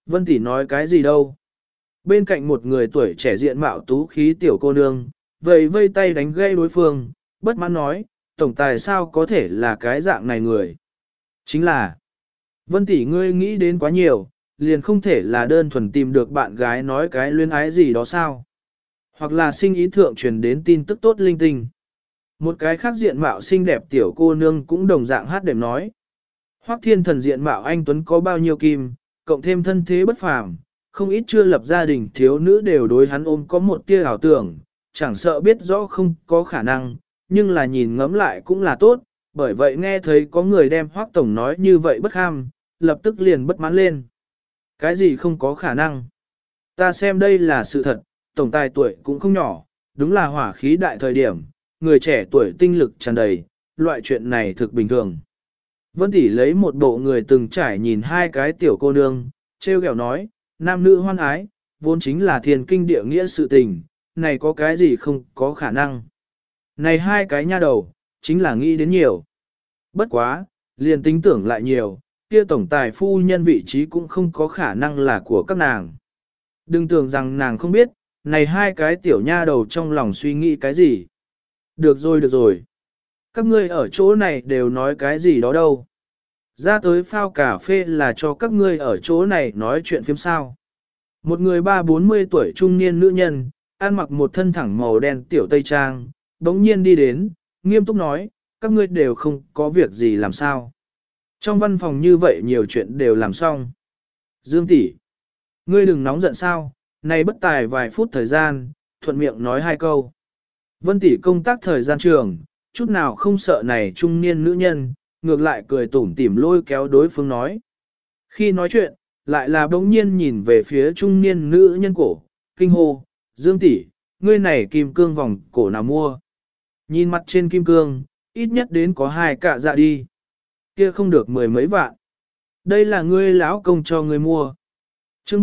Vân tỷ nói cái gì đâu? Bên cạnh một người tuổi trẻ diện mạo tú khí tiểu cô nương, vầy vây tay đánh gây đối phương, bất mãn nói, tổng tài sao có thể là cái dạng này người? Chính là, Vân tỷ ngươi nghĩ đến quá nhiều, liền không thể là đơn thuần tìm được bạn gái nói cái luyến ái gì đó sao? Hoặc là sinh ý thượng truyền đến tin tức tốt linh tinh. Một cái khác diện mạo xinh đẹp tiểu cô nương cũng đồng dạng hát đệm nói. Hoắc Thiên Thần diện mạo anh Tuấn có bao nhiêu kim, cộng thêm thân thế bất phàm, không ít chưa lập gia đình thiếu nữ đều đối hắn ôm có một tia ảo tưởng, chẳng sợ biết rõ không có khả năng, nhưng là nhìn ngẫm lại cũng là tốt, bởi vậy nghe thấy có người đem Hoắc Tổng nói như vậy bất ham, lập tức liền bất mãn lên. Cái gì không có khả năng? Ta xem đây là sự thật, tổng tài tuổi cũng không nhỏ, đúng là hỏa khí đại thời điểm, người trẻ tuổi tinh lực tràn đầy, loại chuyện này thực bình thường. Vân tỷ lấy một bộ người từng trải nhìn hai cái tiểu cô nương, treo kẹo nói, nam nữ hoan ái, vốn chính là thiên kinh địa nghĩa sự tình, này có cái gì không có khả năng. Này hai cái nha đầu, chính là nghĩ đến nhiều. Bất quá, liền tính tưởng lại nhiều, kia tổng tài phu nhân vị trí cũng không có khả năng là của các nàng. Đừng tưởng rằng nàng không biết, này hai cái tiểu nha đầu trong lòng suy nghĩ cái gì. Được rồi được rồi. Các ngươi ở chỗ này đều nói cái gì đó đâu. Ra tới phao cà phê là cho các ngươi ở chỗ này nói chuyện phiếm sao. Một người 30-40 tuổi trung niên nữ nhân, ăn mặc một thân thẳng màu đen tiểu tây trang, bỗng nhiên đi đến, nghiêm túc nói, các ngươi đều không có việc gì làm sao. Trong văn phòng như vậy nhiều chuyện đều làm xong. Dương tỷ, ngươi đừng nóng giận sao, này bất tài vài phút thời gian, thuận miệng nói hai câu. Vân tỷ công tác thời gian trường, chút nào không sợ này trung niên nữ nhân, ngược lại cười tủm tỉm lôi kéo đối phương nói. Khi nói chuyện, lại là bỗng nhiên nhìn về phía trung niên nữ nhân cổ, kinh hô, Dương tỷ, ngươi này kim cương vòng cổ nào mua? Nhìn mặt trên kim cương, ít nhất đến có 2 cạ dạ đi. Kia không được 10 mấy vạn. Đây là ngươi lão công cho ngươi mua. Chương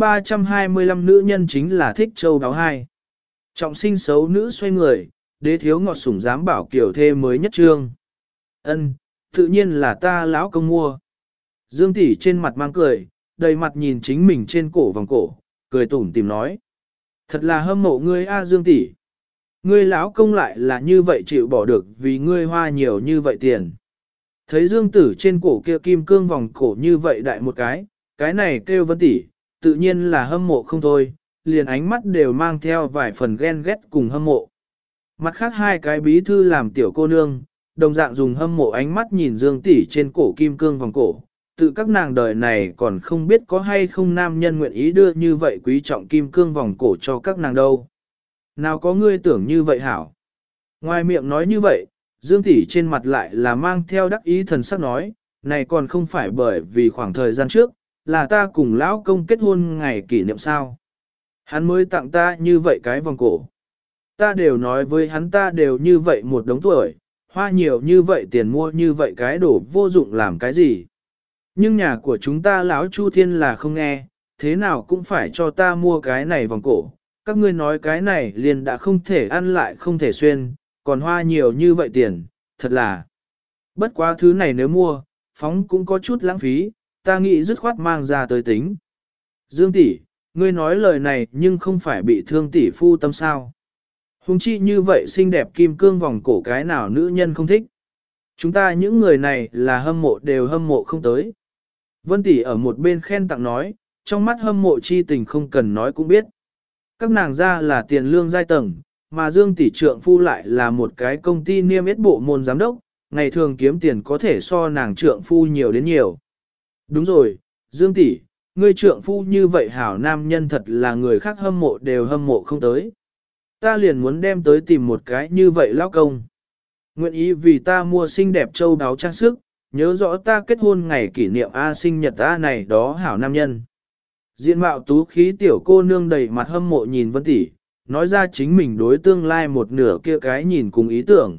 325 nữ nhân chính là thích châu đáo hai. Trọng sinh xấu nữ xoay người, đế thiếu ngọt sủng dám bảo kiểu thê mới nhất trương. Ân, tự nhiên là ta lão công mua. Dương tỷ trên mặt mang cười, đầy mặt nhìn chính mình trên cổ vòng cổ, cười tủm tìm nói. Thật là hâm mộ ngươi a Dương tỷ. Ngươi lão công lại là như vậy chịu bỏ được vì ngươi hoa nhiều như vậy tiền. Thấy Dương tử trên cổ kia kim cương vòng cổ như vậy đại một cái này kêu Vân tỷ, tự nhiên là hâm mộ không thôi, liền ánh mắt đều mang theo vài phần ghen ghét cùng hâm mộ. Mặt khác hai cái bí thư làm tiểu cô nương, đồng dạng dùng hâm mộ ánh mắt nhìn Dương tỷ trên cổ kim cương vòng cổ, tự các nàng đời này còn không biết có hay không nam nhân nguyện ý đưa như vậy quý trọng kim cương vòng cổ cho các nàng đâu. Nào có ngươi tưởng như vậy hảo. Ngoài miệng nói như vậy, Dương tỷ trên mặt lại là mang theo đắc ý thần sắc nói, này còn không phải bởi vì khoảng thời gian trước, là ta cùng lão công kết hôn ngày kỷ niệm sao. Hắn mới tặng ta như vậy cái vòng cổ. Ta đều nói với hắn ta đều như vậy một đống tuổi, hoa nhiều như vậy tiền mua như vậy cái đồ vô dụng làm cái gì. Nhưng nhà của chúng ta lão Chu Thiên là không nghe, thế nào cũng phải cho ta mua cái này vòng cổ. Các ngươi nói cái này liền đã không thể ăn lại không thể xuyên, còn hoa nhiều như vậy tiền, thật là. Bất quá thứ này nếu mua, phóng cũng có chút lãng phí, ta nghĩ dứt khoát mang ra tới tính. Dương tỷ, ngươi nói lời này nhưng không phải bị thương tỷ phu tâm sao. Hùng chi như vậy xinh đẹp kim cương vòng cổ cái nào nữ nhân không thích. Chúng ta những người này là hâm mộ đều hâm mộ không tới. Vân tỷ ở một bên khen tặng nói, trong mắt hâm mộ chi tình không cần nói cũng biết. Các nàng ra là tiền lương giai tầng, mà Dương tỷ trượng phu lại là một cái công ty niêm yết bộ môn giám đốc, ngày thường kiếm tiền có thể so nàng trượng phu nhiều đến nhiều. Đúng rồi, Dương tỷ, ngươi trượng phu như vậy hảo nam nhân thật là người khác hâm mộ đều hâm mộ không tới. Ta liền muốn đem tới tìm một cái như vậy lão công. Nguyện ý vì ta mua xinh đẹp châu đáo trang sức, nhớ rõ ta kết hôn ngày kỷ niệm A sinh nhật A này đó hảo nam nhân. Diện mạo tú khí tiểu cô nương đầy mặt hâm mộ nhìn Vân tỷ, nói ra chính mình đối tương lai một nửa kia cái nhìn cùng ý tưởng.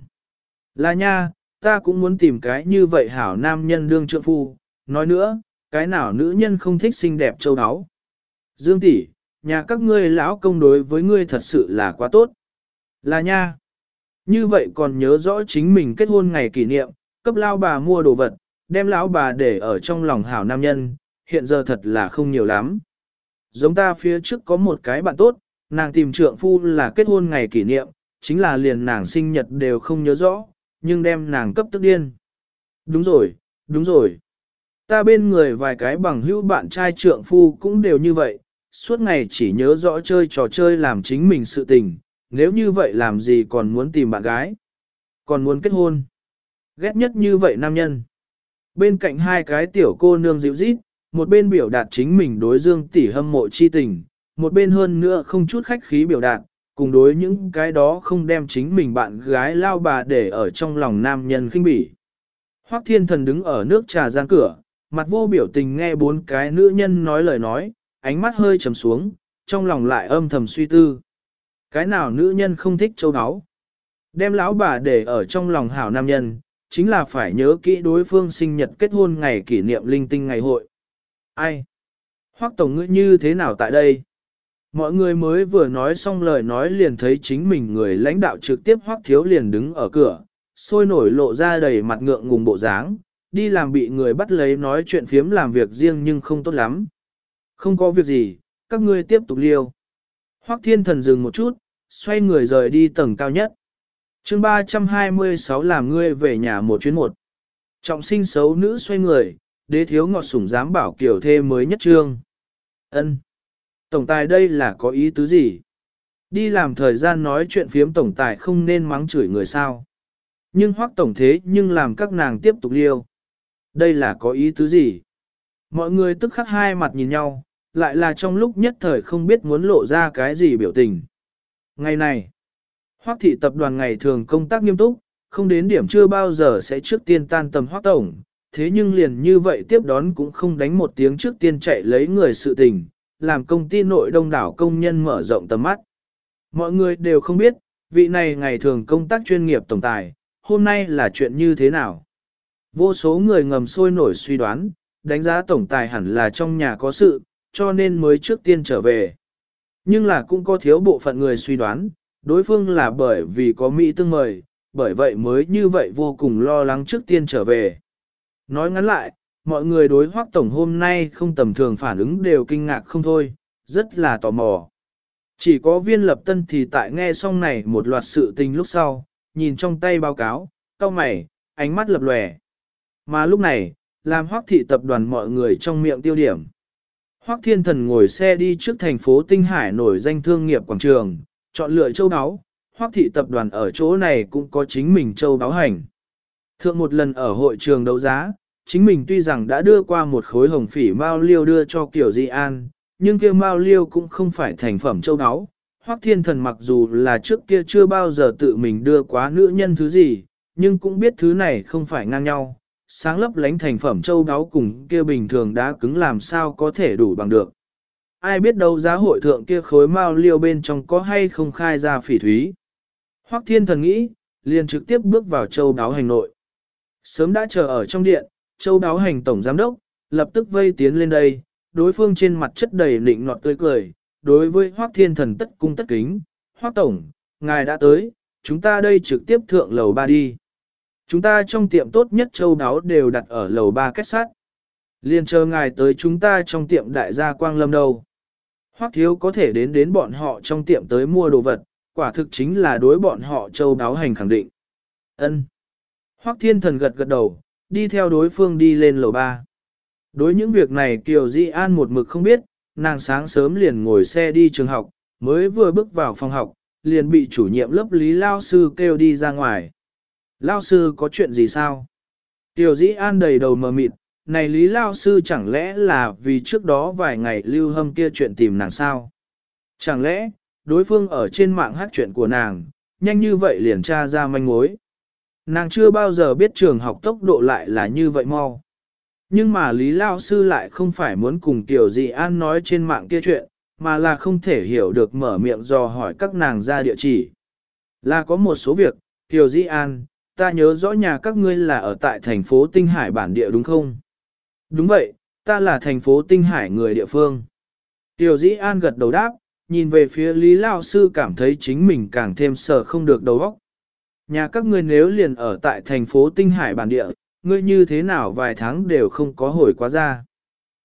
Là nha, ta cũng muốn tìm cái như vậy hảo nam nhân đương trượng phu, nói nữa, cái nào nữ nhân không thích xinh đẹp châu áo. Dương tỷ, nhà các ngươi lão công đối với ngươi thật sự là quá tốt. Là nha. Như vậy còn nhớ rõ chính mình kết hôn ngày kỷ niệm, cấp lão bà mua đồ vật, đem lão bà để ở trong lòng hảo nam nhân, hiện giờ thật là không nhiều lắm. giống ta phía trước có một cái bạn tốt, nàng tìm trượng phu là kết hôn ngày kỷ niệm, chính là liền nàng sinh nhật đều không nhớ rõ, nhưng đem nàng cấp tức điên. Đúng rồi, đúng rồi. Ta bên người vài cái bằng hữu bạn trai trượng phu cũng đều như vậy, suốt ngày chỉ nhớ rõ chơi trò chơi làm chính mình sự tình, nếu như vậy làm gì còn muốn tìm bạn gái, còn muốn kết hôn. Ghét nhất như vậy nam nhân. Bên cạnh hai cái tiểu cô nương dịu rít, một bên biểu đạt chính mình đối Dương tỷ hâm mộ chi tình, một bên hơn nữa không chút khách khí biểu đạt, cùng đối những cái đó không đem chính mình bạn gái lao bà để ở trong lòng nam nhân khinh bỉ. Hoắc Thiên Thần đứng ở nước trà gian cửa, mặt vô biểu tình nghe bốn cái nữ nhân nói lời nói, ánh mắt hơi trầm xuống, trong lòng lại âm thầm suy tư. Cái nào nữ nhân không thích châu áo? Đem lão bà để ở trong lòng hảo nam nhân, chính là phải nhớ kỹ đối phương sinh nhật kết hôn ngày kỷ niệm linh tinh ngày hội. Ai? Hoắc tổng ngươi như thế nào tại đây? Mọi người mới vừa nói xong lời nói liền thấy chính mình người lãnh đạo trực tiếp Hoắc Thiếu liền đứng ở cửa, sôi nổi lộ ra đầy mặt ngượng ngùng bộ dáng, đi làm bị người bắt lấy nói chuyện phiếm làm việc riêng nhưng không tốt lắm. Không có việc gì, các ngươi tiếp tục liêu. Hoắc Thiên Thần dừng một chút, xoay người rời đi tầng cao nhất. Chương 326 làm ngươi về nhà một chuyến một. Trọng sinh xấu nữ xoay người, đế thiếu ngọt sủng dám bảo kiểu thê mới nhất trương. Ân, tổng tài đây là có ý tứ gì? Đi làm thời gian nói chuyện phiếm tổng tài không nên mắng chửi người sao? Nhưng Hoắc tổng thế nhưng làm các nàng tiếp tục liêu. Đây là có ý tứ gì? Mọi người tức khắc hai mặt nhìn nhau, lại là trong lúc nhất thời không biết muốn lộ ra cái gì biểu tình. Ngày này, Hoắc thị tập đoàn ngày thường công tác nghiêm túc, không đến điểm chưa bao giờ sẽ trước tiên tan tầm Hoắc tổng, thế nhưng liền như vậy tiếp đón cũng không đánh một tiếng trước tiên chạy lấy người sự tình, làm công ty nội đông đảo công nhân mở rộng tầm mắt. Mọi người đều không biết, vị này ngày thường công tác chuyên nghiệp tổng tài, hôm nay là chuyện như thế nào. Vô số người ngầm sôi nổi suy đoán, đánh giá tổng tài hẳn là trong nhà có sự, cho nên mới trước tiên trở về. Nhưng là cũng có thiếu bộ phận người suy đoán, đối phương là bởi vì có Mỹ tương mời, bởi vậy mới như vậy vô cùng lo lắng trước tiên trở về. Nói ngắn lại, mọi người đối Hoắc tổng hôm nay không tầm thường phản ứng đều kinh ngạc không thôi, rất là tò mò. Chỉ có Viên Lập Tân thì tại nghe xong này một loạt sự tình lúc sau, nhìn trong tay báo cáo, cau mày, ánh mắt lập lòe. Mà lúc này, làm Hoắc thị tập đoàn mọi người trong miệng tiêu điểm. Hoắc Thiên Thần ngồi xe đi trước thành phố Tinh Hải nổi danh thương nghiệp quảng trường, chọn lựa châu áo. Hoắc thị tập đoàn ở chỗ này cũng có chính mình châu áo hành. Thượng một lần ở hội trường đấu giá, chính mình tuy rằng đã đưa qua một khối hồng phỉ mao liêu đưa cho Kiều Di An, nhưng kia mao liêu cũng không phải thành phẩm châu áo. Hoắc Thiên Thần mặc dù là trước kia chưa bao giờ tự mình đưa quá nữ nhân thứ gì, nhưng cũng biết thứ này không phải ngang nhau. Sáng lấp lánh thành phẩm châu áo cùng kia bình thường đá cứng làm sao có thể đủ bằng được. Ai biết đâu giá hội thượng kia khối mao liêu bên trong có hay không khai ra phỉ thúy. Hoắc Thiên Thần nghĩ, liền trực tiếp bước vào châu áo hành nội. Sớm đã chờ ở trong điện, châu áo hành tổng giám đốc, lập tức vây tiến lên đây, đối phương trên mặt chất đầy nịnh nọt tươi cười, đối với Hoắc Thiên Thần tất cung tất kính, Hoắc tổng, ngài đã tới, chúng ta đây trực tiếp thượng lầu 3 đi. Chúng ta trong tiệm tốt nhất châu áo đều đặt ở lầu 3 kết sắt. Liên chờ ngài tới chúng ta trong tiệm đại gia Quang Lâm đâu. Hoắc thiếu có thể đến bọn họ trong tiệm tới mua đồ vật, quả thực chính là đối bọn họ châu áo hành khẳng định. Ân. Hoắc Thiên Thần gật gật đầu, đi theo đối phương đi lên lầu 3. Đối những việc này Kiều Di An một mực không biết, nàng sáng sớm liền ngồi xe đi trường học, mới vừa bước vào phòng học, liền bị chủ nhiệm lớp Lý Lao Sư kêu đi ra ngoài. Lao Sư có chuyện gì sao? Kiều Di An đầy đầu mờ mịt, này Lý Lao Sư chẳng lẽ là vì trước đó vài ngày Lưu Hâm kia chuyện tìm nàng sao? Chẳng lẽ, đối phương ở trên mạng hát chuyện của nàng, nhanh như vậy liền tra ra manh mối. Nàng chưa bao giờ biết trường học tốc độ lại là như vậy mau. Nhưng mà Lý Lao Sư lại không phải muốn cùng Tiểu Dị An nói trên mạng kia chuyện, mà là không thể hiểu được mở miệng dò hỏi các nàng ra địa chỉ. Là có một số việc, Tiểu Dị An, ta nhớ rõ nhà các ngươi là ở tại thành phố Tinh Hải bản địa đúng không? Đúng vậy, ta là thành phố Tinh Hải người địa phương. Tiểu Dị An gật đầu đáp, nhìn về phía Lý Lao Sư cảm thấy chính mình càng thêm sợ không được đầu óc. Nhà các ngươi nếu liền ở tại thành phố Tinh Hải bản địa, ngươi như thế nào vài tháng đều không có hồi quá ra.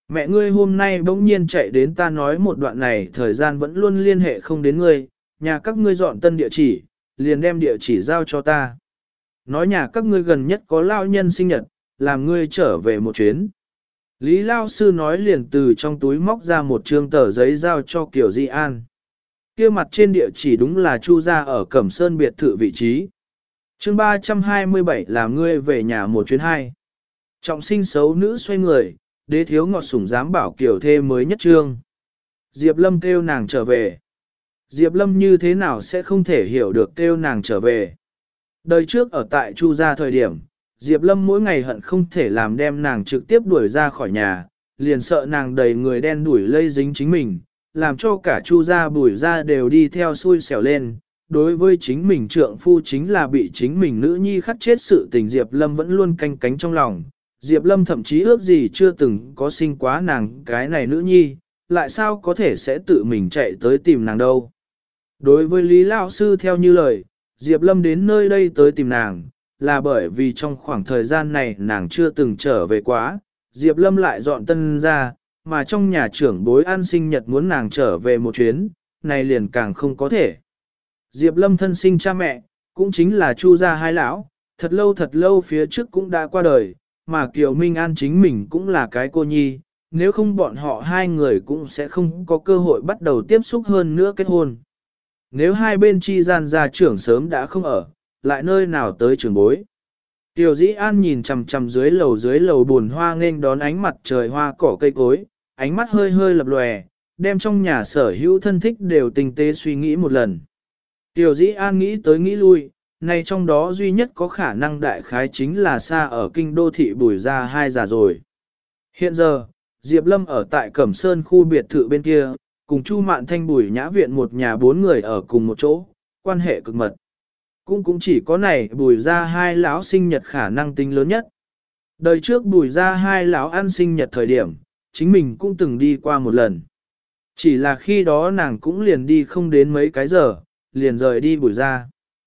Mẹ ngươi hôm nay bỗng nhiên chạy đến ta nói một đoạn này thời gian vẫn luôn liên hệ không đến ngươi, nhà các ngươi dọn tân địa chỉ, liền đem địa chỉ giao cho ta. Nói nhà các ngươi gần nhất có lao nhân sinh nhật, làm ngươi trở về một chuyến. Lý Lao Sư nói liền từ trong túi móc ra một trương tờ giấy giao cho Kiều Di An. Kia mặt trên địa chỉ đúng là Chu gia ở Cẩm Sơn biệt thự vị trí. Chương 327 làm ngươi về nhà một chuyến hai. Trọng sinh xấu nữ xoay người, đế thiếu ngọt sủng dám bảo Kiều thê mới nhất trương. Diệp Lâm kêu nàng trở về. Diệp Lâm như thế nào sẽ không thể hiểu được kêu nàng trở về. Đời trước ở tại Chu gia thời điểm, Diệp Lâm mỗi ngày hận không thể làm đem nàng trực tiếp đuổi ra khỏi nhà, liền sợ nàng đầy người đen đuổi lây dính chính mình, làm cho cả Chu gia Bùi gia đều đi theo xui xẻo lên. Đối với chính mình trượng phu chính là bị chính mình nữ nhi khắc chết sự tình Diệp Lâm vẫn luôn canh cánh trong lòng. Diệp Lâm thậm chí ước gì chưa từng có sinh quá nàng cái này nữ nhi, lại sao có thể sẽ tự mình chạy tới tìm nàng đâu. Đối với Lý Lão Sư theo như lời, Diệp Lâm đến nơi đây tới tìm nàng, là bởi vì trong khoảng thời gian này nàng chưa từng trở về quá, Diệp Lâm lại dọn tân ra, mà trong nhà trưởng bối ăn sinh nhật muốn nàng trở về một chuyến, này liền càng không có thể. Diệp Lâm thân sinh cha mẹ, cũng chính là Chu gia hai lão, thật lâu phía trước cũng đã qua đời, mà Kiều Minh An chính mình cũng là cái cô nhi, nếu không bọn họ hai người cũng sẽ không có cơ hội bắt đầu tiếp xúc hơn nữa kết hôn. Nếu hai bên chi gian gia trưởng sớm đã không ở, lại nơi nào tới trưởng bối. Tiểu Dĩ An nhìn chằm chằm dưới lầu buồn hoa nghênh đón ánh mặt trời hoa cỏ cây cối, ánh mắt hơi hơi lập lòe, đem trong nhà sở hữu thân thích đều tinh tế suy nghĩ một lần. Tiểu Dĩ An nghĩ tới nghĩ lui, này trong đó duy nhất có khả năng đại khái chính là xa ở kinh đô thị Bùi gia hai già rồi. Hiện giờ, Diệp Lâm ở tại Cẩm Sơn khu biệt thự bên kia, cùng Chu Mạn Thanh Bùi Nhã Viện một nhà bốn người ở cùng một chỗ, quan hệ cực mật. Cũng chỉ có này Bùi gia hai lão sinh nhật khả năng tính lớn nhất. Đời trước Bùi gia hai lão ăn sinh nhật thời điểm, chính mình cũng từng đi qua một lần. Chỉ là khi đó nàng cũng liền đi không đến mấy cái giờ, liền rời đi Bùi gia.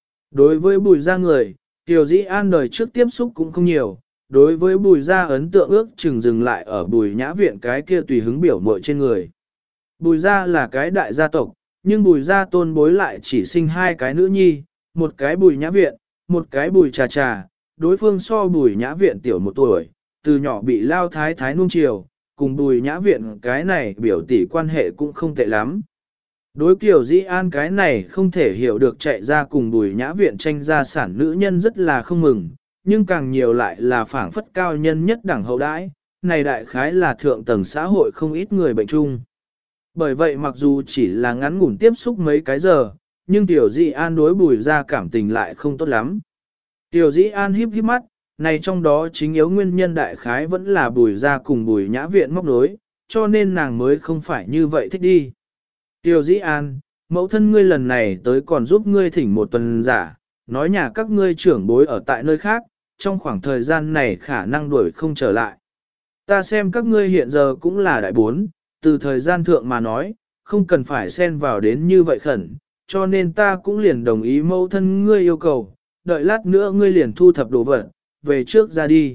Đối với Bùi gia người, Tiểu Dĩ An đời trước tiếp xúc cũng không nhiều. Đối với Bùi gia ấn tượng ước chừng dừng lại ở Bùi Nhã Viện cái kia tùy hứng biểu mội trên người. Bùi gia là cái đại gia tộc, nhưng Bùi gia tôn bối lại chỉ sinh hai cái nữ nhi, một cái Bùi Nhã Viện, một cái Bùi Trà Trà, đối phương so Bùi Nhã Viện tiểu một tuổi, từ nhỏ bị lao thái thái nuông chiều, cùng Bùi Nhã Viện cái này biểu tỷ quan hệ cũng không tệ lắm. Đối Kiều Dĩ An cái này không thể hiểu được chạy ra cùng Bùi Nhã Viện tranh gia sản nữ nhân rất là không mừng, nhưng càng nhiều lại là phảng phất cao nhân nhất đẳng hậu đãi, này đại khái là thượng tầng xã hội không ít người bệnh chung. Bởi vậy mặc dù chỉ là ngắn ngủn tiếp xúc mấy cái giờ, nhưng Tiểu Dĩ An đối Bùi gia cảm tình lại không tốt lắm. Tiểu Dĩ An híp híp mắt, này trong đó chính yếu nguyên nhân đại khái vẫn là Bùi gia cùng Bùi Nhã Viện móc nối, cho nên nàng mới không phải như vậy thích đi. Tiểu Dĩ An, mẫu thân ngươi lần này tới còn giúp ngươi thỉnh một tuần giả, nói nhà các ngươi trưởng bối ở tại nơi khác, trong khoảng thời gian này khả năng đuổi không trở lại. Ta xem các ngươi hiện giờ cũng là đại bốn, từ thời gian thượng mà nói, không cần phải xen vào đến như vậy khẩn, cho nên ta cũng liền đồng ý mẫu thân ngươi yêu cầu, đợi lát nữa ngươi liền thu thập đồ vật, về trước ra đi.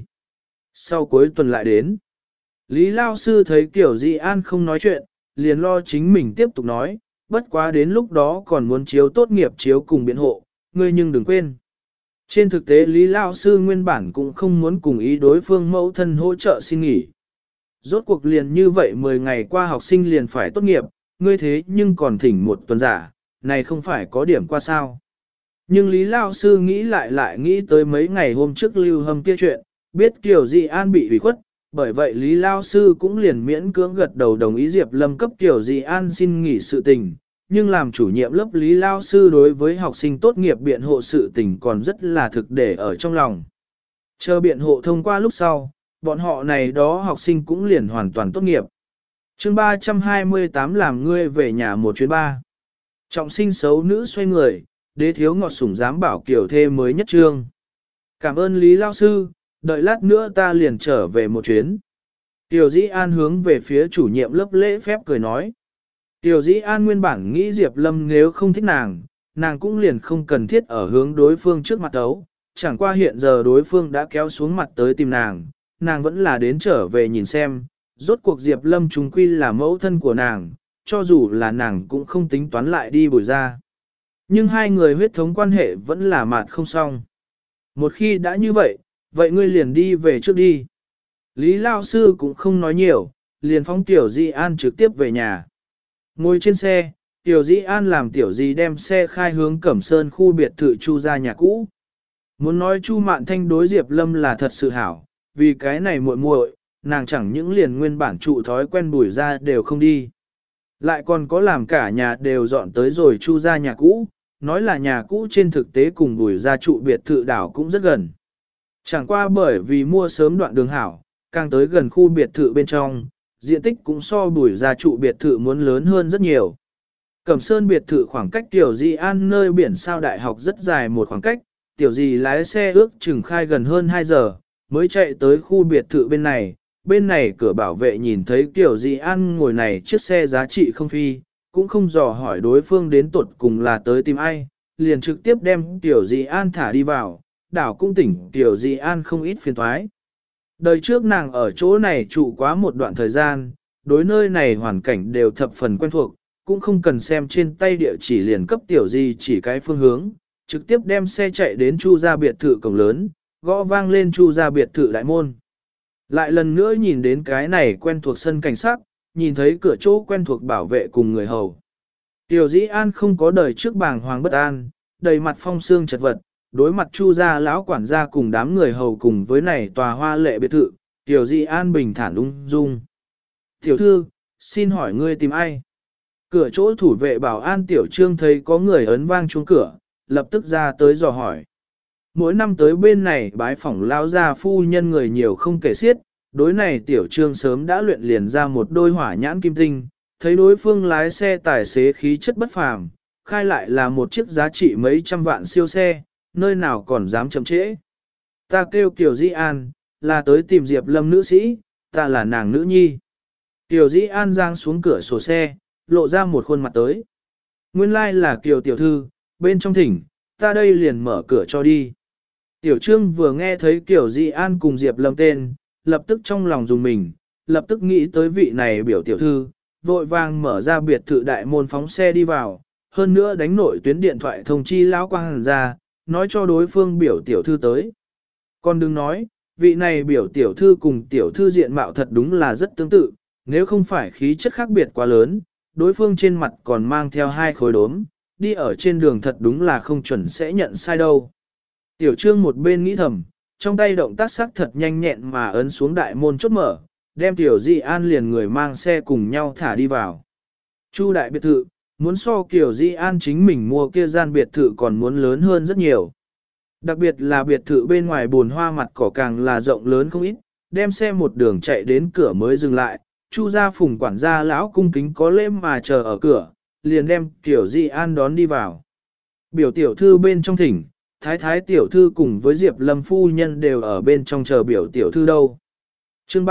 Sau cuối tuần lại đến, Lý Lao Sư thấy Tiểu Dĩ An không nói chuyện, liền lo chính mình tiếp tục nói, bất quá đến lúc đó còn muốn chiếu tốt nghiệp chiếu cùng biện hộ, ngươi nhưng đừng quên. Trên thực tế Lý Lao Sư nguyên bản cũng không muốn cùng ý đối phương mẫu thân hỗ trợ xin nghỉ. Rốt cuộc liền như vậy 10 ngày qua học sinh liền phải tốt nghiệp, ngươi thế nhưng còn thỉnh một tuần giả, này không phải có điểm qua sao. Nhưng Lý Lao Sư nghĩ lại nghĩ tới mấy ngày hôm trước Lưu Hâm kia chuyện, biết Kiều Dĩ An bị hủy khuất, bởi vậy Lý Lao Sư cũng liền miễn cưỡng gật đầu đồng ý Diệp Lâm cấp Kiều Dĩ An xin nghỉ sự tình, nhưng làm chủ nhiệm lớp Lý Lao Sư đối với học sinh tốt nghiệp biện hộ sự tình còn rất là thực để ở trong lòng. Chờ biện hộ thông qua lúc sau, bọn họ này đó học sinh cũng liền hoàn toàn tốt nghiệp. Chương 328 làm ngươi về nhà một chuyến ba. Trọng sinh xấu nữ xoay người, đế thiếu ngọt sủng dám bảo Kiều thê mới nhất trương. Cảm ơn Lý Lao Sư, đợi lát nữa ta liền trở về một chuyến. Tiểu Dĩ An hướng về phía chủ nhiệm lớp lễ phép cười nói. Tiểu Dĩ An nguyên bản nghĩ Diệp Lâm nếu không thích nàng cũng liền không cần thiết ở hướng đối phương trước mặt đấu, chẳng qua hiện giờ đối phương đã kéo xuống mặt tới tìm nàng vẫn là đến trở về nhìn xem, rốt cuộc Diệp Lâm chúng quy là mẫu thân của nàng, cho dù là nàng cũng không tính toán lại đi Bùi ra. Nhưng hai người huyết thống quan hệ vẫn là mạt không xong. Một khi đã như vậy, vậy ngươi liền đi về trước đi. Lý Lao Sư cũng không nói nhiều, liền phóng Tiểu Di An trực tiếp về nhà. Ngồi trên xe, Tiểu Di An làm Tiểu Di đem xe khai hướng Cẩm Sơn khu biệt thự Chu ra nhà cũ. Muốn nói Chu Mạn Thanh đối Diệp Lâm là thật sự hảo, vì cái này muội muội, nàng chẳng những liền nguyên bản trụ thói quen Bùi ra đều không đi. Lại còn có làm cả nhà đều dọn tới rồi Chu ra nhà cũ, nói là nhà cũ trên thực tế cùng Bùi ra trụ biệt thự đảo cũng rất gần. Chẳng qua bởi vì mua sớm đoạn đường hảo, càng tới gần khu biệt thự bên trong, diện tích cũng so Bùi ra trụ biệt thự muốn lớn hơn rất nhiều. Cẩm Sơn biệt thự khoảng cách Tiểu Di An nơi biển sao đại học rất dài một khoảng cách, Tiểu Di lái xe ước chừng khai gần hơn 2 giờ, mới chạy tới khu biệt thự bên này cửa bảo vệ nhìn thấy Tiểu Di An ngồi này chiếc xe giá trị không phi, cũng không dò hỏi đối phương đến tuột cùng là tới tìm ai, liền trực tiếp đem Tiểu Di An thả đi vào, đảo cũng tỉnh Tiểu Di An không ít phiền toái. Đời trước nàng ở chỗ này trụ quá một đoạn thời gian, đối nơi này hoàn cảnh đều thập phần quen thuộc, cũng không cần xem trên tay địa chỉ liền cấp Tiểu Di chỉ cái phương hướng, trực tiếp đem xe chạy đến Chu gia biệt thự cổng lớn, gõ vang lên Chu gia biệt thự đại môn. Lại lần nữa nhìn đến cái này quen thuộc sân cảnh sát, nhìn thấy cửa chỗ quen thuộc bảo vệ cùng người hầu. Tiểu Dĩ An không có đời trước bàng hoàng bất an, đầy mặt phong sương chật vật, đối mặt Chu gia lão quản gia cùng đám người hầu cùng với này tòa hoa lệ biệt thự, Tiểu Dĩ An bình thản ung dung. Tiểu thư, xin hỏi ngươi tìm ai? Cửa chỗ thủ vệ bảo an Tiểu Trương thấy có người ấn vang chuông cửa, lập tức ra tới dò hỏi. Mỗi năm tới bên này bái phỏng lao gia phu nhân người nhiều không kể xiết, đối này Tiểu Trương sớm đã luyện liền ra một đôi hỏa nhãn kim tinh, thấy đối phương lái xe tài xế khí chất bất phàm, khai lại là một chiếc giá trị mấy trăm vạn siêu xe, nơi nào còn dám chậm trễ. Ta kêu Kiều Dĩ An, là tới tìm Diệp Lâm nữ sĩ, ta là nàng nữ nhi. Kiều Dĩ An giang xuống cửa sổ xe, lộ ra một khuôn mặt tới. Nguyên lai là Kiều tiểu thư, bên trong thỉnh, ta đây liền mở cửa cho đi. Tiểu Trương vừa nghe thấy Kiều Dĩ An cùng Diệp Lâm tên, lập tức trong lòng dùng mình, lập tức nghĩ tới vị này biểu tiểu thư, vội vàng mở ra biệt thự đại môn phóng xe đi vào, hơn nữa đánh nội tuyến điện thoại thông chi lão quang hàn ra, nói cho đối phương biểu tiểu thư tới. Còn đừng nói, vị này biểu tiểu thư cùng tiểu thư diện mạo thật đúng là rất tương tự, nếu không phải khí chất khác biệt quá lớn, đối phương trên mặt còn mang theo hai khối đốm, đi ở trên đường thật đúng là không chuẩn sẽ nhận sai đâu. Tiểu Trương một bên nghĩ thầm, trong tay động tác sắc thật nhanh nhẹn mà ấn xuống đại môn chốt mở, đem Tiểu Di An liền người mang xe cùng nhau thả đi vào. Chu đại biệt thự, muốn so Kiều Di An chính mình mua kia gian biệt thự còn muốn lớn hơn rất nhiều. Đặc biệt là biệt thự bên ngoài bồn hoa mặt cỏ càng là rộng lớn không ít, đem xe một đường chạy đến cửa mới dừng lại, Chu gia Phùng quản gia lão cung kính có lễ mà chờ ở cửa, liền đem Kiều Di An đón đi vào. Biểu tiểu thư bên trong thỉnh, thái thái tiểu thư cùng với Diệp Lâm phu nhân đều ở bên trong chờ biểu tiểu thư đâu. Chương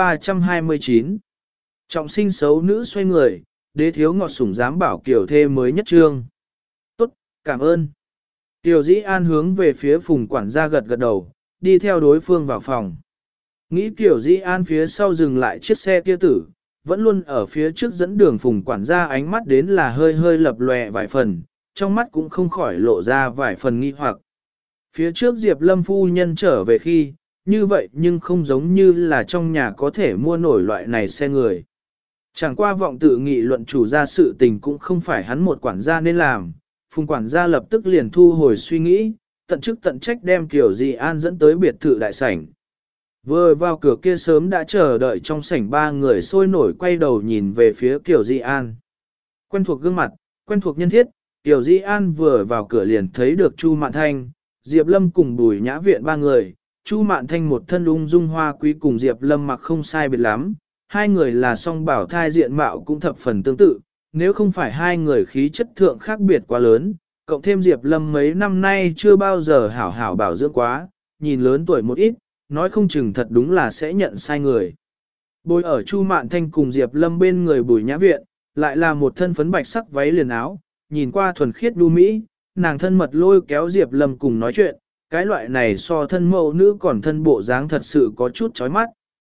329 Trọng sinh xấu nữ xoay người, đế thiếu ngọt sủng dám bảo Kiều thê mới nhất trương. Tốt, cảm ơn. Kiều Dĩ An hướng về phía Phùng quản gia gật gật đầu, đi theo đối phương vào phòng. Nghĩ Kiều Dĩ An phía sau dừng lại chiếc xe kia tử, vẫn luôn ở phía trước dẫn đường Phùng quản gia ánh mắt đến là hơi hơi lập lòe vài phần, trong mắt cũng không khỏi lộ ra vài phần nghi hoặc. Phía trước Diệp Lâm phu nhân trở về khi, như vậy nhưng không giống như là trong nhà có thể mua nổi loại này xe người. Chẳng qua vọng tự nghị luận chủ gia sự tình cũng không phải hắn một quản gia nên làm, Phùng quản gia lập tức liền thu hồi suy nghĩ, tận chức tận trách đem Kiều Di An dẫn tới biệt thự đại sảnh. Vừa vào cửa kia sớm đã chờ đợi trong sảnh ba người sôi nổi quay đầu nhìn về phía Kiều Di An. Quen thuộc gương mặt, quen thuộc nhân thiết, Kiều Di An vừa vào cửa liền thấy được Chu Mạn Thanh, Diệp Lâm cùng Bùi Nhã Viện ba người, Chu Mạn Thanh một thân ung dung hoa quý cùng Diệp Lâm mặc không sai biệt lắm, hai người là song bảo thai diện mạo cũng thập phần tương tự, nếu không phải hai người khí chất thượng khác biệt quá lớn, cộng thêm Diệp Lâm mấy năm nay chưa bao giờ hảo hảo bảo dưỡng quá, nhìn lớn tuổi một ít, nói không chừng thật đúng là sẽ nhận sai người. Bồi ở Chu Mạn Thanh cùng Diệp Lâm bên người Bùi Nhã Viện, lại là một thân phấn bạch sắc váy liền áo, nhìn qua thuần khiết đu mỹ, nàng thân mật lôi kéo Diệp Lâm cùng nói chuyện, cái loại này so thân mẫu nữ còn thân bộ dáng thật sự có chút chói mắt.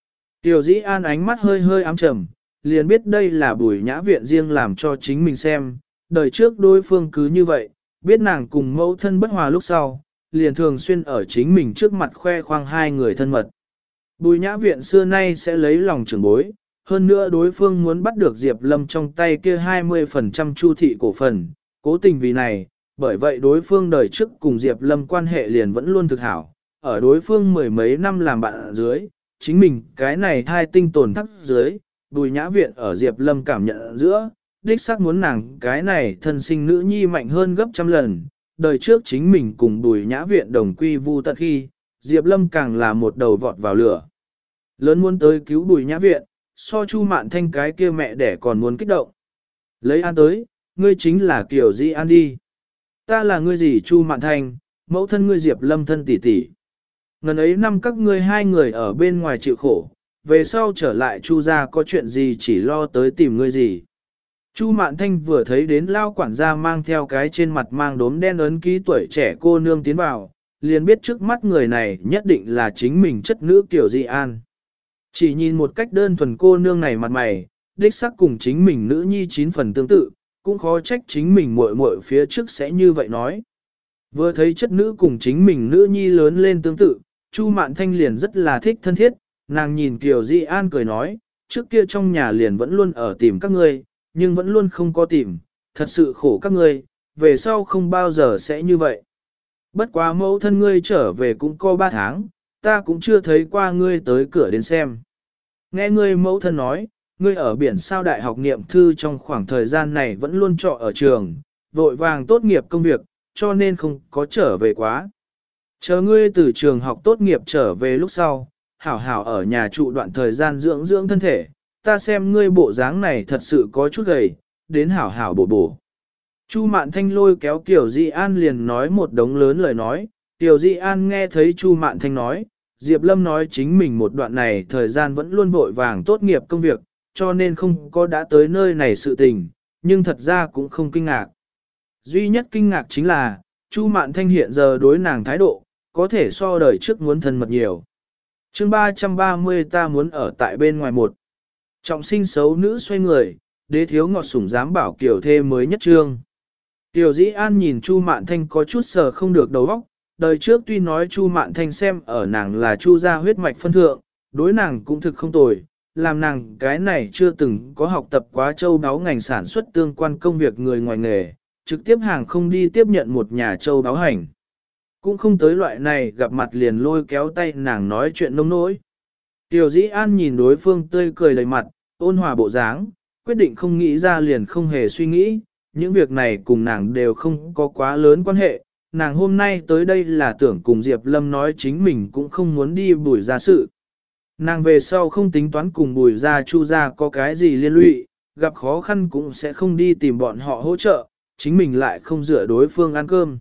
Tiểu Dĩ An ánh mắt hơi hơi ám trầm, liền biết đây là Bùi Nhã Viện riêng làm cho chính mình xem, đời trước đối phương cứ như vậy, biết nàng cùng mẫu thân bất hòa lúc sau, liền thường xuyên ở chính mình trước mặt khoe khoang hai người thân mật. Bùi Nhã Viện xưa nay sẽ lấy lòng trưởng bối, hơn nữa đối phương muốn bắt được Diệp Lâm trong tay kia 20% Chu thị cổ phần, cố tình vì này, bởi vậy đối phương đời trước cùng Diệp Lâm quan hệ liền vẫn luôn thực hảo, ở đối phương mười mấy năm làm bạn ở dưới, chính mình cái này thai tinh tồn thắc dưới, Bùi Nhã Viện ở Diệp Lâm cảm nhận giữa, đích xác muốn nàng cái này thân sinh nữ nhi mạnh hơn gấp trăm lần, đời trước chính mình cùng Bùi Nhã Viện đồng quy vu tận khi, Diệp Lâm càng là một đầu vọt vào lửa. Lớn muốn tới cứu Bùi Nhã Viện, so Chu Mạn Thanh cái kia mẹ đẻ còn muốn kích động. Lấy An tới, ngươi chính là Kiều Dĩ An đi. Ta là ngươi gì Chu Mạn Thanh, mẫu thân ngươi Diệp Lâm thân tỷ tỷ. Ngần ấy năm các ngươi hai người ở bên ngoài chịu khổ, về sau trở lại Chu gia có chuyện gì chỉ lo tới tìm ngươi gì. Chu Mạn Thanh vừa thấy đến lao quản gia mang theo cái trên mặt mang đốm đen ấn ký tuổi trẻ cô nương tiến vào, liền biết trước mắt người này nhất định là chính mình chất nữ Kiều Dĩ An. Chỉ nhìn một cách đơn thuần cô nương này mặt mày, đích sắc cùng chính mình nữ nhi 9 phần tương tự, cũng khó trách chính mình muội muội phía trước sẽ như vậy nói. Vừa thấy chất nữ cùng chính mình nữ nhi lớn lên tương tự, Chu Mạn Thanh liền rất là thích thân thiết, nàng nhìn Kiều Dĩ An cười nói, trước kia trong nhà liền vẫn luôn ở tìm các ngươi, nhưng vẫn luôn không có tìm, thật sự khổ các ngươi, về sau không bao giờ sẽ như vậy. Bất quá mẫu thân ngươi trở về cũng có 3 tháng, ta cũng chưa thấy qua ngươi tới cửa đến xem. Nghe ngươi mẫu thân nói, ngươi ở biển sao đại học niệm thư trong khoảng thời gian này vẫn luôn trọ ở trường, vội vàng tốt nghiệp công việc, cho nên không có trở về quá. Chờ ngươi từ trường học tốt nghiệp trở về lúc sau, hảo hảo ở nhà trụ đoạn thời gian dưỡng dưỡng thân thể, ta xem ngươi bộ dáng này thật sự có chút gầy, đến hảo hảo bổ bổ. Chu Mạn Thanh lôi kéo Kiều Dĩ An liền nói một đống lớn lời nói, Kiều Dĩ An nghe thấy Chu Mạn Thanh nói, Diệp Lâm nói chính mình một đoạn này thời gian vẫn luôn vội vàng tốt nghiệp công việc, cho nên không có đã tới nơi này sự tình, nhưng thật ra cũng không kinh ngạc. Duy nhất kinh ngạc chính là, Chu Mạn Thanh hiện giờ đối nàng thái độ, có thể so đời trước muốn thân mật nhiều. Chương 330 ta muốn ở tại bên ngoài một. Trọng sinh xấu nữ xoay người, đế thiếu ngọt sủng dám bảo Kiều thê mới nhất trương. Kiều Dĩ An nhìn Chu Mạn Thanh có chút sờ không được đầu óc, đời trước tuy nói Chu Mạn Thanh xem ở nàng là Chu gia huyết mạch phân thượng, đối nàng cũng thực không tồi, làm nàng cái này chưa từng có học tập quá châu đáo ngành sản xuất tương quan công việc người ngoài nghề, trực tiếp hàng không đi tiếp nhận một nhà châu đáo hành. Cũng không tới loại này gặp mặt liền lôi kéo tay nàng nói chuyện nông nỗi. Kiều Dĩ An nhìn đối phương tươi cười đầy mặt, ôn hòa bộ dáng, quyết định không nghĩ ra liền không hề suy nghĩ, những việc này cùng nàng đều không có quá lớn quan hệ. Nàng hôm nay tới đây là tưởng cùng Diệp Lâm nói chính mình cũng không muốn đi Bùi gia sự. Nàng về sau không tính toán cùng Bùi gia Chu gia có cái gì liên lụy, gặp khó khăn cũng sẽ không đi tìm bọn họ hỗ trợ, chính mình lại không dựa đối phương ăn cơm.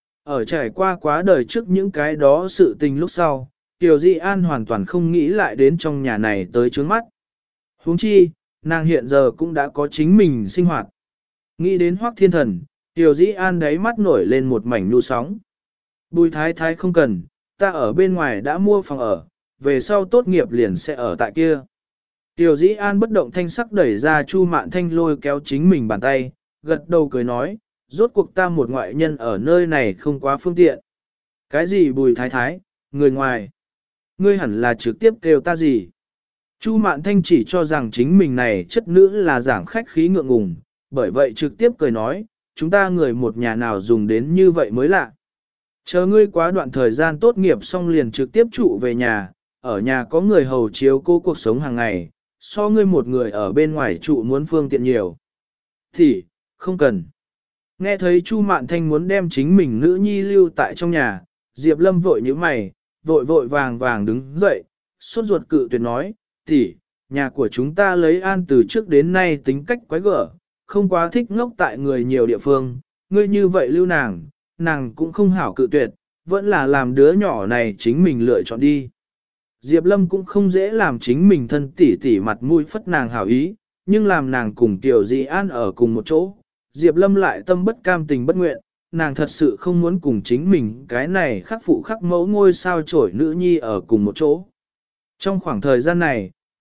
Ở trải qua quá đời trước những cái đó sự tình lúc sau, Kiều Dĩ An hoàn toàn không nghĩ lại đến trong nhà này tới trước mắt. Huống chi, nàng hiện giờ cũng đã có chính mình sinh hoạt. Nghĩ đến Hoắc Thiên Thần, Kiều Dĩ An đáy mắt nổi lên một mảnh nhu sóng. Bùi thái thái không cần, ta ở bên ngoài đã mua phòng ở, về sau tốt nghiệp liền sẽ ở tại kia. Kiều Dĩ An bất động thanh sắc đẩy ra Chu Mạn Thanh lôi kéo chính mình bàn tay, gật đầu cười nói, rốt cuộc ta một ngoại nhân ở nơi này không quá phương tiện. Cái gì Bùi thái thái, người ngoài? Ngươi hẳn là trực tiếp kêu ta gì? Chu Mạn Thanh chỉ cho rằng chính mình này chất nữ là giảng khách khí ngượng ngùng, bởi vậy trực tiếp cười nói, chúng ta người một nhà nào dùng đến như vậy mới lạ. Chờ ngươi quá đoạn thời gian tốt nghiệp xong liền trực tiếp trụ về nhà, ở nhà có người hầu chiếu cố cuộc sống hàng ngày, so ngươi một người ở bên ngoài trụ muốn phương tiện nhiều. Thì, không cần. Nghe thấy Chu Mạn Thanh muốn đem chính mình nữ nhi lưu tại trong nhà, Diệp Lâm vội như mày, vội vàng đứng dậy, sốt ruột cự tuyệt nói, thì, nhà của chúng ta lấy An từ trước đến nay tính cách quái gở, không quá thích ngốc tại người nhiều địa phương, ngươi như vậy lưu nàng cũng không hảo cự tuyệt, vẫn là làm đứa nhỏ này chính mình lựa chọn đi. Diệp Lâm cũng không dễ làm chính mình thân tỉ mặt mũi phất nàng hảo ý, nhưng làm nàng cùng Kiều Dĩ An ở cùng một chỗ, Diệp Lâm lại tâm bất cam tình bất nguyện, nàng thật sự không muốn cùng chính mình cái này khắc phụ khắc mẫu ngôi sao chổi nữ nhi ở cùng một chỗ. Trong khoảng thời gian này,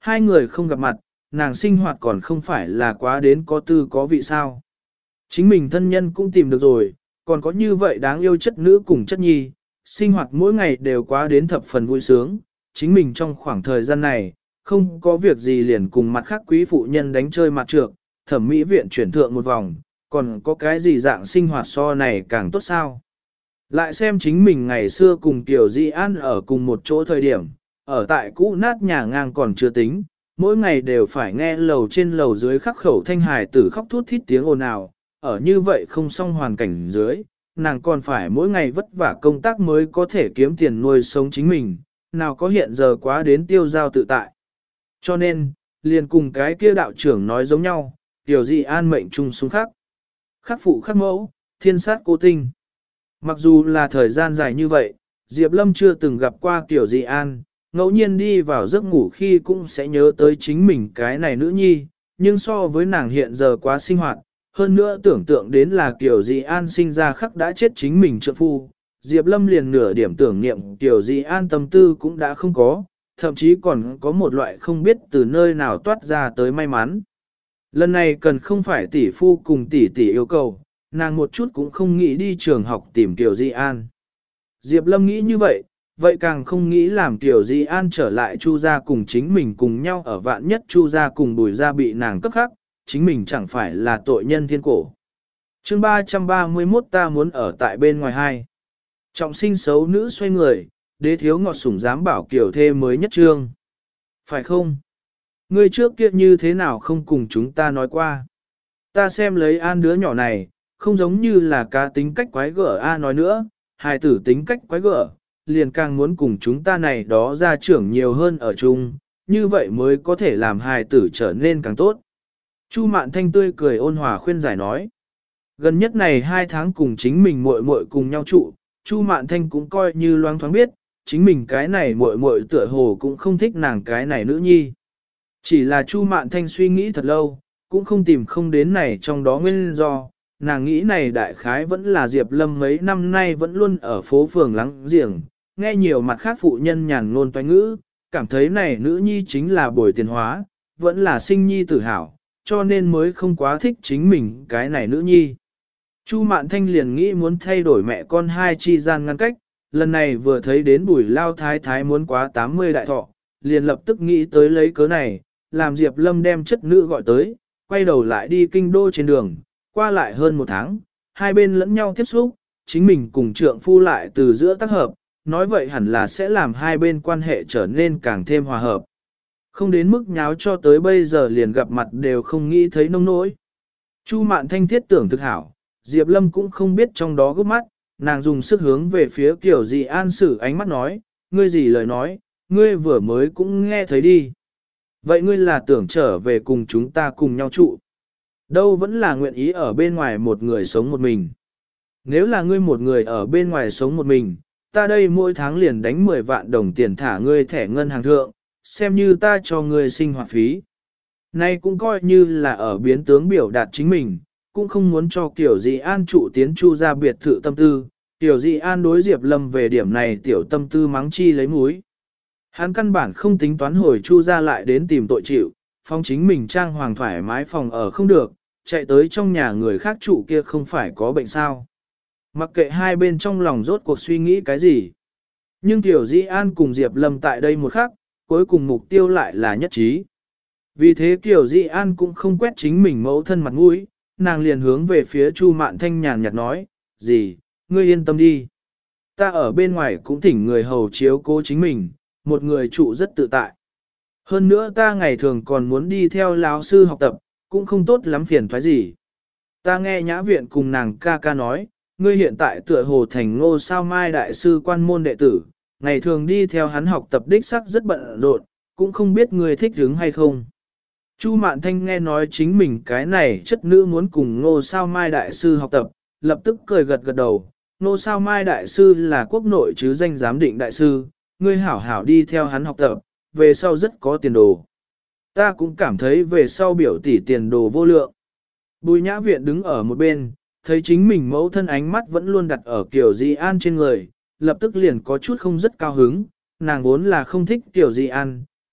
Hai người không gặp mặt, nàng sinh hoạt còn không phải là quá đến có tư có vị sao. Chính mình thân nhân cũng tìm được rồi, còn có như vậy đáng yêu chất nữ cùng chất nhi, sinh hoạt mỗi ngày đều quá đến thập phần vui sướng, chính mình trong khoảng thời gian này, không có việc gì liền cùng mặt khác quý phụ nhân đánh chơi mặt trược, thẩm mỹ viện chuyển thượng một vòng, còn có cái gì dạng sinh hoạt so này càng tốt sao. Lại xem chính mình ngày xưa cùng Tiểu Di An ở cùng một chỗ thời điểm, ở tại cũ nát nhà ngang còn chưa tính, mỗi ngày đều phải nghe lầu trên lầu dưới khắc khẩu thanh hài tử khóc thút thít tiếng ồn ào, ở như vậy không xong hoàn cảnh dưới, nàng còn phải mỗi ngày vất vả công tác mới có thể kiếm tiền nuôi sống chính mình, nào có hiện giờ quá đến tiêu giao tự tại. Cho nên, liền cùng cái kia đạo trưởng nói giống nhau, Tiểu Di An mệnh chung xuống khắc. Khắc phụ khắc mẫu, thiên sát cô tinh. Mặc dù là thời gian dài như vậy, Diệp Lâm chưa từng gặp qua Tiểu Di An, ngẫu nhiên đi vào giấc ngủ khi cũng sẽ nhớ tới chính mình cái này nữ nhi, nhưng so với nàng hiện giờ quá sinh hoạt, hơn nữa tưởng tượng đến là Tiểu Di An sinh ra khắc đã chết chính mình trượng phu, Diệp Lâm liền nửa điểm tưởng niệm Tiểu Di An tâm tư cũng đã không có, thậm chí còn có một loại không biết từ nơi nào toát ra tới may mắn. Lần này cần không phải tỷ phu cùng tỷ tỷ yêu cầu, nàng một chút cũng không nghĩ đi trường học tìm Tiểu Di An. Diệp Lâm nghĩ như vậy, vậy càng không nghĩ làm Tiểu Di An trở lại Chu gia cùng chính mình cùng nhau ở vạn nhất Chu gia cùng Bùi gia bị nàng cấp khắc, chính mình chẳng phải là tội nhân thiên cổ. Chương 331 ta muốn ở tại bên ngoài hai. Trọng sinh xấu nữ xoay người, đế thiếu ngọt sủng dám bảo kiểu thê mới nhất trương. Phải không? Ngươi trước kia như thế nào không cùng chúng ta nói qua? Ta xem lấy An đứa nhỏ này, không giống như là cá tính cách quái gở A nói nữa, hài tử tính cách quái gở, liền càng muốn cùng chúng ta này đó ra trưởng nhiều hơn ở chung, như vậy mới có thể làm hài tử trở nên càng tốt. Chu Mạn Thanh tươi cười ôn hòa khuyên giải nói. Gần nhất này 2 tháng cùng chính mình muội muội cùng nhau trụ, Chu Mạn Thanh cũng coi như loáng thoáng biết, chính mình cái này muội muội tựa hồ cũng không thích nàng cái này nữ nhi. Chỉ là Chu Mạn Thanh suy nghĩ thật lâu, cũng không tìm không đến này trong đó nguyên do, nàng nghĩ này đại khái vẫn là Diệp Lâm mấy năm nay vẫn luôn ở phố phường lắng giềng, nghe nhiều mặt khác phụ nhân nhàn ngôn toanh ngữ, cảm thấy này nữ nhi chính là bồi tiền hóa, vẫn là sinh nhi tử hảo, cho nên mới không quá thích chính mình cái này nữ nhi. Chu Mạn Thanh liền nghĩ muốn thay đổi mẹ con hai chi gian ngăn cách, lần này vừa thấy đến Bùi lao thái thái muốn quá 80 đại thọ, liền lập tức nghĩ tới lấy cớ này, làm Diệp Lâm đem chất nữ gọi tới, quay đầu lại đi kinh đô trên đường, qua lại hơn 1 tháng, hai bên lẫn nhau tiếp xúc, chính mình cùng trượng phu lại từ giữa tác hợp, nói vậy hẳn là sẽ làm hai bên quan hệ trở nên càng thêm hòa hợp. Không đến mức nháo cho tới bây giờ liền gặp mặt đều không nghĩ thấy nông nỗi. Chu Mạn Thanh thiết tưởng thực hảo, Diệp Lâm cũng không biết trong đó gấp mắt, nàng dùng sức hướng về phía Tiểu Di An sử ánh mắt nói, ngươi gì lời nói, ngươi vừa mới cũng nghe thấy đi. Vậy ngươi là tưởng trở về cùng chúng ta cùng nhau trụ. Đâu vẫn là nguyện ý ở bên ngoài một người sống một mình. Nếu là ngươi một người ở bên ngoài sống một mình, ta đây mỗi tháng liền đánh 10 vạn đồng tiền thả ngươi thẻ ngân hàng thượng, xem như ta cho ngươi sinh hoạt phí. Nay cũng coi như là ở biến tướng biểu đạt chính mình, cũng không muốn cho Tiểu Di An trụ tiến Chu ra biệt thự tâm tư. Tiểu Di An đối Diệp Lâm về điểm này tiểu tâm tư mắng chi lấy múi. Hắn căn bản không tính toán hồi Chu ra lại đến tìm tội chịu, phong chính mình trang hoàng thoải mái phòng ở không được, chạy tới trong nhà người khác trụ kia không phải có bệnh sao. Mặc kệ hai bên trong lòng rốt cuộc suy nghĩ cái gì. Nhưng Tiểu Di An cùng Diệp Lâm tại đây một khắc, cuối cùng mục tiêu lại là nhất trí. Vì thế Tiểu Di An cũng không quét chính mình mẫu thân mặt mũi, nàng liền hướng về phía Chu Mạn Thanh nhàn nhạt nói, gì, ngươi yên tâm đi. Ta ở bên ngoài cũng thỉnh người hầu chiếu cố chính mình, một người trụ rất tự tại. Hơn nữa ta ngày thường còn muốn đi theo lão sư học tập, cũng không tốt lắm phiền toái gì. Ta nghe nhã viện cùng nàng ca ca nói, ngươi hiện tại tựa hồ thành Ngô Sao Mai đại sư quan môn đệ tử, ngày thường đi theo hắn học tập đích sắc rất bận rộn, cũng không biết ngươi thích hứng hay không. Chu Mạn Thanh nghe nói chính mình cái này chất nữ muốn cùng Ngô Sao Mai đại sư học tập, lập tức cười gật gật đầu. Ngô Sao Mai đại sư là quốc nội chứ danh giám định đại sư, ngươi hảo hảo đi theo hắn học tập, về sau rất có tiền đồ. Ta cũng cảm thấy về sau biểu tỷ tiền đồ vô lượng. Bùi Nhã Viện đứng ở một bên, thấy chính mình mẫu thân ánh mắt vẫn luôn đặt ở Tiểu Di An trên người, lập tức liền có chút không rất cao hứng, nàng vốn là không thích Tiểu Di An,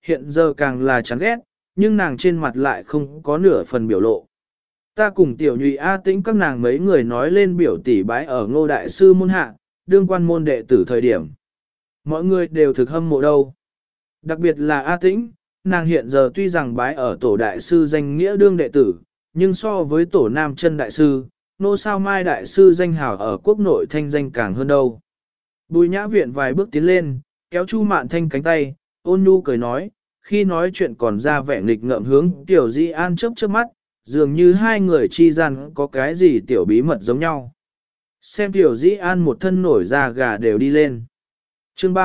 hiện giờ càng là chán ghét, nhưng nàng trên mặt lại không có nửa phần biểu lộ. Ta cùng tiểu nhụy A Tĩnh các nàng mấy người nói lên biểu tỷ bái ở Ngô Đại Sư môn hạ, đương quan môn đệ tử thời điểm. Mọi người đều thực hâm mộ đâu. Đặc biệt là A Tĩnh, nàng hiện giờ tuy rằng bái ở tổ đại sư danh nghĩa đương đệ tử, nhưng so với tổ nam chân đại sư, Nô Sao Mai đại sư danh hào ở quốc nội thanh danh càng hơn đâu. Bùi Nhã Viện vài bước tiến lên, kéo Chu Mạn Thanh cánh tay, ôn nhu cười nói, khi nói chuyện còn ra vẻ nghịch ngợm hướng Tiểu Di An chớp chớp mắt, dường như hai người chi gian có cái gì tiểu bí mật giống nhau. Xem Tiểu Di An một thân nổi da gà đều đi lên. Chương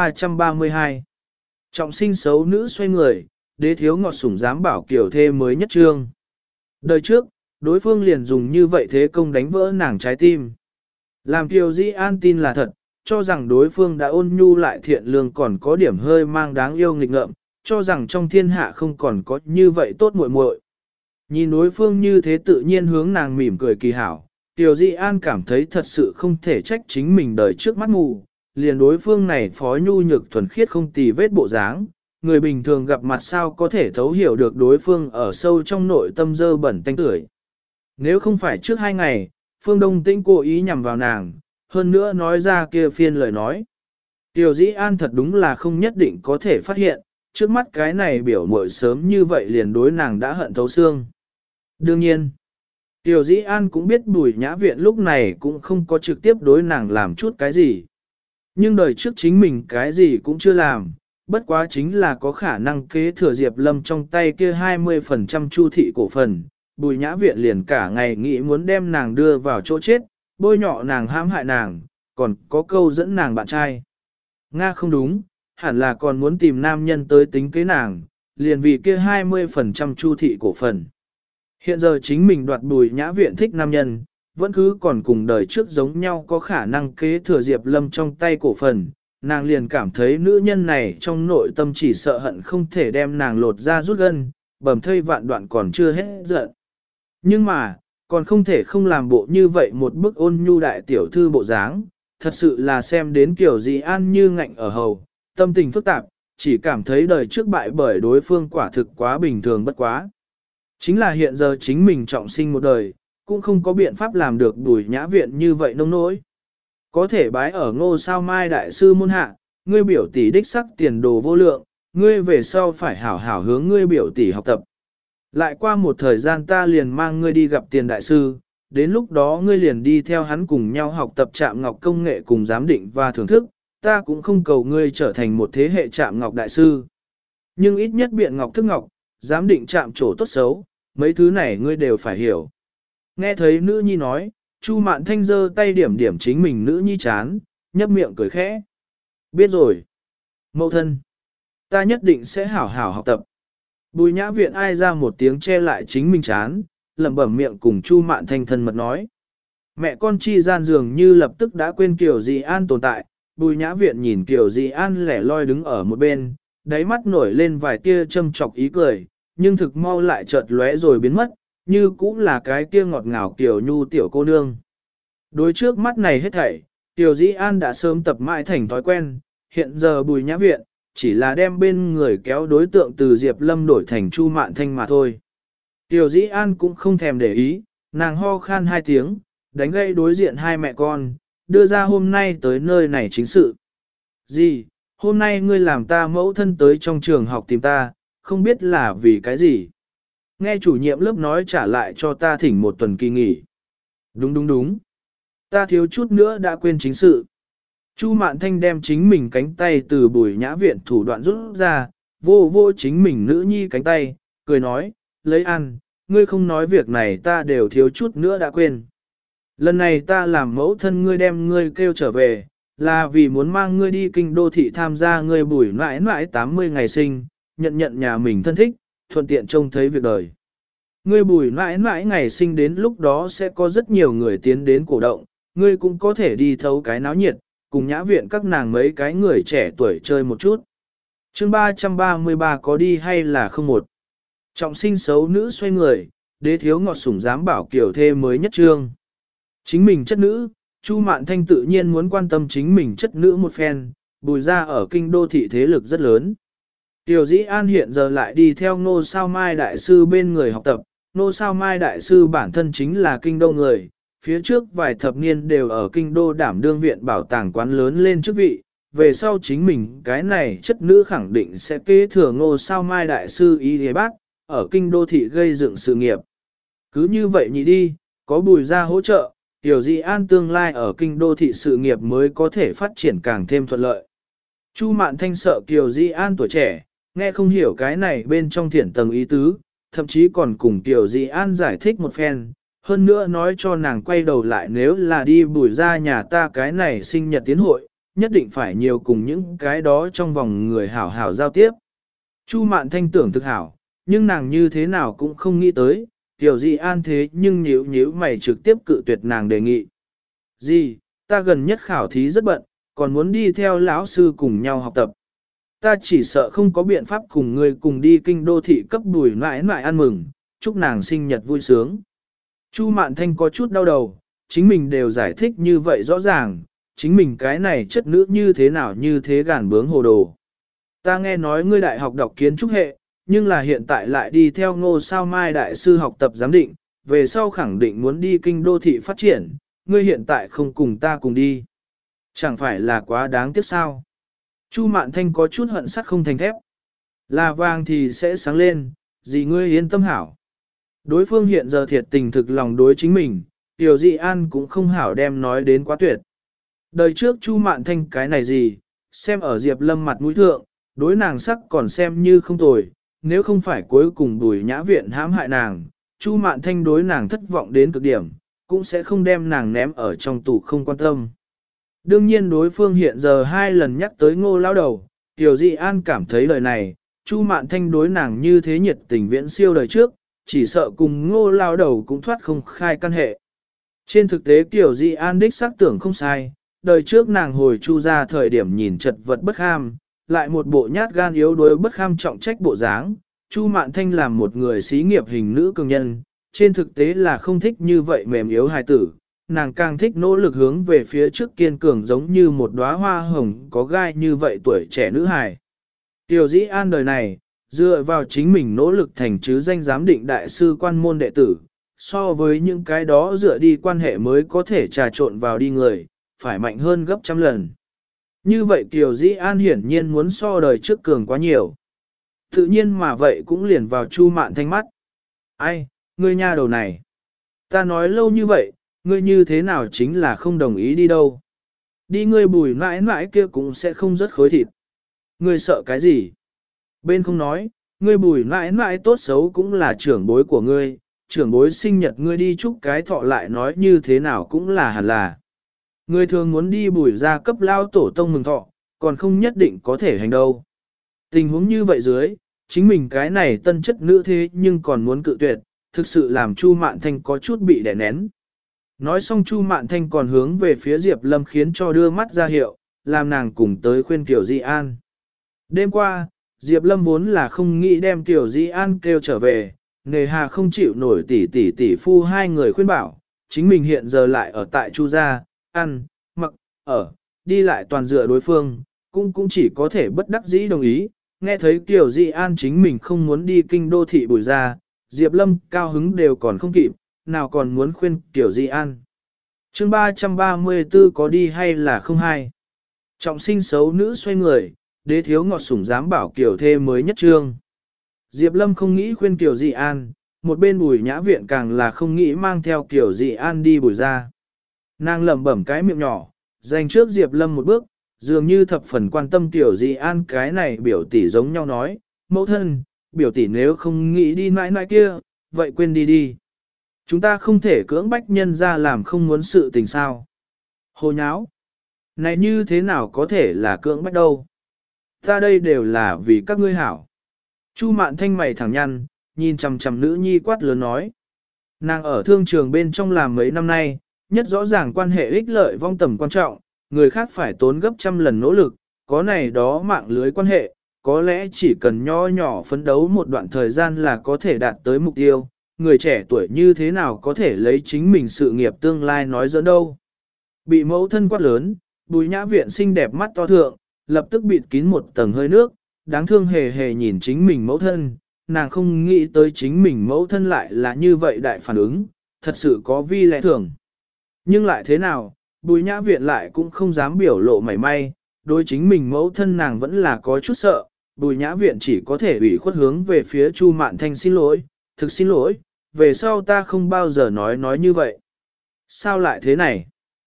332 Trọng sinh xấu nữ xoay người, đế thiếu ngọt sủng dám bảo kiểu thê mới nhất trương. Đời trước, đối phương liền dùng như vậy thế công đánh vỡ nàng trái tim. Làm Kiều Di An tin là thật, cho rằng đối phương đã ôn nhu lại thiện lương còn có điểm hơi mang đáng yêu nghịch ngợm, cho rằng trong thiên hạ không còn có như vậy tốt muội muội. Nhìn đối phương như thế tự nhiên hướng nàng mỉm cười kỳ hảo, Kiều Di An cảm thấy thật sự không thể trách chính mình đời trước mắt mù, liền đối phương này phó nhu nhược thuần khiết không tì vết bộ dáng, người bình thường gặp mặt sao có thể thấu hiểu được đối phương ở sâu trong nội tâm dơ bẩn tanh tưởi. Nếu không phải trước 2 ngày, Phương Đông Tĩnh cố ý nhằm vào nàng, hơn nữa nói ra kia phiên lời nói. Tiểu Dĩ An thật đúng là không nhất định có thể phát hiện, trước mắt cái này biểu muội sớm như vậy liền đối nàng đã hận thấu xương. Đương nhiên, Tiểu Dĩ An cũng biết Bùi Nhã Viện lúc này cũng không có trực tiếp đối nàng làm chút cái gì. Nhưng đời trước chính mình cái gì cũng chưa làm, bất quá chính là có khả năng kế thừa Diệp Lâm trong tay kia 20% chu thị cổ phần. Bùi Nhã Viện liền cả ngày nghĩ muốn đem nàng đưa vào chỗ chết, bôi nhọ nàng hãm hại nàng, còn có câu dẫn nàng bạn trai. Nga không đúng, hẳn là còn muốn tìm nam nhân tới tính kế nàng, liền vì kia 20% chu thị cổ phần. Hiện giờ chính mình đoạt Bùi Nhã Viện thích nam nhân, vẫn cứ còn cùng đời trước giống nhau có khả năng kế thừa Diệp Lâm trong tay cổ phần, nàng liền cảm thấy nữ nhân này trong nội tâm chỉ sợ hận không thể đem nàng lột ra rút gân, bầm thây vạn đoạn còn chưa hết giận. Nhưng mà, còn không thể không làm bộ như vậy một bức ôn nhu đại tiểu thư bộ dáng, thật sự là xem đến kiểu gì an như ngạnh ở hầu, tâm tình phức tạp, chỉ cảm thấy đời trước bại bởi đối phương quả thực quá bình thường bất quá. Chính là hiện giờ chính mình trọng sinh một đời, cũng không có biện pháp làm được Bùi Nhã Viện như vậy nông nỗi. Có thể bái ở Ngô Sao Mai đại sư môn hạ, ngươi biểu tỷ đích sắc tiền đồ vô lượng, ngươi về sau phải hảo hảo hướng ngươi biểu tỷ học tập. Lại qua một thời gian ta liền mang ngươi đi gặp tiền đại sư, đến lúc đó ngươi liền đi theo hắn cùng nhau học tập chạm ngọc công nghệ cùng giám định và thưởng thức, ta cũng không cầu ngươi trở thành một thế hệ chạm ngọc đại sư. Nhưng ít nhất biện ngọc thức ngọc, giám định chạm trổ tốt xấu, mấy thứ này ngươi đều phải hiểu. Nghe thấy nữ nhi nói, Chu Mạn Thanh giơ tay điểm điểm chính mình nữ nhi chán, nhấp miệng cười khẽ. Biết rồi. Mẫu thân. Ta nhất định sẽ hảo hảo học tập. Bùi Nhã Viện ai ra một tiếng che lại chính mình chán, lẩm bẩm miệng cùng Chu Mạn Thanh thân mật nói. Mẹ con chi gian dường như lập tức đã quên Kiều Dị An tồn tại, Bùi Nhã Viện nhìn Kiều Dị An lẻ loi đứng ở một bên, đáy mắt nổi lên vài tia châm chọc ý cười, nhưng thực mau lại chợt lóe rồi biến mất, như cũng là cái tia ngọt ngào Kiều Nhu tiểu cô nương. Đối trước mắt này hết thảy, Kiều Dị An đã sớm tập mãi thành thói quen, hiện giờ Bùi Nhã Viện chỉ là đem bên người kéo đối tượng từ Diệp Lâm đổi thành Chu Mạn Thanh mà thôi. Kiều Dĩ An cũng không thèm để ý, nàng ho khan 2 tiếng, đánh gây đối diện hai mẹ con, đưa ra hôm nay tới nơi này chính sự. Gì, hôm nay ngươi làm ta mẫu thân tới trong trường học tìm ta, không biết là vì cái gì. Nghe chủ nhiệm lớp nói trả lại cho ta thỉnh một tuần kỳ nghỉ. Đúng. Ta thiếu chút nữa đã quên chính sự. Chu Mạn Thanh đem chính mình cánh tay từ Bùi Nhã Viện thủ đoạn rút ra, vô chính mình nữ nhi cánh tay, cười nói, lấy ăn, ngươi không nói việc này ta đều thiếu chút nữa đã quên. Lần này ta làm mẫu thân ngươi đem ngươi kêu trở về, là vì muốn mang ngươi đi kinh đô thị tham gia ngươi Bùi mãi mãi 80 ngày sinh, nhận nhà mình thân thích, thuận tiện trông thấy việc đời. Ngươi Bùi mãi mãi ngày sinh đến lúc đó sẽ có rất nhiều người tiến đến cổ động, ngươi cũng có thể đi thấu cái náo nhiệt, cùng Nhã Viện các nàng mấy cái người trẻ tuổi chơi một chút. Chương 333 có đi hay là không một? Trọng sinh xấu nữ xoay người, đế thiếu ngọt sủng dám bảo kiểu thê mới nhất trương. Chính mình chất nữ, Chu Mạn Thanh tự nhiên muốn quan tâm chính mình chất nữ một phen, Bùi ra ở kinh đô thị thế lực rất lớn. Tiểu Dĩ An hiện giờ lại đi theo Ngô Sao Mai Đại Sư bên người học tập. Ngô Sao Mai Đại Sư bản thân chính là kinh đô người, phía trước vài thập niên đều ở kinh đô đảm đương viện bảo tàng quán lớn lên chức vị. Về sau chính mình cái này chất nữ khẳng định sẽ kế thừa Ngô Sao Mai Đại Sư Y Thế Bác, ở kinh đô thị gây dựng sự nghiệp. Cứ như vậy nhị đi, có Bùi gia hỗ trợ, Tiểu Dĩ An tương lai ở kinh đô thị sự nghiệp mới có thể phát triển càng thêm thuận lợi. Chu Mạn Thanh sợ Kiều Dĩ An tuổi trẻ, nghe không hiểu cái này bên trong thiển tầng ý tứ, thậm chí còn cùng Kiều Dĩ An giải thích một phen, hơn nữa nói cho nàng quay đầu lại nếu là đi Bùi gia nhà ta cái này sinh nhật tiến hội, nhất định phải nhiều cùng những cái đó trong vòng người hảo hảo giao tiếp. Chu Mạn Thanh tưởng thực hảo, nhưng nàng như thế nào cũng không nghĩ tới, Kiều Dĩ An thế nhưng nhíu mày trực tiếp cự tuyệt nàng đề nghị. Gì, ta gần nhất khảo thí rất bận, còn muốn đi theo lão sư cùng nhau học tập. Ta chỉ sợ không có biện pháp cùng người cùng đi kinh đô thị cấp Bùi mãi mãi ăn mừng, chúc nàng sinh nhật vui sướng. Chu Mạn Thanh có chút đau đầu, chính mình đều giải thích như vậy rõ ràng, chính mình cái này chất nữ như thế nào như thế gàn bướng hồ đồ. Ta nghe nói ngươi đại học đọc kiến trúc hệ, nhưng là hiện tại lại đi theo Ngô Sao Mai Đại Sư học tập giám định, về sau khẳng định muốn đi kinh đô thị phát triển, ngươi hiện tại không cùng ta cùng đi. Chẳng phải là quá đáng tiếc sao? Chu Mạn Thanh có chút hận sắt không thành thép. Là vàng thì sẽ sáng lên, gì ngươi yên tâm hảo. Đối phương hiện giờ thiệt tình thực lòng đối chính mình, Tiểu Dĩ An cũng không hảo đem nói đến quá tuyệt. Đời trước Chu Mạn Thanh cái này gì, xem ở Diệp Lâm mặt mũi thượng, đối nàng sắc còn xem như không tồi, nếu không phải cuối cùng Bùi Nhã Viện hãm hại nàng, Chu Mạn Thanh đối nàng thất vọng đến cực điểm, cũng sẽ không đem nàng ném ở trong tủ không quan tâm. Đương nhiên đối phương hiện giờ hai lần nhắc tới Ngô lão đầu, Tiểu Dĩ An cảm thấy lời này, Chu Mạn Thanh đối nàng như thế nhiệt tình viễn siêu đời trước, chỉ sợ cùng Ngô lão đầu cũng thoát không khai căn hệ. Trên thực tế Tiểu Dĩ An đích xác tưởng không sai, đời trước nàng hồi Chu ra thời điểm nhìn chật vật bất kham, lại một bộ nhát gan yếu đuối bất kham trọng trách bộ dáng, Chu Mạn Thanh làm một người xí nghiệp hình nữ cường nhân, trên thực tế là không thích như vậy mềm yếu hài tử, nàng càng thích nỗ lực hướng về phía trước kiên cường giống như một đóa hoa hồng có gai như vậy tuổi trẻ nữ hài. Tiểu Dĩ An đời này, dựa vào chính mình nỗ lực thành chứ danh giám định đại sư quan môn đệ tử, so với những cái đó dựa đi quan hệ mới có thể trà trộn vào đi người, phải mạnh hơn gấp trăm lần. Như vậy Tiểu Dĩ An hiển nhiên muốn so đời trước cường quá nhiều. Tự nhiên mà vậy cũng liền vào Chu Mạn Thanh mắt. Ai, ngươi nha đầu này. Ta nói lâu như vậy, ngươi như thế nào chính là không đồng ý đi đâu. Đi ngươi Bùi mãi mãi kia cũng sẽ không rất khối thịt. Ngươi sợ cái gì? Bên không nói, ngươi Bùi mãi mãi tốt xấu cũng là trưởng bối của ngươi, trưởng bối sinh nhật ngươi đi chúc cái thọ lại nói như thế nào cũng là hẳn là. Ngươi thường muốn đi Bùi gia cấp lao tổ tông mừng thọ, còn không nhất định có thể hành đâu. Tình huống như vậy dưới, chính mình cái này tân chất nữ thế nhưng còn muốn cự tuyệt, thực sự làm Chu Mạn Thanh có chút bị đè nén. Nói xong Chu Mạn Thanh còn hướng về phía Diệp Lâm khiến cho đưa mắt ra hiệu, làm nàng cùng tới khuyên Tiểu Dĩ An. Đêm qua, Diệp Lâm vốn là không nghĩ đem Tiểu Dĩ An kêu trở về, nề hà không chịu nổi tỷ phu hai người khuyên bảo, chính mình hiện giờ lại ở tại Chu gia, ăn, mặc, ở, đi lại toàn dựa đối phương, cũng chỉ có thể bất đắc dĩ đồng ý. Nghe thấy Tiểu Dĩ An chính mình không muốn đi kinh đô thị Bùi gia, Diệp Lâm cao hứng đều còn không kịp, nào còn muốn khuyên Tiểu Dĩ An. Chương 334 có đi hay là không hay? Trọng sinh xấu nữ xoay người, đế thiếu ngọt sủng dám bảo Kiều thê mới nhất trương. Diệp Lâm không nghĩ khuyên Kiều Dĩ An, một bên Bùi Nhã Viện càng là không nghĩ mang theo Kiều Dĩ An đi Bùi gia. Nàng lẩm bẩm cái miệng nhỏ, dành trước Diệp Lâm một bước, dường như thập phần quan tâm Kiều Dĩ An cái này biểu tỷ giống nhau nói, mẫu thân, biểu tỷ nếu không nghĩ đi mãi mãi kia, vậy quên đi đi. Chúng ta không thể cưỡng bách nhân ra làm không muốn sự tình sao. Hồ nháo. Này như thế nào có thể là cưỡng bách đâu. Ta đây đều là vì các ngươi hảo. Chu Mạn Thanh mày thẳng nhăn, nhìn chằm chằm nữ nhi quát lớn nói. Nàng ở thương trường bên trong làm mấy năm nay, nhất rõ ràng quan hệ ích lợi vong tầm quan trọng, người khác phải tốn gấp trăm lần nỗ lực, có này đó mạng lưới quan hệ, có lẽ chỉ cần nho nhỏ phấn đấu một đoạn thời gian là có thể đạt tới mục tiêu, người trẻ tuổi như thế nào có thể lấy chính mình sự nghiệp tương lai nói giỡn đâu. Bị mẫu thân quát lớn, Bùi Nhã Viện xinh đẹp mắt to thượng, lập tức bịt kín một tầng hơi nước, đáng thương hề hề nhìn chính mình mẫu thân, nàng không nghĩ tới chính mình mẫu thân lại là như vậy đại phản ứng, thật sự có vi lẽ thường. Nhưng lại thế nào, Bùi Nhã Viện lại cũng không dám biểu lộ mảy may, đối chính mình mẫu thân nàng vẫn là có chút sợ, Bùi Nhã Viện chỉ có thể ủy khuất hướng về phía Chu Mạn Thanh xin lỗi, thực xin lỗi, về sau ta không bao giờ nói như vậy. Sao lại thế này?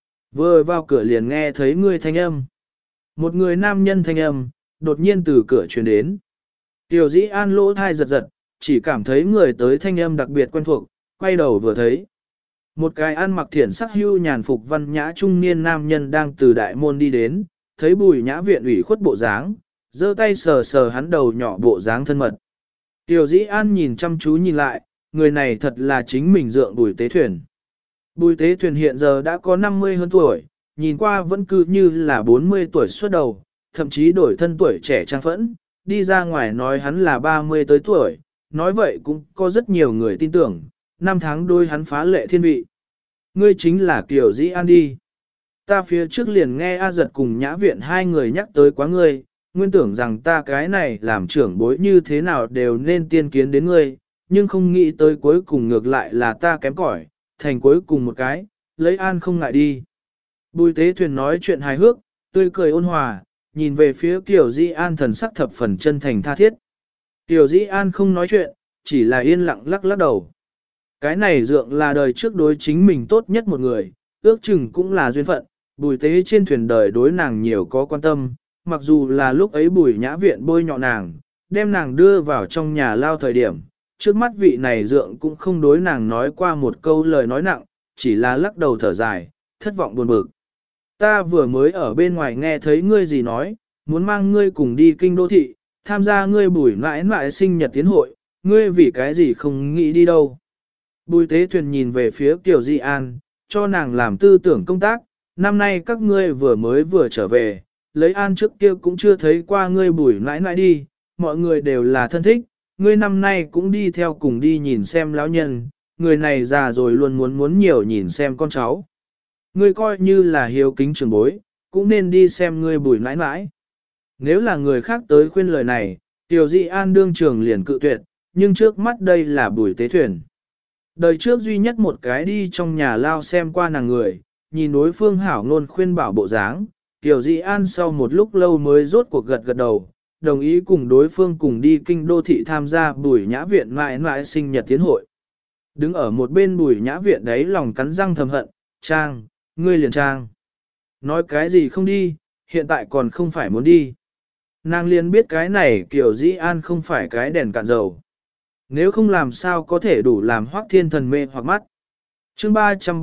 Vừa vào cửa liền nghe thấy người thanh âm. Một người nam nhân thanh âm, đột nhiên từ cửa truyền đến. Tiểu Dĩ An lỗ thai giật giật, chỉ cảm thấy người tới thanh âm đặc biệt quen thuộc, quay đầu vừa thấy. Một cái ăn mặc thiển sắc hưu nhàn phục văn nhã trung niên nam nhân đang từ đại môn đi đến, thấy Bùi Nhã Viện ủy khuất bộ dáng, giơ tay sờ sờ hắn đầu nhỏ bộ dáng thân mật. Tiểu Dĩ An nhìn chăm chú nhìn lại, người này thật là chính mình dượng Bùi Tế Thuyền. Bùi Tế Thuyền hiện giờ đã có 50 hơn tuổi, nhìn qua vẫn cứ như là 40 tuổi xuất đầu, thậm chí đổi thân tuổi trẻ trang phẫn, đi ra ngoài nói hắn là 30 tới tuổi, nói vậy cũng có rất nhiều người tin tưởng, năm tháng đôi hắn phá lệ thiên vị. Ngươi chính là Kiều Dĩ An đi. Ta phía trước liền nghe A Giật cùng Nhã Viện hai người nhắc tới quá ngươi, nguyên tưởng rằng ta cái này làm trưởng bối như thế nào đều nên tiên kiến đến ngươi, nhưng không nghĩ tới cuối cùng ngược lại là ta kém cỏi, thành cuối cùng một cái, lấy An không ngại đi. Bùi Tế Thuyền nói chuyện hài hước, tươi cười ôn hòa, nhìn về phía Kiều Dĩ An thần sắc thập phần chân thành tha thiết. Kiều Dĩ An không nói chuyện, chỉ là yên lặng lắc lắc đầu. Cái này dượng là đời trước đối chính mình tốt nhất một người, ước chừng cũng là duyên phận, Bùi Tế trên thuyền đời đối nàng nhiều có quan tâm, mặc dù là lúc ấy Bùi Nhã Viện bôi nhọ nàng, đem nàng đưa vào trong nhà lao thời điểm, trước mắt vị này dượng cũng không đối nàng nói qua một câu lời nói nặng, chỉ là lắc đầu thở dài, thất vọng buồn bực. Ta vừa mới ở bên ngoài nghe thấy ngươi gì nói, muốn mang ngươi cùng đi kinh đô thị, tham gia ngươi Bùi mãi mãi sinh nhật tiến hội, ngươi vì cái gì không nghĩ đi đâu. Bùi Tế Thuyền nhìn về phía Kiều Dĩ An, cho nàng làm tư tưởng công tác, năm nay các ngươi vừa trở về, lấy An trước kia cũng chưa thấy qua ngươi Bùi mãi mãi đi, mọi người đều là thân thích, ngươi năm nay cũng đi theo cùng đi nhìn xem lão nhân, người này già rồi luôn muốn nhiều nhìn xem con cháu. Ngươi coi như là hiếu kính trưởng bối, cũng nên đi xem ngươi Bùi mãi mãi. Nếu là người khác tới khuyên lời này, Kiều Dĩ An đương trường liền cự tuyệt, nhưng trước mắt đây là Bùi Tế Thuyền. Đời trước duy nhất một cái đi trong nhà lao xem qua nàng người, nhìn đối phương hảo ngôn khuyên bảo bộ dáng, Kiều Dĩ An sau một lúc lâu mới rốt cuộc gật đầu, đồng ý cùng đối phương cùng đi kinh đô thị tham gia Bùi Nhã Viện mãi mãi sinh nhật tiến hội. Đứng ở một bên Bùi Nhã Viện đấy lòng cắn răng thầm hận, Trang, ngươi liền Trang. Nói cái gì không đi, hiện tại còn không phải muốn đi. Nàng liền biết cái này Kiều Dĩ An không phải cái đèn cạn dầu. Nếu không làm sao có thể đủ làm Hoắc Thiên Thần mê hoặc mắt. Chương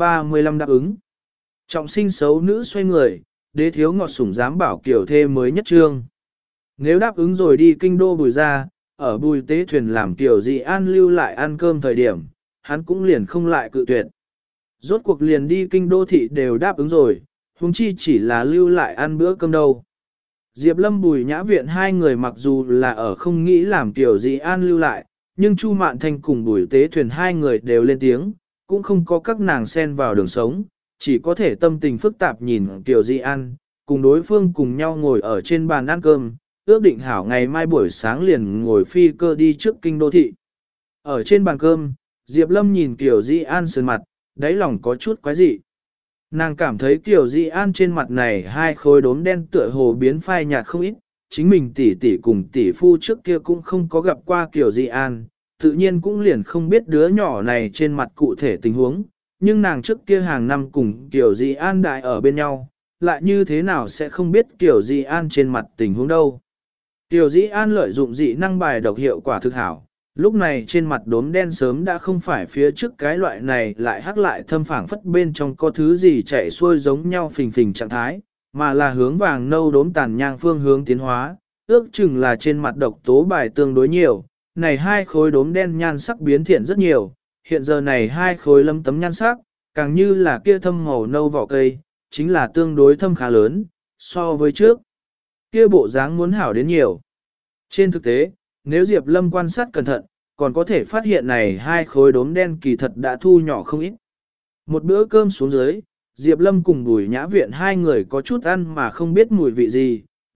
335 đáp ứng. Trọng sinh xấu nữ xoay người, đế thiếu ngọt sủng dám bảo Kiều thê mới nhất trương. Nếu đáp ứng rồi đi kinh đô Bùi ra, ở Bùi Tế Thuyền làm Kiều Dĩ An lưu lại ăn cơm thời điểm, hắn cũng liền không lại cự tuyệt. Rốt cuộc liền đi kinh đô thị đều đáp ứng rồi, huống chi chỉ là lưu lại ăn bữa cơm đâu. Diệp Lâm Bùi Nhã Viện hai người mặc dù là ở không nghĩ làm Kiều Dĩ An lưu lại, nhưng Chu Mạn Thanh cùng Bùi Tế Thuyền hai người đều lên tiếng, cũng không có các nàng xen vào đường sống, chỉ có thể tâm tình phức tạp nhìn Kiều Dĩ An, cùng đối phương cùng nhau ngồi ở trên bàn ăn cơm, ước định hảo ngày mai buổi sáng liền ngồi phi cơ đi trước kinh đô thị. Ở trên bàn cơm, Diệp Lâm nhìn Kiều Dĩ An sườn mặt, đáy lòng có chút quái dị. Nàng cảm thấy Kiều Dĩ An trên mặt này hai khối đốm đen tựa hồ biến phai nhạt không ít, chính mình tỷ tỷ cùng tỷ phu trước kia cũng không có gặp qua Kiều Dĩ An, tự nhiên cũng liền không biết đứa nhỏ này trên mặt cụ thể tình huống, nhưng nàng trước kia hàng năm cùng Kiều Dĩ An đại ở bên nhau, lại như thế nào sẽ không biết Kiều Dĩ An trên mặt tình huống đâu. Kiều Dĩ An lợi dụng dị năng bài độc hiệu quả thực hảo, lúc này trên mặt đốm đen sớm đã không phải phía trước cái loại này lại hắc lại thâm phảng phất bên trong có thứ gì chảy xuôi giống nhau phình phình trạng thái, mà là hướng vàng nâu đốm tàn nhang phương hướng tiến hóa, ước chừng là trên mặt độc tố bài tương đối nhiều, này hai khối đốm đen nhan sắc biến thiện rất nhiều, hiện giờ này hai khối lâm tấm nhan sắc, càng như là kia thâm màu nâu vỏ cây, chính là tương đối thâm khá lớn, so với trước, kia bộ dáng muốn hảo đến nhiều. Trên thực tế, nếu Diệp Lâm quan sát cẩn thận, còn có thể phát hiện này hai khối đốm đen kỳ thật đã thu nhỏ không ít. Một bữa cơm xuống dưới, Diệp Lâm cùng Bùi Nhã Viện hai người có chút ăn mà không biết mùi vị gì,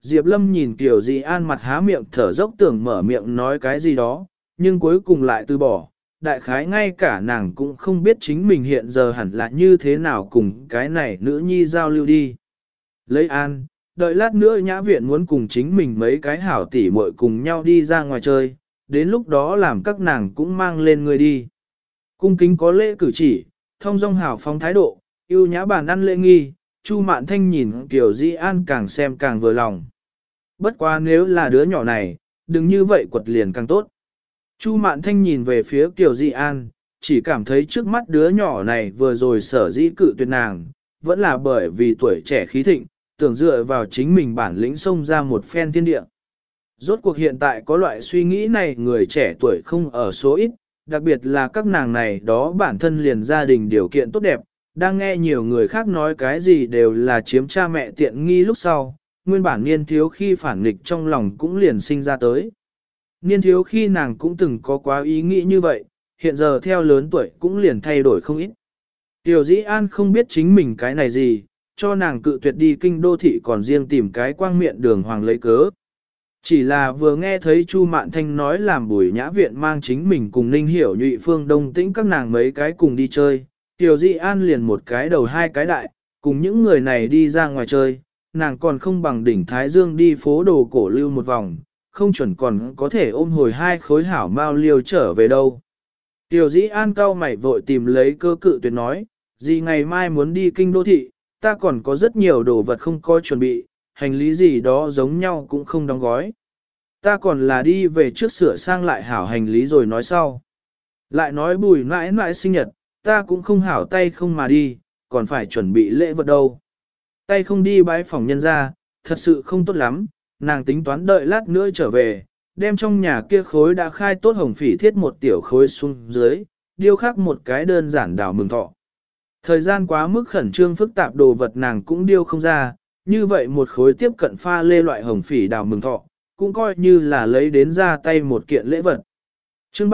Diệp Lâm nhìn Kiều Dị An mặt há miệng thở dốc tưởng mở miệng nói cái gì đó, nhưng cuối cùng lại từ bỏ. Đại khái ngay cả nàng cũng không biết chính mình hiện giờ hẳn là như thế nào cùng cái này nữ nhi giao lưu đi. Lấy an, đợi lát nữa nhã viện muốn cùng chính mình mấy cái hảo tỉ muội cùng nhau đi ra ngoài chơi, đến lúc đó làm các nàng cũng mang lên người đi. Cung kính có lễ cử chỉ, thông dong hảo phóng thái độ, yêu nhã bàn ăn lễ nghi, Chu Mạn Thanh nhìn Kiều Di An càng xem càng vừa lòng. Bất quá nếu là đứa nhỏ này, đừng như vậy quật liền càng tốt. Chu Mạn Thanh nhìn về phía Kiều Di An, chỉ cảm thấy trước mắt đứa nhỏ này vừa rồi sở dĩ cự tuyệt nàng, vẫn là bởi vì tuổi trẻ khí thịnh, tưởng dựa vào chính mình bản lĩnh xông ra một phen thiên địa. Rốt cuộc hiện tại có loại suy nghĩ này người trẻ tuổi không ở số ít, đặc biệt là các nàng này đó bản thân liền gia đình điều kiện tốt đẹp, đang nghe nhiều người khác nói cái gì đều là chiếm cha mẹ tiện nghi lúc sau, nguyên bản niên thiếu khi phản nghịch trong lòng cũng liền sinh ra tới. Niên thiếu khi nàng cũng từng có quá ý nghĩ như vậy, hiện giờ theo lớn tuổi cũng liền thay đổi không ít. Tiểu Dĩ An không biết chính mình cái này gì, cho nàng cự tuyệt đi kinh đô thị còn riêng tìm cái quang miệng đường hoàng lấy cớ. Chỉ là vừa nghe thấy Chu Mạn Thanh nói làm Bùi Nhã Viện mang chính mình cùng Ninh Hiểu Nhụy Phương Đông Tĩnh các nàng mấy cái cùng đi chơi, Tiểu Dĩ An liền một cái đầu hai cái đại, cùng những người này đi ra ngoài chơi, nàng còn không bằng đỉnh Thái Dương đi phố đồ cổ lưu một vòng, không chuẩn còn có thể ôm hồi hai khối hảo mao liêu trở về đâu. Tiểu Dĩ An cau mày vội tìm lấy cơ cự tuyệt nói, gì ngày mai muốn đi kinh đô thị, ta còn có rất nhiều đồ vật không có chuẩn bị, hành lý gì đó giống nhau cũng không đóng gói. Ta còn là đi về trước sửa sang lại hảo hành lý rồi nói sau. Lại nói Bùi mãi mãi sinh nhật, ta cũng không hảo tay không mà đi, còn phải chuẩn bị lễ vật đâu. Tay không đi bái phòng nhân ra, thật sự không tốt lắm, nàng tính toán đợi lát nữa trở về, đem trong nhà kia khối đã khai tốt hồng phỉ thiết một tiểu khối xuống dưới, điêu khắc một cái đơn giản đảo mừng thọ. Thời gian quá mức khẩn trương phức tạp đồ vật nàng cũng điêu không ra, như vậy một khối tiếp cận pha lê loại hồng phỉ đào mừng thọ, cũng coi như là lấy đến ra tay một kiện lễ vật. Chương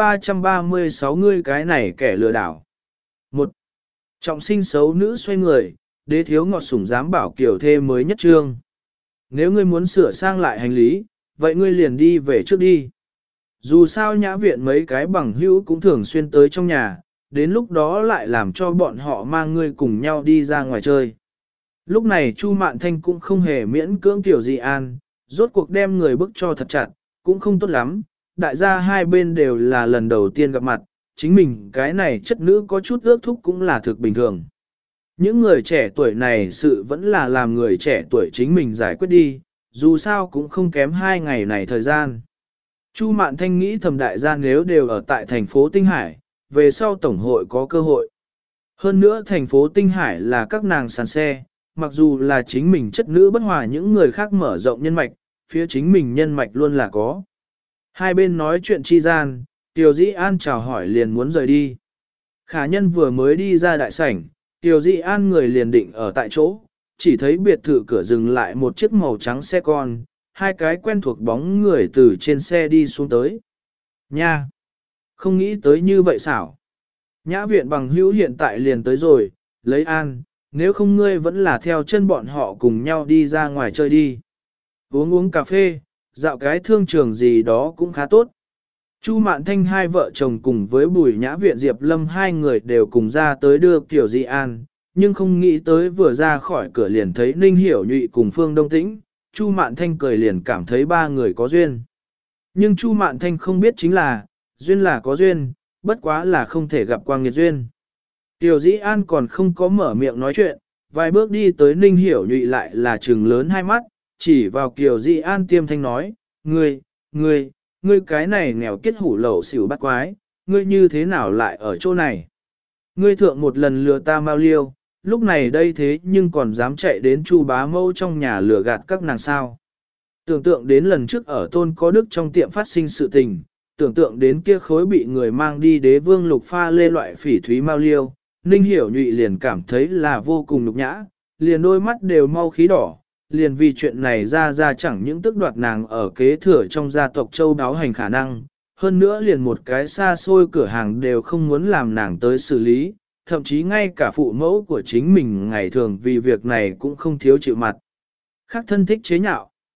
336 ngươi cái này kẻ lừa đảo. Một trọng sinh xấu nữ xoay người, đế thiếu ngọt sủng dám bảo kiểu thê mới nhất trương. Nếu ngươi muốn sửa sang lại hành lý, vậy ngươi liền đi về trước đi. Dù sao nhã viện mấy cái bằng hữu cũng thường xuyên tới trong nhà, đến lúc đó lại làm cho bọn họ mang ngươi cùng nhau đi ra ngoài chơi. Lúc này Chu Mạn Thanh cũng không hề miễn cưỡng Tiểu Dị An, rốt cuộc đem người bức cho thật chặt, cũng không tốt lắm, đại gia hai bên đều là lần đầu tiên gặp mặt, chính mình cái này chất nữ có chút ước thúc cũng là thực bình thường. Những người trẻ tuổi này sự vẫn là làm người trẻ tuổi chính mình giải quyết đi, dù sao cũng không kém 2 ngày này thời gian. Chu Mạn Thanh nghĩ thầm đại gia nếu đều ở tại thành phố Tinh Hải, về sau tổng hội có cơ hội. Hơn nữa thành phố Tinh Hải là các nàng sàn xe, mặc dù là chính mình chất nữ bất hòa những người khác mở rộng nhân mạch, phía chính mình nhân mạch luôn là có. Hai bên nói chuyện chi gian, Tiểu Dĩ An chào hỏi liền muốn rời đi. Khả nhân vừa mới đi ra đại sảnh, Tiểu Dĩ An người liền định ở tại chỗ, chỉ thấy biệt thự cửa dừng lại một chiếc màu trắng xe con, hai cái quen thuộc bóng người từ trên xe đi xuống tới. Nha! Không nghĩ tới như vậy xảo. Nhã viện bằng hữu hiện tại liền tới rồi, lấy an, nếu không ngươi vẫn là theo chân bọn họ cùng nhau đi ra ngoài chơi đi. Uống cà phê, dạo cái thương trường gì đó cũng khá tốt. Chu Mạn Thanh hai vợ chồng cùng với Bùi Nhã Viện Diệp Lâm hai người đều cùng ra tới đưa Tiểu Dị An, nhưng không nghĩ tới vừa ra khỏi cửa liền thấy Ninh Hiểu Nhụy cùng Phương Đông Tĩnh, Chu Mạn Thanh cười liền cảm thấy ba người có duyên. Nhưng Chu Mạn Thanh không biết chính là, duyên là có duyên, bất quá là không thể gặp quang nghiệt duyên. Tiểu Dĩ An còn không có mở miệng nói chuyện, vài bước đi tới Ninh Hiểu Nhụy lại là trừng lớn hai mắt, chỉ vào Tiểu Dĩ An tiêm thanh nói, ngươi cái này nghèo kiết hủ lẩu xỉu bắt quái, ngươi như thế nào lại ở chỗ này? Ngươi thượng một lần lừa ta mau liêu, lúc này đây thế nhưng còn dám chạy đến Chu bá mâu trong nhà lừa gạt các nàng sao. Tưởng tượng đến lần trước ở Tôn Có Đức trong tiệm phát sinh sự tình, tưởng tượng đến kia khối bị người mang đi đế vương lục pha lê loại phỉ thúy mau liêu, Ninh Hiểu Nhụy liền cảm thấy là vô cùng nhục nhã, liền đôi mắt đều mau khí đỏ, liền vì chuyện này ra chẳng những tức đoạt nàng ở kế thừa trong gia tộc châu đáo hành khả năng, hơn nữa liền một cái xa xôi cửa hàng đều không muốn làm nàng tới xử lý, thậm chí ngay cả phụ mẫu của chính mình ngày thường vì việc này cũng không thiếu chịu mặt. Khác thân thích chế nhạo.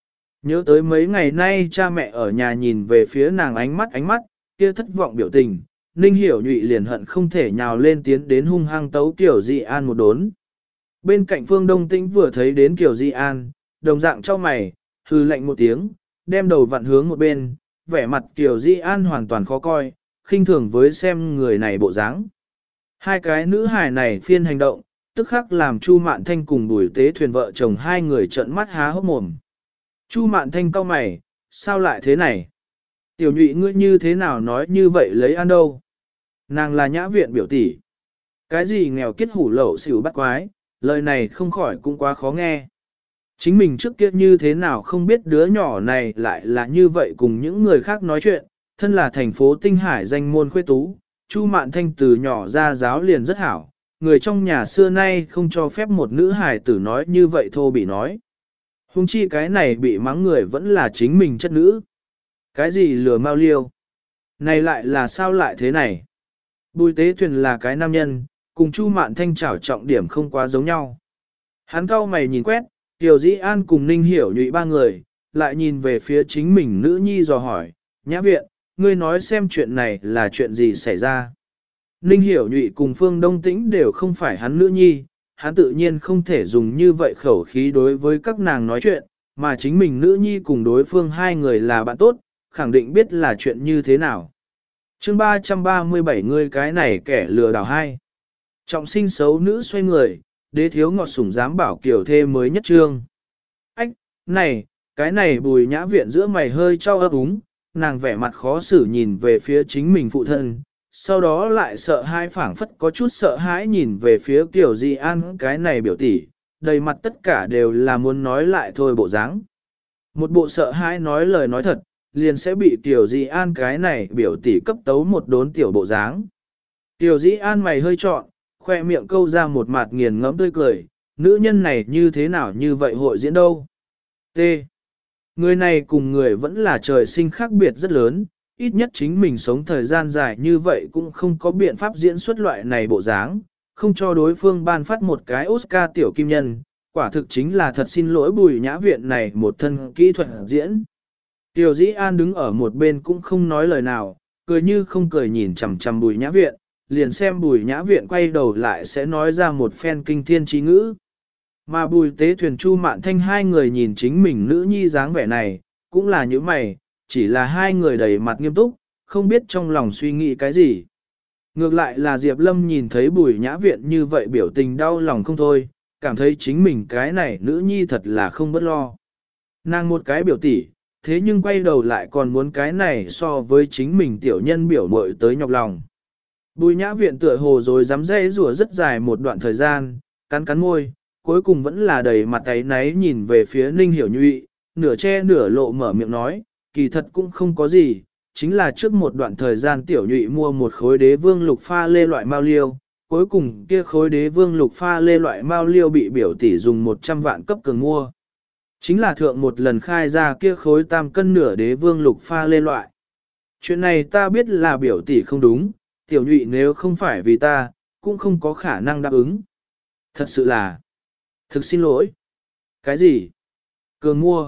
Nhớ tới mấy ngày nay cha mẹ ở nhà nhìn về phía nàng ánh mắt, kia thất vọng biểu tình, Ninh Hiểu Nhụy liền hận không thể nhào lên tiến đến hung hăng tấu Kiều Di An một đốn. Bên cạnh Phương Đông Tĩnh vừa thấy đến Kiều Di An, đồng dạng cho mày, hư lạnh một tiếng, đem đầu vặn hướng một bên, vẻ mặt Kiều Di An hoàn toàn khó coi, khinh thường với xem người này bộ dáng. Hai cái nữ hài này phiên hành động, tức khắc làm Chu Mạn Thanh cùng Bùi Tế Thuyền vợ chồng hai người trợn mắt há hốc mồm. Chu Mạn Thanh cau mày, sao lại thế này? Tiểu Nhụy ngươi như thế nào nói như vậy lấy ăn đâu? Nàng là nhã viện biểu tỷ. Cái gì nghèo kiết hủ lậu xỉu bắt quái, lời này không khỏi cũng quá khó nghe. Chính mình trước kia như thế nào không biết đứa nhỏ này lại là như vậy cùng những người khác nói chuyện, thân là thành phố Tinh Hải danh môn khuê tú, Chu Mạn Thanh từ nhỏ ra giáo liền rất hảo, người trong nhà xưa nay không cho phép một nữ hài tử nói như vậy thô bị nói. Hùng chi cái này bị mắng người vẫn là chính mình chất nữ. Cái gì lừa mau liêu? Này lại là sao lại thế này? Bùi Tế Thuyền là cái nam nhân, cùng Chu Mạn Thanh trảo trọng điểm không quá giống nhau. Hắn cau mày nhìn quét, Tiểu Dĩ An cùng Ninh Hiểu Nhụy ba người, lại nhìn về phía chính mình nữ nhi dò hỏi, Nhã viện, ngươi nói xem chuyện này là chuyện gì xảy ra. Ninh Hiểu Nhụy cùng Phương Đông Tĩnh đều không phải hắn nữ nhi, hắn tự nhiên không thể dùng như vậy khẩu khí đối với các nàng nói chuyện, mà chính mình nữ nhi cùng đối phương hai người là bạn tốt, khẳng định biết là chuyện như thế nào. Chương 337 ngươi cái này kẻ lừa đảo hai. Trọng sinh xấu nữ xoay người, đế thiếu ngọt sủng dám bảo kiểu thê mới nhất trương. Ách, này, cái này Bùi Nhã viện giữa mày hơi trao ấp úng, nàng vẻ mặt khó xử nhìn về phía chính mình phụ thân, sau đó lại sợ hãi phảng phất có chút sợ hãi nhìn về phía Kiều Di An cái này biểu tỷ, đầy mặt tất cả đều là muốn nói lại thôi bộ dáng. Một bộ sợ hãi nói lời nói thật, liền sẽ bị Kiều Di An cái này biểu tỷ cấp tấu một đốn tiểu bộ dáng. Kiều Di An mày hơi trọn, khoe miệng câu ra một mặt nghiền ngẫm tươi cười, nữ nhân này như thế nào như vậy hội diễn đâu. T. Người này cùng người vẫn là trời sinh khác biệt rất lớn, ít nhất chính mình sống thời gian dài như vậy cũng không có biện pháp diễn xuất loại này bộ dáng, không cho đối phương ban phát một cái Oscar tiểu kim nhân, quả thực chính là thật xin lỗi Bùi Nhã viện này một thân kỹ thuật diễn. Tiểu Dĩ An đứng ở một bên cũng không nói lời nào, cười như không cười nhìn chằm chằm Bùi Nhã viện, liền xem Bùi Nhã viện quay đầu lại sẽ nói ra một phen kinh thiên trí ngữ. Mà Bùi Tế Thuyền Chu Mạn Thanh hai người nhìn chính mình nữ nhi dáng vẻ này, cũng là như mày, chỉ là hai người đầy mặt nghiêm túc, không biết trong lòng suy nghĩ cái gì. Ngược lại là Diệp Lâm nhìn thấy Bùi Nhã viện như vậy biểu tình đau lòng không thôi, cảm thấy chính mình cái này nữ nhi thật là không bất lo. Nàng một cái biểu tỷ, thế nhưng quay đầu lại còn muốn cái này so với chính mình tiểu nhân biểu muội tới nhọc lòng. Bùi Nhã viện tựa hồ rồi dám dây rùa rất dài một đoạn thời gian, cắn cắn môi, cuối cùng vẫn là đầy mặt áy náy nhìn về phía Ninh Hiểu Nhụy, nửa che nửa lộ mở miệng nói, kỳ thật cũng không có gì, chính là trước một đoạn thời gian tiểu Nhụy mua một khối đế vương lục pha lê loại mao liêu, cuối cùng kia khối đế vương lục pha lê loại mao liêu bị biểu tỷ dùng 100 vạn cấp cường mua. Chính là thượng một lần khai ra kia khối tam cân nửa đế vương lục pha lê loại. Chuyện này ta biết là biểu tỷ không đúng, tiểu Nhụy nếu không phải vì ta, cũng không có khả năng đáp ứng. Thật sự là, thực xin lỗi. Cái gì? Cường mua.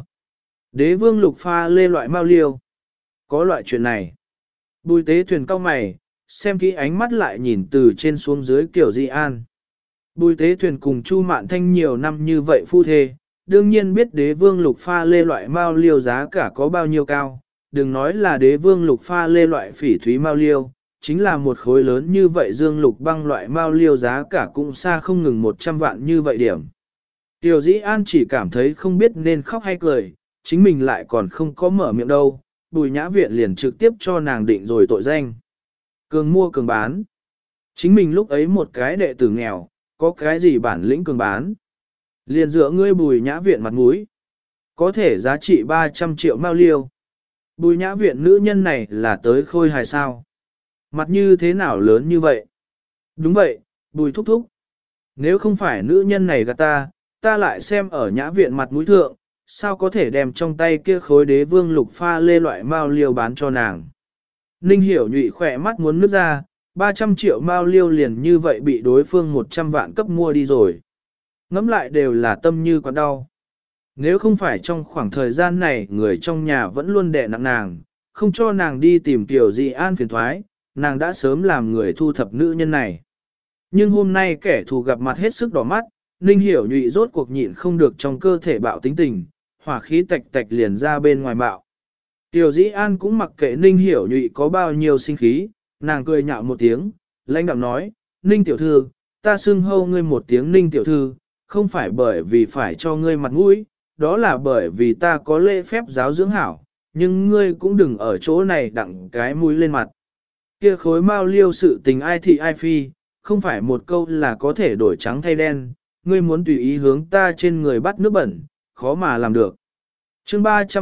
Đế vương lục pha lê loại mao liêu. Có loại chuyện này. Bùi Tế Thuyền cau mày, xem kỹ ánh mắt lại nhìn từ trên xuống dưới Kiều Di An. Bùi Tế Thuyền cùng Chu Mạn Thanh nhiều năm như vậy phu thê, đương nhiên biết đế vương lục pha lê loại mao liêu giá cả có bao nhiêu cao. Đừng nói là đế vương lục pha lê loại phỉ thúy mao liêu, chính là một khối lớn như vậy dương lục băng loại mao liêu giá cả cũng xa không ngừng 100 vạn như vậy điểm. Tiểu Dĩ An chỉ cảm thấy không biết nên khóc hay cười, chính mình lại còn không có mở miệng đâu, Bùi Nhã viện liền trực tiếp cho nàng định rồi tội danh. Cường mua cường bán. Chính mình lúc ấy một cái đệ tử nghèo, có cái gì bản lĩnh cường bán. Liền dựa ngươi Bùi Nhã viện mặt mũi, có thể giá trị 300 triệu mao liêu. Bùi Nhã viện nữ nhân này là tới khôi hài sao. Mặt như thế nào lớn như vậy? Đúng vậy, Bùi thúc thúc. Nếu không phải nữ nhân này gạt ta lại xem ở Nhã viện mặt mũi thượng, sao có thể đem trong tay kia khối đế vương lục pha lê loại mao liêu bán cho nàng. Ninh Hiểu Nhụy khỏe mắt muốn nứt ra, 300 triệu mao liêu liền như vậy bị đối phương 100 vạn cấp mua đi rồi. Ngắm lại đều là tâm như quặn đau. Nếu không phải trong khoảng thời gian này người trong nhà vẫn luôn đè nặng nàng, không cho nàng đi tìm Tiểu Dị An phiền thoái, nàng đã sớm làm người thu thập nữ nhân này. Nhưng hôm nay kẻ thù gặp mặt hết sức đỏ mắt, Ninh Hiểu Nhụy rốt cuộc nhịn không được trong cơ thể bạo tính tình, hỏa khí tạch tạch liền ra bên ngoài bạo. Tiểu Dĩ An cũng mặc kệ Ninh Hiểu Nhụy có bao nhiêu sinh khí, nàng cười nhạo một tiếng, lãnh đạm nói, Ninh tiểu thư, ta xưng hâu ngươi một tiếng Ninh tiểu thư, không phải bởi vì phải cho ngươi mặt mũi, đó là bởi vì ta có lễ phép giáo dưỡng hảo, nhưng ngươi cũng đừng ở chỗ này đặng cái mũi lên mặt. Kia khối mao liêu sự tình ai thị ai phi, không phải một câu là có thể đổi trắng thay đen, ngươi muốn tùy ý hướng ta trên người bắt nước bẩn, khó mà làm được. Chương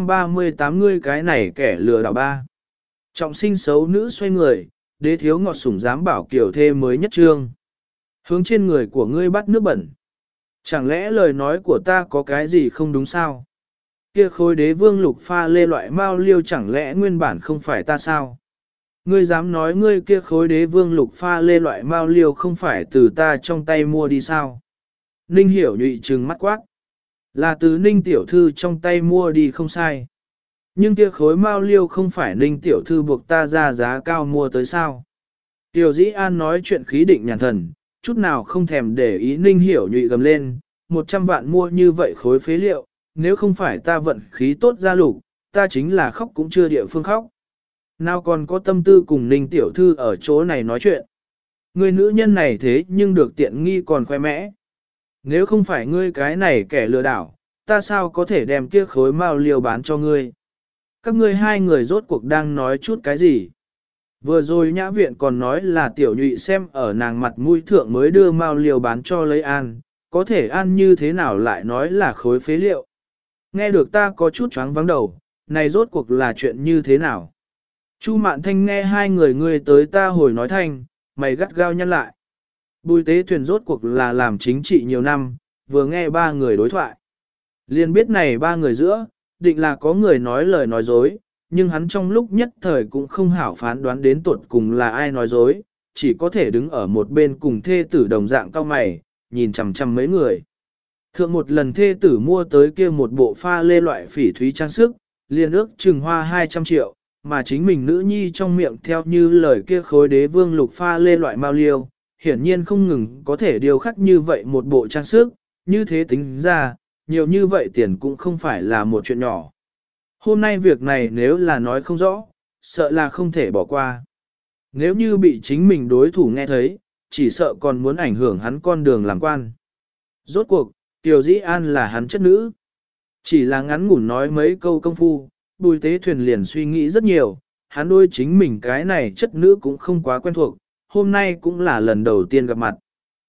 338 ngươi cái này kẻ lừa đảo ba. Trọng sinh xấu nữ xoay người, đế thiếu ngọt sủng dám bảo kiểu thê mới nhất trương. Hướng trên người của ngươi bắt nước bẩn. Chẳng lẽ lời nói của ta có cái gì không đúng sao? Kia khối đế vương lục pha lê loại mao liêu chẳng lẽ nguyên bản không phải ta sao? Ngươi dám nói ngươi kia khối đế vương lục pha lê loại mao liêu không phải từ ta trong tay mua đi sao? Ninh Hiểu Nhụy trừng mắt quát. Là từ Ninh tiểu thư trong tay mua đi không sai. Nhưng kia khối mao liêu không phải Ninh tiểu thư buộc ta ra giá cao mua tới sao? Tiểu Dĩ An nói chuyện khí định nhàn thần, chút nào không thèm để ý Ninh Hiểu Nhụy gầm lên, 100 vạn mua như vậy khối phế liệu, nếu không phải ta vận khí tốt ra lục, ta chính là khóc cũng chưa địa phương khóc. Nào còn có tâm tư cùng Ninh tiểu thư ở chỗ này nói chuyện. Người nữ nhân này thế nhưng được tiện nghi còn khoe mẽ. Nếu không phải ngươi cái này kẻ lừa đảo, ta sao có thể đem kia khối mao liêu bán cho ngươi? Các ngươi hai người rốt cuộc đang nói chút cái gì? Vừa rồi nhã viện còn nói là tiểu nhụy xem ở nàng mặt mũi thượng mới đưa mao liêu bán cho lấy an, có thể ăn như thế nào lại nói là khối phế liệu? Nghe được ta có chút choáng vắng đầu, này rốt cuộc là chuyện như thế nào? Chu Mạn Thanh nghe hai người ngươi tới ta hồi nói thanh, mày gắt gao nhăn lại. Bùi tế thuyền rốt cuộc là làm chính trị nhiều năm, vừa nghe ba người đối thoại. Liền biết này ba người giữa, định là có người nói lời nói dối, nhưng hắn trong lúc nhất thời cũng không hảo phán đoán đến tuột cùng là ai nói dối, chỉ có thể đứng ở một bên cùng thê tử đồng dạng cao mày, nhìn chằm chằm mấy người. Thượng một lần thê tử mua tới kia một bộ pha lê loại phỉ thúy trang sức, liền ước chừng hoa 200 triệu, mà chính mình nữ nhi trong miệng theo như lời kia khối đế vương lục pha lê loại mao liêu, hiển nhiên không ngừng có thể điều khắc như vậy một bộ trang sức, như thế tính ra, nhiều như vậy tiền cũng không phải là một chuyện nhỏ. Hôm nay việc này nếu là nói không rõ, sợ là không thể bỏ qua. Nếu như bị chính mình đối thủ nghe thấy, chỉ sợ còn muốn ảnh hưởng hắn con đường làm quan. Rốt cuộc, Tiểu Dĩ An là hắn chất nữ. Chỉ là ngắn ngủn nói mấy câu công phu, Bùi Tế Thuyền liền suy nghĩ rất nhiều, hắn đôi chính mình cái này chất nữ cũng không quá quen thuộc, hôm nay cũng là lần đầu tiên gặp mặt.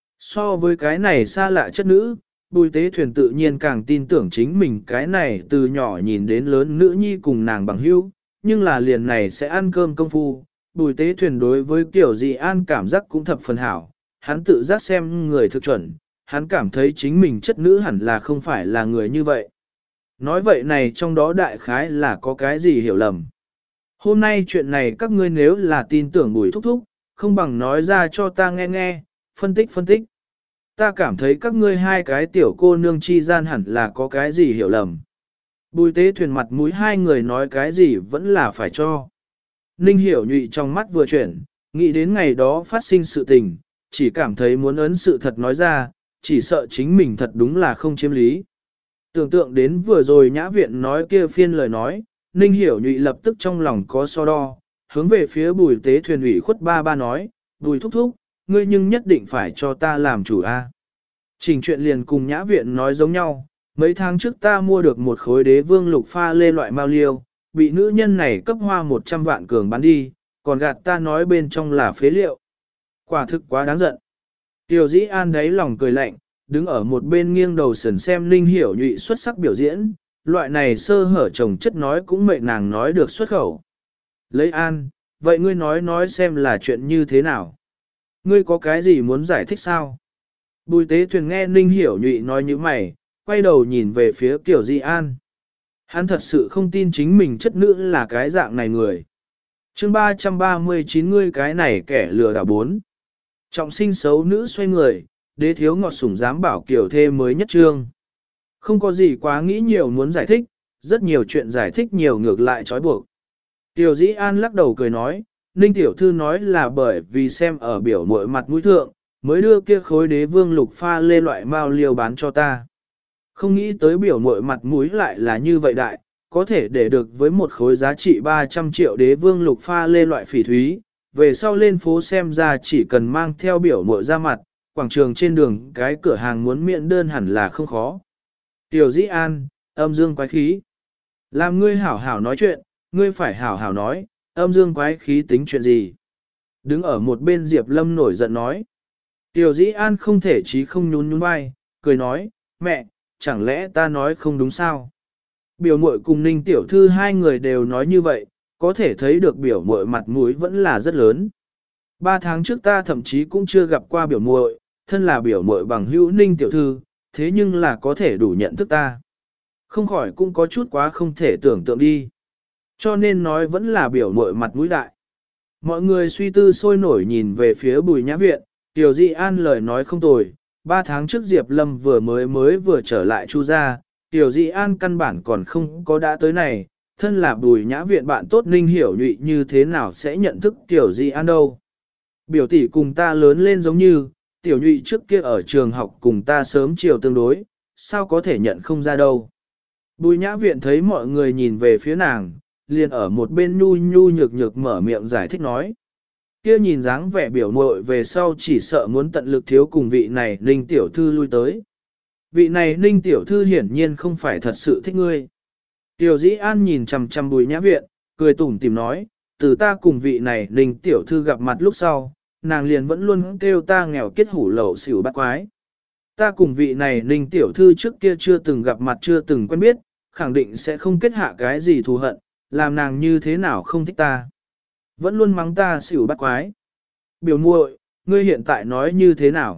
So với cái này xa lạ chất nữ, Bùi Tế Thuyền tự nhiên càng tin tưởng chính mình cái này từ nhỏ nhìn đến lớn nữ nhi cùng nàng bằng hữu, nhưng là liền này sẽ ăn cơm công phu. Bùi Tế Thuyền đối với Tiểu Dị An cảm giác cũng thập phần hảo, hắn tự giác xem người thực chuẩn, hắn cảm thấy chính mình chất nữ hẳn là không phải là người như vậy. Nói vậy này trong đó đại khái là có cái gì hiểu lầm. Hôm nay chuyện này các ngươi nếu là tin tưởng Bùi thúc thúc, không bằng nói ra cho ta nghe nghe, phân tích. Ta cảm thấy các ngươi hai cái tiểu cô nương chi gian hẳn là có cái gì hiểu lầm. Bùi Tế Thuyền mặt mũi hai người nói cái gì vẫn là phải cho. Ninh Hiểu Nhụy trong mắt vừa chuyển, nghĩ đến ngày đó phát sinh sự tình, chỉ cảm thấy muốn ấn sự thật nói ra, chỉ sợ chính mình thật đúng là không chiếm lý. Tưởng tượng đến vừa rồi nhã viện nói kia phiên lời nói, Ninh Hiểu Nhụy lập tức trong lòng có so đo, hướng về phía Bùi Tế Thuyền ủy khuất ba nói, Bùi thúc thúc, ngươi nhưng nhất định phải cho ta làm chủ a. Trình chuyện liền cùng nhã viện nói giống nhau, mấy tháng trước ta mua được một khối đế vương lục pha lê loại mao liêu, bị nữ nhân này cấp hoa 100 vạn cường bán đi, còn gạt ta nói bên trong là phế liệu. Quả thực quá đáng giận. Tiểu Dĩ An đáy lòng cười lạnh, đứng ở một bên nghiêng đầu sườn xem Ninh Hiểu Nhụy xuất sắc biểu diễn, loại này sơ hở chồng chất nói cũng mệnh nàng nói được xuất khẩu. Lấy An, vậy ngươi nói xem là chuyện như thế nào? Ngươi có cái gì muốn giải thích sao? Bùi Tế Thuyền nghe Ninh Hiểu Nhụy nói như mày, quay đầu nhìn về phía Tiểu Dĩ An. Hắn thật sự không tin chính mình chất nữ là cái dạng này người. Chương 339 ngươi cái này kẻ lừa đảo 4. Trọng sinh xấu nữ xoay người, đế thiếu ngọt sủng dám bảo kiểu thê mới nhất trương. Không có gì quá nghĩ nhiều muốn giải thích, rất nhiều chuyện giải thích nhiều ngược lại trói buộc. Tiểu Dĩ An lắc đầu cười nói, Ninh tiểu thư nói là bởi vì xem ở biểu muội mặt mũi thượng, mới đưa kia khối đế vương lục pha lê loại mao liêu bán cho ta. Không nghĩ tới biểu muội mặt mũi lại là như vậy đại, có thể để được với một khối giá trị 300 triệu đế vương lục pha lê loại phỉ thúy, về sau lên phố xem ra chỉ cần mang theo biểu muội ra mặt, quảng trường trên đường cái cửa hàng muốn miễn đơn hẳn là không khó. Tiểu Dĩ An, âm dương quái khí. Làm ngươi hảo hảo nói chuyện, ngươi phải hảo hảo nói, âm dương quái khí tính chuyện gì. Đứng ở một bên Diệp Lâm nổi giận nói. Tiểu Dĩ An không thể chí không nhún nhún vai, cười nói, mẹ, chẳng lẽ ta nói không đúng sao? Biểu muội cùng Ninh tiểu thư hai người đều nói như vậy, có thể thấy được biểu muội mặt mũi vẫn là rất lớn. 3 tháng trước ta thậm chí cũng chưa gặp qua biểu muội, thân là biểu muội bằng hữu Ninh tiểu thư, thế nhưng là có thể đủ nhận thức ta. Không khỏi cũng có chút quá không thể tưởng tượng đi. Cho nên nói vẫn là biểu muội mặt mũi đại. Mọi người suy tư sôi nổi nhìn về phía Bùi Nhã Viện, Tiểu Dị An lời nói không tồi, 3 tháng trước Diệp Lâm vừa trở lại Chu gia, Tiểu Dị An căn bản còn không có đã tới này, thân là Bùi Nhã Viện bạn tốt Ninh Hiểu Nhụy như thế nào sẽ nhận thức Tiểu Dị An đâu. Biểu tỷ cùng ta lớn lên giống như, Tiểu Nhụy trước kia ở trường học cùng ta sớm chiều tương đối, sao có thể nhận không ra đâu. Bùi Nhã Viện thấy mọi người nhìn về phía nàng, liền ở một bên nhu nhu nhược nhược mở miệng giải thích nói. Kia nhìn dáng vẻ biểu muội về sau chỉ sợ muốn tận lực thiếu cùng vị này Ninh tiểu thư lui tới. Vị này Ninh tiểu thư hiển nhiên không phải thật sự thích ngươi. Tiểu Dĩ An nhìn chằm chằm Bùi Nhã Viện, cười tủm tỉm nói, từ ta cùng vị này Ninh tiểu thư gặp mặt lúc sau, nàng liền vẫn luôn kêu ta nghèo kết hủ lậu xỉu bắt quái. Ta cùng vị này Ninh tiểu thư trước kia chưa từng gặp mặt chưa từng quen biết, khẳng định sẽ không kết hạ cái gì thù hận, làm nàng như thế nào không thích ta. Vẫn luôn mắng ta xỉu bắt quái. Biểu muội, ngươi hiện tại nói như thế nào?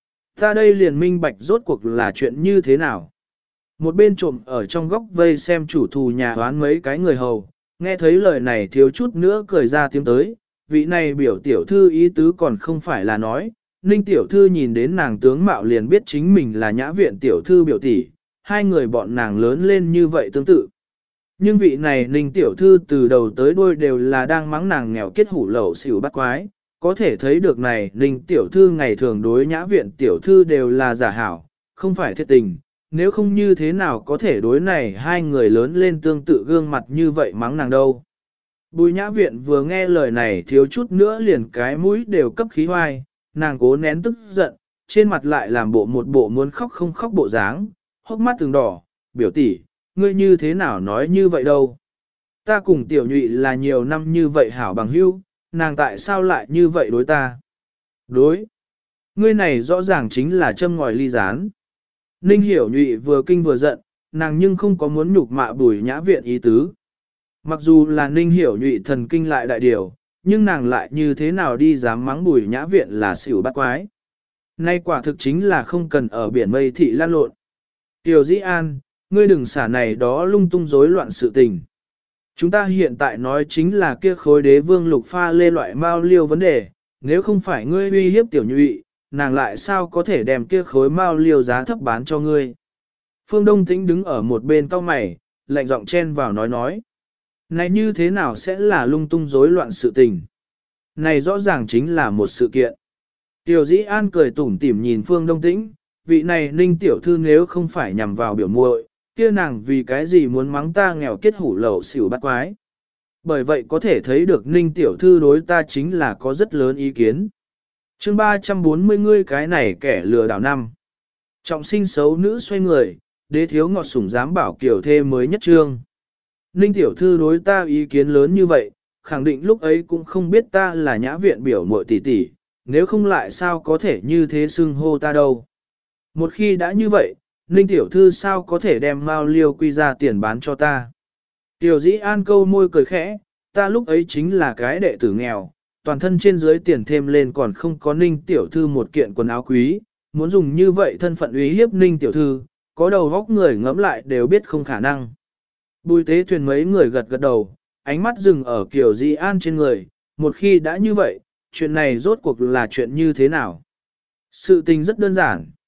Ta đây liền minh bạch rốt cuộc là chuyện như thế nào? Một bên trộm ở trong góc vây xem chủ thù nhà hoán mấy cái người hầu, nghe thấy lời này thiếu chút nữa cười ra tiếng tới, vị này biểu tiểu thư ý tứ còn không phải là nói, Ninh tiểu thư nhìn đến nàng tướng mạo liền biết chính mình là Nhã Viện tiểu thư biểu tỷ, hai người bọn nàng lớn lên như vậy tương tự. Nhưng vị này Ninh tiểu thư từ đầu tới đuôi đều là đang mắng nàng nghèo kết hủ lậu xỉu bắt quái, có thể thấy được này Ninh tiểu thư ngày thường đối Nhã Viện tiểu thư đều là giả hảo, không phải thiệt tình, nếu không như thế nào có thể đối này hai người lớn lên tương tự gương mặt như vậy mắng nàng đâu. Bùi Nhã Viện vừa nghe lời này thiếu chút nữa liền cái mũi đều cấp khí hoai, nàng cố nén tức giận, trên mặt lại làm một bộ muốn khóc không khóc bộ dáng, hốc mắt từng đỏ, biểu tỷ, ngươi như thế nào nói như vậy đâu. Ta cùng Tiểu Nhụy là nhiều năm như vậy hảo bằng hữu, nàng tại sao lại như vậy đối ta? Đối. Ngươi này rõ ràng chính là châm ngòi ly gián. Ninh Hiểu Nhụy vừa kinh vừa giận, nàng nhưng không có muốn nhục mạ Bùi Nhã Viện ý tứ. Mặc dù là Ninh Hiểu Nhụy thần kinh lại đại điều, nhưng nàng lại như thế nào đi dám mắng Bùi Nhã Viện là xỉu bắt quái. Nay quả thực chính là không cần ở biển mây thị lan lộn. Tiểu Dĩ An, ngươi đừng xả này đó lung tung rối loạn sự tình. Chúng ta hiện tại nói chính là kia khối đế vương lục pha lê loại mao liêu vấn đề, nếu không phải ngươi uy hiếp Tiểu Nhụy, nàng lại sao có thể đem kia khối mao liêu giá thấp bán cho ngươi. Phương Đông Tĩnh đứng ở một bên cau mày, lạnh giọng chen vào nói. Này như thế nào sẽ là lung tung rối loạn sự tình? Này rõ ràng chính là một sự kiện. Tiểu Dĩ An cười tủm tỉm nhìn Phương Đông Tĩnh, vị này Ninh tiểu thư nếu không phải nhằm vào biểu muội, kia nàng vì cái gì muốn mắng ta nghèo kết hủ lậu xỉu bắt quái. Bởi vậy có thể thấy được Ninh tiểu thư đối ta chính là có rất lớn ý kiến. Chương 340 ngươi cái này kẻ lừa đảo năm. Trọng sinh xấu nữ xoay người, đế thiếu ngọt sủng dám bảo kiểu thê mới nhất trương. Ninh tiểu thư đối ta ý kiến lớn như vậy, khẳng định lúc ấy cũng không biết ta là Nhã Viện biểu muội tỷ tỷ, nếu không lại sao có thể như thế xưng hô ta đâu. Một khi đã như vậy, Ninh tiểu thư sao có thể đem mao liêu quy ra tiền bán cho ta. Tiểu Dĩ An câu môi cười khẽ, ta lúc ấy chính là cái đệ tử nghèo, toàn thân trên dưới tiền thêm lên còn không có Ninh tiểu thư một kiện quần áo quý, muốn dùng như vậy thân phận uy hiếp Ninh tiểu thư, có đầu góc người ngẫm lại đều biết không khả năng. Bùi Tế Thuyền mấy người gật gật đầu, ánh mắt dừng ở Kiều Dĩ An trên người, một khi đã như vậy, chuyện này rốt cuộc là chuyện như thế nào? Sự tình rất đơn giản.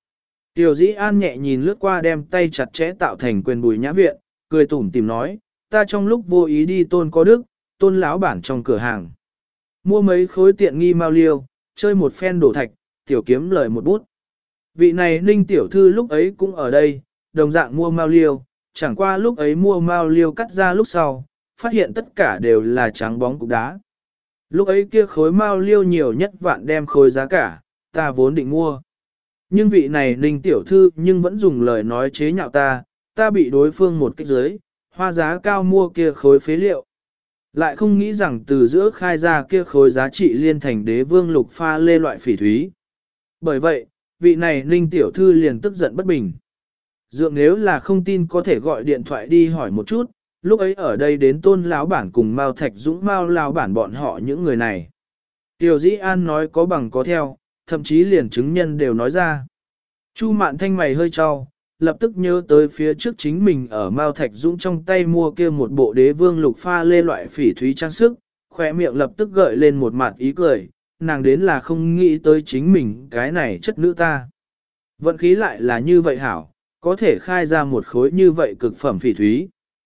Tiểu Dĩ An nhẹ nhìn lướt qua đem tay chặt chẽ tạo thành quyền Bùi Nhã Viện, cười tủm tìm nói, ta trong lúc vô ý đi Tôn có đức, Tôn lão bản trong cửa hàng. Mua mấy khối tiện nghi mao liêu, chơi một phen đổ thạch, tiểu kiếm lời một bút. Vị này Ninh tiểu thư lúc ấy cũng ở đây, đồng dạng mua mao liêu, chẳng qua lúc ấy mua mao liêu cắt ra lúc sau, phát hiện tất cả đều là trắng bóng cục đá. Lúc ấy kia khối mao liêu nhiều nhất vạn đem khối giá cả, ta vốn định mua. Nhưng vị này Ninh tiểu thư nhưng vẫn dùng lời nói chế nhạo ta bị đối phương một kích giới, hoa giá cao mua kia khối phế liệu. Lại không nghĩ rằng từ giữa khai ra kia khối giá trị liên thành đế vương lục pha lê loại phỉ thúy. Bởi vậy, vị này Ninh tiểu thư liền tức giận bất bình. Dượng nếu là không tin có thể gọi điện thoại đi hỏi một chút, lúc ấy ở đây đến Tôn lão bản cùng Mao Thạch Dũng Mao lão bản bọn họ những người này. Tiểu Dĩ An nói có bằng có theo, thậm chí liền chứng nhân đều nói ra. Chu Mạn Thanh mày hơi trao, lập tức nhớ tới phía trước chính mình ở Mao Thạch Dũng trong tay mua kia một bộ đế vương lục pha lê loại phỉ thúy trang sức, khỏe miệng lập tức gợi lên một mặt ý cười, nàng đến là không nghĩ tới chính mình cái này chất nữ ta. Vận khí lại là như vậy hảo, có thể khai ra một khối như vậy cực phẩm phỉ thúy.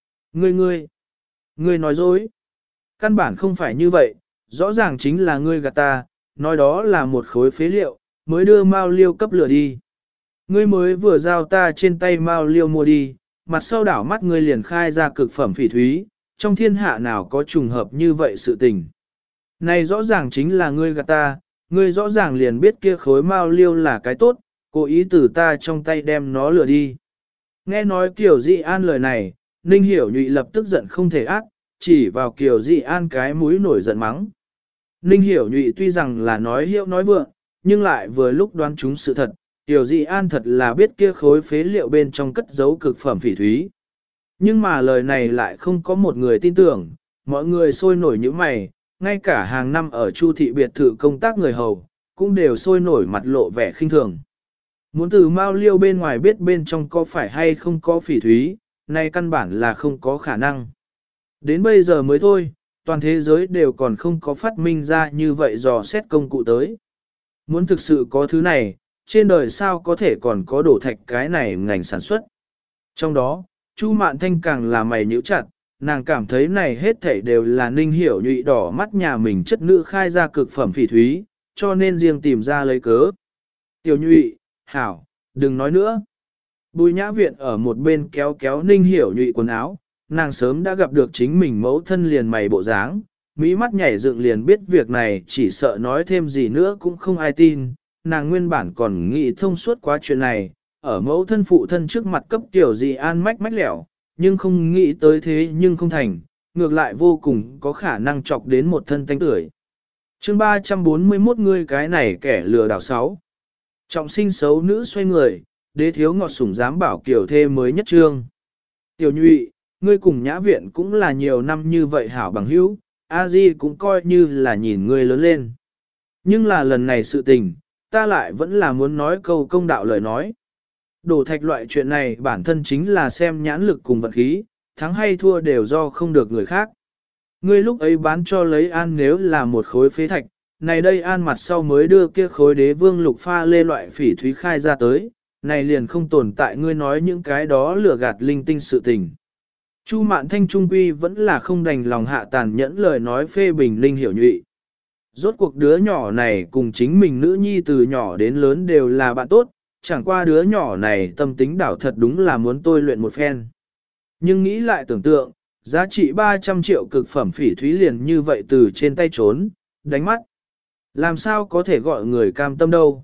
Ngươi nói dối. Căn bản không phải như vậy, rõ ràng chính là ngươi gạt ta, nói đó là một khối phế liệu, mới đưa Mao Liêu cấp lửa đi. Ngươi mới vừa giao ta trên tay Mao Liêu mua đi, mặt sau đảo mắt ngươi liền khai ra cực phẩm phỉ thúy, trong thiên hạ nào có trùng hợp như vậy sự tình. Này rõ ràng chính là ngươi gạt ta, ngươi rõ ràng liền biết kia khối Mao Liêu là cái tốt, cố ý từ ta trong tay đem nó lừa đi. Nghe nói Kiều Dị An lời này, Ninh Hiểu Nhụy lập tức giận không thể ác, chỉ vào Kiều Dị An cái mũi nổi giận mắng. Ninh Hiểu Nhụy tuy rằng là nói hiệu nói vượng, nhưng lại vừa lúc đoán trúng sự thật, Kiều Dị An thật là biết kia khối phế liệu bên trong cất giấu cực phẩm phỉ thúy. Nhưng mà lời này lại không có một người tin tưởng, mọi người sôi nổi như mày, ngay cả hàng năm ở Chu thị biệt thự công tác người hầu, cũng đều sôi nổi mặt lộ vẻ khinh thường. Muốn từ Mao Liêu bên ngoài biết bên trong có phải hay không có phỉ thúy, nay căn bản là không có khả năng. Đến bây giờ mới thôi, toàn thế giới đều còn không có phát minh ra như vậy dò xét công cụ tới. Muốn thực sự có thứ này, trên đời sao có thể còn có đổ thạch cái này ngành sản xuất. Trong đó, Chu Mạn Thanh càng là mày nhíu chặt, nàng cảm thấy này hết thảy đều là Ninh Hiểu Nhụy đỏ mắt nhà mình chất nữ khai ra cực phẩm phỉ thúy, cho nên riêng tìm ra lấy cớ. Tiểu Nhụy, hảo, đừng nói nữa. Bùi Nhã Viện ở một bên kéo kéo Ninh Hiểu Nhụy quần áo, nàng sớm đã gặp được chính mình mẫu thân liền mày bộ dáng, mỹ mắt nhảy dựng liền biết việc này chỉ sợ nói thêm gì nữa cũng không ai tin, nàng nguyên bản còn nghĩ thông suốt quá chuyện này, ở mẫu thân phụ thân trước mặt cấp Tiểu Dị An mách lẻo, nhưng không nghĩ tới thế nhưng không thành, ngược lại vô cùng có khả năng chọc đến một thân tánh tuổi. Chương 341 ngươi cái này kẻ lừa đảo 6. Trọng sinh xấu nữ xoay người, đế thiếu ngọt sủng dám bảo kiểu thê mới nhất trương. Tiểu Nhụy, ngươi cùng Nhã Viện cũng là nhiều năm như vậy hảo bằng hữu, A Di cũng coi như là nhìn ngươi lớn lên. Nhưng là lần này sự tình, ta lại vẫn là muốn nói câu công đạo lời nói. Đổ thạch loại chuyện này bản thân chính là xem nhãn lực cùng vận khí, thắng hay thua đều do không được người khác. Ngươi lúc ấy bán cho lấy An nếu là một khối phế thạch, này đây An mặt sau mới đưa kia khối đế vương lục pha lê loại phỉ thúy khai ra tới, này liền không tồn tại ngươi nói những cái đó lừa gạt linh tinh sự tình. Chu Mạn Thanh trung quy vẫn là không đành lòng hạ tàn nhẫn lời nói phê bình Ninh Hiểu Nhụy. Rốt cuộc đứa nhỏ này cùng chính mình nữ nhi từ nhỏ đến lớn đều là bạn tốt, chẳng qua đứa nhỏ này tâm tính đảo thật đúng là muốn tôi luyện một phen. Nhưng nghĩ lại tưởng tượng, giá trị 300 triệu cực phẩm phỉ thúy liền như vậy từ trên tay trốn, đánh mắt. Làm sao có thể gọi người cam tâm đâu.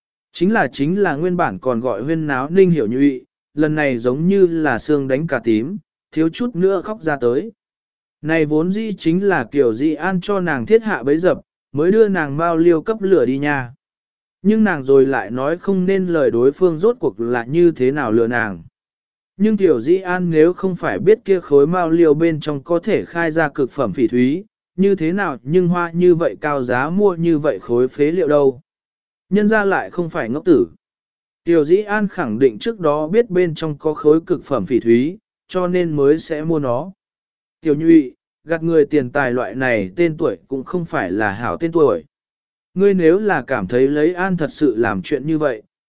Chính là nguyên bản còn gọi huyên náo Ninh Hiểu Nhụy, lần này giống như là xương đánh cả tím, thiếu chút nữa khóc ra tới. Này vốn dĩ chính là kiểu Dị An cho nàng thiết hạ bấy dập, mới đưa nàng Mao Liêu cấp lửa đi nha. Nhưng nàng rồi lại nói không nên lời đối phương rốt cuộc là như thế nào lừa nàng. Nhưng Tiểu Dĩ An nếu không phải biết kia khối Mao Liêu bên trong có thể khai ra cực phẩm phỉ thúy, như thế nào nhưng hoa như vậy cao giá mua như vậy khối phế liệu đâu. Nhân ra lại không phải ngốc tử. Tiểu Dĩ An khẳng định trước đó biết bên trong có khối cực phẩm phỉ thúy, cho nên mới sẽ mua nó. Tiểu Nhụy, gạt người tiền tài loại này tên tuổi cũng không phải là hảo tên tuổi. Ngươi nếu là cảm thấy lấy An thật sự làm chuyện như vậy,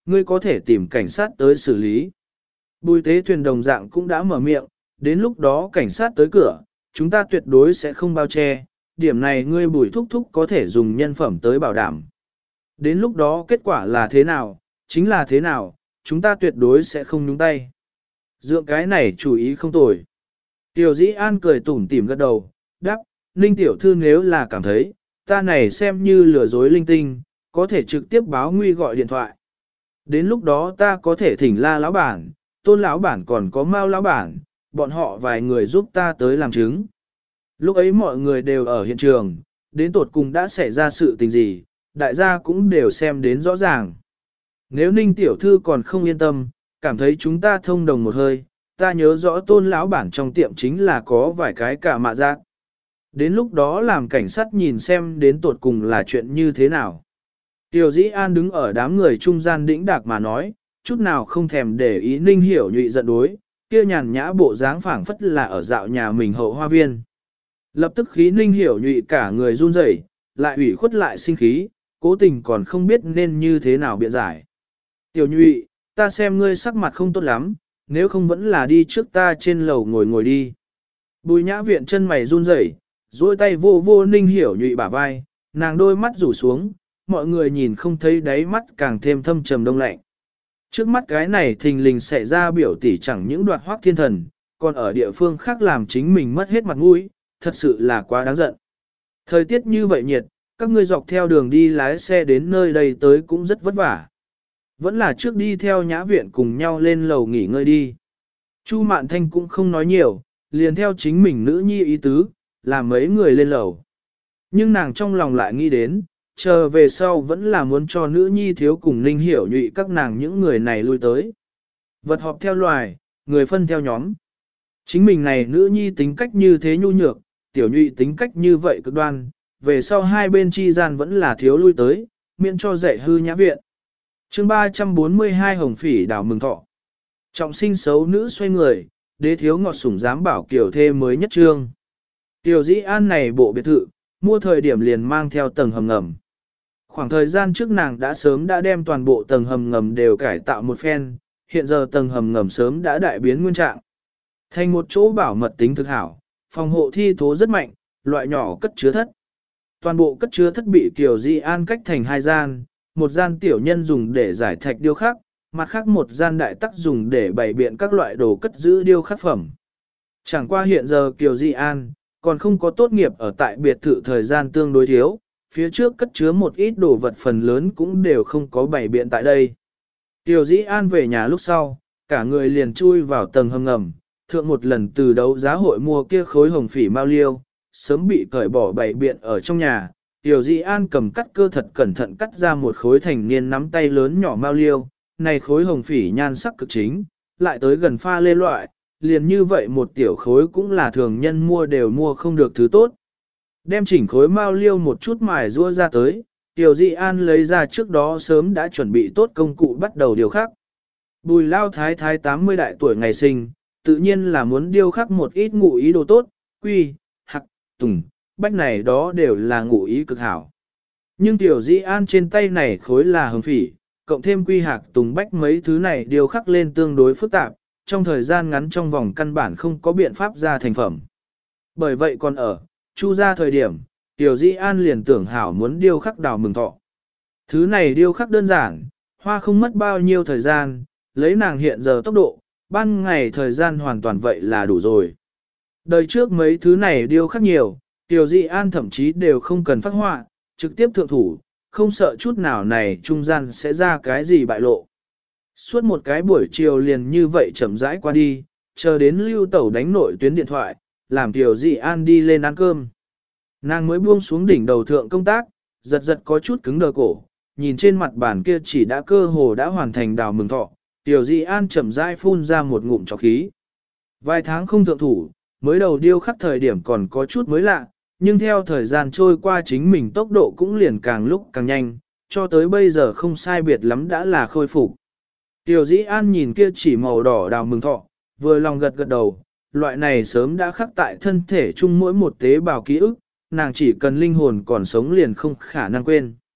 ngươi có thể tìm cảnh sát tới xử lý. Bùi tế thuyền đồng dạng cũng đã mở miệng, đến lúc đó cảnh sát tới cửa, chúng ta tuyệt đối sẽ không bao che, điểm này ngươi bùi thúc thúc có thể dùng nhân phẩm tới bảo đảm. Đến lúc đó kết quả là thế nào, chính là thế nào, chúng ta tuyệt đối sẽ không nhúng tay. Dượng cái này chủ ý không tồi. Tiểu Dĩ An cười tủm tỉm gật đầu, đáp, Ninh tiểu thư nếu là cảm thấy, ta này xem như lừa dối linh tinh, có thể trực tiếp báo nguy gọi điện thoại. Đến lúc đó ta có thể thỉnh La lão bản, Tôn lão bản còn có Mao lão bản, bọn họ vài người giúp ta tới làm chứng. Lúc ấy mọi người đều ở hiện trường, đến tột cùng đã xảy ra sự tình gì, đại gia cũng đều xem đến rõ ràng. Nếu Ninh tiểu thư còn không yên tâm, cảm thấy chúng ta thông đồng một hơi, ta nhớ rõ Tôn lão bản trong tiệm chính là có vài cái cả mạ giác. Đến lúc đó làm cảnh sát nhìn xem đến tột cùng là chuyện như thế nào. Tiểu Dĩ An đứng ở đám người trung gian đĩnh đạc mà nói, chút nào không thèm để ý Ninh Hiểu Nhụy giận đối, kia nhàn nhã bộ dáng phảng phất là ở dạo nhà mình hậu hoa viên. Lập tức khí Ninh Hiểu Nhụy cả người run rẩy, lại ủy khuất lại sinh khí, cố tình còn không biết nên như thế nào biện giải. Tiểu Nhụy, ta xem ngươi sắc mặt không tốt lắm, nếu không vẫn là đi trước ta trên lầu ngồi ngồi đi. Bùi Nhã Viện chân mày run rẩy, duỗi tay vô vô Ninh Hiểu Nhụy bả vai, nàng đôi mắt rủ xuống, mọi người nhìn không thấy đáy mắt càng thêm thâm trầm đông lạnh. Trước mắt cái này thình lình xảy ra biểu tỷ chẳng những đoạt hoác thiên thần, còn ở địa phương khác làm chính mình mất hết mặt mũi, thật sự là quá đáng giận. Thời tiết như vậy nhiệt, các ngươi dọc theo đường đi lái xe đến nơi đây tới cũng rất vất vả. Vẫn là trước đi theo Nhã Viện cùng nhau lên lầu nghỉ ngơi đi. Chu Mạn Thanh cũng không nói nhiều, liền theo chính mình nữ nhi ý tứ, làm mấy người lên lầu. Nhưng nàng trong lòng lại nghĩ đến, chờ về sau vẫn là muốn cho nữ nhi thiếu cùng Ninh Hiểu Nhụy các nàng những người này lui tới. Vật họp theo loài, người phân theo nhóm. Chính mình này nữ nhi tính cách như thế nhu nhược, tiểu nhụy tính cách như vậy cực đoan, về sau hai bên chi gian vẫn là thiếu lui tới, miễn cho dạy hư Nhã Viện. Chương 342 Hồng Phỉ đảo mừng thọ. Trọng sinh xấu nữ xoay người, đế thiếu ngọt sủng dám bảo kiểu thê mới nhất trương. Tiểu Dĩ An này bộ biệt thự, mua thời điểm liền mang theo tầng hầm ngầm. Khoảng thời gian trước nàng đã sớm đã đem toàn bộ tầng hầm ngầm đều cải tạo một phen, hiện giờ tầng hầm ngầm sớm đã đại biến nguyên trạng. Thành một chỗ bảo mật tính thực hảo, phòng hộ thi thố rất mạnh, loại nhỏ cất chứa thất. Toàn bộ cất chứa thất bị Kiều Di An cách thành hai gian, một gian tiểu nhân dùng để giải thạch điêu khắc, mặt khác một gian đại tắc dùng để bày biện các loại đồ cất giữ điêu khắc phẩm. Chẳng qua hiện giờ Kiều Di An còn không có tốt nghiệp ở tại biệt thự thời gian tương đối thiếu, phía trước cất chứa một ít đồ vật phần lớn cũng đều không có bày biện tại đây. Kiều Di An về nhà lúc sau, cả người liền chui vào tầng hầm ngầm, thượng một lần từ đấu giá hội mua kia khối hồng phỉ mao liêu, sớm bị cởi bỏ bày biện ở trong nhà. Tiểu Di An cầm cắt cơ thật cẩn thận cắt ra một khối thành niên nắm tay lớn nhỏ mao liêu, này khối hồng phỉ nhan sắc cực chính, lại tới gần pha lê loại, liền như vậy một tiểu khối cũng là thường nhân mua đều mua không được thứ tốt. Đem chỉnh khối mao liêu một chút mài rua ra tới, Tiểu Di An lấy ra trước đó sớm đã chuẩn bị tốt công cụ bắt đầu điều khắc. Bùi lao thái thái 80 đại tuổi ngày sinh, tự nhiên là muốn điêu khắc một ít ngụ ý đồ tốt, quy, hạc, tùng, bách này đó đều là ngụ ý cực hảo. Nhưng Tiểu Di An trên tay này khối là hồng phỉ, cộng thêm quy hạc tùng bách mấy thứ này điêu khắc lên tương đối phức tạp, trong thời gian ngắn trong vòng căn bản không có biện pháp ra thành phẩm. Bởi vậy còn ở, chu ra thời điểm, Tiểu Di An liền tưởng hảo muốn điêu khắc đào mừng thọ. Thứ này điêu khắc đơn giản, hoa không mất bao nhiêu thời gian, lấy nàng hiện giờ tốc độ, ban ngày thời gian hoàn toàn vậy là đủ rồi. Đời trước mấy thứ này điêu khắc nhiều, Tiểu Di An thậm chí đều không cần phát họa, trực tiếp thượng thủ, không sợ chút nào này trung gian sẽ ra cái gì bại lộ. Suốt một cái buổi chiều liền như vậy chậm rãi qua đi, chờ đến Lưu Tẩu đánh nội tuyến điện thoại, làm Tiểu Di An đi lên ăn cơm. Nàng mới buông xuống đỉnh đầu thượng công tác, giật giật có chút cứng đờ cổ, nhìn trên mặt bàn kia chỉ đã cơ hồ đã hoàn thành đào mừng thọ, Tiểu Di An chậm rãi phun ra một ngụm trọc khí. Vài tháng không thượng thủ, mới đầu điêu khắc thời điểm còn có chút mới lạ, nhưng theo thời gian trôi qua chính mình tốc độ cũng liền càng lúc càng nhanh, cho tới bây giờ không sai biệt lắm đã là khôi phục. Tiểu Dĩ An nhìn kia chỉ màu đỏ đào mừng thọ, vừa lòng gật gật đầu, loại này sớm đã khắc tại thân thể chung mỗi một tế bào ký ức, nàng chỉ cần linh hồn còn sống liền không khả năng quên.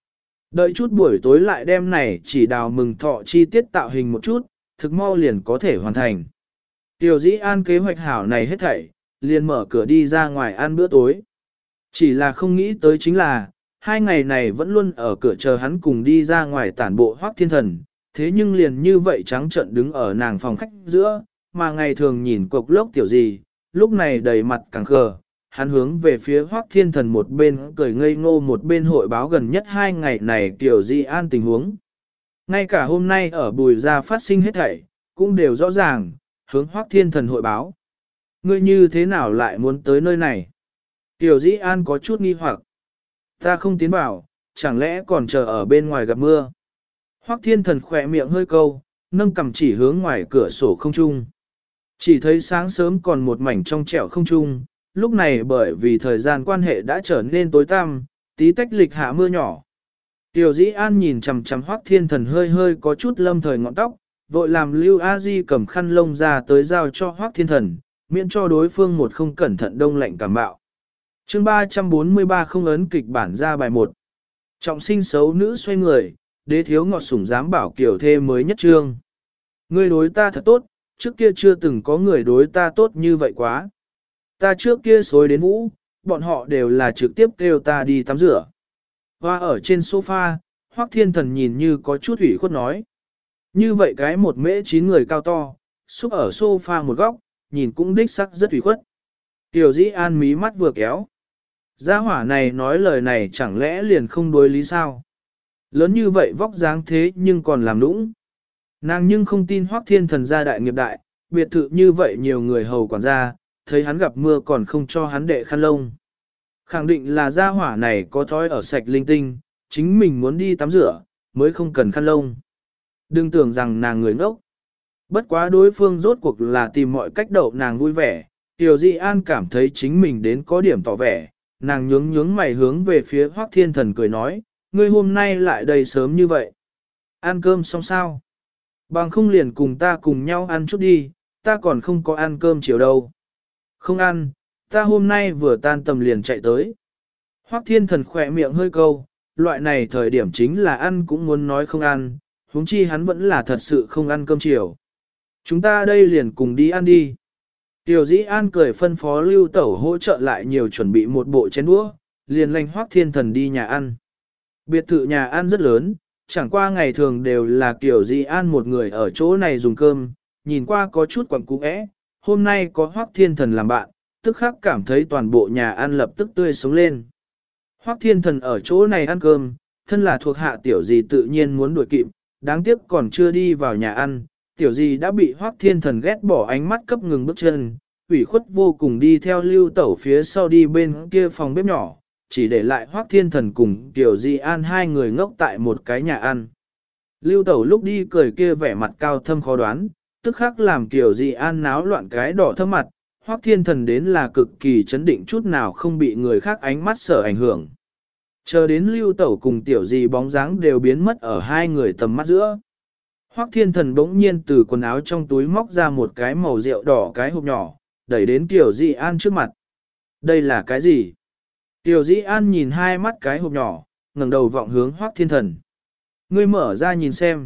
Đợi chút buổi tối lại đem này chỉ đào mừng thọ chi tiết tạo hình một chút, thực mau liền có thể hoàn thành. Tiểu Dĩ An kế hoạch hảo này hết thảy, liền mở cửa đi ra ngoài ăn bữa tối. Chỉ là không nghĩ tới chính là, 2 ngày này vẫn luôn ở cửa chờ hắn cùng đi ra ngoài tản bộ Hoắc Thiên Thần, thế nhưng liền như vậy trắng trợn đứng ở nàng phòng khách giữa, mà ngày thường nhìn cục lốc tiểu gì, lúc này đầy mặt càng khờ. Hắn hướng về phía Hoắc Thiên Thần một bên cười ngây ngô một bên hội báo gần nhất 2 ngày này Tiểu Dĩ An tình huống. Ngay cả hôm nay ở Bùi Gia phát sinh hết thảy, cũng đều rõ ràng, hướng Hoắc Thiên Thần hội báo. Ngươi như thế nào lại muốn tới nơi này? Tiểu Dĩ An có chút nghi hoặc. Ta không tiến vào, chẳng lẽ còn chờ ở bên ngoài gặp mưa? Hoắc Thiên Thần khỏe miệng hơi câu, nâng cằm chỉ hướng ngoài cửa sổ không trung. Chỉ thấy sáng sớm còn một mảnh trong trẻo không trung, lúc này bởi vì thời gian quan hệ đã trở nên tối tăm, tí tách lịch hạ mưa nhỏ. Tiểu Dĩ An nhìn chằm chằm Hoắc Thiên Thần hơi hơi có chút lâm thời ngọn tóc, vội làm Lưu A Di cầm khăn lông ra tới giao cho Hoắc Thiên Thần, miễn cho đối phương một không cẩn thận đông lạnh cảm bạo. Chương 343 không ấn kịch bản ra bài 1. Trọng sinh xấu nữ xoay người, đế thiếu ngọt sủng dám bảo kiểu thê mới nhất trương. Ngươi đối ta thật tốt, trước kia chưa từng có người đối ta tốt như vậy quá. Ta trước kia xối đến vũ, bọn họ đều là trực tiếp kêu ta đi tắm rửa. Hoa ở trên sofa, Hoắc Thiên Thần nhìn như có chút ủy khuất nói. Như vậy cái một mễ 9 người cao to, xúc ở sofa một góc, nhìn cũng đích sắc rất ủy khuất. Tiểu Dĩ An mí mắt vừa kéo. Gia hỏa này nói lời này chẳng lẽ liền không đối lý sao? Lớn như vậy vóc dáng thế nhưng còn làm nũng. Nàng nhưng không tin Hoắc Thiên Thần gia đại nghiệp đại, biệt thự như vậy nhiều người hầu quản gia, thấy hắn gặp mưa còn không cho hắn đệ khăn lông. Khẳng định là gia hỏa này có thói ở sạch linh tinh, chính mình muốn đi tắm rửa, mới không cần khăn lông. Đừng tưởng rằng nàng người ngốc. Bất quá đối phương rốt cuộc là tìm mọi cách đậu nàng vui vẻ, Tiểu Dĩ An cảm thấy chính mình đến có điểm tỏ vẻ, nàng nhướng mày hướng về phía Hoắc Thiên Thần cười nói, ngươi hôm nay lại đây sớm như vậy. Ăn cơm xong sao? Bằng không liền cùng ta cùng nhau ăn chút đi, ta còn không có ăn cơm chiều đâu. Không ăn, ta hôm nay vừa tan tầm liền chạy tới. Hoắc Thiên Thần khỏe miệng hơi câu, loại này thời điểm chính là ăn cũng muốn nói không ăn, huống chi hắn vẫn là thật sự không ăn cơm chiều. Chúng ta đây liền cùng đi ăn đi. Tiểu Dĩ An cười phân phó Lưu Tẩu hỗ trợ lại nhiều chuẩn bị một bộ chén đũa, liền lệnh Hoắc Thiên Thần đi nhà ăn. Biệt thự nhà ăn rất lớn, chẳng qua ngày thường đều là Tiểu Dĩ An một người ở chỗ này dùng cơm, nhìn qua có chút quẩn cũ ẽ, hôm nay có Hoắc Thiên Thần làm bạn, tức khắc cảm thấy toàn bộ nhà ăn lập tức tươi sống lên. Hoắc Thiên Thần ở chỗ này ăn cơm, thân là thuộc hạ Tiểu Dì tự nhiên muốn đuổi kịp, đáng tiếc còn chưa đi vào nhà ăn, Tiểu Dì đã bị Hoắc Thiên Thần ghét bỏ ánh mắt cấp ngừng bước chân, ủy khuất vô cùng đi theo Lưu Tẩu phía sau đi bên kia phòng bếp nhỏ, chỉ để lại Hoắc Thiên Thần cùng Tiểu Dì An hai người ngốc tại một cái nhà ăn. Lưu Tẩu lúc đi cười kia vẻ mặt cao thâm khó đoán, tức khắc làm Tiểu Dì An náo loạn cái đỏ thâm mặt, Hoắc Thiên Thần đến là cực kỳ chấn định chút nào không bị người khác ánh mắt sở ảnh hưởng. Chờ đến Lưu Tẩu cùng Tiểu Dì bóng dáng đều biến mất ở hai người tầm mắt giữa. Hoắc Thiên Thần bỗng nhiên từ quần áo trong túi móc ra một cái màu rượu đỏ cái hộp nhỏ, đẩy đến Tiểu Dĩ An trước mặt. Đây là cái gì? Tiểu Dĩ An nhìn hai mắt cái hộp nhỏ, ngẩng đầu vọng hướng Hoắc Thiên Thần. Ngươi mở ra nhìn xem.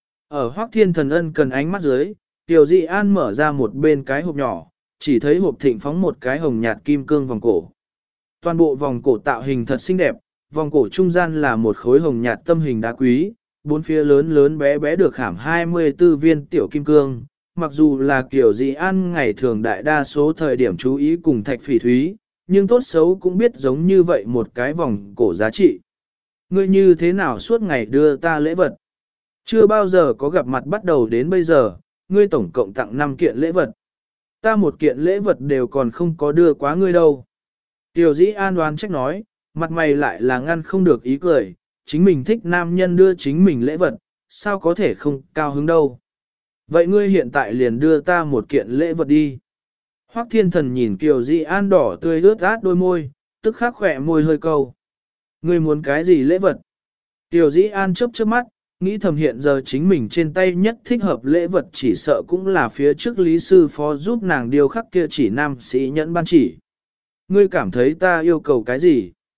Ở Hoắc Thiên Thần ân cần ánh mắt dưới, Tiểu Dĩ An mở ra một bên cái hộp nhỏ, chỉ thấy hộp thịnh phóng một cái hồng nhạt kim cương vòng cổ. Toàn bộ vòng cổ tạo hình thật xinh đẹp, vòng cổ trung gian là một khối hồng nhạt tâm hình đá quý, bốn phía lớn lớn bé bé được khảm 24 viên tiểu kim cương, mặc dù là kiểu Dĩ An ngày thường đại đa số thời điểm chú ý cùng thạch phỉ thúy, nhưng tốt xấu cũng biết giống như vậy một cái vòng cổ giá trị. Ngươi như thế nào suốt ngày đưa ta lễ vật? Chưa bao giờ có gặp mặt bắt đầu đến bây giờ, ngươi tổng cộng tặng 5 kiện lễ vật. Ta một kiện lễ vật đều còn không có đưa quá ngươi đâu. Tiểu Dĩ An đoán trách nói, mặt mày lại là ngăn không được ý cười, chính mình thích nam nhân đưa chính mình lễ vật, sao có thể không cao hứng đâu. Vậy ngươi hiện tại liền đưa ta một kiện lễ vật đi. Hoắc Thiên Thần nhìn Kiều Dĩ An đỏ tươi rớt át đôi môi, tức khắc khỏe môi hơi câu. Ngươi muốn cái gì lễ vật? Kiều Dĩ An chớp chớp mắt, nghĩ thầm hiện giờ chính mình trên tay nhất thích hợp lễ vật chỉ sợ cũng là phía trước lý sư phó giúp nàng điều khắc kia chỉ nam sĩ nhẫn ban chỉ. Ngươi cảm thấy ta yêu cầu cái gì?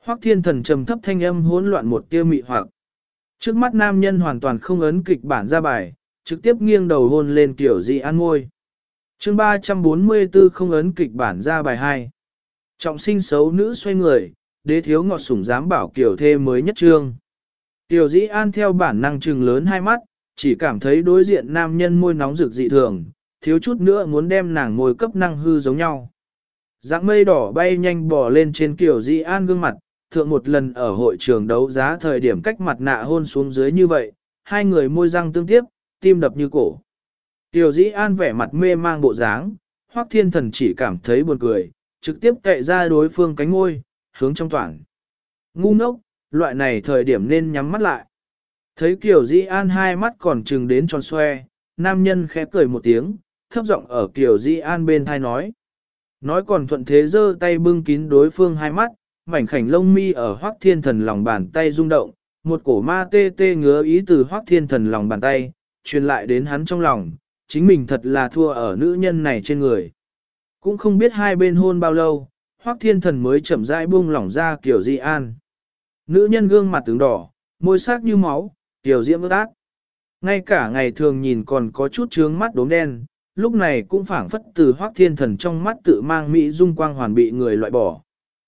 Hoắc Thiên Thần trầm thấp thanh âm hỗn loạn một tia mị hoặc. Trước mắt nam nhân hoàn toàn không ấn kịch bản ra bài, trực tiếp nghiêng đầu hôn lên Kiều Di An môi. Chương 344 không ấn kịch bản ra bài 2. Trọng sinh xấu nữ xoay người, đế thiếu ngọt sủng dám bảo Kiều thê mới nhất trương. Kiều Di An theo bản năng trừng lớn hai mắt, chỉ cảm thấy đối diện nam nhân môi nóng rực dị thường, thiếu chút nữa muốn đem nàng môi cấp năng hư giống nhau. Dạng mây đỏ bay nhanh bò lên trên Kiều Di An gương mặt, thượng một lần ở hội trường đấu giá thời điểm cách mặt nạ hôn xuống dưới như vậy, hai người môi răng tương tiếp, tim đập như cổ. Kiều Di An vẻ mặt mê mang bộ dáng, Hoắc Thiên Thần chỉ cảm thấy buồn cười, trực tiếp cậy ra đối phương cánh môi, hướng trong toàn. Ngu ngốc, loại này thời điểm nên nhắm mắt lại. Thấy Kiều Di An hai mắt còn trừng đến tròn xoe, nam nhân khẽ cười một tiếng, thấp giọng ở Kiều Di An bên thai nói. Nói còn thuận thế giơ tay bưng kín đối phương hai mắt, mảnh khảnh lông mi ở Hoắc Thiên Thần lòng bàn tay rung động, một cổ ma tê tê ngứa ý từ Hoắc Thiên Thần lòng bàn tay, truyền lại đến hắn trong lòng, chính mình thật là thua ở nữ nhân này trên người. Cũng không biết hai bên hôn bao lâu, Hoắc Thiên Thần mới chậm rãi buông lỏng ra Kiều Di An. Nữ nhân gương mặt tướng đỏ, môi sắc như máu, tiểu diễm ướt át. Ngay cả ngày thường nhìn còn có chút trướng mắt đốm đen, lúc này cũng phảng phất từ Hoắc Thiên Thần trong mắt tự mang mỹ dung quang hoàn bị người loại bỏ.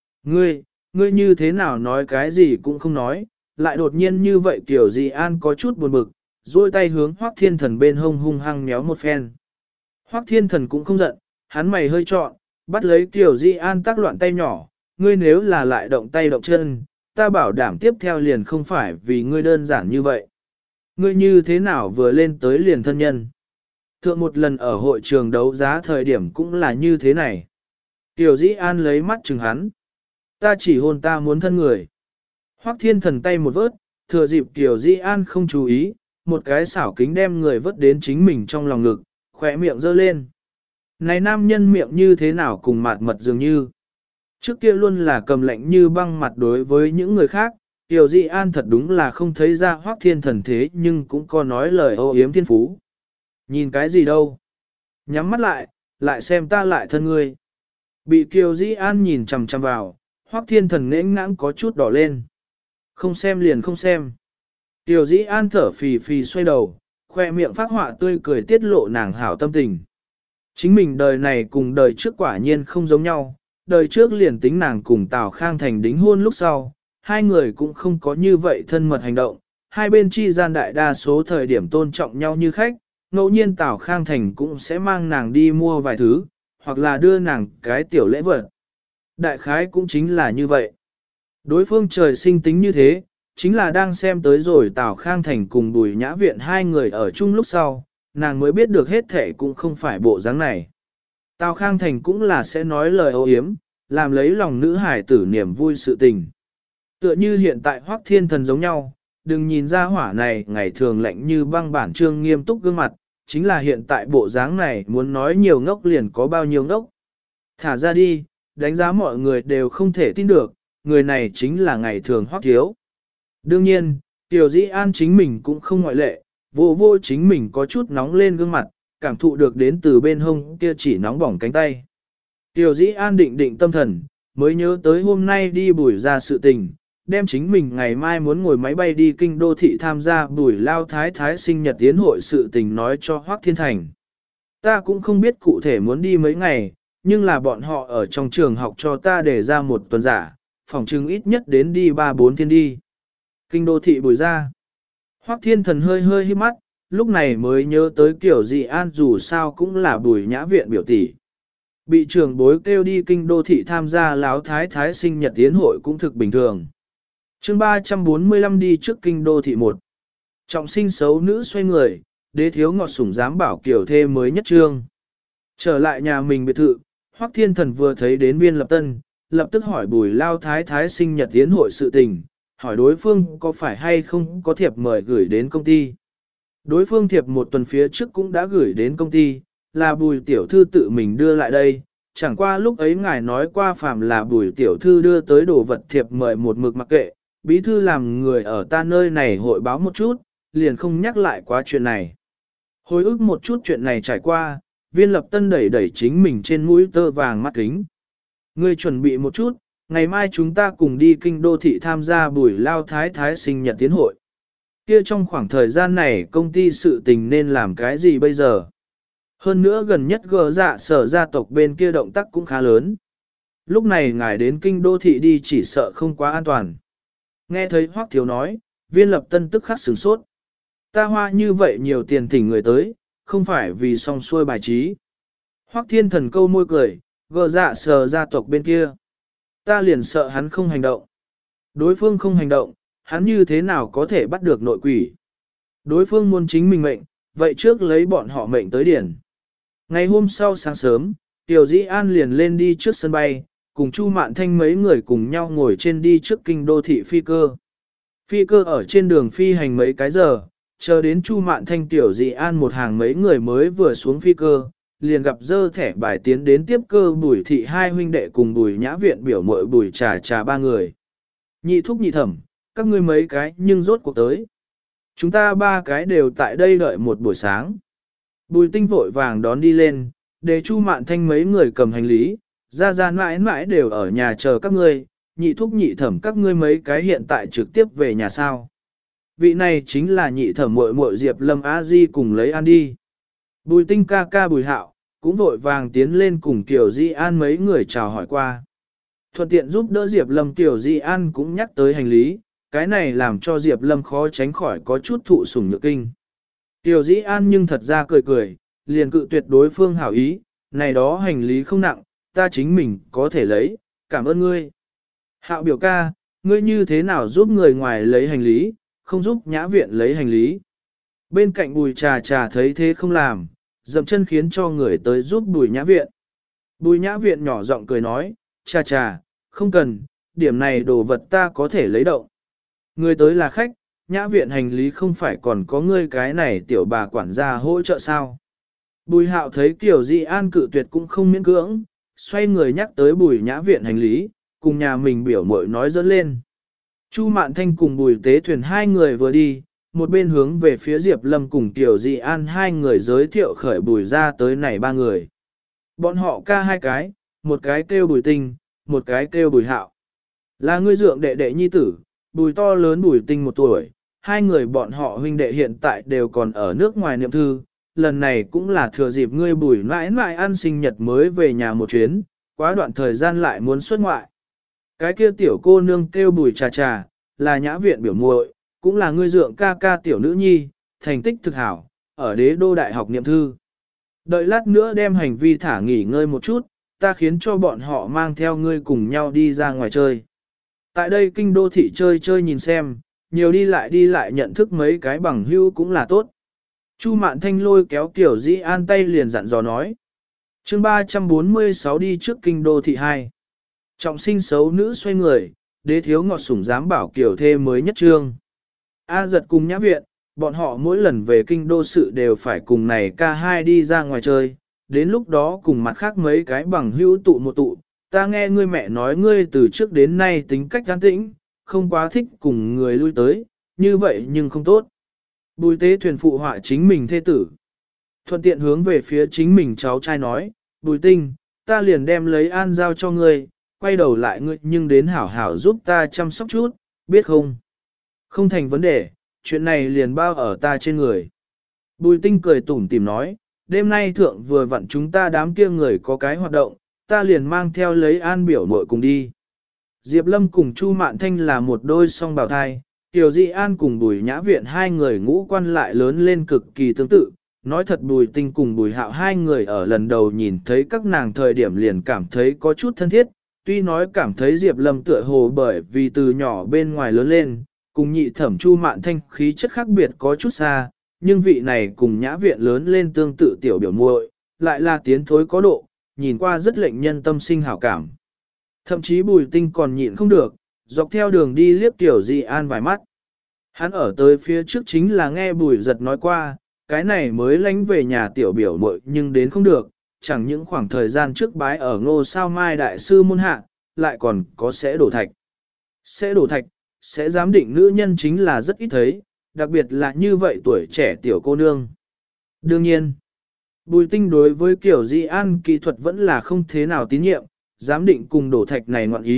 Ngươi như thế nào nói cái gì cũng không nói, lại đột nhiên như vậy Kiều Di An có chút buồn bực, duỗi tay hướng Hoắc Thiên Thần bên hông hung hăng méo một phen. Hoắc Thiên Thần cũng không giận, hắn mày hơi trọn, bắt lấy Kiều Di An tác loạn tay nhỏ, ngươi nếu là lại động tay động chân, ta bảo đảm tiếp theo liền không phải vì ngươi đơn giản như vậy. Ngươi như thế nào vừa lên tới liền thân nhân. Thượng một lần ở hội trường đấu giá thời điểm cũng là như thế này. Kiều Di An lấy mắt chừng hắn. Ta chỉ hôn ta muốn thân người. Hoắc Thiên Thần tay một vớt, thừa dịp Kiều Di An không chú ý, một cái xảo kính đem người vớt đến chính mình trong lòng ngực, khỏe miệng giơ lên. Này nam nhân miệng như thế nào cùng mạt mật dường như. Trước kia luôn là cầm lạnh như băng mặt đối với những người khác, Kiều Di An thật đúng là không thấy ra Hoắc Thiên Thần thế nhưng cũng có nói lời ô yếm thiên phú. Nhìn cái gì đâu? Nhắm mắt lại xem ta lại thân ngươi. Bị Kiều Di An nhìn chằm chằm vào, Hoắc Thiên Thần nghẽn ngãng có chút đỏ lên. Không xem liền không xem. Kiều Di An thở phì phì xoay đầu, khoe miệng phát họa tươi cười tiết lộ nàng hảo tâm tình. Chính mình đời này cùng đời trước quả nhiên không giống nhau, đời trước liền tính nàng cùng Tào Khang Thành đính hôn lúc sau, hai người cũng không có như vậy thân mật hành động, hai bên chi gian đại đa số thời điểm tôn trọng nhau như khách, ngẫu nhiên Tào Khang Thành cũng sẽ mang nàng đi mua vài thứ, hoặc là đưa nàng cái tiểu lễ vật. Đại khái cũng chính là như vậy. Đối phương trời sinh tính như thế, chính là đang xem tới rồi Tào Khang Thành cùng Bùi Nhã Viện hai người ở chung lúc sau, nàng mới biết được hết thể cũng không phải bộ dáng này. Tào Khang Thành cũng là sẽ nói lời âu yếm, làm lấy lòng nữ hải tử niềm vui sự tình. Tựa như hiện tại Hoắc Thiên Thần giống nhau, đừng nhìn ra hỏa này ngày thường lạnh như băng bản trương nghiêm túc gương mặt, chính là hiện tại bộ dáng này muốn nói nhiều ngốc liền có bao nhiêu ngốc. Thả ra đi, đánh giá mọi người đều không thể tin được, người này chính là ngày thường Hoắc thiếu. Đương nhiên, Tiểu Dĩ An chính mình cũng không ngoại lệ, vô chính mình có chút nóng lên gương mặt, cảm thụ được đến từ bên hông kia chỉ nóng bỏng cánh tay. Tiểu Dĩ An định tâm thần, mới nhớ tới hôm nay đi Bùi ra sự tình, đem chính mình ngày mai muốn ngồi máy bay đi kinh đô thị tham gia Bùi Lao Thái Thái sinh nhật tiến hội sự tình nói cho Hoắc Thiên Thành. Ta cũng không biết cụ thể muốn đi mấy ngày, nhưng là bọn họ ở trong trường học cho ta để ra một tuần giả, phòng trưng ít nhất đến đi 3-4 thiên đi. Kinh đô thị Bùi ra. Hoắc Thiên Thần hơi híp mắt, lúc này mới nhớ tới kiểu gì An dù sao cũng là Bùi Nhã Viện biểu tỷ. Bị trưởng bối kêu đi kinh đô thị tham gia Láo Thái Thái sinh nhật tiến hội cũng thực bình thường. Chương 345 đi trước kinh đô thị 1. Trọng sinh xấu nữ xoay người, đế thiếu ngọt sủng dám bảo kiểu thê mới nhất trương. Trở lại nhà mình biệt thự, Hoắc Thiên Thần vừa thấy đến Viên Lập Tân, lập tức hỏi Bùi Lao Thái Thái sinh nhật tiến hội sự tình, hỏi đối phương có phải hay không có thiệp mời gửi đến công ty. Đối phương thiệp một tuần phía trước cũng đã gửi đến công ty, là Bùi tiểu thư tự mình đưa lại đây, chẳng qua lúc ấy ngài nói qua phàm là Bùi tiểu thư đưa tới đồ vật thiệp mời một mực mặc kệ, bí thư làm người ở ta nơi này hội báo một chút, liền không nhắc lại quá chuyện này. Hồi ức một chút chuyện này trải qua, Viên Lập Tân đẩy chính mình trên mũi tơ vàng mắt kính. Ngươi chuẩn bị một chút, ngày mai chúng ta cùng đi kinh đô thị tham gia buổi lao thái thái sinh nhật tiến hội. Kia trong khoảng thời gian này công ty sự tình nên làm cái gì bây giờ? Hơn nữa gần nhất gờ dạ sở gia tộc bên kia động tác cũng khá lớn. Lúc này ngài đến kinh đô thị đi chỉ sợ không quá an toàn. Nghe thấy Hoắc Thiếu nói, Viên Lập Tân tức khắc sửng sốt. Ta hoa như vậy nhiều tiền thỉnh người tới, không phải vì song xuôi bài trí. Hoắc Thiên Thần câu môi cười, gờ dạ sở gia tộc bên kia. Ta liền sợ hắn không hành động. Đối phương không hành động, hắn như thế nào có thể bắt được nội quỷ. Đối phương muốn chính mình mệnh, vậy trước lấy bọn họ mệnh tới điển. Ngày hôm sau sáng sớm, Tiểu Dĩ An liền lên đi trước sân bay, cùng Chu Mạn Thanh mấy người cùng nhau ngồi trên đi trước kinh đô thị phi cơ. Phi cơ ở trên đường phi hành mấy cái giờ, chờ đến Chu Mạn Thanh Tiểu Dĩ An một hàng mấy người mới vừa xuống phi cơ, liền gặp dơ thẻ bài tiến đến tiếp cơ Bùi thị hai huynh đệ cùng Bùi Nhã Viện biểu muội Bùi Trà ba người. Nhị thúc nhị thẩm, các ngươi mấy cái nhưng rốt cuộc tới. Chúng ta ba cái đều tại đây đợi một buổi sáng. Bùi Tinh vội vàng đón đi lên, để Chu Mạn Thanh mấy người cầm hành lý, ra mãi mãi đều ở nhà chờ các ngươi, nhị thúc nhị thẩm các ngươi mấy cái hiện tại trực tiếp về nhà sao. Vị này chính là nhị thẩm muội muội Diệp Lâm A Di cùng lấy ăn đi. Bùi Tinh ca ca Bùi Hạo, cũng vội vàng tiến lên cùng Tiểu Di An mấy người chào hỏi qua. Thuận tiện giúp đỡ Diệp Lâm Tiểu Di An cũng nhắc tới hành lý, cái này làm cho Diệp Lâm khó tránh khỏi có chút thụ sủng nhược kinh. Tiểu Di An nhưng thật ra cười cười, liền cự tuyệt đối phương hảo ý, này đó hành lý không nặng, ta chính mình có thể lấy, cảm ơn ngươi. Hạo biểu ca, ngươi như thế nào giúp người ngoài lấy hành lý, không giúp Nhã Viện lấy hành lý. Bên cạnh Bùi Trà thấy thế không làm, dậm chân khiến cho người tới giúp Bùi Nhã Viện. Bùi Nhã Viện nhỏ giọng cười nói, Trà, không cần, điểm này đồ vật ta có thể lấy động. Người tới là khách, Nhã Viện hành lý không phải còn có ngươi cái này tiểu bà quản gia hỗ trợ sao. Bùi Hạo thấy Kiều Di An cự tuyệt cũng không miễn cưỡng, xoay người nhắc tới Bùi Nhã Viện hành lý, cùng nhà mình biểu muội nói dẫn lên. Chu Mạn Thanh cùng Bùi Tế Thuyền hai người vừa đi, một bên hướng về phía Diệp Lâm cùng Kiều Di An hai người giới thiệu khởi Bùi ra tới này ba người. Bọn họ ca hai cái, một cái kêu Bùi Tinh, một cái kêu Bùi Hạo. Là ngươi dượng đệ đệ nhi tử, Bùi to lớn Bùi Tinh 1 tuổi, hai người bọn họ huynh đệ hiện tại đều còn ở nước ngoài niệm thư. Lần này cũng là thừa dịp ngươi Bùi mãi mãi ăn sinh nhật mới về nhà một chuyến, quá đoạn thời gian lại muốn xuất ngoại. Cái kia tiểu cô nương kêu Bùi Trà, là Nhã Viện biểu muội, cũng là ngươi dượng ca ca tiểu nữ nhi, thành tích thực hảo, ở Đế Đô Đại học niệm thư. Đợi lát nữa đem hành vi thả nghỉ ngơi một chút, ta khiến cho bọn họ mang theo ngươi cùng nhau đi ra ngoài chơi. Tại đây kinh đô thị chơi nhìn xem, nhiều đi lại nhận thức mấy cái bằng hữu cũng là tốt. Chu Mạn Thanh lôi kéo Tiểu Dĩ An tay liền dặn dò nói. Chương 346 đi trước kinh đô thị 2. Trọng sinh xấu nữ xoay người, đế thiếu ngọt sủng dám bảo kiểu thê mới nhất trương. A giật cùng Nhã Viện, bọn họ mỗi lần về kinh đô sự đều phải cùng này ca hai đi ra ngoài chơi, đến lúc đó cùng mặt khác mấy cái bằng hữu tụ một tụ. Ta nghe ngươi mẹ nói ngươi từ trước đến nay tính cách an tĩnh, không quá thích cùng người lui tới, như vậy nhưng không tốt. Bùi Tế Thuyền phụ họa chính mình thê tử. Thuận tiện hướng về phía chính mình cháu trai nói, Bùi Tinh, ta liền đem lấy An giao cho ngươi, quay đầu lại ngươi nhưng đến hảo hảo giúp ta chăm sóc chút, biết không? Không thành vấn đề, chuyện này liền bao ở ta trên người. Bùi Tinh cười tủm tỉm nói, đêm nay thượng vừa vặn chúng ta đám kia người có cái hoạt động, ta liền mang theo lấy An biểu muội cùng đi. Diệp Lâm cùng Chu Mạn Thanh là một đôi song bào thai, Tiểu Di An cùng Bùi Nhã Viện hai người ngũ quan lại lớn lên cực kỳ tương tự. Nói thật Bùi Tinh cùng Bùi Hạo hai người ở lần đầu nhìn thấy các nàng thời điểm liền cảm thấy có chút thân thiết, tuy nói cảm thấy Diệp Lâm tựa hồ bởi vì từ nhỏ bên ngoài lớn lên, cùng nhị thẩm Chu Mạn Thanh khí chất khác biệt có chút xa, nhưng vị này cùng Nhã Viện lớn lên tương tự tiểu biểu muội, lại là tiến thối có độ, nhìn qua rất lệnh nhân tâm sinh hảo cảm. Thậm chí Bùi Tinh còn nhịn không được, dọc theo đường đi liếc Tiểu Di An vài mắt. Hắn ở tới phía trước chính là nghe Bùi Giật nói qua, cái này mới lánh về nhà tiểu biểu muội nhưng đến không được, chẳng những khoảng thời gian trước bái ở Ngô Sao Mai đại sư môn hạ, lại còn có sẽ đổ thạch. Sẽ đổ thạch, sẽ giám định nữ nhân chính là rất ít thấy, đặc biệt là như vậy tuổi trẻ tiểu cô nương. Đương nhiên, Bùi Tinh đối với kiểu Di An kỹ thuật vẫn là không thế nào tín nhiệm, giám định cùng đổ thạch này ngoạn ý,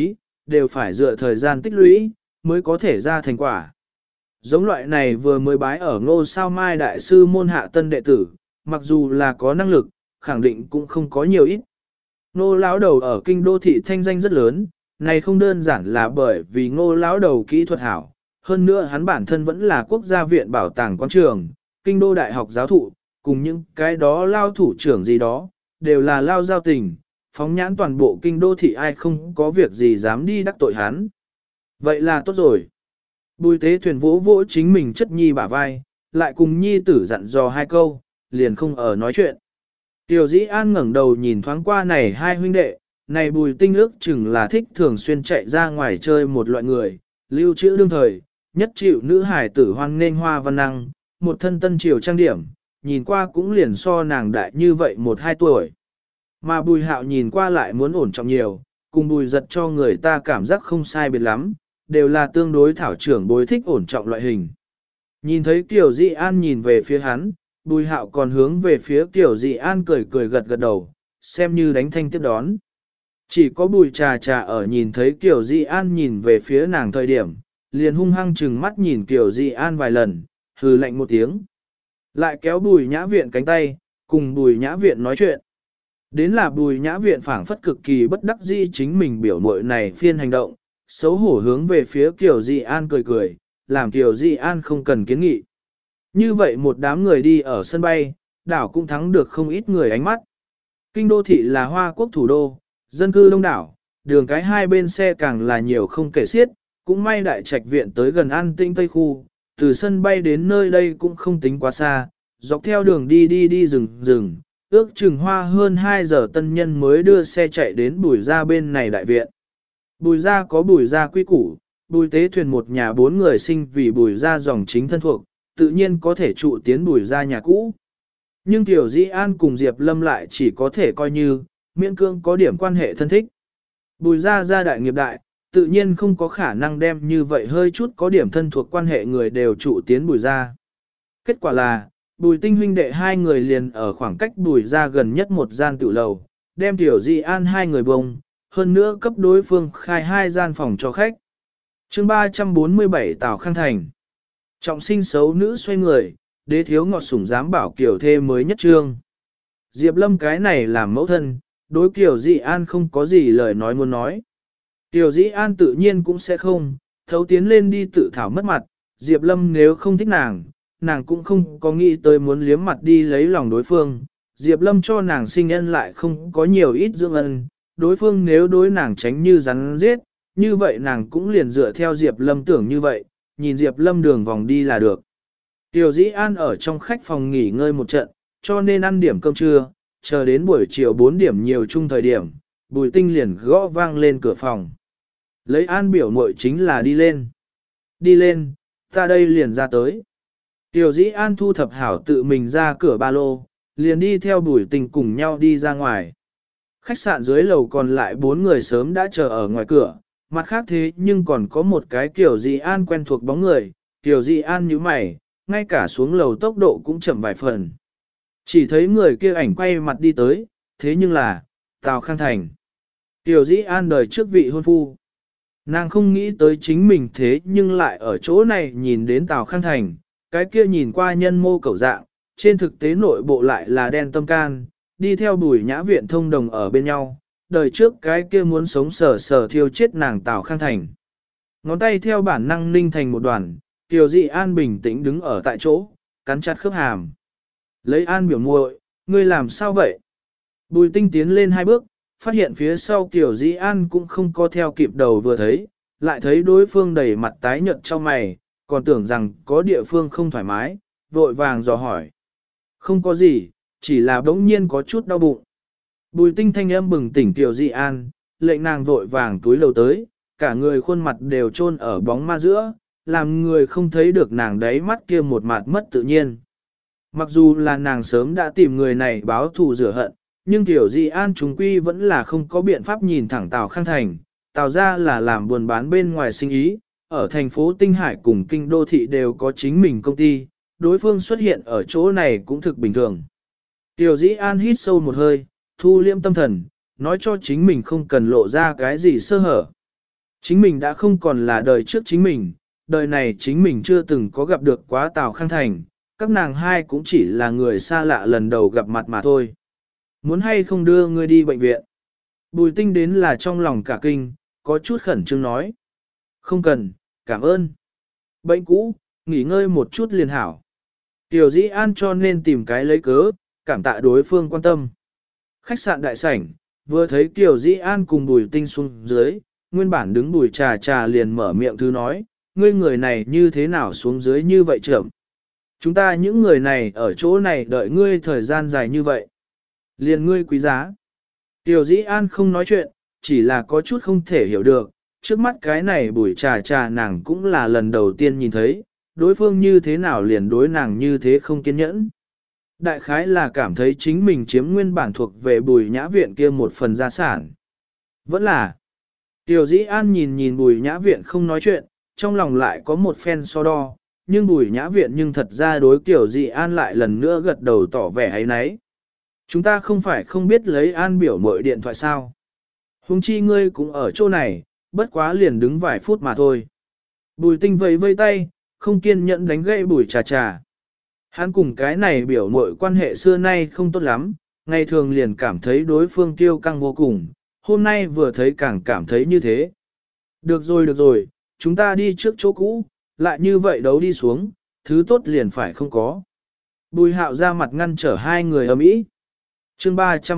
đều phải dựa thời gian tích lũy, mới có thể ra thành quả. Giống loại này vừa mới bái ở Ngô Sao Mai đại sư môn hạ tân đệ tử, mặc dù là có năng lực, khẳng định cũng không có nhiều ít. Ngô lão đầu ở kinh đô thị thanh danh rất lớn, này không đơn giản là bởi vì Ngô lão đầu kỹ thuật hảo, hơn nữa hắn bản thân vẫn là quốc gia viện bảo tàng quan trường, kinh đô đại học giáo thụ, cùng những cái đó lao thủ trưởng gì đó, đều là lao giao tình, phóng nhãn toàn bộ kinh đô thị ai không có việc gì dám đi đắc tội hắn. Vậy là tốt rồi. Bùi tế thuyền vỗ vỗ chính mình chất nhi bả vai, lại cùng nhi tử dặn dò hai câu, liền không ở nói chuyện. Tiểu dĩ an ngẩng đầu nhìn thoáng qua này hai huynh đệ, này bùi tinh ước chừng là thích thường xuyên chạy ra ngoài chơi một loại người, lưu trữ đương thời, nhất chịu nữ hải tử hoan nghênh hoa văn năng, một thân tân triều trang điểm, nhìn qua cũng liền so nàng đại như vậy 1-2 tuổi. Mà bùi hạo nhìn qua lại muốn ổn trọng nhiều, cùng bùi giật cho người ta cảm giác không sai biệt lắm, đều là tương đối thảo trưởng bối thích ổn trọng loại hình. Nhìn thấy Kiều Dị An nhìn về phía hắn, bùi hạo còn hướng về phía Kiều Dị An cười cười gật gật đầu, xem như đánh thanh tiếp đón. Chỉ có bùi trà trà ở nhìn thấy Kiều Dị An nhìn về phía nàng thời điểm, liền hung hăng chừng mắt nhìn Kiều Dị An vài lần, hừ lạnh một tiếng. Lại kéo bùi nhã viện cánh tay, cùng bùi nhã viện nói chuyện. Đến là bùi nhã viện phảng phất cực kỳ bất đắc dĩ chính mình biểu mội này phiên hành động, xấu hổ hướng về phía Kiều Dị An cười cười, làm Kiều Dị An không cần kiến nghị. Như vậy một đám người đi ở sân bay, đảo cũng thắng được không ít người ánh mắt. Kinh đô thị là Hoa Quốc thủ đô, dân cư đông đảo, đường cái hai bên xe càng là nhiều không kể xiết, cũng may đại trạch viện tới gần An Tĩnh Tây khu, từ sân bay đến nơi đây cũng không tính quá xa, dọc theo đường đi rừng, ước chừng hoa hơn 2 giờ tân nhân mới đưa xe chạy đến bùi ra bên này đại viện. Bùi ra có bùi ra quy củ, bùi tế thuyền một nhà 4 người sinh vì bùi ra dòng chính thân thuộc, tự nhiên có thể trụ tiến bùi ra nhà cũ. Nhưng Tiểu Dĩ An cùng Diệp Lâm lại chỉ có thể coi như, miễn cương có điểm quan hệ thân thích. Bùi ra gia đại nghiệp đại, tự nhiên không có khả năng đem như vậy hơi chút có điểm thân thuộc quan hệ người đều trụ tiến bùi ra. Kết quả là, bùi tinh huynh đệ hai người liền ở khoảng cách bùi ra gần nhất một gian tiểu lầu, đem Tiểu Dị An hai người bông, hơn nữa cấp đối phương khai 2 gian phòng cho khách. Chương 347 Tào Khang Thành. Trọng sinh xấu nữ xoay người, đế thiếu ngọt sủng dám bảo Kiều thê mới nhất trương. Diệp Lâm cái này làm mẫu thân, đối Kiều Dị An không có gì lời nói muốn nói. Kiều Dị An tự nhiên cũng sẽ không, thấu tiến lên đi tự thảo mất mặt, Diệp Lâm nếu không thích nàng, nàng cũng không có nghĩ tới muốn liếm mặt đi lấy lòng đối phương. Diệp Lâm cho nàng sinh ân lại không có nhiều ít dưỡng ân, đối phương nếu đối nàng tránh như rắn giết, như vậy nàng cũng liền dựa theo Diệp Lâm tưởng như vậy, nhìn Diệp Lâm đường vòng đi là được. Tiểu Dĩ An ở trong khách phòng nghỉ ngơi một trận, cho nên ăn điểm cơm trưa, chờ đến buổi chiều 4 điểm nhiều chung thời điểm, Bùi Tinh liền gõ vang lên cửa phòng. Lấy An biểu muội chính là đi lên. Đi lên, ta đây liền ra tới. Tiểu Dĩ An thu thập hảo tự mình ra cửa ba lô, liền đi theo Bùi Tinh cùng nhau đi ra ngoài. Khách sạn dưới lầu còn lại 4 người sớm đã chờ ở ngoài cửa, mặt khác thế nhưng còn có một cái Tiểu Dĩ An quen thuộc bóng người, Tiểu Dĩ An nhíu mày, ngay cả xuống lầu tốc độ cũng chậm vài phần. Chỉ thấy người kia ảnh quay mặt đi tới, thế nhưng là, Tào Khang Thành. Tiểu Dĩ An đời trước vị hôn phu. Nàng không nghĩ tới chính mình thế nhưng lại ở chỗ này nhìn đến Tào Khang Thành, cái kia nhìn qua nhân mô cẩu dạng, trên thực tế nội bộ lại là đen tâm can, đi theo Bùi Nhã Viện thông đồng ở bên nhau, đời trước cái kia muốn sống sờ sờ thiêu chết nàng Tào Khang Thành. Ngón tay theo bản năng ninh thành một đoàn, Tiểu Dị An bình tĩnh đứng ở tại chỗ, cắn chặt khớp hàm. Lấy An biểu muội, ngươi làm sao vậy? Bùi Tinh tiến lên 2 bước, phát hiện phía sau Tiểu Dị An cũng không có theo kịp đầu vừa thấy, lại thấy đối phương đầy mặt tái nhợt trong mày, còn tưởng rằng có địa phương không thoải mái, vội vàng dò hỏi. Không có gì, chỉ là bỗng nhiên có chút đau bụng. Bùi Tinh thanh âm bừng tỉnh Tiểu Dị An, lệnh nàng vội vàng túi lầu tới, cả người khuôn mặt đều chôn ở bóng ma giữa, làm người không thấy được nàng đáy mắt kia một mặt mất tự nhiên. Mặc dù là nàng sớm đã tìm người này báo thù rửa hận, nhưng Tiểu Dị An chúng quy vẫn là không có biện pháp nhìn thẳng Tào Khang Thành. Tào ra là làm buôn bán bên ngoài sinh ý, ở thành phố Tinh Hải cùng kinh đô thị đều có chính mình công ty, đối phương xuất hiện ở chỗ này cũng thực bình thường. Tiểu Dị An hít sâu một hơi, thu liêm tâm thần, nói cho chính mình không cần lộ ra cái gì sơ hở. Chính mình đã không còn là đời trước chính mình, đời này chính mình chưa từng có gặp được quá Tào Khang Thành, các nàng hai cũng chỉ là người xa lạ lần đầu gặp mặt mà thôi. Muốn hay không đưa ngươi đi bệnh viện? Bùi Tinh đến là trong lòng cả kinh, có chút khẩn trương nói. Không cần, cảm ơn. Bệnh cũ, nghỉ ngơi một chút liền hảo. Tiểu Dĩ An cho nên tìm cái lấy cớ, cảm tạ đối phương quan tâm. Khách sạn đại sảnh, vừa thấy Kiều Dĩ An cùng Bùi Tinh xuống dưới, nguyên bản đứng Bùi Trà Trà liền mở miệng thứ nói, ngươi người này như thế nào xuống dưới như vậy trưởng. Chúng ta những người này ở chỗ này đợi ngươi thời gian dài như vậy. Liền ngươi quý giá. Kiều Dĩ An không nói chuyện, chỉ là có chút không thể hiểu được, trước mắt cái này Bùi Trà Trà nàng cũng là lần đầu tiên nhìn thấy, đối phương như thế nào liền đối nàng như thế không kiên nhẫn. Đại khái là cảm thấy chính mình chiếm nguyên bản thuộc về Bùi Nhã Viện kia một phần gia sản. Vẫn là, Tiểu Dĩ An nhìn nhìn Bùi Nhã Viện không nói chuyện, trong lòng lại có một phen so đo, nhưng Bùi Nhã Viện nhưng thật ra đối Tiểu Dĩ An lại lần nữa gật đầu tỏ vẻ ấy nấy. Chúng ta không phải không biết lấy An biểu mội điện thoại sao. Huống chi ngươi cũng ở chỗ này, bất quá liền đứng vài phút mà thôi. Bùi Tinh vẫy vây tay, không kiên nhẫn đánh gãy Bùi Trà Trà. Hắn cùng cái này biểu mội quan hệ xưa nay không tốt lắm, ngày thường liền cảm thấy đối phương tiêu căng vô cùng, hôm nay vừa thấy càng cảm thấy như thế. Được rồi, chúng ta đi trước chỗ cũ, lại như vậy đấu đi xuống, thứ tốt liền phải không có. Bùi Hạo ra mặt ngăn trở hai người ầm ĩ. Chương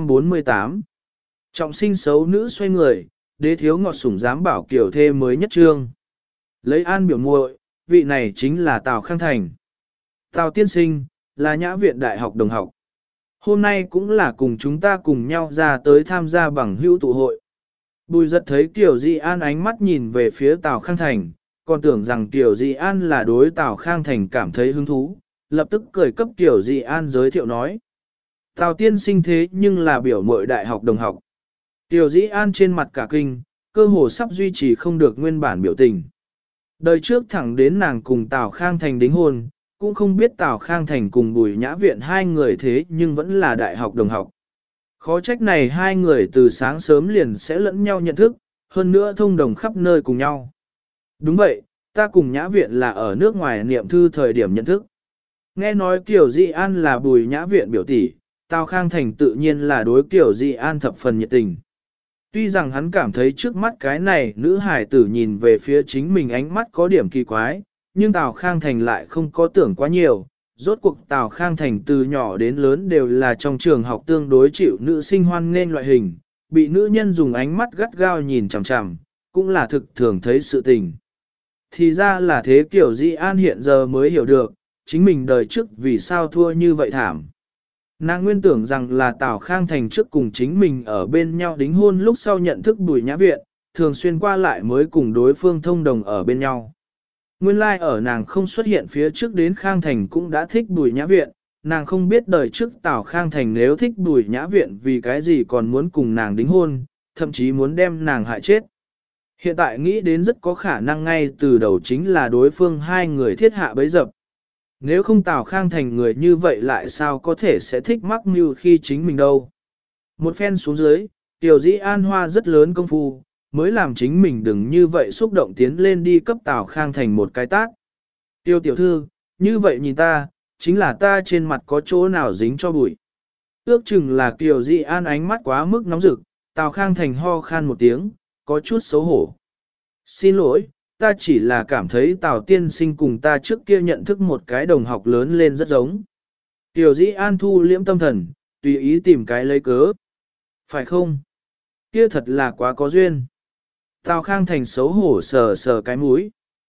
348 Trọng sinh xấu nữ xoay người, đế thiếu ngọt sủng dám bảo kiểu thê mới nhất trương. Lấy An biểu muội, vị này chính là Tào Khang Thành. Tào tiên sinh, là Nhã Viện Đại học đồng học. Hôm nay cũng là cùng chúng ta cùng nhau ra tới tham gia bằng hữu tụ hội. Bùi giật thấy Kiều Dị An ánh mắt nhìn về phía Tào Khang Thành, còn tưởng rằng Kiều Dị An là đối Tào Khang Thành cảm thấy hứng thú, lập tức cười cấp Kiều Dị An giới thiệu nói. Tào tiên sinh thế nhưng là biểu muội đại học đồng học. Kiều Dị An trên mặt cả kinh, cơ hồ sắp duy trì không được nguyên bản biểu tình. Đời trước thẳng đến nàng cùng Tào Khang Thành đính hôn, cũng không biết Tào Khang Thành cùng Bùi Nhã Viện hai người thế nhưng vẫn là đại học đồng học. Khó trách này hai người từ sáng sớm liền sẽ lẫn nhau nhận thức, hơn nữa thông đồng khắp nơi cùng nhau. Đúng vậy, ta cùng Nhã Viện là ở nước ngoài niệm thư thời điểm nhận thức. Nghe nói Kiều Dị An là Bùi Nhã Viện biểu tỷ, Tào Khang Thành tự nhiên là đối Kiều Dị An thập phần nhiệt tình. Tuy rằng hắn cảm thấy trước mắt cái này nữ hải tử nhìn về phía chính mình ánh mắt có điểm kỳ quái, nhưng Tào Khang Thành lại không có tưởng quá nhiều. Rốt cuộc Tào Khang Thành từ nhỏ đến lớn đều là trong trường học tương đối chịu nữ sinh hoan nên loại hình, bị nữ nhân dùng ánh mắt gắt gao nhìn chằm chằm, cũng là thực thường thấy sự tình. Thì ra là thế. Kiểu Dị An hiện giờ mới hiểu được, chính mình đời trước vì sao thua như vậy thảm. Nàng nguyên tưởng rằng là Tào Khang Thành trước cùng chính mình ở bên nhau đính hôn lúc sau nhận thức Bùi Nhã Viện, thường xuyên qua lại mới cùng đối phương thông đồng ở bên nhau. Nguyên lai ở nàng không xuất hiện phía trước đến Khang Thành cũng đã thích Bùi Nhã Viện, nàng không biết đời trước Tào Khang Thành nếu thích Bùi Nhã Viện vì cái gì còn muốn cùng nàng đính hôn, thậm chí muốn đem nàng hại chết. Hiện tại nghĩ đến rất có khả năng ngay từ đầu chính là đối phương hai người thiết hạ bấy dập. Nếu không Tào Khang Thành người như vậy lại sao có thể sẽ thích mắc mưu khi chính mình đâu. Một phen xuống dưới, Tiểu Dĩ An hoa rất lớn công phu, mới làm chính mình đừng như vậy xúc động tiến lên đi cấp Tào Khang Thành một cái tát. Tiêu tiểu thư, như vậy nhìn ta, chính là ta trên mặt có chỗ nào dính cho bụi. Ước chừng là Kiều Dị An ánh mắt quá mức nóng rực, Tào Khang Thành ho khan một tiếng, có chút xấu hổ. Xin lỗi, ta chỉ là cảm thấy Tào tiên sinh cùng ta trước kia nhận thức một cái đồng học lớn lên rất giống. Kiều Dị An thu liễm tâm thần, tùy ý tìm cái lấy cớ. Phải không? Kia thật là quá có duyên. Tào Khang Thành xấu hổ sờ sờ cái mũi.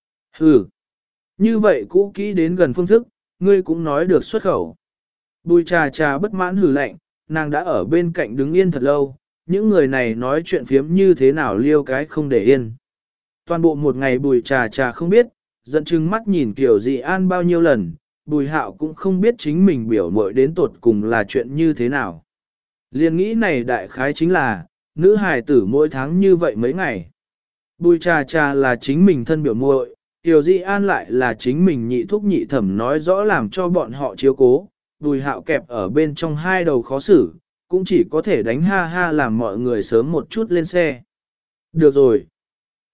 Hừ, như vậy cũ kỹ đến gần phương thức, ngươi cũng nói được xuất khẩu. Bùi Trà Trà bất mãn hừ lạnh, nàng đã ở bên cạnh đứng yên thật lâu, những người này nói chuyện phiếm như thế nào liêu cái không để yên. Toàn bộ một ngày Bùi Trà Trà không biết, giận chừng mắt nhìn Kiều Dị An bao nhiêu lần, Bùi Hạo cũng không biết chính mình biểu muội đến tột cùng là chuyện như thế nào. Liên nghĩ này đại khái chính là, nữ hài tử mỗi tháng như vậy mấy ngày. Bùi Trà Trà là chính mình thân biểu muội, Kiều Dị An lại là chính mình nhị thúc nhị thẩm nói rõ làm cho bọn họ chiếu cố, Bùi Hạo kẹp ở bên trong hai đầu khó xử, cũng chỉ có thể đánh ha ha làm mọi người sớm một chút lên xe. Được rồi.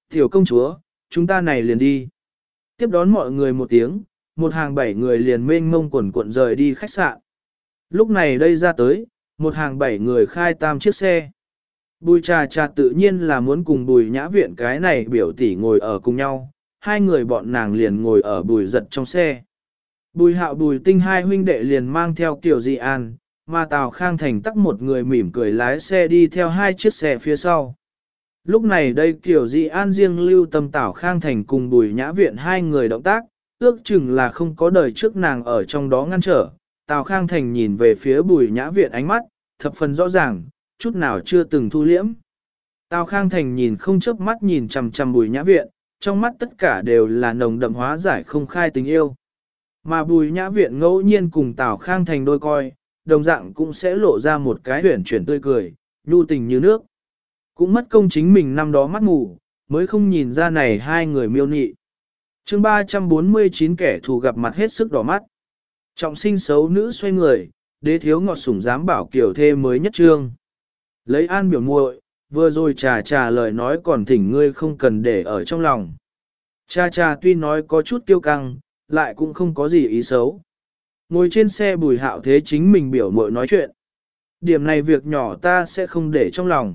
Tiểu công chúa, chúng ta này liền đi. Tiếp đón mọi người một tiếng, một hàng 7 người liền mênh mông quần cuộn rời đi khách sạn. Lúc này đây ra tới, một hàng 7 người khai tam chiếc xe. Bùi trà trà tự nhiên là muốn cùng bùi nhã viện cái này biểu tỷ ngồi ở cùng nhau, hai người bọn nàng liền ngồi ở bùi giật trong xe. Bùi hạo bùi tinh hai huynh đệ liền mang theo Kiều Dị An, mà Tào Khang Thành tắc một người mỉm cười lái xe đi theo hai chiếc xe phía sau. Lúc này đây Kiều Dị An riêng lưu tâm Tào Khang Thành cùng bùi nhã viện hai người động tác, ước chừng là không có đời trước nàng ở trong đó ngăn trở. Tào Khang Thành nhìn về phía bùi nhã viện ánh mắt, thập phần rõ ràng, chút nào chưa từng thu liễm. Tào Khang Thành nhìn không chớp mắt nhìn chằm chằm bùi nhã viện, trong mắt tất cả đều là nồng đậm hóa giải không khai tình yêu. Mà bùi nhã viện ngẫu nhiên cùng Tào Khang Thành đôi coi, đồng dạng cũng sẽ lộ ra một cái huyển chuyển tươi cười, nhu tình như nước. Cũng mất công chính mình năm đó mắt mù, mới không nhìn ra này hai người miêu nị. Chương 349 kẻ thù gặp mặt hết sức đỏ mắt. Trọng sinh xấu nữ xoay người, đế thiếu ngọt sủng dám bảo kiểu thê mới nhất trương. Lấy an biểu muội, vừa rồi trà lời nói còn thỉnh ngươi không cần để ở trong lòng. Trà tuy nói có chút kiêu căng, lại cũng không có gì ý xấu. Ngồi trên xe bùi hạo thế chính mình biểu muội nói chuyện. Điểm này việc nhỏ ta sẽ không để trong lòng.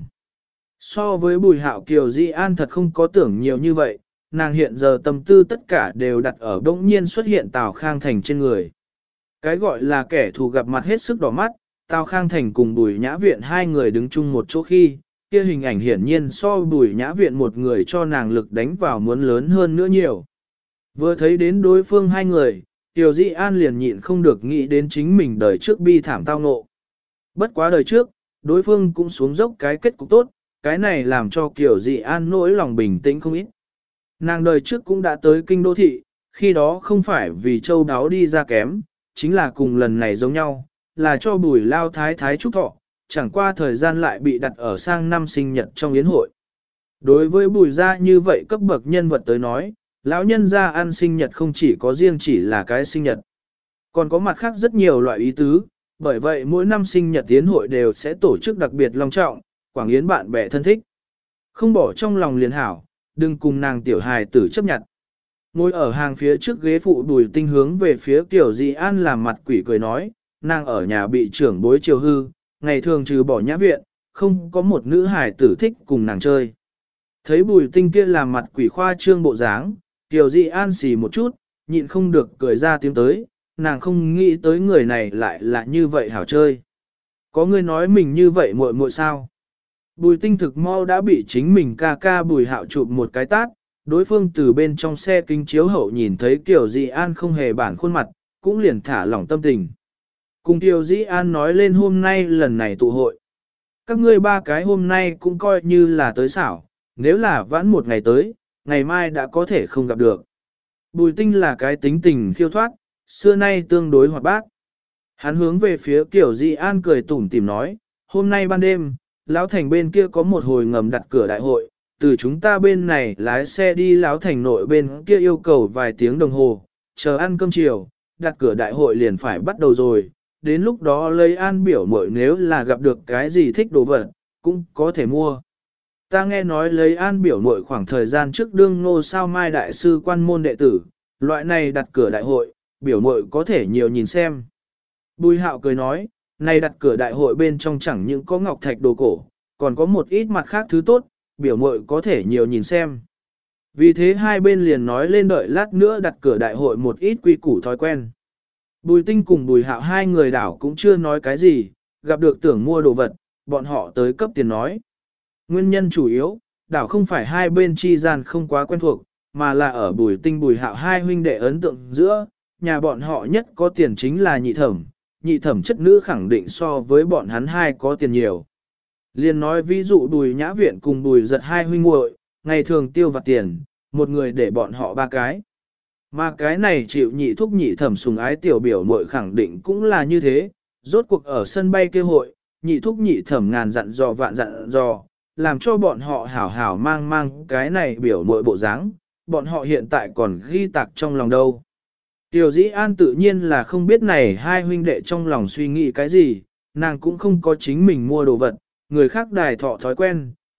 So với bùi hạo Kiều Dị An thật không có tưởng nhiều như vậy, nàng hiện giờ tâm tư tất cả đều đặt ở đống nhiên xuất hiện Tào Khang Thành trên người. Cái gọi là kẻ thù gặp mặt hết sức đỏ mắt, Tào Khang Thành cùng bùi nhã viện hai người đứng chung một chỗ khi, kia hình ảnh hiển nhiên so bùi nhã viện một người cho nàng lực đánh vào muốn lớn hơn nữa nhiều. Vừa thấy đến đối phương hai người, Kiều Dị An liền nhịn không được nghĩ đến chính mình đời trước bi thảm tao ngộ. Bất quá đời trước, đối phương cũng xuống dốc cái kết cục tốt, cái này làm cho Kiều Dị An nỗi lòng bình tĩnh không ít. Nàng đời trước cũng đã tới kinh đô thị, khi đó không phải vì châu đáo đi ra kém, chính là cùng lần này giống nhau, là cho bùi lao thái thái chúc thọ, chẳng qua thời gian lại bị đặt ở sang năm sinh nhật trong yến hội. Đối với bùi gia như vậy cấp bậc nhân vật tới nói, lão nhân gia ăn sinh nhật không chỉ có riêng chỉ là cái sinh nhật, còn có mặt khác rất nhiều loại ý tứ, bởi vậy mỗi năm sinh nhật yến hội đều sẽ tổ chức đặc biệt long trọng, quảng yến bạn bè thân thích. Không bỏ trong lòng liền hảo, đừng cùng nàng tiểu hài tử chấp nhận. Ngồi ở hàng phía trước ghế phụ Bùi Tinh hướng về phía Kiều Dị An làm mặt quỷ cười nói, nàng ở nhà bị trưởng bối chiều hư, ngày thường trừ bỏ nhã viện, không có một nữ hài tử thích cùng nàng chơi. Thấy Bùi Tinh kia làm mặt quỷ khoa trương bộ dáng, Kiều Dị An xì một chút, nhịn không được cười ra tiếng tới, nàng không nghĩ tới người này lại là như vậy hảo chơi. Có người nói mình như vậy muội muội sao? Bùi Tinh thực mau đã bị chính mình ca ca Bùi Hạo chụp một cái tát, đối phương từ bên trong xe kính chiếu hậu nhìn thấy Kiều Dị An không hề bản khuôn mặt, cũng liền thả lỏng tâm tình. Cùng Kiều Dị An nói lên hôm nay lần này tụ hội. Các ngươi ba cái hôm nay cũng coi như là tới xảo, nếu là vãn một ngày tới, ngày mai đã có thể không gặp được. Bùi Tinh là cái tính tình khiêu thoát, xưa nay tương đối hoạt bát. Hắn hướng về phía Kiều Dị An cười tủm tỉm nói, hôm nay ban đêm, Lão Thành bên kia có một hồi ngầm đặt cửa đại hội, từ chúng ta bên này lái xe đi Lão Thành nội bên kia yêu cầu vài tiếng đồng hồ, chờ ăn cơm chiều, đặt cửa đại hội liền phải bắt đầu rồi, đến lúc đó lấy An biểu muội nếu là gặp được cái gì thích đồ vật, cũng có thể mua. Ta nghe nói lấy An biểu muội khoảng thời gian trước đương Ngô Sao Mai đại sư quan môn đệ tử, loại này đặt cửa đại hội, biểu muội có thể nhiều nhìn xem. Bùi Hạo cười nói, này đặt cửa đại hội bên trong chẳng những có ngọc thạch đồ cổ, còn có một ít mặt khác thứ tốt, biểu muội có thể nhiều nhìn xem. Vì thế hai bên liền nói lên đợi lát nữa đặt cửa đại hội một ít quy củ thói quen. Bùi Tinh cùng Bùi Hạo hai người đảo cũng chưa nói cái gì, gặp được tưởng mua đồ vật, bọn họ tới cấp tiền nói. Nguyên nhân chủ yếu, đảo không phải hai bên chi gian không quá quen thuộc, mà là ở Bùi Tinh Bùi Hạo hai huynh đệ ấn tượng giữa, nhà bọn họ nhất có tiền chính là nhị thẩm chất nữ khẳng định so với bọn hắn hai có tiền nhiều. Liên nói ví dụ Bùi Nhã Viện cùng Bùi Giật hai huynh muội, ngày thường tiêu vặt tiền, một người để bọn họ ba cái. Mà cái này chịu nhị thúc nhị thẩm sùng ái tiểu biểu muội khẳng định cũng là như thế, rốt cuộc ở sân bay kêu hội, nhị thúc nhị thẩm ngàn dặn dò vạn dặn dò, làm cho bọn họ hảo hảo mang cái này biểu muội bộ dáng, bọn họ hiện tại còn ghi tạc trong lòng đâu. Tiểu Dĩ An tự nhiên là không biết này hai huynh đệ trong lòng suy nghĩ cái gì, nàng cũng không có chính mình mua đồ vật, người khác đài thọ thói quen,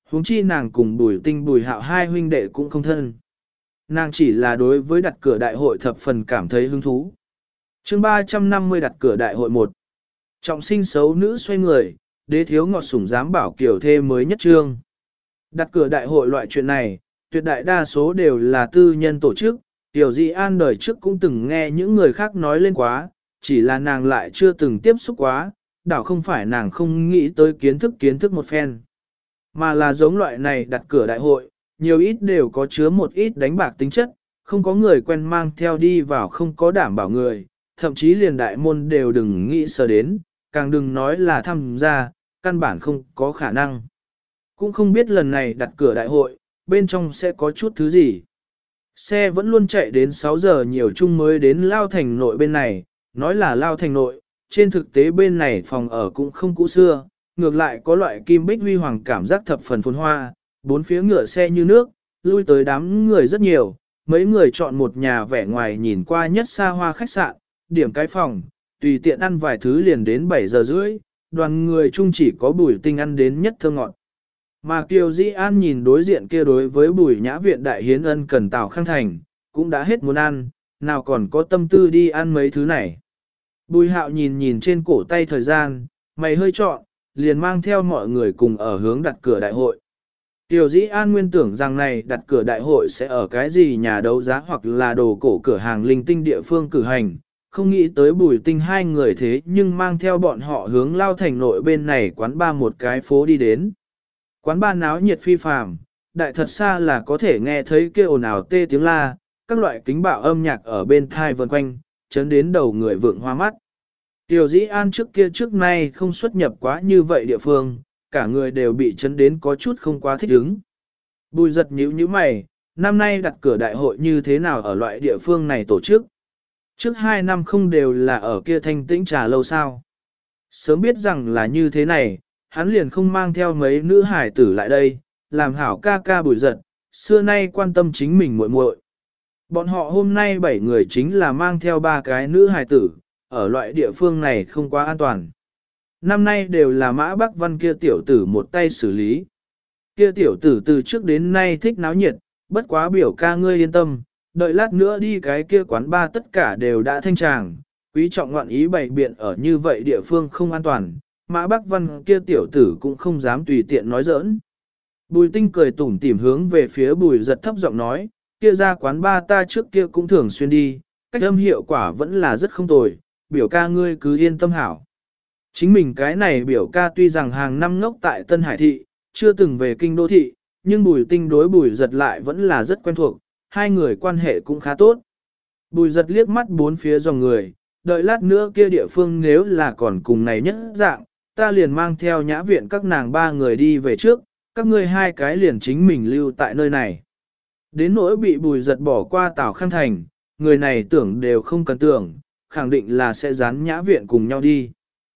huống chi nàng cùng Bùi Tinh Bùi Hạo hai huynh đệ cũng không thân. Nàng chỉ là đối với đặt cửa đại hội thập phần cảm thấy hứng thú. Chương 350 đặt cửa đại hội 1. Trọng sinh xấu nữ xoay người, đế thiếu ngọt sủng dám bảo kiểu thê mới nhất trương. Đặt cửa đại hội loại chuyện này, tuyệt đại đa số đều là tư nhân tổ chức, Tiểu Dị An đời trước cũng từng nghe những người khác nói lên quá, chỉ là nàng lại chưa từng tiếp xúc quá, đảo không phải nàng không nghĩ tới kiến thức một phen. Mà là giống loại này đặt cửa đại hội, nhiều ít đều có chứa một ít đánh bạc tính chất, không có người quen mang theo đi vào không có đảm bảo người, thậm chí liền đại môn đều đừng nghĩ sờ đến, càng đừng nói là tham gia, căn bản không có khả năng. Cũng không biết lần này đặt cửa đại hội, bên trong sẽ có chút thứ gì. Xe vẫn luôn chạy đến 6 giờ nhiều chung mới đến Lao Thành nội bên này, nói là Lao Thành nội, trên thực tế bên này phòng ở cũng không cũ xưa, ngược lại có loại kim bích huy hoàng cảm giác thập phần phồn hoa, bốn phía ngựa xe như nước, lui tới đám người rất nhiều, mấy người chọn một nhà vẻ ngoài nhìn qua nhất xa hoa khách sạn, điểm cái phòng, tùy tiện ăn vài thứ liền đến 7 giờ rưỡi, đoàn người chung chỉ có Bùi Tinh ăn đến nhất thơ ngọt. Mà Kiều Dĩ An nhìn đối diện kia đối với Bùi Nhã Viện đại hiến ân cần Tào Khang Thành, cũng đã hết muốn ăn, nào còn có tâm tư đi ăn mấy thứ này. Bùi Hạo nhìn trên cổ tay thời gian, mày hơi trọn, liền mang theo mọi người cùng ở hướng đặt cửa đại hội. Kiều Dĩ An nguyên tưởng rằng này đặt cửa đại hội sẽ ở cái gì nhà đấu giá hoặc là đồ cổ cửa hàng linh tinh địa phương cử hành, không nghĩ tới Bùi Tinh hai người thế nhưng mang theo bọn họ hướng Lao Thành nội bên này quán ba một cái phố đi đến. Quán ba náo nhiệt phi phàm, đại thật xa là có thể nghe thấy kêu ồn ào tê tiếng la, các loại kính bạo âm nhạc ở bên thai vần quanh, chấn đến đầu người vượng hoa mắt. Tiểu Dĩ An trước nay không xuất nhập quá như vậy địa phương, cả người đều bị chấn đến có chút không quá thích ứng. Bùi giật nhíu mày, năm nay đặt cửa đại hội như thế nào ở loại địa phương này tổ chức? Trước 2 năm không đều là ở kia Thanh Tĩnh Trà Lâu sao? Sớm biết rằng là như thế này, hắn liền không mang theo mấy nữ hải tử lại đây, làm hảo ca ca Bùi giật, xưa nay quan tâm chính mình muội muội. Bọn họ hôm nay 7 người chính là mang theo 3 cái nữ hải tử, ở loại địa phương này không quá an toàn. Năm nay đều là Mã Bắc Văn kia tiểu tử một tay xử lý. Kia tiểu tử từ trước đến nay thích náo nhiệt, bất quá biểu ca ngươi yên tâm, đợi lát nữa đi cái kia quán ba tất cả đều đã thanh tràng, quý trọng ngoạn ý bày biện ở như vậy địa phương không an toàn, Mã Bắc Văn kia tiểu tử cũng không dám tùy tiện nói giỡn. Bùi Tinh cười tủm tỉm hướng về phía Bùi giật thấp giọng nói, kia ra quán ba ta trước kia cũng thường xuyên đi, cách âm hiệu quả vẫn là rất không tồi, biểu ca ngươi cứ yên tâm hảo. Chính mình cái này biểu ca tuy rằng hàng năm ngốc tại Tân Hải Thị, chưa từng về kinh đô thị, nhưng Bùi Tinh đối Bùi giật lại vẫn là rất quen thuộc, hai người quan hệ cũng khá tốt. Bùi giật liếc mắt bốn phía dòng người, đợi lát nữa kia địa phương nếu là còn cùng này nhất dạng, ta liền mang theo Nhã Viện các nàng 3 người đi về trước, các ngươi 2 cái liền chính mình lưu tại nơi này. Đến nỗi bị Bùi giật bỏ qua Tào Khang Thành, người này tưởng đều không cần tưởng, khẳng định là sẽ dán Nhã Viện cùng nhau đi.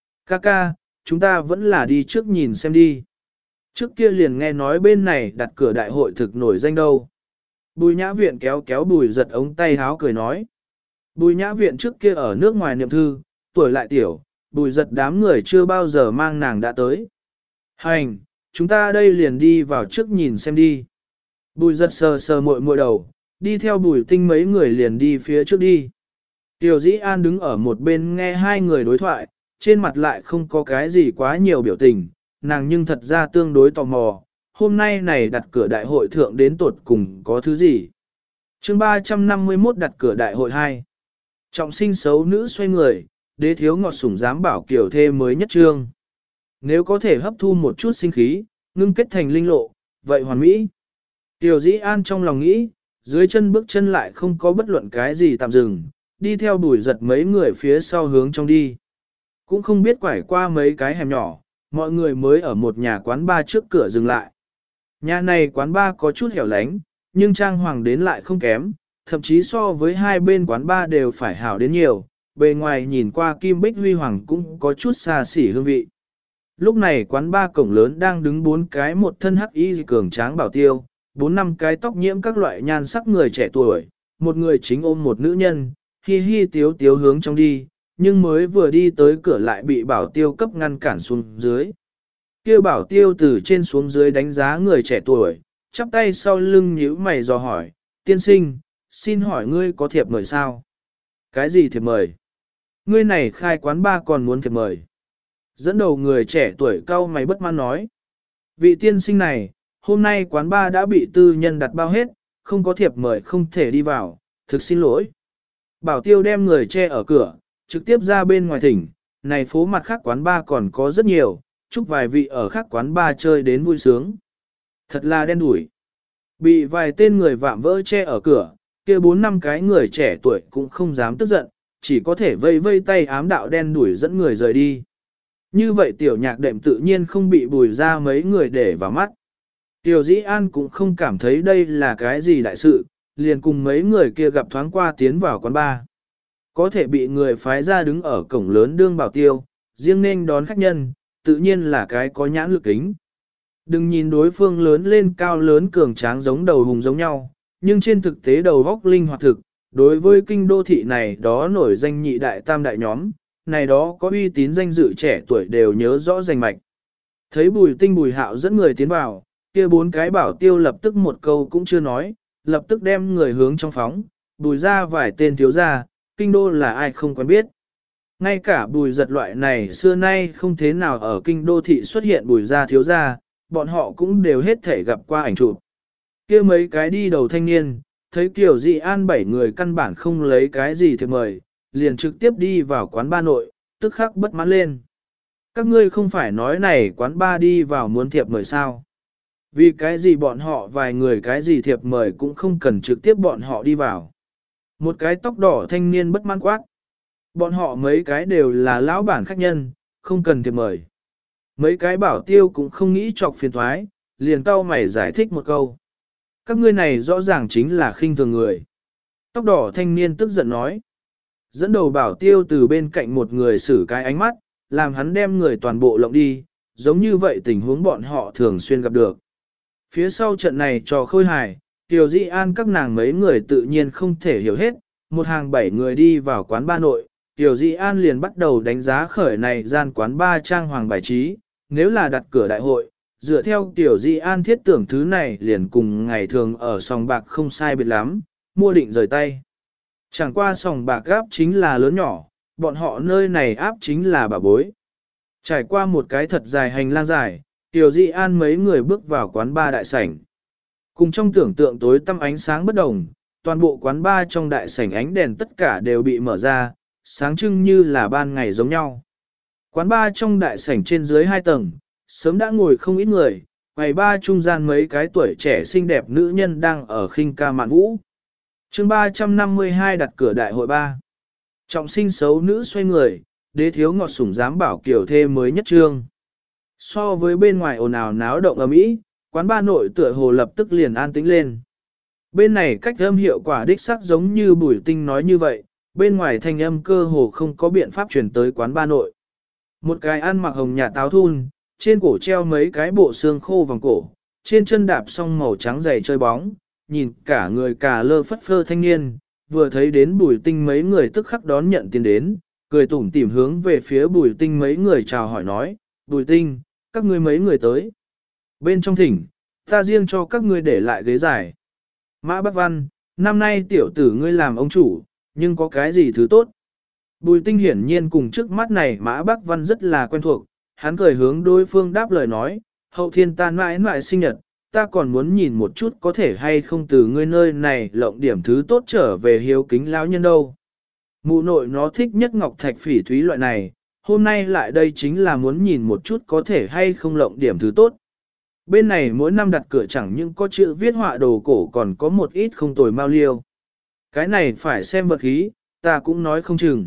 Ca, chúng ta vẫn là đi trước nhìn xem đi. Trước kia liền nghe nói bên này đặt cửa đại hội thực nổi danh đâu. Bùi Nhã Viện kéo Bùi giật ống tay háo cười nói. Bùi Nhã Viện trước kia ở nước ngoài niệm thư, tuổi lại tiểu, Bùi giật đám người chưa bao giờ mang nàng đã tới. Hành, chúng ta đây liền đi vào trước nhìn xem đi. Bùi giật sờ muội đầu, đi theo Bùi Tinh mấy người liền đi phía trước đi. Tiểu Dĩ An đứng ở một bên nghe hai người đối thoại, trên mặt lại không có cái gì quá nhiều biểu tình, nàng nhưng thật ra tương đối tò mò, hôm nay này đặt cửa đại hội thượng đến tột cùng có thứ gì. Chương 351 đặt cửa đại hội 2. Trọng sinh xấu nữ xoay người, đế thiếu ngọt sủng dám bảo kiểu thê mới nhất trương. Nếu có thể hấp thu một chút sinh khí, ngưng kết thành linh lộ, vậy hoàn mỹ. Tiểu Dĩ An trong lòng nghĩ, dưới chân bước chân lại không có bất luận cái gì tạm dừng, đi theo Bùi giật mấy người phía sau hướng trong đi. Cũng không biết quải qua mấy cái hẻm nhỏ, mọi người mới ở một nhà quán bar trước cửa dừng lại. Nhà này quán bar có chút hẻo lánh, nhưng trang hoàng đến lại không kém, thậm chí so với hai bên quán bar đều phải hảo đến nhiều, bề ngoài nhìn qua kim bích huy hoàng cũng có chút xa xỉ hương vị. Lúc này quán bar cổng lớn đang đứng 4 cái một thân hắc y cường tráng bảo tiêu, 4-5 cái tóc nhiễm các loại nhan sắc người trẻ tuổi, một người chính ôm một nữ nhân, hi tiếu hướng trong đi, nhưng mới vừa đi tới cửa lại bị bảo tiêu cấp ngăn cản xuống dưới. Kia bảo tiêu từ trên xuống dưới đánh giá người trẻ tuổi, chắp tay sau lưng nhíu mày dò hỏi, tiên sinh, xin hỏi ngươi có thiệp mời sao? Cái gì thiệp mời? Ngươi này khai quán ba còn muốn thiệp mời. Dẫn đầu người trẻ tuổi cau mày bất mãn nói. Vị tiên sinh này, hôm nay quán ba đã bị tư nhân đặt bao hết, không có thiệp mời không thể đi vào, thực xin lỗi. Bảo tiêu đem người che ở cửa, trực tiếp ra bên ngoài thỉnh, này phố mặt khác quán ba còn có rất nhiều, chúc vài vị ở khác quán ba chơi đến vui sướng. Thật là đen đủi. Bị vài tên người vạm vỡ che ở cửa, kia 4-5 cái người trẻ tuổi cũng không dám tức giận, chỉ có thể vây vây tay ám đạo đen đuổi dẫn người rời đi. Như vậy tiểu nhạc đệm tự nhiên không bị bùi ra mấy người để vào mắt. Tiểu Dĩ An cũng không cảm thấy đây là cái gì đại sự, liền cùng mấy người kia gặp thoáng qua tiến vào quán bar. Có thể bị người phái ra đứng ở cổng lớn đương bảo tiêu, riêng nên đón khách nhân, tự nhiên là cái có nhãn lực kính. Đừng nhìn đối phương lớn lên cao lớn cường tráng giống đầu hùng giống nhau, nhưng trên thực tế đầu góc linh hoạt thực, đối với kinh đô thị này đó nổi danh nhị đại tam đại nhóm, này đó có uy tín danh dự trẻ tuổi đều nhớ rõ danh mạch. Thấy Bùi Tinh Bùi Hạo dẫn người tiến vào, kia 4 cái bảo tiêu lập tức một câu cũng chưa nói, lập tức đem người hướng trong phóng, Bùi ra vài tên thiếu gia, kinh đô là ai không quen biết. Ngay cả Bùi Giật loại này xưa nay không thế nào ở kinh đô thị xuất hiện Bùi ra thiếu gia, bọn họ cũng đều hết thể gặp qua ảnh chụp. Kia mấy cái đi đầu thanh niên, thấy Kiều Dị An 7 người căn bản không lấy cái gì thì mời, liền trực tiếp đi vào quán ba nội, tức khắc bất mãn lên. Các ngươi không phải nói này quán ba đi vào muốn thiệp mời sao? Vì cái gì bọn họ vài người cái gì thiệp mời cũng không cần trực tiếp bọn họ đi vào. Một cái tóc đỏ thanh niên bất mãn quát. Bọn họ mấy cái đều là lão bản khách nhân, không cần thiệp mời. Mấy cái bảo tiêu cũng không nghĩ chọc phiền thoái, liền cau mày giải thích một câu. Các ngươi này rõ ràng chính là khinh thường người. Tóc đỏ thanh niên tức giận nói. Dẫn đầu bảo tiêu từ bên cạnh một người xử cái ánh mắt, làm hắn đem người toàn bộ lộng đi, giống như vậy tình huống bọn họ thường xuyên gặp được. Phía sau trận này trò khôi hài, Tiểu Di An các nàng mấy người tự nhiên không thể hiểu hết, một hàng 7 người đi vào quán ba nội, Tiểu Di An liền bắt đầu đánh giá khởi này gian quán ba trang hoàng bài trí, nếu là đặt cửa đại hội, dựa theo Tiểu Di An thiết tưởng thứ này liền cùng ngày thường ở sòng bạc không sai biệt lắm, mua định rời tay. Chẳng qua sòng bạc áp chính là lớn nhỏ, bọn họ nơi này áp chính là bà bối. Trải qua một cái thật dài hành lang dài, Tiểu Di An mấy người bước vào quán ba đại sảnh. Cùng trong tưởng tượng tối tăm ánh sáng bất đồng, toàn bộ quán ba trong đại sảnh ánh đèn tất cả đều bị mở ra, sáng trưng như là ban ngày giống nhau. Quán ba trong đại sảnh trên dưới 2 tầng, sớm đã ngồi không ít người, quầy ba trung gian mấy cái tuổi trẻ xinh đẹp nữ nhân đang ở khinh ca mạn vũ. Chương 352 đặt cửa đại hội 3. Trọng sinh xấu nữ xoay người, đế thiếu ngọt sủng dám bảo kiểu thê mới nhất trương. So với bên ngoài ồn ào náo động ầm ĩ, quán ba nội tựa hồ lập tức liền an tĩnh lên. Bên này cách âm hiệu quả đích xác giống như Bùi Tinh nói như vậy, bên ngoài thanh âm cơ hồ không có biện pháp truyền tới quán ba nội. Một cái ăn mặc hồng nhạt táo thun, trên cổ treo mấy cái bộ xương khô vòng cổ, trên chân đạp song màu trắng giày chơi bóng, nhìn cả người cả lơ phất phơ thanh niên, vừa thấy đến Bùi Tinh mấy người tức khắc đón nhận tiền đến, cười tủm tỉm hướng về phía Bùi Tinh mấy người chào hỏi nói, Bùi Tinh, các ngươi mấy người tới. Bên trong thỉnh, ta riêng cho các ngươi để lại ghế dài. Mã Bắc Văn, năm nay tiểu tử ngươi làm ông chủ, nhưng có cái gì thứ tốt? Bùi Tinh hiển nhiên cùng trước mắt này Mã Bắc Văn rất là quen thuộc, hắn cười hướng đối phương đáp lời nói, hậu thiên ta mãi mãi sinh nhật, ta còn muốn nhìn một chút có thể hay không từ ngươi nơi này lộng điểm thứ tốt trở về hiếu kính lão nhân đâu. Mụ nội nó thích nhất ngọc thạch phỉ thúy loại này, hôm nay lại đây chính là muốn nhìn một chút có thể hay không lộng điểm thứ tốt. Bên này mỗi năm đặt cửa chẳng những có chữ viết họa đồ cổ còn có một ít không tồi mau liêu. Cái này phải xem vật khí, ta cũng nói không chừng.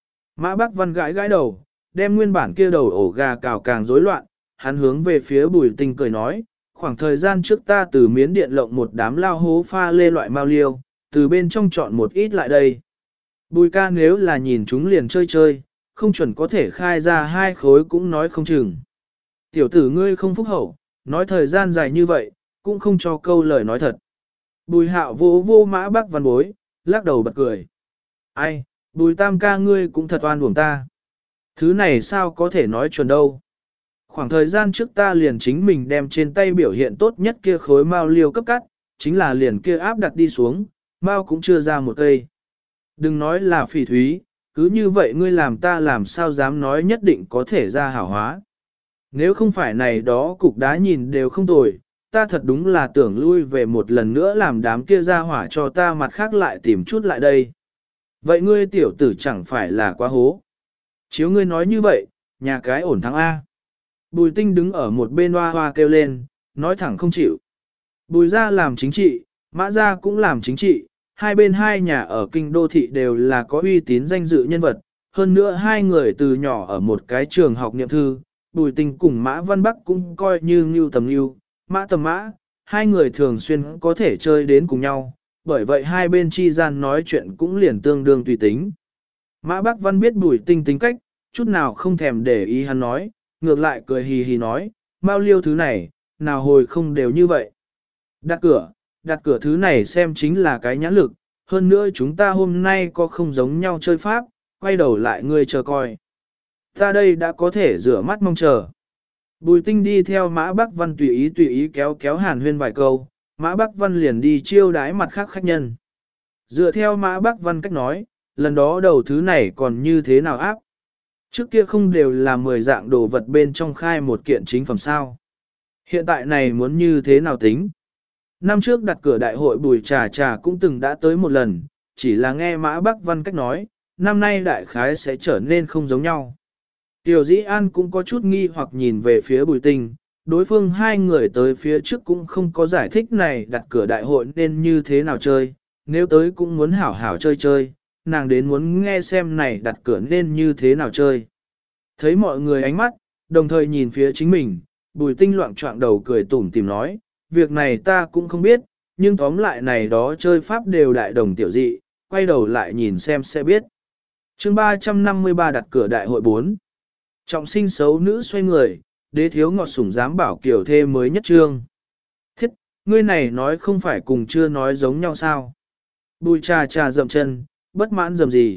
Mã Bắc Văn gãi gãi đầu, đem nguyên bản kia đầu ổ gà cào càng rối loạn, hắn hướng về phía Bùi Tinh cười nói, khoảng thời gian trước ta từ miến điện lộng một đám lao hố pha lê loại mau liêu, từ bên trong chọn một ít lại đây. Bùi ca nếu là nhìn chúng liền chơi chơi, không chuẩn có thể khai ra 2 khối cũng nói không chừng. Tiểu tử ngươi không phúc hậu, nói thời gian dài như vậy, cũng không cho câu lời nói thật. Bùi Hạo vô vô Mã Bắc Văn bối, lắc đầu bật cười. Ai, Bùi tam ca ngươi cũng thật oan uổng ta. Thứ này sao có thể nói chuẩn đâu. Khoảng thời gian trước ta liền chính mình đem trên tay biểu hiện tốt nhất kia khối mao liêu cấp cắt, chính là liền kia áp đặt đi xuống, mao cũng chưa ra một cây. Đừng nói là phỉ thúy, cứ như vậy ngươi làm ta làm sao dám nói nhất định có thể ra hảo hóa. Nếu không phải này đó cục đá nhìn đều không tồi, ta thật đúng là tưởng lui về một lần nữa làm đám kia ra hỏa cho ta mặt khác lại tìm chút lại đây. Vậy ngươi tiểu tử chẳng phải là quá hố. Chiếu ngươi nói như vậy, nhà cái ổn thắng A. Bùi Tinh đứng ở một bên hoa hoa kêu lên, nói thẳng không chịu. Bùi gia làm chính trị, Mã gia cũng làm chính trị, hai bên hai nhà ở kinh đô thị đều là có uy tín danh dự nhân vật. Hơn nữa hai người từ nhỏ ở một cái trường học niệm thư, Bùi Tinh cùng Mã Văn Bắc cũng coi như ngưu tầm ngưu, mã tầm mã, hai người thường xuyên có thể chơi đến cùng nhau, bởi vậy hai bên chi gian nói chuyện cũng liền tương đương tùy tính. Mã Bắc Văn biết Bùi Tinh tính cách, chút nào không thèm để ý hắn nói, ngược lại cười hì hì nói, bao liêu thứ này, nào hồi không đều như vậy. Đặt cửa thứ này xem chính là cái nhãn lực, hơn nữa chúng ta hôm nay có không giống nhau chơi pháp, quay đầu lại ngươi chờ coi. Ta đây đã có thể rửa mắt mong chờ. Bùi Tinh đi theo Mã Bắc Văn tùy ý kéo kéo Hàn Huyên vài câu, Mã Bắc Văn liền đi chiêu đái mặt khác khách nhân. Dựa theo Mã Bắc Văn cách nói, lần đó đầu thứ này còn như thế nào áp? Trước kia không đều là 10 dạng đồ vật bên trong khai một kiện chính phẩm sao? Hiện tại này muốn như thế nào tính? Năm trước đặt cửa đại hội Bùi Trà Trà cũng từng đã tới một lần, chỉ là nghe Mã Bắc Văn cách nói, năm nay đại khái sẽ trở nên không giống nhau. Tiểu Dĩ An cũng có chút nghi hoặc nhìn về phía Bùi Tinh, đối phương hai người tới phía trước cũng không có giải thích này đặt cửa đại hội nên như thế nào chơi, nếu tới cũng muốn hảo hảo chơi chơi, nàng đến muốn nghe xem này đặt cửa nên như thế nào chơi. Thấy mọi người ánh mắt, đồng thời nhìn phía chính mình, Bùi Tinh loạn choạng đầu cười tủm tìm nói, việc này ta cũng không biết, nhưng tóm lại này đó chơi pháp đều đại đồng tiểu dị, quay đầu lại nhìn xem sẽ biết. Chương 353 đặt cửa đại hội 4. Trọng sinh xấu nữ xoay người, đế thiếu ngọt sủng dám bảo kiểu thê mới nhất trương. Thiết, ngươi này nói không phải cùng chưa nói giống nhau sao? Bùi Trà Trà dậm chân, bất mãn dầm gì?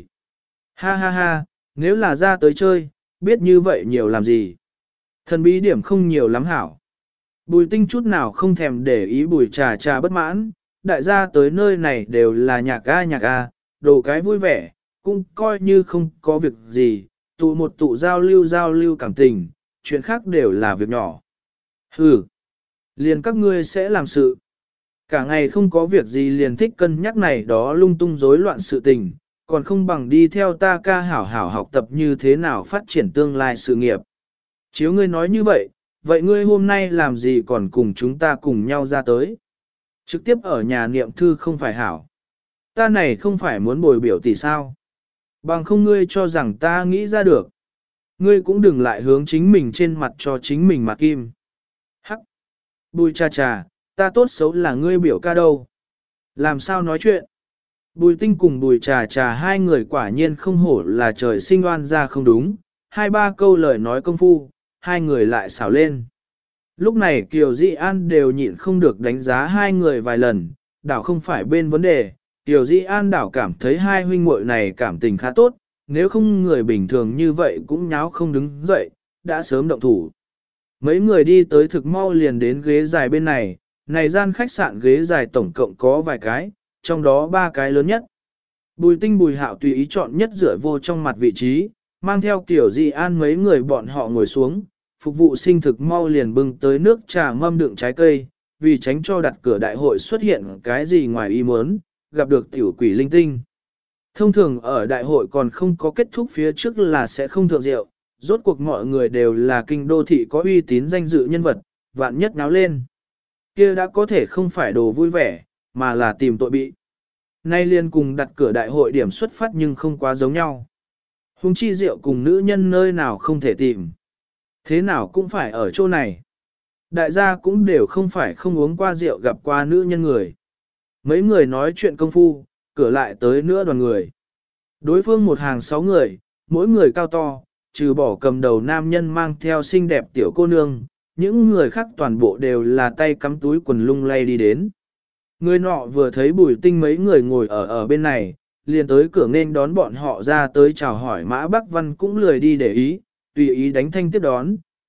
Ha ha ha, nếu là ra tới chơi, biết như vậy nhiều làm gì? Thần bí điểm không nhiều lắm hảo. Bùi Tinh chút nào không thèm để ý Bùi Trà Trà bất mãn, đại gia tới nơi này đều là nhạc a, đồ cái vui vẻ, cũng coi như không có việc gì, tụ một tụ giao lưu cảm tình, chuyện khác đều là việc nhỏ. Hừ, liền các ngươi sẽ làm sự. Cả ngày không có việc gì liền thích cân nhắc này đó lung tung rối loạn sự tình, còn không bằng đi theo ta ca hảo hảo học tập như thế nào phát triển tương lai sự nghiệp. Chiếu ngươi nói như vậy, vậy ngươi hôm nay làm gì còn cùng chúng ta cùng nhau ra tới? Trực tiếp ở nhà niệm thư không phải hảo. Ta này không phải muốn bồi biểu tỷ sao? Bằng không ngươi cho rằng ta nghĩ ra được. Ngươi cũng đừng lại hướng chính mình trên mặt cho chính mình mặt kim. Hắc! Bùi Trà Trà, ta tốt xấu là ngươi biểu ca đâu. Làm sao nói chuyện? Bùi Tinh cùng Bùi Trà Trà hai người quả nhiên không hổ là trời sinh oan ra không đúng. Hai ba câu lời nói công phu, hai người lại xảo lên. Lúc này Kiều Dĩ An đều nhịn không được đánh giá hai người vài lần, đảo không phải bên vấn đề. Kiều Dĩ An đảo cảm thấy hai huynh muội này cảm tình khá tốt, nếu không người bình thường như vậy cũng nháo không đứng dậy, đã sớm động thủ. Mấy người đi tới thực mau liền đến ghế dài bên này, này gian khách sạn ghế dài tổng cộng có vài cái, trong đó 3 cái lớn nhất. Bùi Tinh Bùi Hạo tùy ý chọn nhất dựa vô trong mặt vị trí, mang theo Kiều Dĩ An mấy người bọn họ ngồi xuống, phục vụ sinh thực mau liền bưng tới nước trà mâm đựng trái cây, vì tránh cho đặt cửa đại hội xuất hiện cái gì ngoài ý muốn, gặp được tiểu quỷ linh tinh. Thông thường ở đại hội còn không có kết thúc phía trước là sẽ không thượng rượu, rốt cuộc mọi người đều là kinh đô thị có uy tín danh dự nhân vật, vạn nhất náo lên. Kia đã có thể không phải đồ vui vẻ, mà là tìm tội bị. Nay liền cùng đặt cửa đại hội điểm xuất phát nhưng không quá giống nhau. Hùng chi rượu cùng nữ nhân nơi nào không thể tìm. Thế nào cũng phải ở chỗ này. Đại gia cũng đều không phải không uống qua rượu gặp qua nữ nhân người. Mấy người nói chuyện công phu, cửa lại tới nữa đoàn người. Đối phương một hàng 6 người, mỗi người cao to, trừ bỏ cầm đầu nam nhân mang theo xinh đẹp tiểu cô nương, những người khác toàn bộ đều là tay cắm túi quần lung lay đi đến. Người nọ vừa thấy Bùi Tinh mấy người ngồi ở bên này, liền tới cửa nên đón bọn họ ra tới chào hỏi Mã Bắc Văn cũng lười đi để ý, tùy ý đánh thanh tiếp đón,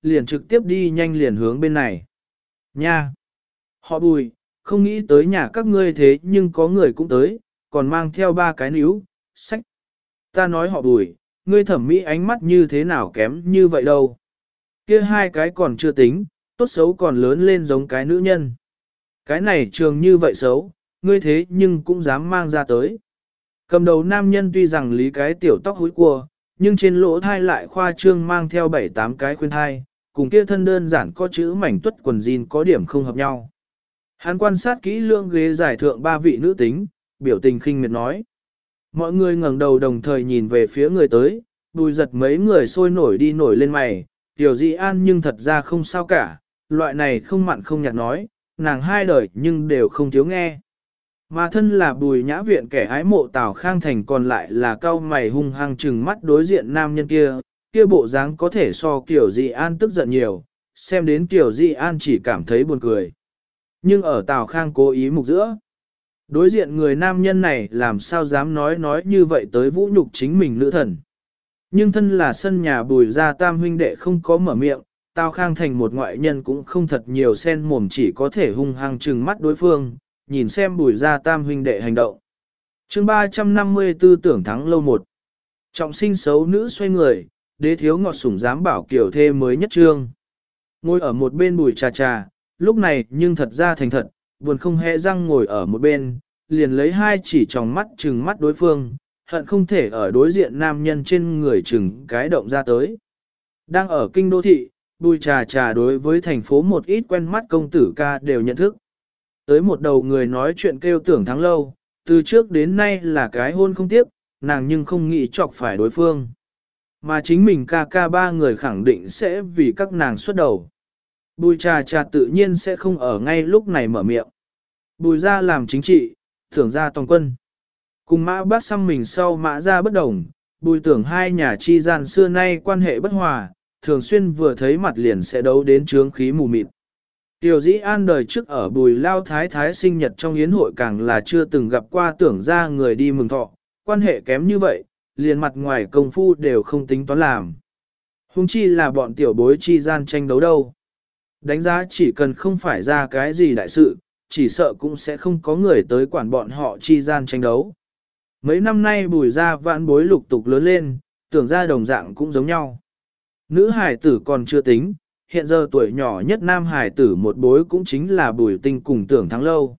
liền trực tiếp đi nhanh liền hướng bên này. Nha! Họ Bùi, không nghĩ tới nhà các ngươi thế nhưng có người cũng tới, còn mang theo 3 cái níu, sách. Ta nói họ Bùi, ngươi thẩm mỹ ánh mắt như thế nào kém như vậy đâu. Kia 2 cái còn chưa tính, tốt xấu còn lớn lên giống cái nữ nhân. Cái này trường như vậy xấu, ngươi thế nhưng cũng dám mang ra tới. Cầm đầu nam nhân tuy rằng lý cái tiểu tóc húi cua, nhưng trên lỗ thai lại khoa trương mang theo 7-8 cái khuyên thai, cùng kia thân đơn giản có chữ mảnh tuất quần jean có điểm không hợp nhau. Hắn quan sát kỹ lưỡng ghế giải thượng 3 vị nữ tính, biểu tình khinh miệt nói. Mọi người ngẩng đầu đồng thời nhìn về phía người tới, Bùi giật mấy người sôi nổi đi nổi lên mày, Tiểu Dị An nhưng thật ra không sao cả, loại này không mặn không nhạt nói, nàng 2 đời nhưng đều không thiếu nghe. Mà thân là Bùi Nhã Viện kẻ ái mộ Tào Khang Thành còn lại là cao mày hung hăng trừng mắt đối diện nam nhân kia bộ dáng có thể so Tiểu Dị An tức giận nhiều, xem đến Tiểu Dị An chỉ cảm thấy buồn cười. Nhưng ở Tào Khang cố ý mục giữa, đối diện người nam nhân này làm sao dám nói như vậy tới vũ nhục chính mình nữ thần. Nhưng thân là sân nhà Bùi gia tam huynh đệ không có mở miệng, Tào Khang Thành một ngoại nhân cũng không thật nhiều sen mồm, chỉ có thể hung hăng trừng mắt đối phương, nhìn xem Bùi gia tam huynh đệ hành động. Chương 354 tưởng thắng lâu 1. Trọng sinh xấu nữ xoay người, đế thiếu ngọt sủng dám bảo kiểu thê mới nhất trương. Ngồi ở một bên Bùi trà trà, lúc này nhưng thật ra thành thật, buồn không hề răng ngồi ở một bên, liền lấy 2 chỉ tròng mắt trừng mắt đối phương, hận không thể ở đối diện nam nhân trên người trừng cái động ra tới. Đang ở kinh đô thị, Bùi trà trà đối với thành phố một ít quen mắt công tử ca đều nhận thức. Tới một đầu người nói chuyện kêu tưởng thắng lâu, từ trước đến nay là cái hôn không tiếc, nàng nhưng không nghĩ chọc phải đối phương. Mà chính mình ca 3 người khẳng định sẽ vì các nàng xuất đầu. Bùi trà trà tự nhiên sẽ không ở ngay lúc này mở miệng. Bùi ra làm chính trị, tưởng ra toàn quân. Cùng mã bác xăm mình sau mã ra bất đồng, bùi tưởng 2 nhà chi gian xưa nay quan hệ bất hòa, thường xuyên vừa thấy mặt liền sẽ đấu đến trướng khí mù mịt. Tiểu Dĩ An đời trước ở Bùi Lao Thái Thái sinh nhật trong yến hội càng là chưa từng gặp qua tưởng ra người đi mừng thọ, quan hệ kém như vậy, liền mặt ngoài công phu đều không tính toán làm. Hùng chi là bọn tiểu bối chi gian tranh đấu đâu. Đánh giá chỉ cần không phải ra cái gì đại sự, chỉ sợ cũng sẽ không có người tới quản bọn họ chi gian tranh đấu. Mấy năm nay Bùi gia vãn bối lục tục lớn lên, tưởng ra đồng dạng cũng giống nhau. Nữ hải tử còn chưa tính, hiện giờ tuổi nhỏ nhất nam hải tử một bối cũng chính là Bùi Tinh cùng tưởng thắng lâu.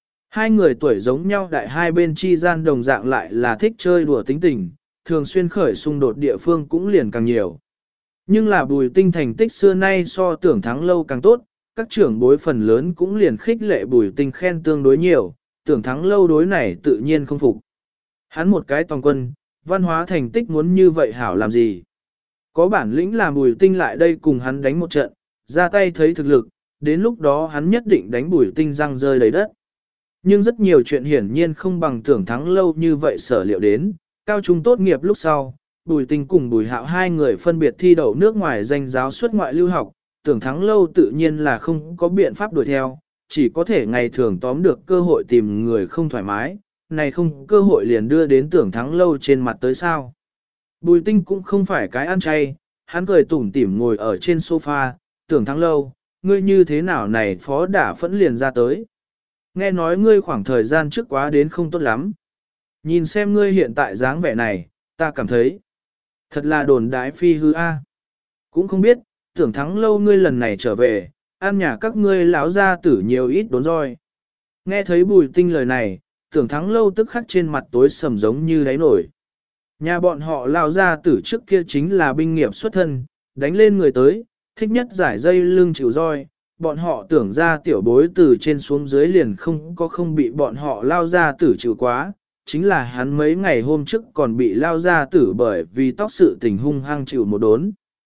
2 người tuổi giống nhau đại hai bên chi gian đồng dạng lại là thích chơi đùa tính tình, thường xuyên khởi xung đột địa phương cũng liền càng nhiều. Nhưng là Bùi Tinh thành tích xưa nay so tưởng thắng lâu càng tốt, các trưởng bối phần lớn cũng liền khích lệ Bùi Tinh khen tương đối nhiều, tưởng thắng lâu đối này tự nhiên không phục. Hắn một cái toàn quân, văn hóa thành tích muốn như vậy hảo làm gì? Có bản lĩnh làm Bùi Tinh lại đây cùng hắn đánh một trận, ra tay thấy thực lực, đến lúc đó hắn nhất định đánh Bùi Tinh răng rơi đầy đất. Nhưng rất nhiều chuyện hiển nhiên không bằng tưởng thắng lâu như vậy sở liệu đến, cao trung tốt nghiệp lúc sau, Bùi Tinh cùng Bùi Hạo 2 người phân biệt thi đậu nước ngoài danh giáo xuất ngoại lưu học, tưởng thắng lâu tự nhiên là không có biện pháp đuổi theo, chỉ có thể ngày thường tóm được cơ hội tìm người không thoải mái, này không cơ hội liền đưa đến tưởng thắng lâu trên mặt tới sao. Bùi Tinh cũng không phải cái ăn chay, hắn cười tủm tỉm ngồi ở trên sofa, tưởng thắng lâu, ngươi như thế nào này phó đả phẫn liền ra tới. Nghe nói ngươi khoảng thời gian trước quá đến không tốt lắm. Nhìn xem ngươi hiện tại dáng vẻ này, ta cảm thấy thật là đồn đái phi hư a. Cũng không biết, tưởng thắng lâu ngươi lần này trở về, ăn nhà các ngươi lão gia tử nhiều ít đốn roi. Nghe thấy Bùi Tinh lời này, tưởng thắng lâu tức khắc trên mặt tối sầm giống như đáy nổi. Nhà bọn họ lão gia tử trước kia chính là binh nghiệp xuất thân, đánh lên người tới, thích nhất giải dây lưng chịu roi. Bọn họ tưởng ra tiểu bối từ trên xuống dưới liền không bị bọn họ lao ra tử chịu quá, chính là hắn mấy ngày hôm trước còn bị lao ra tử bởi vì tóc sự tình hung hăng chịu một đốn.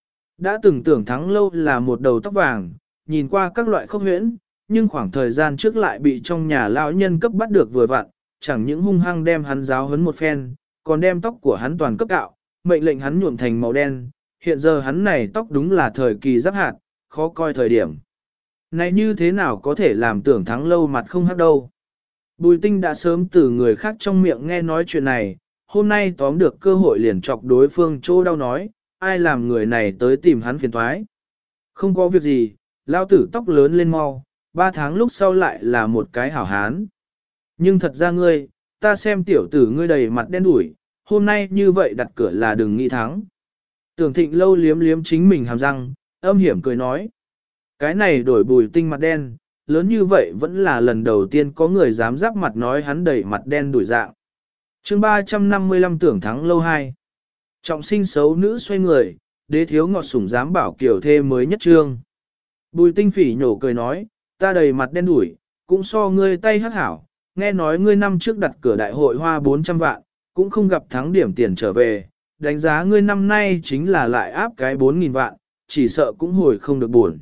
Đã từng tưởng thắng lâu là một đầu tóc vàng, nhìn qua các loại khốc huyễn, nhưng khoảng thời gian trước lại bị trong nhà lão nhân cấp bắt được vừa vặn, chẳng những hung hăng đem hắn giáo huấn một phen, còn đem tóc của hắn toàn cấp cạo, mệnh lệnh hắn nhuộm thành màu đen, hiện giờ hắn này tóc đúng là thời kỳ giáp hạt, khó coi thời điểm. Này như thế nào có thể làm tưởng thắng lâu mặt không hắc đâu. Bùi Tinh đã sớm từ người khác trong miệng nghe nói chuyện này, hôm nay tóm được cơ hội liền chọc đối phương chỗ đau nói, ai làm người này tới tìm hắn phiền toái. Không có việc gì, lao tử tóc lớn lên mau, 3 tháng lúc sau lại là một cái hảo hán. Nhưng thật ra ngươi, ta xem tiểu tử ngươi đầy mặt đen đủi, hôm nay như vậy đặt cửa là đừng nghĩ thắng. Tưởng Thịnh Lâu liếm liếm chính mình hàm răng, âm hiểm cười nói. Cái này đổi Bùi Tinh mặt đen, lớn như vậy vẫn là lần đầu tiên có người dám giáp mặt nói hắn đầy mặt đen đủi dạng. chương 355 Tưởng Thắng Lâu 2. Trọng sinh xấu nữ xoay người, đế thiếu ngọt sủng dám bảo kiểu thê mới nhất trương. Bùi Tinh phỉ nhổ cười nói, ta đầy mặt đen đủi, cũng so ngươi tay hắc hảo, nghe nói ngươi năm trước đặt cửa đại hội hoa 400 vạn, cũng không gặp thắng điểm tiền trở về, đánh giá ngươi năm nay chính là lại áp cái 4.000 vạn, chỉ sợ cũng hồi không được buồn.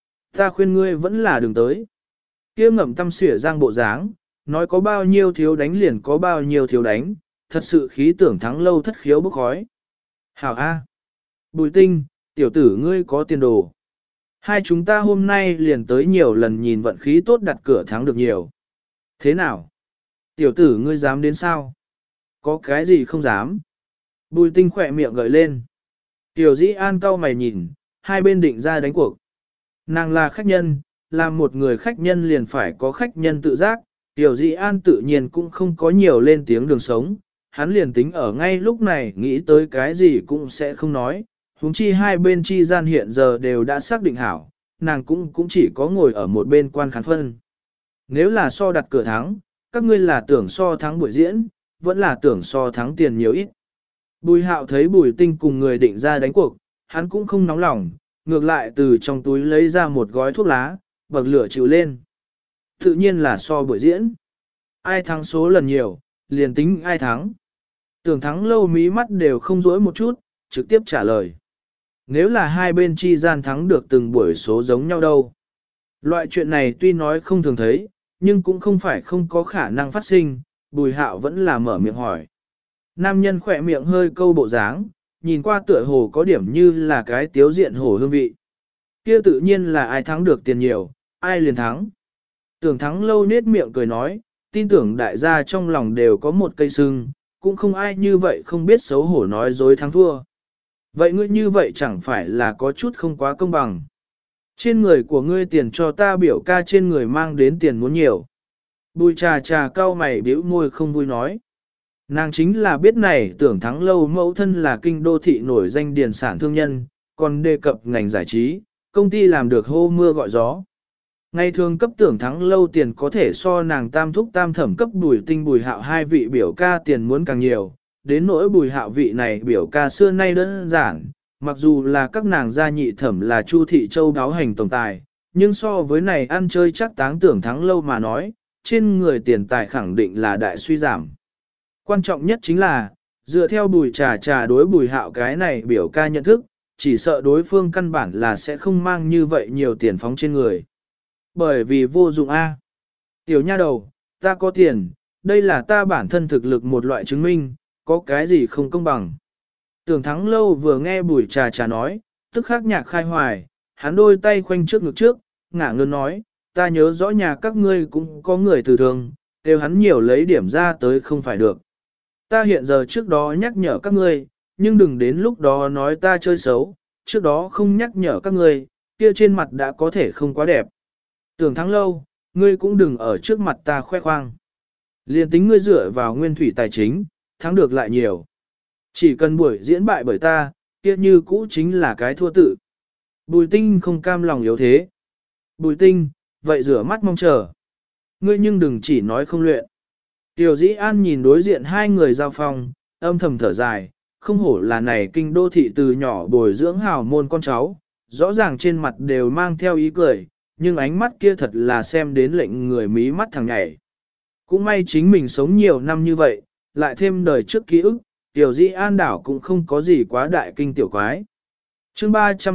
Ta khuyên ngươi vẫn là đừng tới. Kia ngậm tâm xỉa giang bộ dáng, nói có bao nhiêu thiếu đánh liền có bao nhiêu thiếu đánh, thật sự khí tưởng thắng lâu thất khiếu bốc khói. Hảo A. Bùi Tinh, tiểu tử ngươi có tiền đồ. Hai chúng ta hôm nay liền tới nhiều lần nhìn vận khí tốt đặt cửa thắng được nhiều. Thế nào? Tiểu tử ngươi dám đến sao? Có cái gì không dám? Bùi Tinh khỏe miệng gợi lên. Tiểu Dĩ An cau mày nhìn, hai bên định ra đánh cuộc. Nàng là khách nhân, làm một người khách nhân liền phải có khách nhân tự giác. Tiểu Dĩ An tự nhiên cũng không có nhiều lên tiếng đường sống. Hắn liền tính ở ngay lúc này nghĩ tới cái gì cũng sẽ không nói. Huống chi hai bên chi gian hiện giờ đều đã xác định hảo, nàng cũng chỉ có ngồi ở một bên quan khán phân. Nếu là so đặt cửa thắng, các ngươi là tưởng so thắng buổi diễn, vẫn là tưởng so thắng tiền nhiều ít. Bùi Hạo thấy Bùi Tinh cùng người định ra đánh cuộc, hắn cũng không nóng lòng, ngược lại từ trong túi lấy ra một gói thuốc lá, bậc lửa chịu lên. Tự nhiên là so buổi diễn. Ai thắng số lần nhiều, liền tính ai thắng. Tưởng Thắng Lâu mí mắt đều không rỗi một chút, trực tiếp trả lời. Nếu là hai bên chi gian thắng được từng buổi số giống nhau đâu. Loại chuyện này tuy nói không thường thấy, nhưng cũng không phải không có khả năng phát sinh, Bùi Hạo vẫn là mở miệng hỏi. Nam nhân khỏe miệng hơi câu bộ dáng, nhìn qua tựa hồ có điểm như là cái tiếu diện hổ hương vị. Kia tự nhiên là ai thắng được tiền nhiều, ai liền thắng. Tưởng Thắng Lâu nết miệng cười nói, tin tưởng đại gia trong lòng đều có một cây sưng, cũng không ai như vậy không biết xấu hổ nói dối thắng thua. Vậy ngươi như vậy chẳng phải là có chút không quá công bằng. Trên người của ngươi tiền cho ta biểu ca trên người mang đến tiền muốn nhiều. Bùi trà trà cau mày bĩu môi không vui nói. Nàng chính là biết này Tưởng Thắng Lâu mẫu thân là kinh đô thị nổi danh điền sản thương nhân, còn đề cập ngành giải trí, công ty làm được hô mưa gọi gió. Ngày thường cấp Tưởng Thắng Lâu tiền có thể so nàng tam thúc tam thẩm cấp Bùi Tinh Bùi Hạo hai vị biểu ca tiền muốn càng nhiều, đến nỗi Bùi Hạo vị này biểu ca xưa nay đơn giản, mặc dù là các nàng gia nhị thẩm là Chu Thị Châu đáo hành tổng tài, nhưng so với này ăn chơi chắc táng Tưởng Thắng Lâu mà nói, trên người tiền tài khẳng định là đại suy giảm. Quan trọng nhất chính là, dựa theo Bùi trà trà đối Bùi Hạo cái này biểu ca nhận thức, chỉ sợ đối phương căn bản là sẽ không mang như vậy nhiều tiền phóng trên người. Bởi vì vô dụng A. Tiểu nha đầu, ta có tiền, đây là ta bản thân thực lực một loại chứng minh, có cái gì không công bằng. Tưởng Thắng Lâu vừa nghe Bùi trà trà nói, tức khắc nhạc khai hoài, hắn đôi tay khoanh trước ngực trước, ngả ngớn nói, ta nhớ rõ nhà các ngươi cũng có người từ thường, đều hắn nhiều lấy điểm ra tới không phải được. Ta hiện giờ trước đó nhắc nhở các ngươi, nhưng đừng đến lúc đó nói ta chơi xấu, trước đó không nhắc nhở các ngươi, kia trên mặt đã có thể không quá đẹp. Tưởng Thắng Lâu, ngươi cũng đừng ở trước mặt ta khoe khoang. Liên tính ngươi dựa vào nguyên thủy tài chính, thắng được lại nhiều. Chỉ cần buổi diễn bại bởi ta, kia như cũ chính là cái thua tự. Bùi Tinh không cam lòng yếu thế. Bùi Tinh, vậy rửa mắt mong chờ. Ngươi nhưng đừng chỉ nói không luyện. Tiểu Dĩ An nhìn đối diện hai người giao phong, âm thầm thở dài, không hổ là này kinh đô thị từ nhỏ bồi dưỡng hào môn con cháu, rõ ràng trên mặt đều mang theo ý cười, nhưng ánh mắt kia thật là xem đến lệnh người mí mắt thằng nhảy. Cũng may chính mình sống nhiều năm như vậy, lại thêm đời trước ký ức, Tiểu Dĩ An đảo cũng không có gì quá đại kinh tiểu quái. chương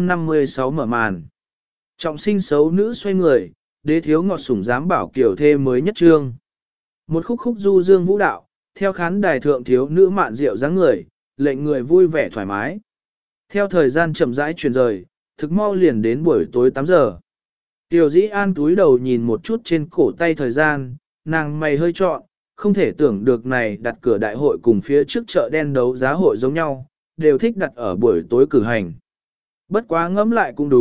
356 mở màn. Trọng sinh xấu nữ xoay người, đế thiếu ngọt sủng dám bảo kiểu thê mới nhất trương. Một khúc khúc du dương vũ đạo, theo khán đài thượng thiếu nữ mạn rượu dáng người, lệnh người vui vẻ thoải mái. Theo thời gian chậm rãi chuyển rời, thực mau liền đến buổi tối 8 giờ. Tiểu Dĩ An túi đầu nhìn một chút trên cổ tay thời gian, nàng mày hơi trọn, không thể tưởng được này đặt cửa đại hội cùng phía trước chợ đen đấu giá hội giống nhau, đều thích đặt ở buổi tối cử hành. Bất quá ngẫm lại cũng đúng,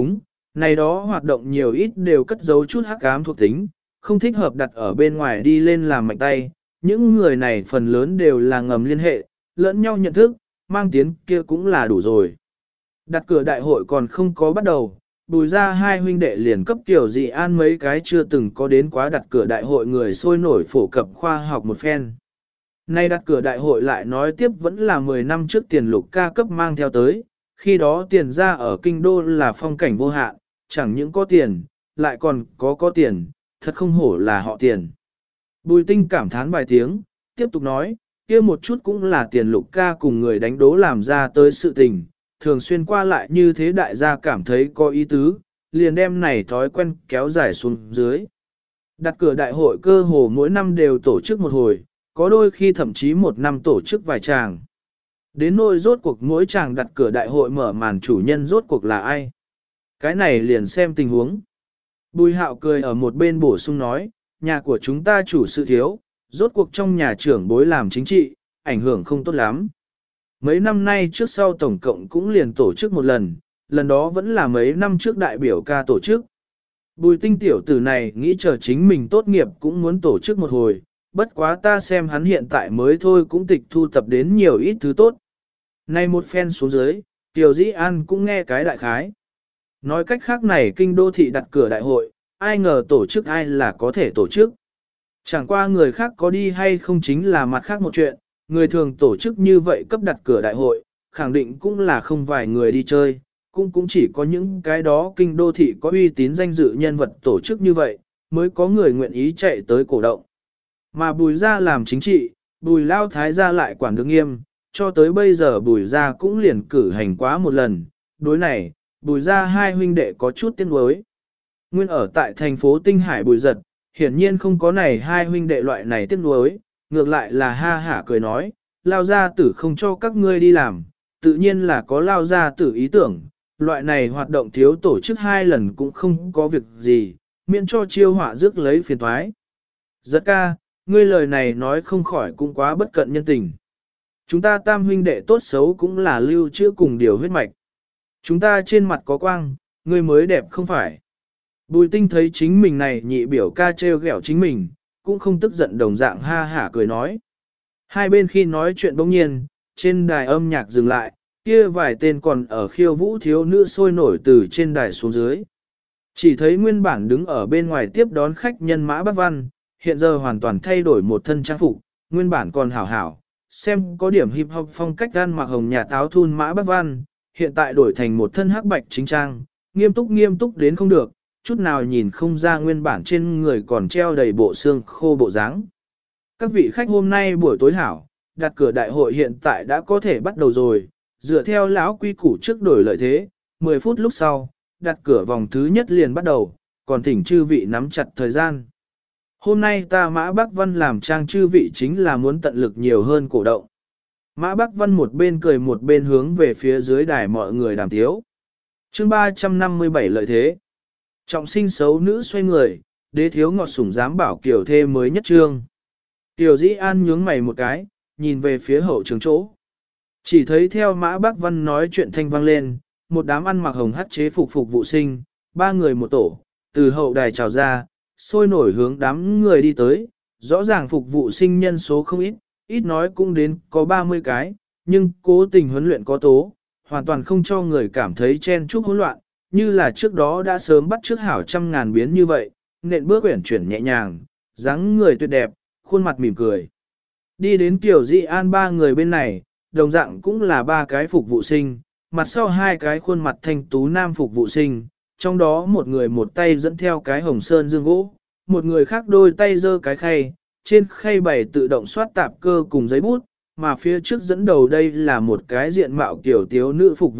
này đó hoạt động nhiều ít đều cất giấu chút hắc ám thuộc tính, không thích hợp đặt ở bên ngoài đi lên làm mạnh tay, những người này phần lớn đều là ngầm liên hệ, lẫn nhau nhận thức, mang tiến kia cũng là đủ rồi. Đặt cửa đại hội còn không có bắt đầu, Bùi ra hai huynh đệ liền cấp Tiểu Dị An mấy cái chưa từng có đến quá đặt cửa đại hội người sôi nổi phổ cập khoa học một phen. Nay đặt cửa đại hội lại nói tiếp vẫn là 10 năm trước tiền lục ca cấp mang theo tới, khi đó tiền ra ở kinh đô là phong cảnh vô hạn, chẳng những có tiền, lại còn có tiền, thật không hổ là họ tiền. Bùi tinh cảm thán vài tiếng, tiếp tục nói, kia một chút cũng là tiền lục ca cùng người đánh đố làm ra tới sự tình, thường xuyên qua lại như thế đại gia cảm thấy có ý tứ, liền đem này thói quen kéo dài xuống dưới. Đặt cửa đại hội cơ hồ mỗi năm đều tổ chức một hồi, có đôi khi thậm chí một năm tổ chức vài tràng. Đến nỗi rốt cuộc mỗi chàng đặt cửa đại hội mở màn chủ nhân rốt cuộc là ai. Cái này liền xem tình huống. Bùi Hạo cười ở một bên bổ sung nói, nhà của chúng ta chủ sự thiếu, rốt cuộc trong nhà trưởng bối làm chính trị, ảnh hưởng không tốt lắm. Mấy năm nay trước sau tổng cộng cũng liền tổ chức một lần đó vẫn là mấy năm trước đại biểu ca tổ chức. Bùi tinh tiểu tử này nghĩ chờ chính mình tốt nghiệp cũng muốn tổ chức một hồi, bất quá ta xem hắn hiện tại mới thôi cũng tịch thu tập đến nhiều ít thứ tốt. Nay một phen xuống dưới, Tiểu Dĩ An cũng nghe cái đại khái. Nói cách khác này kinh đô thị đặt cửa đại hội, ai ngờ tổ chức ai là có thể tổ chức. Chẳng qua người khác có đi hay không chính là mặt khác một chuyện, người thường tổ chức như vậy cấp đặt cửa đại hội, khẳng định cũng là không vài người đi chơi, cũng chỉ có những cái đó kinh đô thị có uy tín danh dự nhân vật tổ chức như vậy, mới có người nguyện ý chạy tới cổ động. Mà Bùi gia làm chính trị, Bùi Lao Thái gia lại quản được nghiêm, cho tới bây giờ Bùi gia cũng liền cử hành quá một lần, đối này, Bùi gia hai huynh đệ có chút tiếc nuối. Nguyên ở tại thành phố Tinh Hải Bùi Giật, hiển nhiên không có này hai huynh đệ loại này tiếc nuối, ngược lại là ha hả cười nói, Lao gia tử không cho các ngươi đi làm, tự nhiên là có Lao gia tử ý tưởng, loại này hoạt động thiếu tổ chức hai lần cũng không có việc gì, miễn cho chiêu họa rước lấy phiền thoái. Giật ca, ngươi lời này nói không khỏi cũng quá bất cận nhân tình. Chúng ta tam huynh đệ tốt xấu cũng là lưu trữ cùng điều huyết mạch. Chúng ta trên mặt có quang, ngươi mới đẹp không phải. Bùi tinh thấy chính mình này nhị biểu ca trêu ghẹo chính mình, cũng không tức giận đồng dạng ha hả cười nói. Hai bên khi nói chuyện bỗng nhiên, trên đài âm nhạc dừng lại, kia vài tên còn ở khiêu vũ thiếu nữ sôi nổi từ trên đài xuống dưới. Chỉ thấy nguyên bản đứng ở bên ngoài tiếp đón khách nhân Mã Bắc Văn, hiện giờ hoàn toàn thay đổi một thân trang phục, nguyên bản còn hảo hảo, xem có điểm hip hop phong cách ăn mặc hồng nhà táo thun Mã Bắc Văn, hiện tại đổi thành một thân hắc bạch chính trang, nghiêm túc đến không được, chút nào nhìn không ra nguyên bản trên người còn treo đầy bộ xương khô bộ dáng. Các vị khách hôm nay buổi tối hảo, đặt cửa đại hội hiện tại đã có thể bắt đầu rồi, dựa theo lão quy củ trước đổi lợi thế, 10 phút lúc sau, đặt cửa vòng thứ nhất liền bắt đầu, còn thỉnh chư vị nắm chặt thời gian. Hôm nay ta Mã Bắc Văn làm trang chư vị chính là muốn tận lực nhiều hơn cổ động. Mã Bắc Văn một bên cười một bên hướng về phía dưới đài mọi người đàm tiếu. Chương 357 lợi thế. Trọng sinh xấu nữ xoay người, đế thiếu ngọt sủng dám bảo kiểu thê mới nhất trương. Tiểu Dĩ An nhướng mày một cái, nhìn về phía hậu trường chỗ. Chỉ thấy theo Mã Bắc Văn nói chuyện thanh vang lên, một đám ăn mặc hồng hắt chế phục vụ sinh, ba người một tổ, từ hậu đài trào ra, sôi nổi hướng đám người đi tới, rõ ràng phục vụ sinh nhân số không ít, ít nói cũng đến có 30 cái, nhưng cố tình huấn luyện có tố, hoàn toàn không cho người cảm thấy chen chúc hỗn loạn, như là trước đó đã sớm bắt trước hảo trăm ngàn biến như vậy, nện bước uyển chuyển nhẹ nhàng, dáng người tuyệt đẹp, khuôn mặt mỉm cười. Đi đến Tiểu Dĩ An ba người bên này, đồng dạng cũng là ba cái phục vụ sinh, mặt sau hai cái khuôn mặt thanh tú nam phục vụ sinh, trong đó một người một tay dẫn theo cái hồng sơn dương gỗ, một người khác đôi tay giơ cái khay, trên khay bày tự động soát tạp cơ cùng giấy bút, mà phía trước dẫn đầu đây là một cái diện mạo kiểu tiếu nữ phục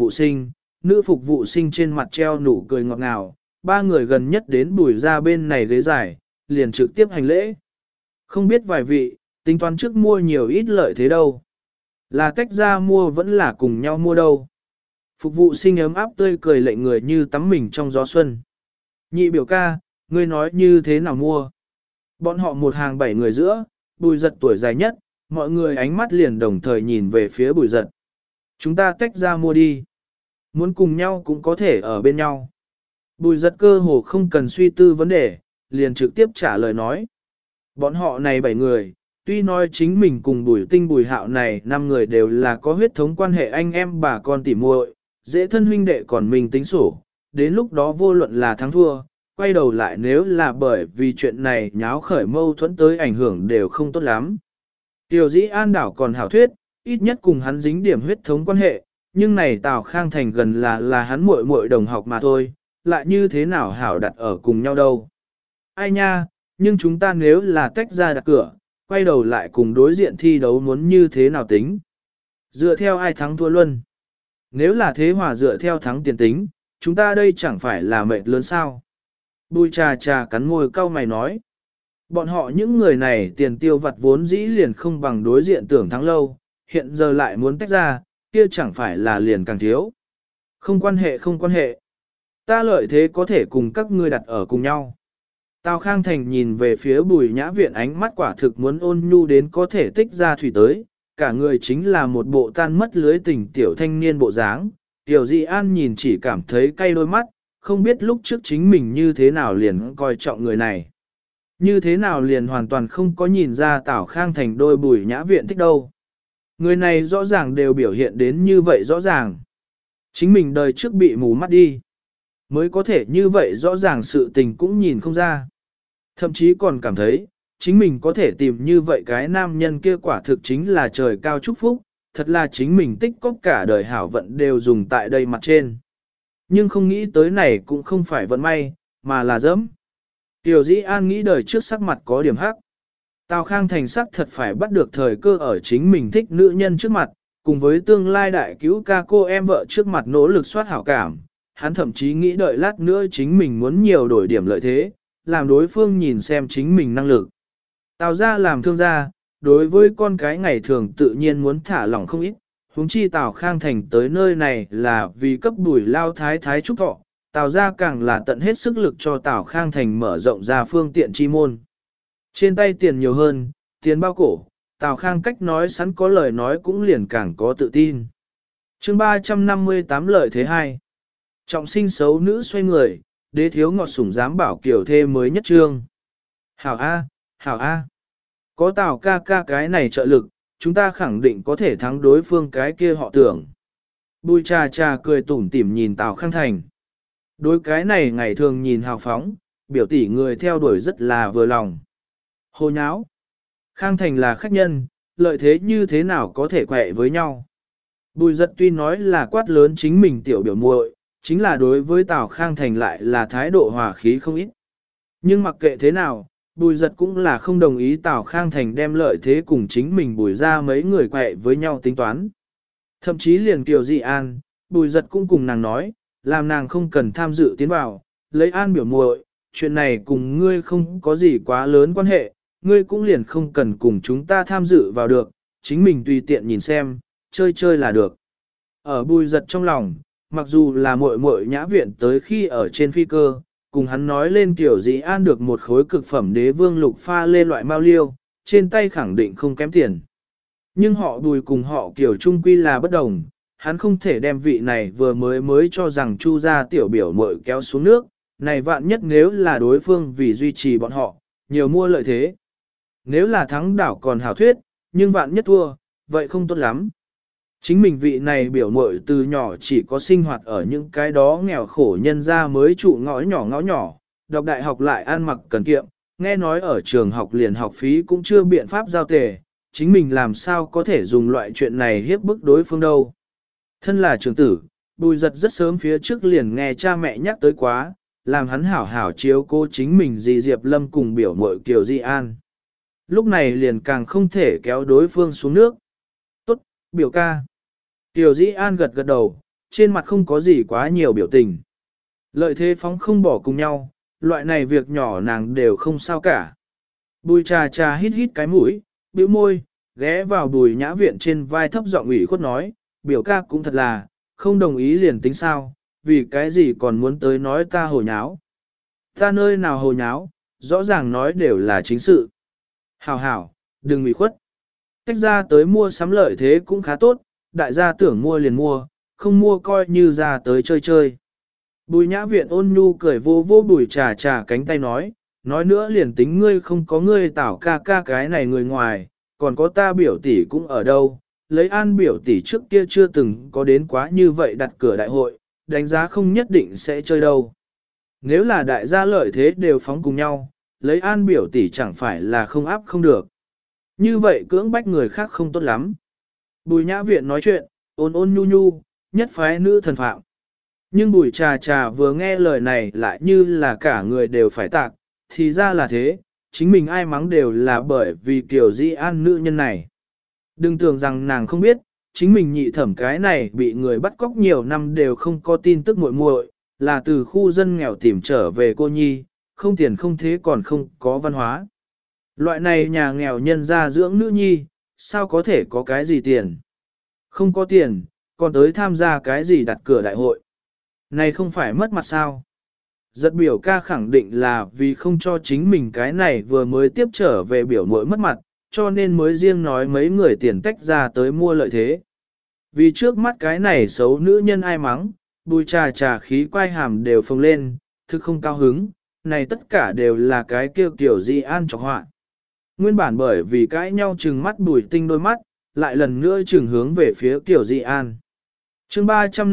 vụ sinh trên mặt treo nụ cười ngọt ngào, ba người gần nhất đến Bùi ra bên này ghế dài, liền trực tiếp hành lễ. Không biết vài vị, tính toán trước mua nhiều ít lợi thế đâu. Là tách ra mua vẫn là cùng nhau mua đâu. Phục vụ sinh ấm áp tươi cười lệnh người như tắm mình trong gió xuân. Nhị biểu ca, ngươi nói như thế nào mua? Bọn họ một hàng 7 người giữa, Bùi Giật tuổi dài nhất, mọi người ánh mắt liền đồng thời nhìn về phía Bùi Giật. Chúng ta tách ra mua đi. Muốn cùng nhau cũng có thể ở bên nhau. Bùi giật cơ hồ không cần suy tư vấn đề, liền trực tiếp trả lời nói. Bọn họ này 7 người, tuy nói chính mình cùng Bùi Tinh Bùi Hạo này 5 người đều là có huyết thống quan hệ anh em bà con tỉ muội, dễ thân huynh đệ còn mình tính sổ, đến lúc đó vô luận là thắng thua, quay đầu lại nếu là bởi vì chuyện này nháo khởi mâu thuẫn tới ảnh hưởng đều không tốt lắm. Tiểu dĩ an đảo còn hảo thuyết, ít nhất cùng hắn dính điểm huyết thống quan hệ, nhưng này Tào Khang Thành gần là hắn muội muội đồng học mà thôi, lại như thế nào hảo đặt ở cùng nhau đâu. Ai nha, nhưng chúng ta nếu là tách ra đặt cửa, quay đầu lại cùng đối diện thi đấu muốn như thế nào tính. Dựa theo ai thắng thua luân. Nếu là thế hòa dựa theo thắng tiền tính, chúng ta đây chẳng phải là mệt lớn sao. Bùi trà trà cắn môi cau mày nói. Bọn họ những người này tiền tiêu vặt vốn dĩ liền không bằng đối diện tưởng thắng lâu, hiện giờ lại muốn tách ra, kia chẳng phải là liền càng thiếu. Không quan hệ không quan hệ. Ta lợi thế có thể cùng các ngươi đặt ở cùng nhau. Tào Khang Thành nhìn về phía Bùi Nhã Viện ánh mắt quả thực muốn ôn nhu đến có thể tích ra thủy tới, cả người chính là một bộ tan mất lưới tình tiểu thanh niên bộ dáng. Tiểu Dị An nhìn chỉ cảm thấy cay đôi mắt, không biết lúc trước chính mình như thế nào liền coi trọng người này. Như thế nào liền hoàn toàn không có nhìn ra Tào Khang Thành đôi Bùi Nhã Viện thích đâu. Người này rõ ràng đều biểu hiện đến như vậy rõ ràng. Chính mình đời trước bị mù mắt đi. Mới có thể như vậy rõ ràng sự tình cũng nhìn không ra. Thậm chí còn cảm thấy, chính mình có thể tìm như vậy cái nam nhân kia quả thực chính là trời cao chúc phúc, thật là chính mình tích cóp cả đời hảo vận đều dùng tại đây mặt trên. Nhưng không nghĩ tới này cũng không phải vận may, mà là dẫm. Tiểu Dĩ An nghĩ đời trước sắc mặt có điểm hắc. Tào Khang Thành sắc thật phải bắt được thời cơ ở chính mình thích nữ nhân trước mặt, cùng với tương lai đại cứu ca cô em vợ trước mặt nỗ lực soát hảo cảm. Hắn thậm chí nghĩ đợi lát nữa chính mình muốn nhiều đổi điểm lợi thế, làm đối phương nhìn xem chính mình năng lực. Tào ra làm thương gia, đối với con cái ngày thường tự nhiên muốn thả lỏng không ít, huống chi Tào Khang Thành tới nơi này là vì cấp Bùi lao thái thái trúc thọ, Tào ra càng là tận hết sức lực cho Tào Khang Thành mở rộng ra phương tiện chi môn. Trên tay tiền nhiều hơn, tiền bao cổ, Tào Khang cách nói sẵn có lời nói cũng liền càng có tự tin. Chương 358 lợi thế 2. Trọng sinh xấu nữ xoay người, đế thiếu ngọt sủng dám bảo kiểu thê mới nhất trương. Hảo A, hảo A. Có Tào ca ca cái này trợ lực, chúng ta khẳng định có thể thắng đối phương cái kia họ tưởng. Bùi trà trà cười tủm tỉm nhìn Tào Khang Thành. Đối cái này ngày thường nhìn hào phóng, biểu tỷ người theo đuổi rất là vừa lòng. Hồ nháo. Khang Thành là khách nhân, lợi thế như thế nào có thể quẹ với nhau. Bùi giật tuy nói là quát lớn chính mình tiểu biểu muội, chính là đối với Tào Khang Thành lại là thái độ hòa khí không ít. Nhưng mặc kệ thế nào, bùi giật cũng là không đồng ý Tào Khang Thành đem lợi thế cùng chính mình bùi ra mấy người quẹ với nhau tính toán. Thậm chí liền Kiều Dị An, bùi giật cũng cùng nàng nói, làm nàng không cần tham dự tiến vào, lấy An biểu muội, chuyện này cùng ngươi không có gì quá lớn quan hệ, ngươi cũng liền không cần cùng chúng ta tham dự vào được, chính mình tùy tiện nhìn xem, chơi chơi là được. Ở bùi giật trong lòng, mặc dù là muội muội Nhã Viện tới khi ở trên phi cơ, cùng hắn nói lên Kiều Dĩ An được một khối cực phẩm đế vương lục pha lê loại mao liêu, trên tay khẳng định không kém tiền. Nhưng họ Bùi cùng họ Kiều trung quy là bất đồng, hắn không thể đem vị này vừa mới cho rằng Chu gia tiểu biểu muội kéo xuống nước, này vạn nhất nếu là đối phương vì duy trì bọn họ, nhiều mua lợi thế. Nếu là thắng đảo còn hảo thuyết, nhưng vạn nhất thua, vậy không tốt lắm. Chính mình vị này biểu muội từ nhỏ chỉ có sinh hoạt ở những cái đó nghèo khổ nhân ra mới trụ ngõ nhỏ, đọc đại học lại ăn mặc cần kiệm, nghe nói ở trường học liền học phí cũng chưa biện pháp giao tề, chính mình làm sao có thể dùng loại chuyện này hiếp bức đối phương đâu. Thân là trưởng tử, Bùi Giật rất sớm phía trước liền nghe cha mẹ nhắc tới quá, làm hắn hảo hảo chiếu cô chính mình dì Diệp Lâm cùng biểu muội Kiều Di An. Lúc này liền càng không thể kéo đối phương xuống nước. Tốt, biểu ca. Kiều Di An gật gật đầu, trên mặt không có gì quá nhiều biểu tình. Lợi thế phóng không bỏ cùng nhau, loại này việc nhỏ nàng đều không sao cả. Bùi trà trà hít hít cái mũi, bĩu môi, ghé vào Bùi Nhã Viện trên vai thấp giọng ủy khuất nói, biểu ca cũng thật là, không đồng ý liền tính sao, vì cái gì còn muốn tới nói ta hồ nháo. Ta nơi nào hồ nháo, rõ ràng nói đều là chính sự. Hảo hảo, đừng ủy khuất. Tách ra tới mua sắm lợi thế cũng khá tốt, đại gia tưởng mua liền mua, không mua coi như ra tới chơi chơi. Bùi nhã viện ôn nhu cười vô vô bùi trà trà cánh tay nói nữa liền tính ngươi không có ngươi tảo ca ca cái này người ngoài, còn có ta biểu tỷ cũng ở đâu, lấy an biểu tỷ trước kia chưa từng có đến quá như vậy đặt cửa đại hội, đánh giá không nhất định sẽ chơi đâu. Nếu là đại gia lợi thế đều phóng cùng nhau, lấy an biểu tỷ chẳng phải là không áp không được. Như vậy cưỡng bách người khác không tốt lắm. Bùi nhã viện nói chuyện, ôn ôn nhu nhu, nhất phái nữ thần phạm. Nhưng bùi trà trà vừa nghe lời này lại như là cả người đều phải tạc, thì ra là thế, chính mình ai mắng đều là bởi vì kiểu di an nữ nhân này. Đừng tưởng rằng nàng không biết, chính mình nhị thẩm cái này bị người bắt cóc nhiều năm đều không có tin tức muội muội, là từ khu dân nghèo tìm trở về cô nhi, không tiền không thế còn không có văn hóa. Loại này nhà nghèo nhân ra dưỡng nữ nhi, sao có thể có cái gì tiền? Không có tiền, còn tới tham gia cái gì đặt cửa đại hội. Này không phải mất mặt sao? Giật biểu ca khẳng định là vì không cho chính mình cái này vừa mới tiếp trở về biểu muội mất mặt, cho nên mới riêng nói mấy người tiền tách ra tới mua lợi thế. Vì trước mắt cái này xấu nữ nhân ai mắng, bùi trà trà khí quay hàm đều phồng lên, thực không cao hứng, này tất cả đều là cái kêu kiểu di an trọc họa. Nguyên bản bởi vì cãi nhau trừng mắt bùi tinh đôi mắt, lại lần nữa trừng hướng về phía kiểu di an. chương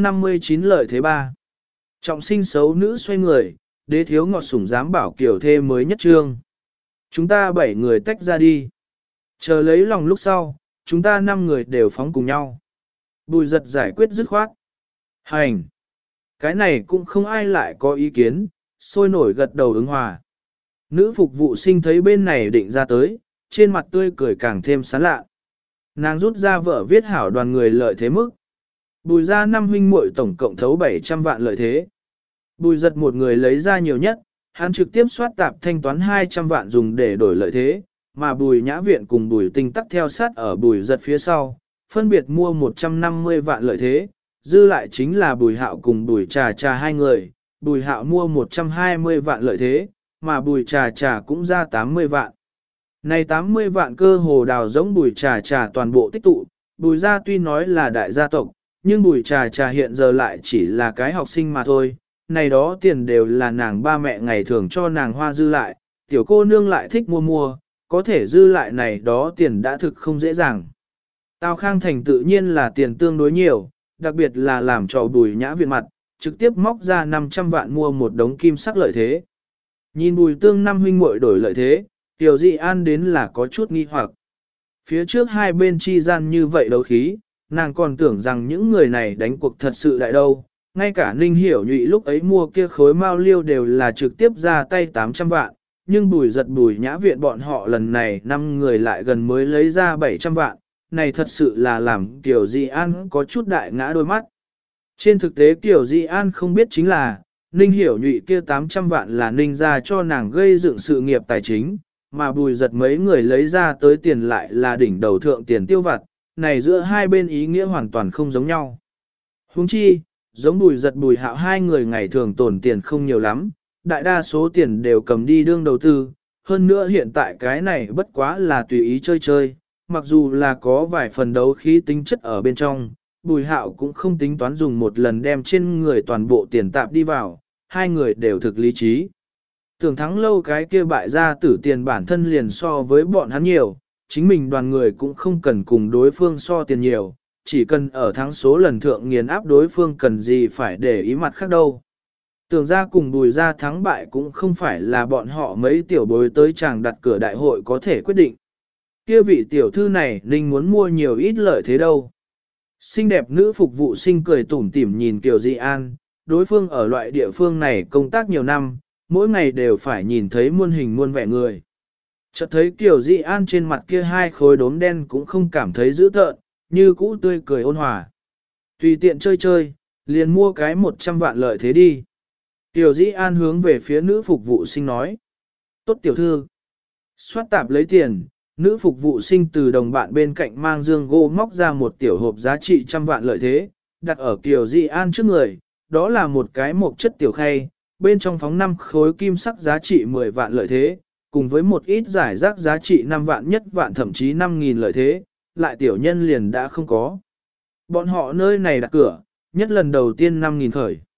359 lợi thế ba. Trọng sinh xấu nữ xoay người, đế thiếu ngọt sủng dám bảo kiểu thê mới nhất trương. Chúng ta 7 người tách ra đi. Chờ lấy lòng lúc sau, chúng ta 5 người đều phóng cùng nhau. Bùi giật giải quyết dứt khoát. Hành! Cái này cũng không ai lại có ý kiến, sôi nổi gật đầu ứng hòa. Nữ phục vụ sinh thấy bên này định ra tới, trên mặt tươi cười càng thêm sán lạ. Nàng rút ra vợ viết hảo đoàn người lợi thế mức. Bùi ra 5 huynh muội tổng cộng thấu 700 vạn lợi thế. Bùi giật một người lấy ra nhiều nhất, hắn trực tiếp soát tạp thanh toán 200 vạn dùng để đổi lợi thế, mà bùi nhã viện cùng bùi tinh tắc theo sát ở bùi giật phía sau, phân biệt mua 150 vạn lợi thế, dư lại chính là bùi hạo cùng bùi trà trà hai người, bùi hạo mua 120 vạn lợi thế, mà bùi trà trà cũng ra 80 vạn. Này 80 vạn cơ hồ đào giống bùi trà trà toàn bộ tích tụ, bùi gia tuy nói là đại gia tộc, nhưng bùi trà trà hiện giờ lại chỉ là cái học sinh mà thôi, này đó tiền đều là nàng ba mẹ ngày thường cho nàng hoa dư lại, tiểu cô nương lại thích mua, có thể dư lại này đó tiền đã thực không dễ dàng. Tào Khang Thành tự nhiên là tiền tương đối nhiều, đặc biệt là làm cho bùi nhã viện mặt, trực tiếp móc ra 500 vạn mua một đống kim sắc lợi thế. Nhìn bùi tương năm huynh muội đổi lợi thế, tiểu dị an đến là có chút nghi hoặc. Phía trước hai bên chi gian như vậy đấu khí, nàng còn tưởng rằng những người này đánh cuộc thật sự đại đâu. Ngay cả Ninh Hiểu Nhụy lúc ấy mua kia khối mao liêu đều là trực tiếp ra tay 800 vạn, nhưng bùi giật bùi nhã viện bọn họ lần này 5 người lại gần mới lấy ra 700 vạn, này thật sự là làm Kiều Di An có chút đại ngã đôi mắt. Trên thực tế Kiều Di An không biết chính là, Ninh Hiểu Nhụy kia 800 vạn là Ninh ra cho nàng gây dựng sự nghiệp tài chính, mà bùi giật mấy người lấy ra tới tiền lại là đỉnh đầu thượng tiền tiêu vặt, này giữa hai bên ý nghĩa hoàn toàn không giống nhau. Huống chi, giống bùi giật bùi hạo hai người ngày thường tồn tiền không nhiều lắm, đại đa số tiền đều cầm đi đương đầu tư, hơn nữa hiện tại cái này bất quá là tùy ý chơi chơi, mặc dù là có vài phần đấu khí tính chất ở bên trong, bùi hạo cũng không tính toán dùng một lần đem trên người toàn bộ tiền tạp đi vào, hai người đều thực lý trí. Tưởng thắng lâu cái kia bại ra tử tiền bản thân liền so với bọn hắn nhiều, chính mình đoàn người cũng không cần cùng đối phương so tiền nhiều, chỉ cần ở thắng số lần thượng nghiền áp đối phương cần gì phải để ý mặt khác đâu. Tưởng ra cùng bùi ra thắng bại cũng không phải là bọn họ mấy tiểu bối tới chàng đặt cửa đại hội có thể quyết định. Kia vị tiểu thư này Ninh muốn mua nhiều ít lợi thế đâu. Xinh đẹp nữ phục vụ sinh cười tủm tỉm nhìn Kiều Di An, đối phương ở loại địa phương này công tác nhiều năm, mỗi ngày đều phải nhìn thấy muôn hình muôn vẻ người. Chợt thấy Kiều Di An trên mặt kia hai khối đốm đen cũng không cảm thấy dữ tợn, như cũ tươi cười ôn hòa. Tùy tiện chơi chơi, liền mua cái 100 vạn lợi thế đi. Kiều Di An hướng về phía nữ phục vụ sinh nói. Tốt tiểu thư. Xoát tạp lấy tiền, nữ phục vụ sinh từ đồng bạn bên cạnh mang dương gỗ móc ra một tiểu hộp giá trị 100 vạn lợi thế, đặt ở Kiều Di An trước người. Đó là một cái mộc chất tiểu khay, bên trong phóng 5 khối kim sắc giá trị 10 vạn lợi thế, cùng với một ít giải rác giá trị 5 vạn nhất vạn thậm chí 5.000 lợi thế, lại tiểu nhân liền đã không có. Bọn họ nơi này đặt cửa, nhất lần đầu tiên 5.000 khởi.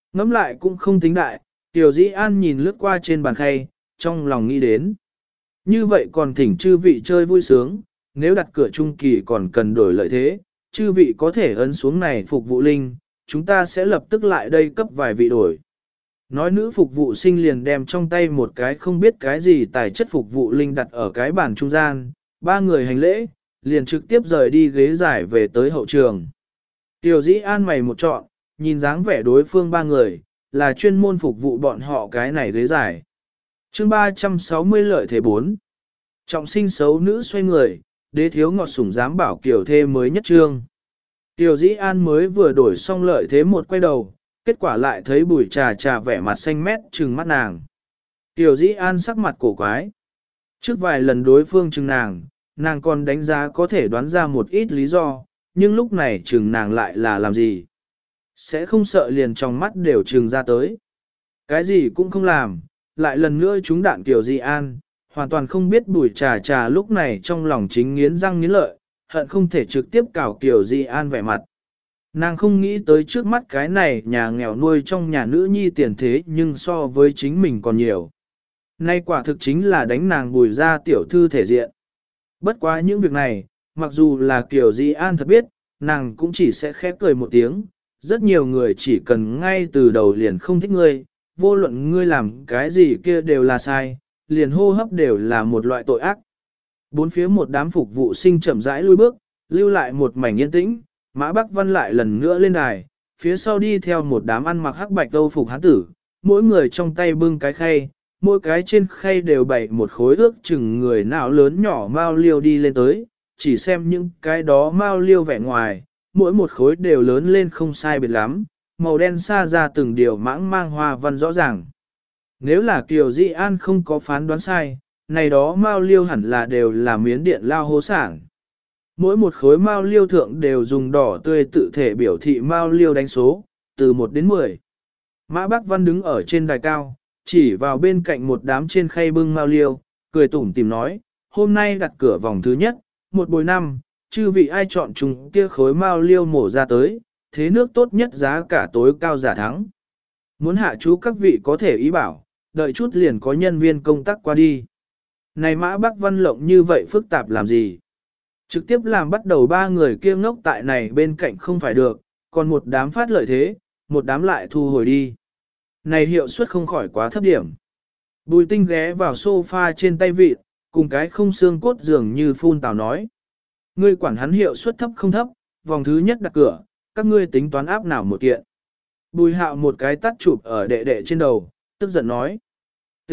Ngẫm lại cũng không tính đại, Tiểu Dĩ An nhìn lướt qua trên bàn khay, trong lòng nghĩ đến. Như vậy còn thỉnh chư vị chơi vui sướng, nếu đặt cửa trung kỳ còn cần đổi lợi thế, chư vị có thể ấn xuống này phục vụ linh, chúng ta sẽ lập tức lại đây cấp vài vị đổi. Nói nữ phục vụ sinh liền đem trong tay một cái không biết cái gì tài chất phục vụ linh đặt ở cái bàn trung gian, ba người hành lễ, liền trực tiếp rời đi ghế giải về tới hậu trường. Tiểu Dĩ An mày một trọn, nhìn dáng vẻ đối phương ba người, là chuyên môn phục vụ bọn họ cái này ghế giải. Chương 360 lợi thế 4. Trọng sinh xấu nữ xoay người, đế thiếu ngọt sủng dám bảo kiểu thê mới nhất trương. Tiểu Dĩ An mới vừa đổi xong lợi thế một quay đầu, kết quả lại thấy Bùi Trà Trà vẻ mặt xanh mét trừng mắt nàng. Tiểu Dĩ An sắc mặt cổ quái. Trước vài lần đối phương trừng nàng còn đánh giá có thể đoán ra một ít lý do, nhưng lúc này trừng nàng lại là làm gì? Sẽ không sợ liền trong mắt đều trừng ra tới. Cái gì cũng không làm, lại lần nữa trúng đạn Tiểu Dĩ An, hoàn toàn không biết Bùi Trà Trà lúc này trong lòng chính nghiến răng nghiến lợi, hận không thể trực tiếp cào Tiểu Dĩ An vẻ mặt. Nàng không nghĩ tới trước mắt cái này nhà nghèo nuôi trong nhà nữ nhi tiền thế nhưng so với chính mình còn nhiều. Nay quả thực chính là đánh nàng Bùi ra tiểu thư thể diện. Bất quá những việc này, mặc dù là Kiều Dĩ An thật biết, nàng cũng chỉ sẽ khép cười một tiếng. Rất nhiều người chỉ cần ngay từ đầu liền không thích ngươi, vô luận ngươi làm cái gì kia đều là sai, liền hô hấp đều là một loại tội ác. Bốn phía một đám phục vụ sinh chậm rãi lui bước, lưu lại một mảnh yên tĩnh, Mã Bắc Văn lại lần nữa lên đài, phía sau đi theo một đám ăn mặc hắc bạch âu phục hán tử, mỗi người trong tay bưng cái khay, mỗi cái trên khay đều bày một khối ước chừng người nào lớn nhỏ mao liêu đi lên tới, chỉ xem những cái đó mao liêu vẻ ngoài, mỗi một khối đều lớn lên không sai biệt lắm, màu đen xa ra từng điều mãng mang hoa văn rõ ràng. Nếu là Kiều Dĩ An không có phán đoán sai, này đó mao liêu hẳn là đều là miến điện lao hố sản. Mỗi một khối mao liêu thượng đều dùng đỏ tươi tự thể biểu thị mao liêu đánh số, từ 1 đến 10. Mã Bắc Văn đứng ở trên đài cao, chỉ vào bên cạnh một đám trên khay bưng mao liêu, cười tủm tìm nói, hôm nay đặt cửa vòng thứ nhất, 1 bồi 5, chư vị ai chọn chung kia khối mao liêu mổ ra tới, thế nước tốt nhất giá cả tối cao giả thắng. Muốn hạ chú các vị có thể ý bảo, đợi chút liền có nhân viên công tác qua đi. Này Mã Bắc Văn lộng như vậy phức tạp làm gì? Trực tiếp làm bắt đầu ba người kia ngốc tại này bên cạnh không phải được, còn một đám phát lợi thế, một đám lại thu hồi đi. Này hiệu suất không khỏi quá thấp điểm. Bùi Tinh ghé vào sofa trên tay vịt, cùng cái không xương cốt dường như phun tào nói. Ngươi quản hắn hiệu suất thấp không thấp, vòng thứ nhất đặt cửa, các ngươi tính toán áp nào một kiện. Bùi Hạo một cái tắt chụp ở đệ đệ trên đầu, tức giận nói. T.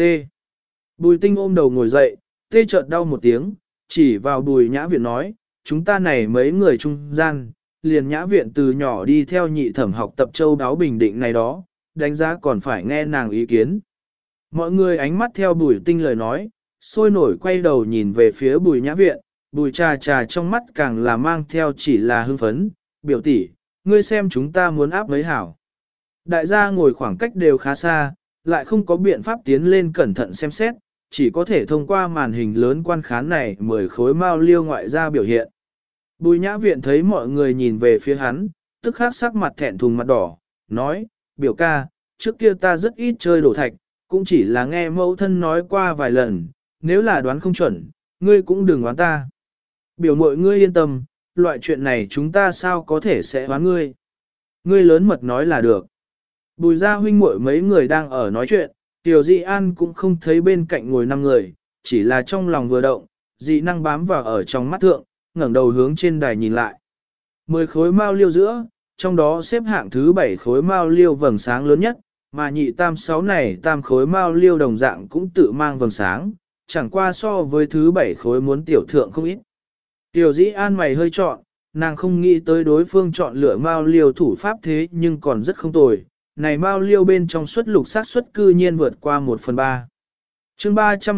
Bùi Tinh ôm đầu ngồi dậy, tê chợt đau một tiếng, chỉ vào Bùi Nhã Viện nói, chúng ta này mấy người trung gian, liền Nhã Viện từ nhỏ đi theo nhị thẩm học tập châu đáo bình định này đó, đánh giá còn phải nghe nàng ý kiến. Mọi người ánh mắt theo Bùi Tinh lời nói, sôi nổi quay đầu nhìn về phía Bùi Nhã Viện, Bùi Trà Trà trong mắt càng là mang theo chỉ là hưng phấn, biểu tỷ, ngươi xem chúng ta muốn áp mấy hảo. Đại gia ngồi khoảng cách đều khá xa, lại không có biện pháp tiến lên cẩn thận xem xét, chỉ có thể thông qua màn hình lớn quan khán này 10 khối mao liêu ngoại ra biểu hiện. Bùi Nhã Viện thấy mọi người nhìn về phía hắn, tức khắc sắc mặt thẹn thùng mặt đỏ, nói, biểu ca, trước kia ta rất ít chơi đổ thạch, cũng chỉ là nghe mẫu thân nói qua vài lần, nếu là đoán không chuẩn, ngươi cũng đừng đoán ta. Biểu mội ngươi yên tâm, loại chuyện này chúng ta sao có thể sẽ đoán ngươi. Ngươi lớn mật nói là được. Bùi gia huynh muội mấy người đang ở nói chuyện, Tiểu Dị An cũng không thấy bên cạnh ngồi 5 người, chỉ là trong lòng vừa động, dị năng bám vào ở trong mắt thượng, ngẩng đầu hướng trên đài nhìn lại. 10 khối mao liêu giữa, trong đó xếp hạng thứ 7 khối mao liêu vầng sáng lớn nhất, mà nhị tam 6 này tam khối mao liêu đồng dạng cũng tự mang vầng sáng, chẳng qua so với thứ 7 khối muốn tiểu thượng không ít. Tiểu Dĩ An mày hơi chọn, nàng không nghĩ tới đối phương chọn lựa mao liêu thủ pháp thế nhưng còn rất không tồi. Này mao liêu bên trong suất lục sát suất cư nhiên vượt qua 1/3. Chương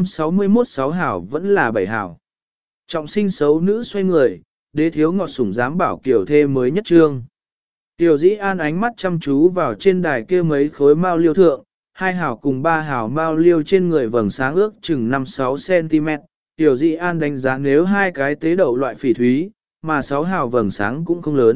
361 6 hảo vẫn là 7 hảo. Trọng sinh xấu nữ xoay người, đế thiếu ngọt sủng dám bảo kiểu thê mới nhất trương. Tiểu Dĩ An ánh mắt chăm chú vào trên đài kia mấy khối mao liêu thượng, 2 hảo cùng 3 hảo mao liêu trên người vầng sáng ước chừng 5-6 cm. Tiểu Dĩ An đánh giá nếu hai cái tế đậu loại phỉ thúy, mà 6 hảo vầng sáng cũng không lớn,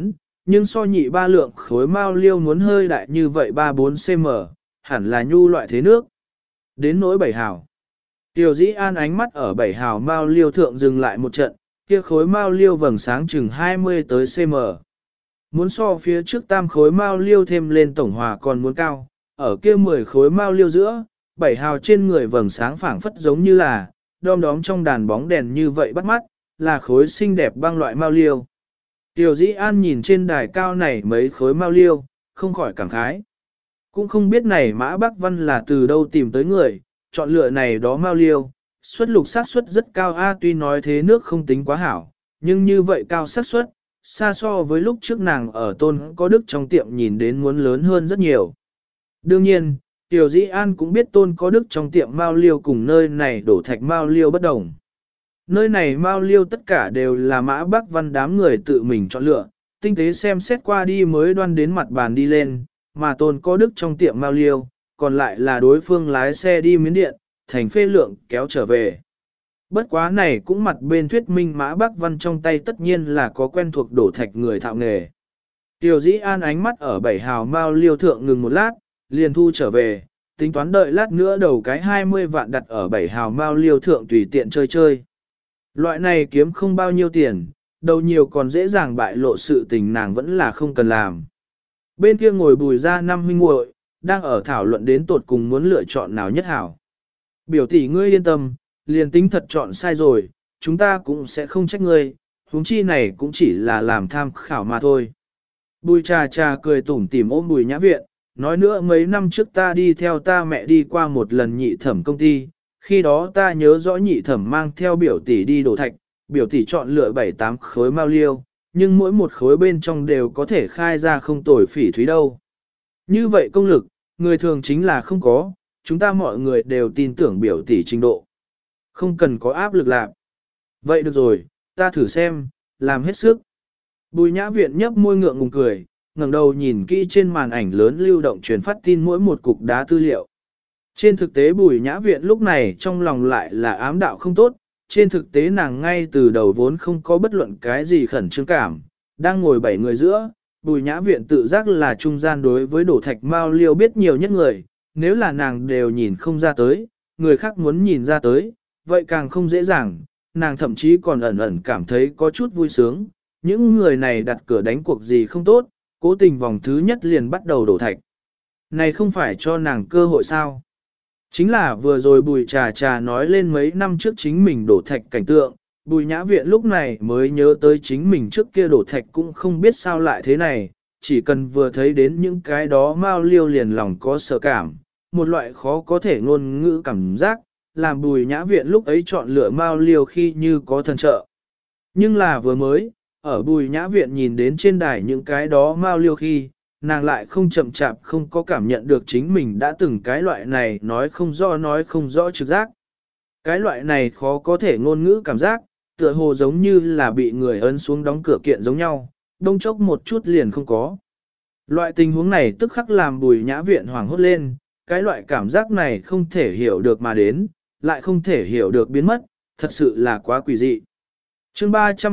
nhưng so nhị ba lượng khối mao liêu muốn hơi đại như vậy 3-4 cm, hẳn là nhu loại thế nước. Đến nỗi 7 hào. Tiểu dĩ an ánh mắt ở 7 hào mao liêu thượng dừng lại một trận, kia khối mao liêu vầng sáng chừng 20 tới cm. Muốn so phía trước tam khối mao liêu thêm lên tổng hòa còn muốn cao, ở kia 10 khối mao liêu giữa, 7 hào trên người vầng sáng phảng phất giống như là, đom đóm trong đàn bóng đèn như vậy bắt mắt, là khối xinh đẹp băng loại mao liêu. Tiểu dĩ an nhìn trên đài cao này mấy khối mao liêu, không khỏi cảm khái. Cũng không biết này Mã Bác Văn là từ đâu tìm tới người, chọn lựa này đó mao liêu, suất lục xác suất rất cao a, tuy nói thế nước không tính quá hảo, nhưng như vậy cao xác suất, xa so với lúc trước nàng ở Tôn Có Đức trong tiệm nhìn đến muốn lớn hơn rất nhiều. Đương nhiên, Tiểu Dĩ An cũng biết Tôn Có Đức trong tiệm mao liêu cùng nơi này đổ thạch mao liêu bất đồng. Nơi này mao liêu tất cả đều là Mã Bác Văn đám người tự mình chọn lựa, tinh tế xem xét qua đi mới đoan đến mặt bàn đi lên, mà Tôn Có Đức trong tiệm mao liêu, còn lại là đối phương lái xe đi Miến Điện, thành phê lượng kéo trở về. Bất quá này cũng mặt bên thuyết minh Mã Bác Văn trong tay tất nhiên là có quen thuộc đổ thạch người thạo nghề. Tiểu Dĩ An ánh mắt ở 7 hào mao liêu thượng ngừng một lát, liền thu trở về, tính toán đợi lát nữa đầu cái 20 vạn đặt ở 7 hào mao liêu thượng tùy tiện chơi chơi. Loại này kiếm không bao nhiêu tiền, đầu nhiều còn dễ dàng bại lộ sự tình nàng vẫn là không cần làm. Bên kia ngồi Bùi ra năm huynh muội đang ở thảo luận đến tột cùng muốn lựa chọn nào nhất hảo. Biểu tỷ ngươi yên tâm, liền tính thật chọn sai rồi, chúng ta cũng sẽ không trách ngươi, huống chi này cũng chỉ là làm tham khảo mà thôi. Bùi trà trà cười tủm tỉm ôm Bùi Nhã Viện, nói nữa mấy năm trước ta đi theo ta mẹ đi qua một lần nhị thẩm công ty, khi đó ta nhớ rõ nhị thẩm mang theo biểu tỷ đi đổ thạch, biểu tỷ chọn lựa 7-8 khối mao liêu, nhưng mỗi một khối bên trong đều có thể khai ra không tồi phỉ thúy đâu. Như vậy công lực, người thường chính là không có, chúng ta mọi người đều tin tưởng biểu tỷ trình độ. Không cần có áp lực làm. Vậy được rồi, ta thử xem, làm hết sức. Bùi Nhã Viện nhấp môi ngượng ngùng cười, ngẩng đầu nhìn kỹ trên màn ảnh lớn lưu động truyền phát tin mỗi một cục đá tư liệu. Trên thực tế Bùi Nhã Viện lúc này trong lòng lại là ám đạo không tốt, trên thực tế nàng ngay từ đầu vốn không có bất luận cái gì khẩn trương cảm, đang ngồi 7 người giữa, Bùi Nhã Viện tự giác là trung gian đối với đổ thạch mao liêu biết nhiều nhất người, nếu là nàng đều nhìn không ra tới, người khác muốn nhìn ra tới, vậy càng không dễ dàng, nàng thậm chí còn ẩn ẩn cảm thấy có chút vui sướng, những người này đặt cửa đánh cuộc gì không tốt, cố tình vòng thứ nhất liền bắt đầu đổ thạch. Này không phải cho nàng cơ hội sao? Chính là vừa rồi Bùi Trà Trà nói lên mấy năm trước chính mình đổ thạch cảnh tượng, Bùi Nhã Viện lúc này mới nhớ tới chính mình trước kia đổ thạch cũng không biết sao lại thế này, chỉ cần vừa thấy đến những cái đó mao liêu liền lòng có sợ cảm, một loại khó có thể ngôn ngữ cảm giác, làm Bùi Nhã Viện lúc ấy chọn lựa mao liêu khi như có thần trợ. Nhưng là vừa mới, ở Bùi Nhã Viện nhìn đến trên đài những cái đó mao liêu khi, nàng lại không chậm chạp không có cảm nhận được chính mình đã từng cái loại này nói không rõ trực giác. Cái loại này khó có thể ngôn ngữ cảm giác, tựa hồ giống như là bị người ấn xuống đóng cửa kiện giống nhau, đông chốc một chút liền không có. Loại tình huống này tức khắc làm Bùi Nhã Viện hoảng hốt lên, cái loại cảm giác này không thể hiểu được mà đến, lại không thể hiểu được biến mất, thật sự là quá quỷ dị. Chương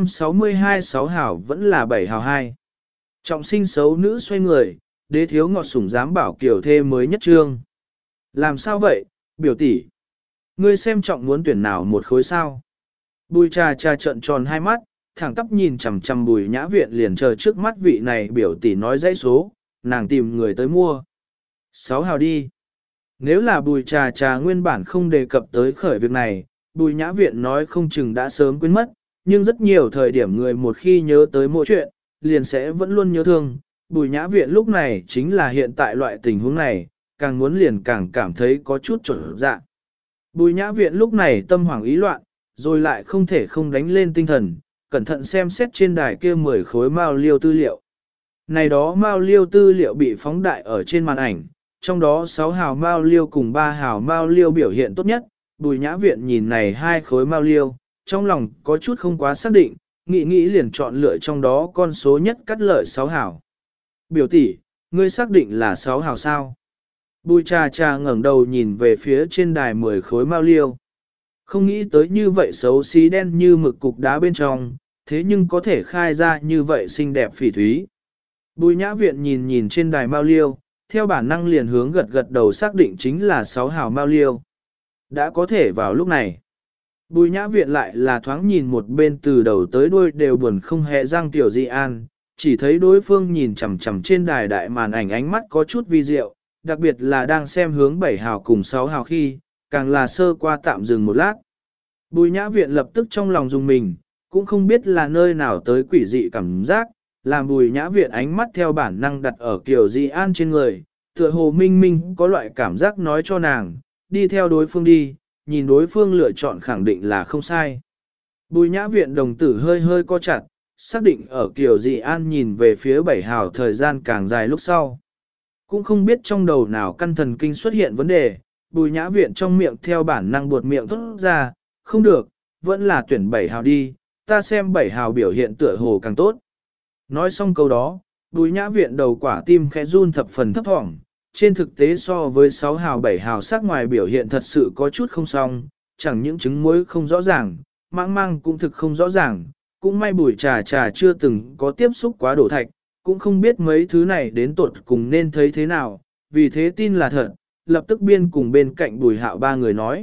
362 6 hảo vẫn là 7 hảo 2. Trọng sinh xấu nữ xoay người, đế thiếu ngọt sủng dám bảo kiểu thê mới nhất trương. Làm sao vậy, biểu tỷ? Ngươi xem trọng muốn tuyển nào một khối sao? Bùi Trà Trà trợn tròn hai mắt, thẳng tắp nhìn chằm chằm Bùi Nhã Viện liền chờ trước mắt vị này biểu tỷ nói dãy số, nàng tìm người tới mua. 6 hào đi. Nếu là Bùi Trà Trà nguyên bản không đề cập tới khởi việc này, Bùi Nhã Viện nói không chừng đã sớm quên mất, nhưng rất nhiều thời điểm người một khi nhớ tới mỗi chuyện, liền sẽ vẫn luôn nhớ thương. Bùi Nhã Viện lúc này chính là hiện tại loại tình huống này, càng muốn liền càng cảm thấy có chút trở dạ. Bùi Nhã Viện lúc này tâm hoảng ý loạn, rồi lại không thể không đánh lên tinh thần, cẩn thận xem xét trên đài kia 10 khối mao liêu tư liệu. Này đó mao liêu tư liệu bị phóng đại ở trên màn ảnh, trong đó 6 hào mao liêu cùng 3 hào mao liêu biểu hiện tốt nhất. Bùi Nhã Viện nhìn này 2 khối mao liêu, trong lòng có chút không quá xác định, nghĩ liền chọn lựa trong đó con số nhất cắt lợi 6 hào. Biểu tỷ, ngươi xác định là 6 hào sao? Bùi Trà Trà ngẩng đầu nhìn về phía trên đài 10 khối mao liêu. Không nghĩ tới như vậy xấu xí đen như mực cục đá bên trong, thế nhưng có thể khai ra như vậy xinh đẹp phỉ thúy. Bùi nhã viện nhìn nhìn trên đài mao liêu, theo bản năng liền hướng gật gật đầu xác định chính là 6 hào mao liêu. Đã có thể vào lúc này. Bùi nhã viện lại là thoáng nhìn một bên từ đầu tới đuôi đều buồn không hề răng Tiểu Di An, chỉ thấy đối phương nhìn chằm chằm trên đài đại màn ảnh ánh mắt có chút vi diệu, đặc biệt là đang xem hướng 7 hào cùng 6 hào khi, càng là sơ qua tạm dừng một lát. Bùi nhã viện lập tức trong lòng dùng mình, cũng không biết là nơi nào tới quỷ dị cảm giác, làm bùi nhã viện ánh mắt theo bản năng đặt ở Kiều Di An trên người, tựa hồ minh minh có loại cảm giác nói cho nàng, đi theo đối phương đi, nhìn đối phương lựa chọn khẳng định là không sai. Bùi nhã viện đồng tử hơi hơi co chặt, xác định ở Kiều Di An nhìn về phía 7 hào thời gian càng dài lúc sau. Cũng không biết trong đầu nào căn thần kinh xuất hiện vấn đề, bùi nhã viện trong miệng theo bản năng buột miệng thốt ra, không được, vẫn là tuyển 7 hào đi, ta xem 7 hào biểu hiện tựa hồ càng tốt. Nói xong câu đó, bùi nhã viện đầu quả tim khẽ run thập phần thấp thỏm, trên thực tế so với 6 hào 7 hào sắc ngoài biểu hiện thật sự có chút không xong, chẳng những trứng muối không rõ ràng, mang mang cũng thực không rõ ràng, cũng may bùi trà trà chưa từng có tiếp xúc quá đổ thạch, cũng không biết mấy thứ này đến tột cùng nên thấy thế nào, vì thế tin là thật, lập tức biên cùng bên cạnh bùi hạo ba người nói.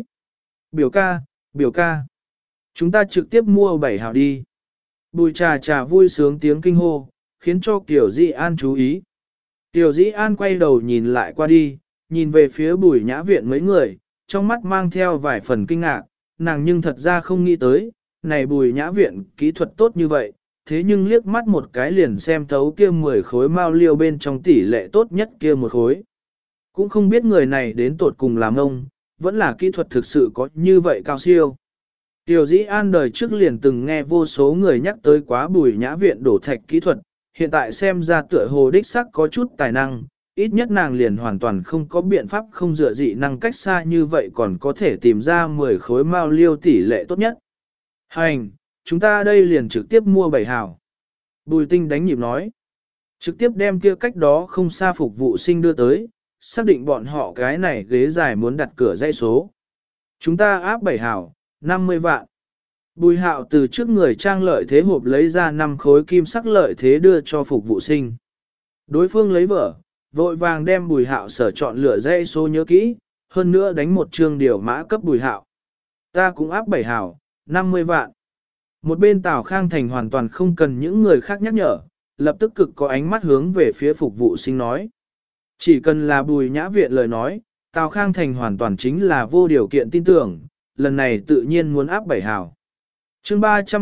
Biểu ca, chúng ta trực tiếp mua 7 hào đi. Bùi trà trà vui sướng tiếng kinh hô, khiến cho Kiều Dĩ An chú ý. Kiều Dĩ An quay đầu nhìn lại qua đi, nhìn về phía bùi nhã viện mấy người, trong mắt mang theo vài phần kinh ngạc, nàng nhưng thật ra không nghĩ tới, này bùi nhã viện kỹ thuật tốt như vậy, thế nhưng liếc mắt một cái liền xem thấu kia 10 khối mao liêu bên trong tỷ lệ tốt nhất kia một khối. Cũng không biết người này đến tột cùng làm ông, vẫn là kỹ thuật thực sự có như vậy cao siêu. Tiểu Dĩ An đời trước liền từng nghe vô số người nhắc tới quá bùi nhã viện đổ thạch kỹ thuật, hiện tại xem ra tựa hồ đích sắc có chút tài năng, ít nhất nàng liền hoàn toàn không có biện pháp không dựa dị năng cách xa như vậy còn có thể tìm ra 10 khối mao liêu tỷ lệ tốt nhất. Hành, chúng ta đây liền trực tiếp mua 7 hào. Bùi tinh đánh nhịp nói, trực tiếp đem kia cách đó không xa phục vụ sinh đưa tới, xác định bọn họ cái này ghế dài muốn đặt cửa dãy số. Chúng ta áp 7 hào, 50 vạn. Bùi hạo từ trước người trang lợi thế hộp lấy ra 5 khối kim sắc lợi thế đưa cho phục vụ sinh. Đối phương lấy vở, vội vàng đem bùi hạo sở chọn lựa dãy số nhớ kỹ, hơn nữa đánh một chương điều mã cấp bùi hạo. Ta cũng áp 7 hào, 50 vạn. Một bên Tào Khang Thành hoàn toàn không cần những người khác nhắc nhở, lập tức cực có ánh mắt hướng về phía phục vụ sinh nói. Chỉ cần là bùi nhã viện lời nói, Tào Khang Thành hoàn toàn chính là vô điều kiện tin tưởng, lần này tự nhiên muốn áp 7 hào. Chương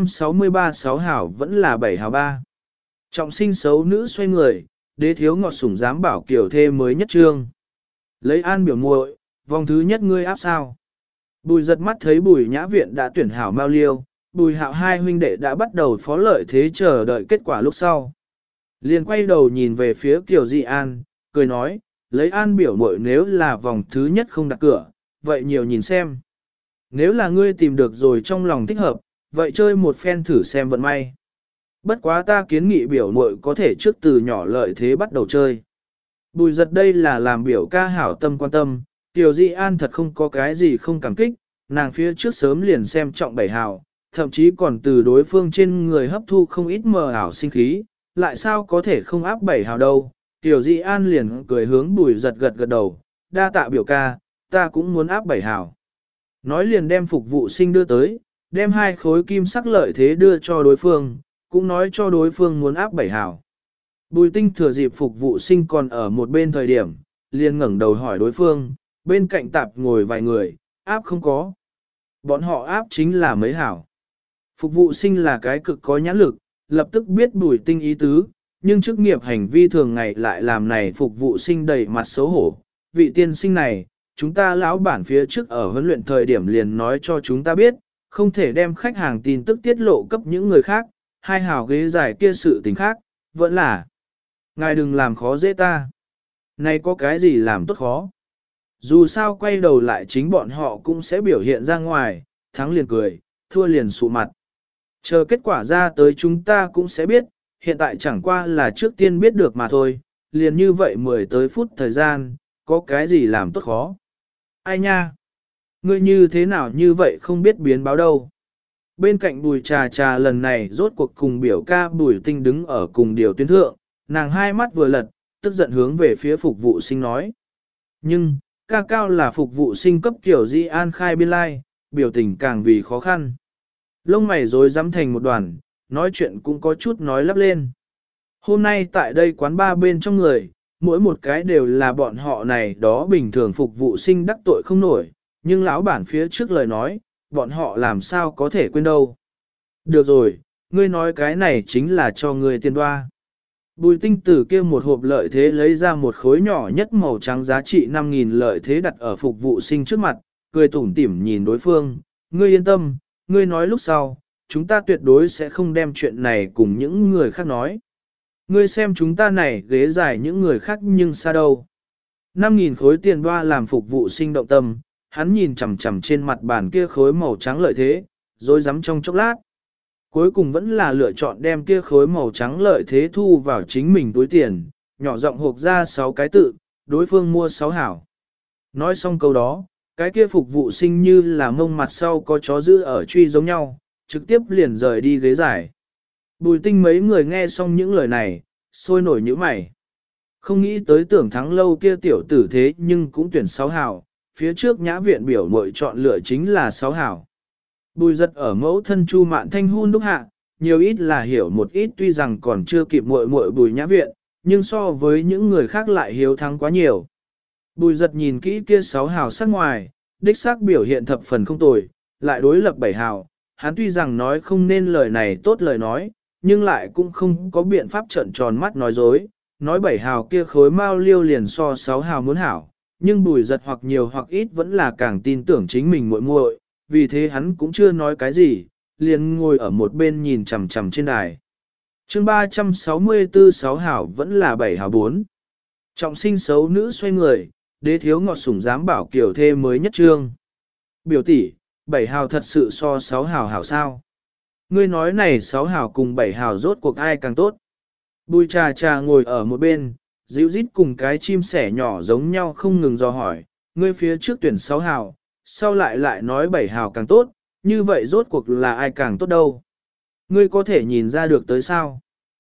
363 6 hào vẫn là 7 hào 3. Trọng sinh xấu nữ xoay người, đế thiếu ngọt sủng dám bảo kiểu thê mới nhất trương. Lấy an biểu muội, vòng thứ nhất ngươi áp sao. Bùi giật mắt thấy bùi nhã viện đã tuyển hảo mao liêu, bùi hạo hai huynh đệ đã bắt đầu phó lợi thế chờ đợi kết quả lúc sau. Liền quay đầu nhìn về phía Kiều Di An, cười nói, lấy an biểu muội nếu là vòng thứ nhất không đặt cửa, vậy nhiều nhìn xem. Nếu là ngươi tìm được rồi trong lòng thích hợp, vậy chơi một phen thử xem vận may. Bất quá ta kiến nghị biểu muội có thể trước từ nhỏ lợi thế bắt đầu chơi. Bùi giật đây là làm biểu ca hảo tâm quan tâm, Kiều Di An thật không có cái gì không cảm kích, nàng phía trước sớm liền xem trọng 7 hào, thậm chí còn từ đối phương trên người hấp thu không ít mờ ảo sinh khí, lại sao có thể không áp 7 hào đâu. Kiều Di An liền cười hướng bùi giật gật gật đầu, đa tạ biểu ca, ta cũng muốn áp 7 hào. Nói liền đem phục vụ sinh đưa tới, đem 2 khối kim sắc lợi thế đưa cho đối phương, cũng nói cho đối phương muốn áp 7 hào. Bùi tinh thừa dịp phục vụ sinh còn ở một bên thời điểm, liền ngẩng đầu hỏi đối phương, bên cạnh tạp ngồi vài người, áp không có. Bọn họ áp chính là mấy hảo. Phục vụ sinh là cái cực có nhãn lực, lập tức biết bùi tinh ý tứ, nhưng chức nghiệp hành vi thường ngày lại làm này phục vụ sinh đầy mặt xấu hổ. Vị tiên sinh này, chúng ta lão bản phía trước ở huấn luyện thời điểm liền nói cho chúng ta biết, không thể đem khách hàng tin tức tiết lộ cấp những người khác, 2 hào ghế dài kia sự tình khác, vẫn là. Ngài đừng làm khó dễ ta. Này có cái gì làm tốt khó? Dù sao quay đầu lại chính bọn họ cũng sẽ biểu hiện ra ngoài, thắng liền cười, thua liền sụ mặt. Chờ kết quả ra tới chúng ta cũng sẽ biết, hiện tại chẳng qua là trước tiên biết được mà thôi, liền như vậy 10 tới phút thời gian, có cái gì làm tốt khó. Ai nha? Ngươi như thế nào như vậy không biết biến báo đâu. Bên cạnh bùi trà trà lần này rốt cuộc cùng biểu ca bùi tinh đứng ở cùng điều tuyến thượng, nàng hai mắt vừa lật, tức giận hướng về phía phục vụ sinh nói. Nhưng, ca cao là phục vụ sinh cấp kiểu di an khai biên lai, biểu tình càng vì khó khăn. Lông mày rối rắm thành một đoàn, nói chuyện cũng có chút nói lắp lên. Hôm nay tại đây quán ba bên trong người, mỗi một cái đều là bọn họ này đó bình thường phục vụ sinh đắc tội không nổi, nhưng lão bản phía trước lời nói, bọn họ làm sao có thể quên đâu. Được rồi, ngươi nói cái này chính là cho ngươi tiền đoa. Bùi tinh tử kia một hộp lợi thế lấy ra một khối nhỏ nhất màu trắng giá trị 5.000 lợi thế đặt ở phục vụ sinh trước mặt, cười tủm tỉm nhìn đối phương, ngươi yên tâm, ngươi nói lúc sau, chúng ta tuyệt đối sẽ không đem chuyện này cùng những người khác nói. Ngươi xem chúng ta này ghế dài những người khác nhưng xa đâu. 5.000 khối tiền đoa làm phục vụ sinh động tâm, hắn nhìn chằm chằm trên mặt bàn kia khối màu trắng lợi thế, rồi dám trong chốc lát. Cuối cùng vẫn là lựa chọn đem kia khối màu trắng lợi thế thu vào chính mình túi tiền, nhỏ giọng hộp ra 6 cái tự, đối phương mua 6 hảo. Nói xong câu đó, cái kia phục vụ sinh như là mông mặt sau có chó giữ ở truy giống nhau, trực tiếp liền rời đi ghế giải. Bùi tinh mấy người nghe xong những lời này, sôi nổi nhíu mày. Không nghĩ tới tưởng thắng lâu kia tiểu tử thế nhưng cũng tuyển 6 hảo, phía trước nhã viện biểu mội chọn lựa chính là 6 hảo. Bùi giật ở mẫu thân Chu Mạn Thanh hun đúc hạ, nhiều ít là hiểu một ít tuy rằng còn chưa kịp muội muội bùi nhã viện, nhưng so với những người khác lại hiếu thắng quá nhiều. Bùi giật nhìn kỹ kia 6 hào sắc ngoài, đích xác biểu hiện thập phần không tồi, lại đối lập 7 hào, hắn tuy rằng nói không nên lời này tốt lời nói, nhưng lại cũng không có biện pháp trợn tròn mắt nói dối, nói 7 hào kia khối mao liêu liền so 6 hào muốn hảo, nhưng bùi giật hoặc nhiều hoặc ít vẫn là càng tin tưởng chính mình muội muội, vì thế hắn cũng chưa nói cái gì, liền ngồi ở một bên nhìn chằm chằm trên đài. Chương 364 6 hảo vẫn là 7 hảo 4. Trọng sinh xấu nữ xoay người, đế thiếu ngọt sủng dám bảo kiểu thê mới nhất trương. Biểu tỷ, 7 hảo thật sự so 6 hảo hảo sao? Ngươi nói này 6 hảo cùng 7 hảo rốt cuộc ai càng tốt? Bùi trà trà ngồi ở một bên, dịu rít cùng cái chim sẻ nhỏ giống nhau không ngừng dò hỏi, ngươi phía trước tuyển 6 hảo, sau lại nói 7 hào càng tốt, như vậy rốt cuộc là ai càng tốt đâu. Ngươi có thể nhìn ra được tới sao?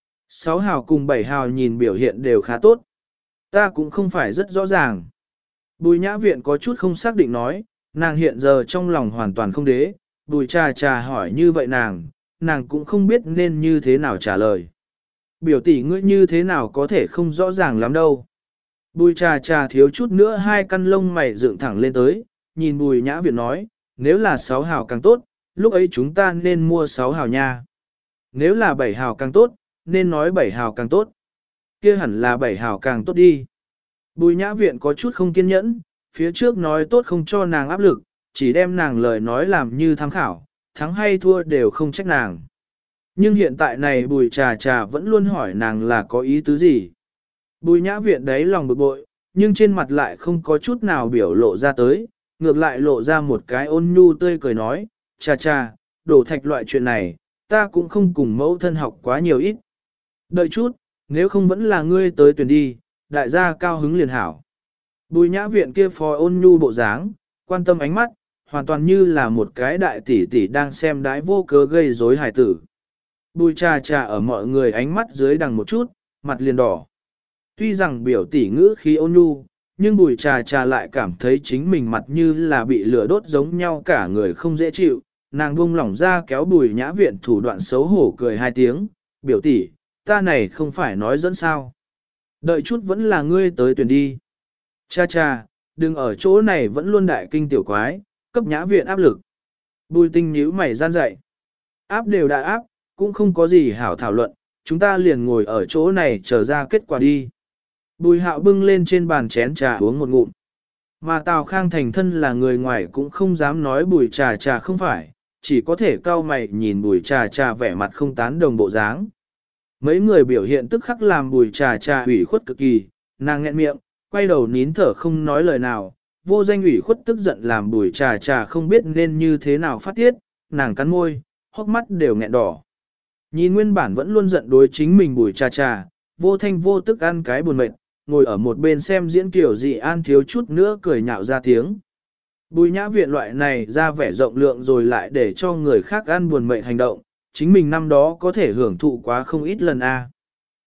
6 hào cùng 7 hào nhìn biểu hiện đều khá tốt. Ta cũng không phải rất rõ ràng. Bùi nhã viện có chút không xác định nói, nàng hiện giờ trong lòng hoàn toàn không đế, bùi trà trà hỏi như vậy nàng cũng không biết nên như thế nào trả lời. Biểu tỷ ngươi như thế nào có thể không rõ ràng lắm đâu. Bùi trà trà thiếu chút nữa hai căn lông mày dựng thẳng lên tới, nhìn bùi nhã viện nói, nếu là 6 hào càng tốt, lúc ấy chúng ta nên mua 6 hào nha. Nếu là 7 hào càng tốt, nên nói 7 hào càng tốt. Kia hẳn là 7 hào càng tốt đi. Bùi nhã viện có chút không kiên nhẫn, phía trước nói tốt không cho nàng áp lực, chỉ đem nàng lời nói làm như tham khảo, thắng hay thua đều không trách nàng. Nhưng hiện tại này bùi trà trà vẫn luôn hỏi nàng là có ý tứ gì. Bùi nhã viện đấy lòng bực bội, nhưng trên mặt lại không có chút nào biểu lộ ra tới, ngược lại lộ ra một cái ôn nhu tươi cười nói, chà chà, đổ thạch loại chuyện này, ta cũng không cùng mẫu thân học quá nhiều ít. Đợi chút, nếu không vẫn là ngươi tới tuyển đi, đại gia cao hứng liền hảo. Bùi nhã viện kia phó ôn nhu bộ dáng, quan tâm ánh mắt, hoàn toàn như là một cái đại tỷ tỷ đang xem đái vô cớ gây rối hài tử. Bùi trà trà ở mọi người ánh mắt dưới đằng một chút, mặt liền đỏ. Tuy rằng biểu tỷ ngữ khí ôn nhu, nhưng bùi trà trà lại cảm thấy chính mình mặt như là bị lửa đốt giống nhau cả người không dễ chịu. Nàng buông lỏng ra kéo bùi nhã viện thủ đoạn xấu hổ cười hai tiếng, biểu tỷ, ta này không phải nói dẫn sao. Đợi chút vẫn là ngươi tới tuyển đi. Cha cha, đừng ở chỗ này vẫn luôn đại kinh tiểu quái, cấp nhã viện áp lực. Bùi tinh nhíu mày gian dậy. Áp đều đã áp, cũng không có gì hảo thảo luận, chúng ta liền ngồi ở chỗ này chờ ra kết quả đi. Bùi hạo bưng lên trên bàn chén trà uống một ngụm. Mà Tào Khang thành thân là người ngoài cũng không dám nói bùi trà trà không phải, chỉ có thể cau mày nhìn bùi trà trà vẻ mặt không tán đồng bộ dáng. Mấy người biểu hiện tức khắc làm bùi trà trà ủy khuất cực kỳ, nàng nghẹn miệng, quay đầu nín thở không nói lời nào, vô danh ủy khuất tức giận làm bùi trà trà không biết nên như thế nào phát tiết, nàng cắn môi, hốc mắt đều nghẹn đỏ. Nhìn nguyên bản vẫn luôn giận đối chính mình bùi trà trà, vô thanh vô tức ăn cái buồn mệt, ngồi ở một bên xem diễn kiểu dị an thiếu chút nữa cười nhạo ra tiếng. Bùi nhã viện loại này ra vẻ rộng lượng rồi lại để cho người khác ăn buồn mệt hành động, chính mình năm đó có thể hưởng thụ quá không ít lần a.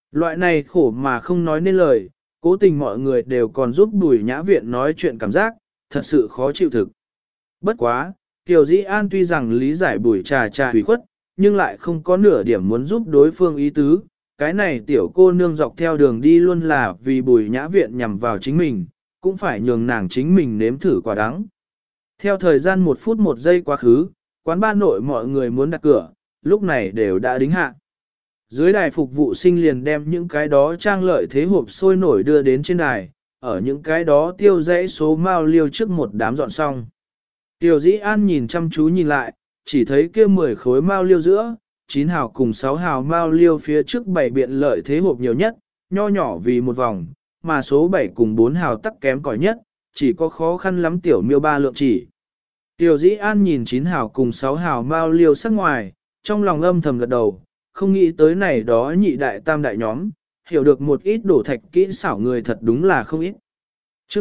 Loại này khổ mà không nói nên lời, cố tình mọi người đều còn giúp Bùi Nhã Viện nói chuyện cảm giác, thật sự khó chịu thực. Bất quá, Kiều Dĩ An tuy rằng lý giải Bùi Trà Trà hủy khuất, nhưng lại không có nửa điểm muốn giúp đối phương ý tứ. Cái này tiểu cô nương dọc theo đường đi luôn là vì Bùi Nhã Viện nhằm vào chính mình, cũng phải nhường nàng chính mình nếm thử quả đắng. Theo thời gian 1 phút 1 giây quá khứ, quán ba nội mọi người muốn đặt cửa, lúc này đều đã đính hạ. Dưới đài phục vụ sinh liền đem những cái đó trang lợi thế hộp sôi nổi đưa đến trên đài, ở những cái đó tiêu dãy số mao liêu trước một đám dọn xong. Tiểu Dĩ An nhìn chăm chú nhìn lại, chỉ thấy kia 10 khối mao liêu giữa, 9 hào cùng 6 hào mao liêu phía trước 7 biện lợi thế hộp nhiều nhất, nho nhỏ vì một vòng, mà số 7 cùng 4 hào tắc kém cỏi nhất, chỉ có khó khăn lắm tiểu miêu 3 lượng chỉ. Tiểu Dĩ An nhìn 9 hào cùng 6 hào mao liêu sắc ngoài, trong lòng âm thầm gật đầu, không nghĩ tới này đó nhị đại tam đại nhóm, hiểu được một ít đổ thạch kỹ xảo người thật đúng là không ít. Chương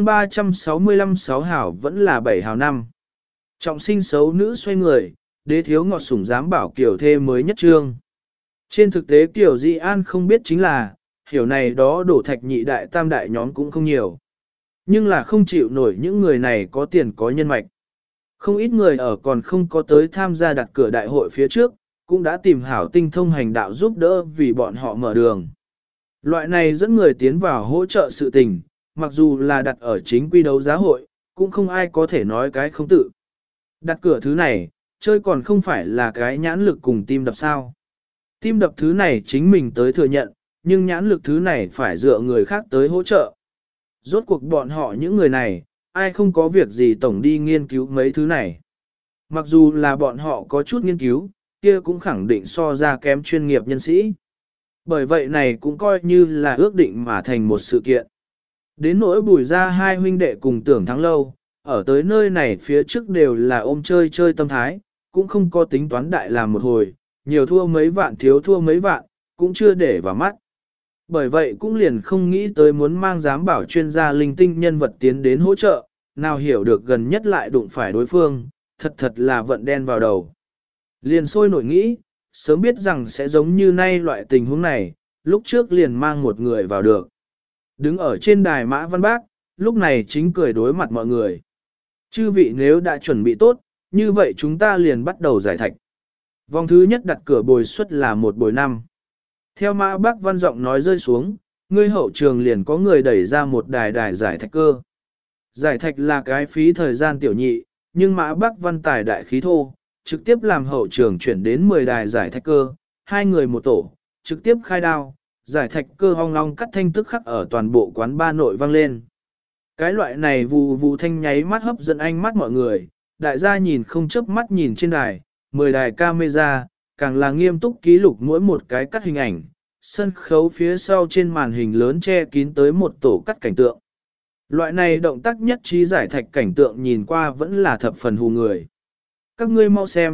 365 6 hào vẫn là 7 hào năm. Trọng sinh xấu nữ xoay người, đế thiếu ngọt sủng dám bảo kiểu thê mới nhất trương. Trên thực tế Kiều Dĩ An không biết chính là, hiểu này đó đổ thạch nhị đại tam đại nhóm cũng không nhiều. Nhưng là không chịu nổi những người này có tiền có nhân mạch. Không ít người ở còn không có tới tham gia đặt cửa đại hội phía trước, cũng đã tìm hảo tinh thông hành đạo giúp đỡ vì bọn họ mở đường. Loại này dẫn người tiến vào hỗ trợ sự tình, mặc dù là đặt ở chính quy đấu giá hội, cũng không ai có thể nói cái không tự. Đặt cửa thứ này, chơi còn không phải là cái nhãn lực cùng tim đập sao. Tim đập thứ này chính mình tới thừa nhận, nhưng nhãn lực thứ này phải dựa người khác tới hỗ trợ. Rốt cuộc bọn họ những người này, ai không có việc gì tổng đi nghiên cứu mấy thứ này. Mặc dù là bọn họ có chút nghiên cứu, kia cũng khẳng định so ra kém chuyên nghiệp nhân sĩ. Bởi vậy này cũng coi như là ước định mà thành một sự kiện. Đến nỗi Bùi ra hai huynh đệ cùng Tưởng Thắng Lâu, ở tới nơi này phía trước đều là ôm chơi chơi tâm thái, cũng không có tính toán đại làm một hồi, nhiều thua mấy vạn thiếu thua mấy vạn, cũng chưa để vào mắt. Bởi vậy cũng liền không nghĩ tới muốn mang giám bảo chuyên gia linh tinh nhân vật tiến đến hỗ trợ, nào hiểu được gần nhất lại đụng phải đối phương, thật là vận đen vào đầu. Liền sôi nổi nghĩ, sớm biết rằng sẽ giống như nay loại tình huống này, lúc trước liền mang một người vào được. Đứng ở trên đài Mã Văn Bác, lúc này chính cười đối mặt mọi người. Chư vị nếu đã chuẩn bị tốt, như vậy chúng ta liền bắt đầu giải thạch. Vòng thứ nhất đặt cửa bồi suất là 1 bồi 5. Theo Mã Bác Văn giọng nói rơi xuống, ngươi hậu trường liền có người đẩy ra một đài giải thạch cơ. Giải thạch là cái phí thời gian tiểu nhị, nhưng Mã Bác Văn tài đại khí thô, trực tiếp làm hậu trường chuyển đến 10 đài giải thạch cơ, 2 người một tổ, trực tiếp khai đao, giải thạch cơ ong long cắt thanh tức khắc ở toàn bộ quán ba nội vang lên. Cái loại này vù vù thanh nháy mắt hấp dẫn ánh mắt mọi người, đại gia nhìn không chớp mắt nhìn trên đài, 10 đài camera, càng là nghiêm túc ký lục mỗi một cái cắt hình ảnh, sân khấu phía sau trên màn hình lớn che kín tới một tổ cắt cảnh tượng. Loại này động tác nhất trí giải thạch cảnh tượng nhìn qua vẫn là thập phần hù người. Các ngươi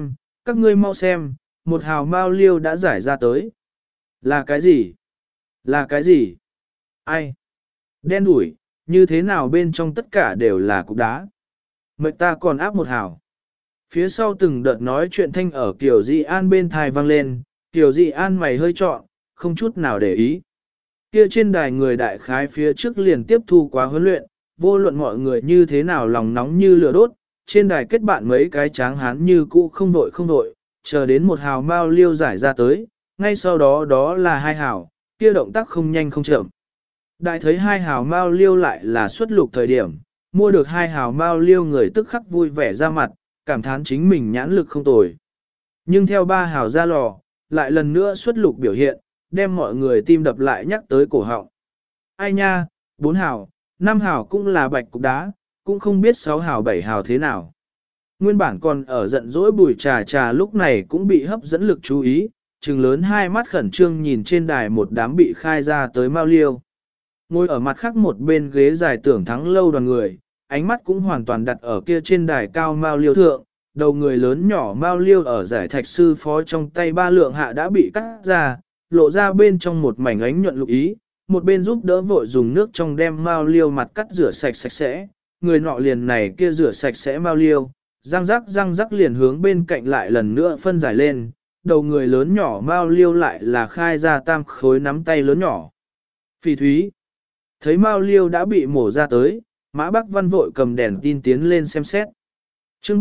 mau xem, một hào mao liêu đã giải ra tới. Là cái gì? Là cái gì? Ai? Đen đủi, như thế nào bên trong tất cả đều là cục đá. Mệnh ta còn áp một hào. Phía sau từng đợt nói chuyện thanh ở Kiều Dị An bên thai vang lên, Kiều Dị An mày hơi trọn, không chút nào để ý. Kia trên đài người đại khái phía trước liền tiếp thu quá huấn luyện, vô luận mọi người như thế nào lòng nóng như lửa đốt, trên đài kết bạn mấy cái tráng hán như cũ không vội, chờ đến một hào mao liêu giải ra tới, ngay sau đó đó là 2 hào, kia động tác không nhanh không chậm. Đại thấy 2 hào mao liêu lại là xuất lục thời điểm, mua được 2 hào mao liêu người tức khắc vui vẻ ra mặt, cảm thán chính mình nhãn lực không tồi. Nhưng theo 3 hào ra lò, lại lần nữa xuất lục biểu hiện, đem mọi người tim đập lại nhắc tới cổ họng. Ai nha, 4 hào, 5 hào cũng là bạch cục đá, cũng không biết 6 hào 7 hào thế nào. Nguyên bản còn ở giận dỗi Bùi Trà Trà lúc này cũng bị hấp dẫn lực chú ý, trừng lớn hai mắt khẩn trương nhìn trên đài một đám bị khai ra tới mao liêu. Ngồi ở mặt khác một bên ghế dài Tưởng Thắng Lâu đoàn người, ánh mắt cũng hoàn toàn đặt ở kia trên đài cao mao liêu thượng, đầu người lớn nhỏ mao liêu ở giải thạch sư phó trong tay 3 lượng hạ đã bị cắt ra, lộ ra bên trong một mảnh ánh nhuận lục ý, một bên giúp đỡ vội dùng nước trong đem mao liêu mặt cắt rửa sạch sạch sẽ, người nọ liền này kia rửa sạch sẽ mao liêu, răng rắc liền hướng bên cạnh lại lần nữa phân giải lên, đầu người lớn nhỏ Mao Liêu lại là khai ra tam khối nắm tay lớn nhỏ. Phỉ thúy. Thấy Mao Liêu đã bị mổ ra tới, Mã Bắc Văn vội cầm đèn tin tiến lên xem xét. chương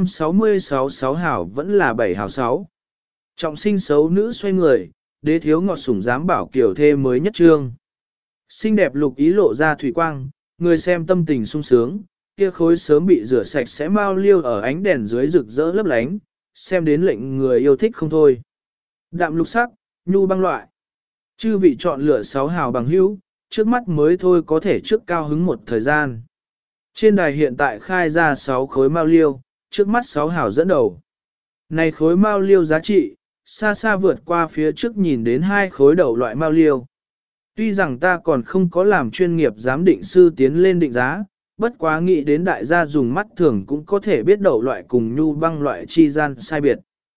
366 6 hảo vẫn là 7 hảo 6. Trọng sinh xấu nữ xoay người, đế thiếu ngọt sủng dám bảo kiểu thê mới nhất trương. Xinh đẹp lục ý lộ ra thủy quang, người xem tâm tình sung sướng, kia khối sớm bị rửa sạch sẽ Mao Liêu ở ánh đèn dưới rực rỡ lấp lánh, xem đến lệnh người yêu thích không thôi. Đạm lục sắc, nhu băng loại. Chư vị chọn lựa 6 hào bằng hữu, trước mắt mới thôi có thể trước cao hứng một thời gian. Trên đài hiện tại khai ra 6 khối Mao Liêu, trước mắt 6 hào dẫn đầu. Này khối Mao Liêu giá trị, xa xa vượt qua phía trước nhìn đến 2 khối đầu loại Mao Liêu. Tuy rằng ta còn không có làm chuyên nghiệp giám định sư tiến lên định giá, bất quá nghĩ đến đại gia dùng mắt thường cũng có thể biết đậu loại cùng nhu băng loại chi gian sai biệt.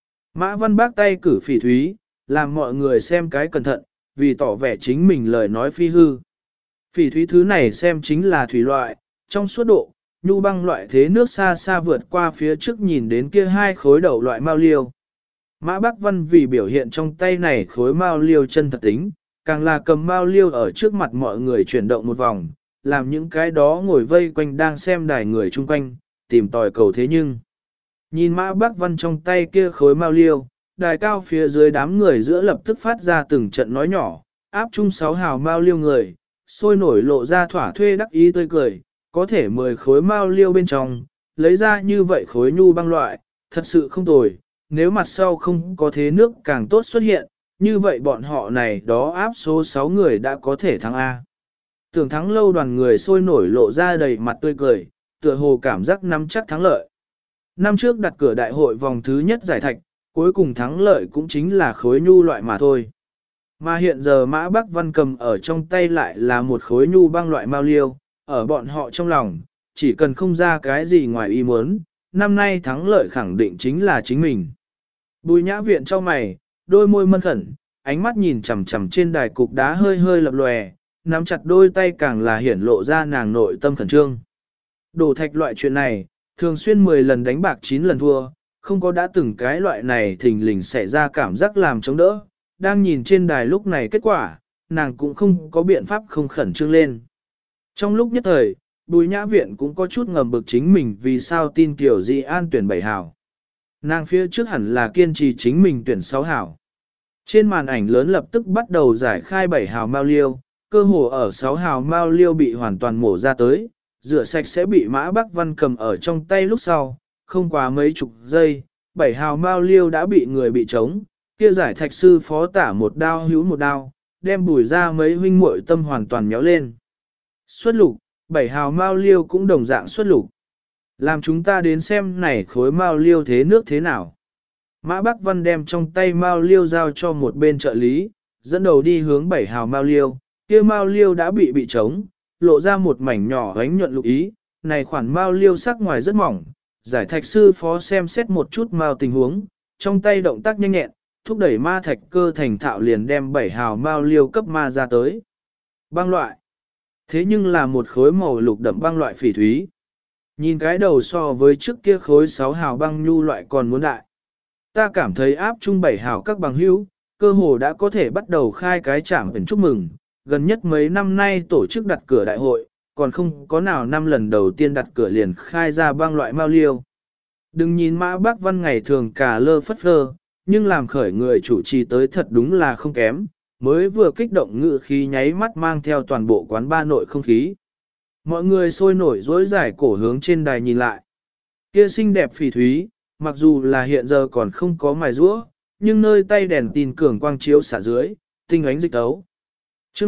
Mã Văn bác tay cử phỉ thúy, làm mọi người xem cái cẩn thận, vì tỏ vẻ chính mình lời nói phi hư. Phỉ thúy thứ này xem chính là thủy loại, trong suốt độ, nhu băng loại thế nước xa xa vượt qua phía trước nhìn đến kia 2 khối đậu loại Mao Liêu. Mã Bắc Văn vì biểu hiện trong tay này khối Mao Liêu chân thật tính, càng là cầm Mao Liêu ở trước mặt mọi người chuyển động một vòng, làm những cái đó ngồi vây quanh đang xem đài người chung quanh, tìm tòi cầu thế nhưng. Nhìn Mã Bắc Văn trong tay kia khối Mao Liêu, đài cao phía dưới đám người giữa lập tức phát ra từng trận nói nhỏ, áp chung 6 hào Mao Liêu người, sôi nổi lộ ra thỏa thuê đắc ý tươi cười, có thể 10 khối Mao Liêu bên trong, lấy ra như vậy khối nhu băng loại, thật sự không tồi, nếu mặt sau không có thế nước càng tốt xuất hiện, như vậy bọn họ này đó áp số 6 người đã có thể thắng A. Tưởng thắng lâu đoàn người sôi nổi lộ ra đầy mặt tươi cười, tựa hồ cảm giác nắm chắc thắng lợi. Năm trước đặt cửa đại hội vòng thứ nhất giải thạch, cuối cùng thắng lợi cũng chính là khối nhu loại mà thôi. Mà hiện giờ Mã Bắc Văn cầm ở trong tay lại là một khối nhu băng loại Mao Liêu, ở bọn họ trong lòng, chỉ cần không ra cái gì ngoài ý muốn, năm nay thắng lợi khẳng định chính là chính mình. Bùi nhã viện cho mày, đôi môi mân khẩn, ánh mắt nhìn chằm chằm trên đài cục đá hơi hơi lập lòe, nắm chặt đôi tay càng là hiển lộ ra nàng nội tâm khẩn trương. Đổ thạch loại chuyện này, thường xuyên 10 lần đánh bạc 9 lần thua, không có đã từng cái loại này thình lình xảy ra cảm giác làm chống đỡ, đang nhìn trên đài lúc này kết quả, nàng cũng không có biện pháp không khẩn trương lên. Trong lúc nhất thời, Bùi Nhã Viện cũng có chút ngầm bực chính mình vì sao tin kiểu Dị An tuyển 7 hảo. Nàng phía trước hẳn là kiên trì chính mình tuyển 6 hảo. Trên màn ảnh lớn lập tức bắt đầu giải khai 7 hào Mao Liêu, cơ hồ ở 6 hào Mao Liêu bị hoàn toàn mổ ra tới, rửa sạch sẽ bị Mã Bắc Văn cầm ở trong tay lúc sau, không quá mấy chục giây, 7 hào Mao Liêu đã bị người bị trống, kia giải thạch sư phó tả một đao hữu một đao, đem Bùi ra mấy huynh muội tâm hoàn toàn méo lên. Xuất lục, 7 hào Mao Liêu cũng đồng dạng xuất lục. Làm chúng ta đến xem này khối Mao Liêu thế nước thế nào. Mã Bắc Văn đem trong tay Mao Liêu giao cho một bên trợ lý, dẫn đầu đi hướng 7 hào Mao Liêu, kia Mao Liêu đã bị trống, lộ ra một mảnh nhỏ ánh nhuận lục ý, này khoản Mao Liêu sắc ngoài rất mỏng, giải thạch sư phó xem xét một chút Mao tình huống, trong tay động tác nhanh nhẹn, thúc đẩy ma thạch cơ thành thạo liền đem 7 hào Mao Liêu cấp ma ra tới. Băng loại. Thế nhưng là một khối màu lục đậm băng loại phỉ thúy. Nhìn cái đầu so với trước kia khối 6 hào băng nhu loại còn muốn đại. Ta cảm thấy áp chung 7 hào các bằng hữu, cơ hồ đã có thể bắt đầu khai cái trạm ẩn chúc mừng. Gần nhất mấy năm nay tổ chức đặt cửa đại hội, còn không có nào năm lần đầu tiên đặt cửa liền khai ra băng loại Mao Liêu. Đừng nhìn Mã Bác Văn ngày thường cả lơ phất phơ, nhưng làm khởi người chủ trì tới thật đúng là không kém, mới vừa kích động ngự khí nháy mắt mang theo toàn bộ quán ba nội không khí. Mọi người sôi nổi dối giải cổ hướng trên đài nhìn lại. Kia xinh đẹp phỉ thúy, mặc dù là hiện giờ còn không có mài rũa, nhưng nơi tay đèn tin cường quang chiếu xả dưới, tinh ánh dịch tấu. chương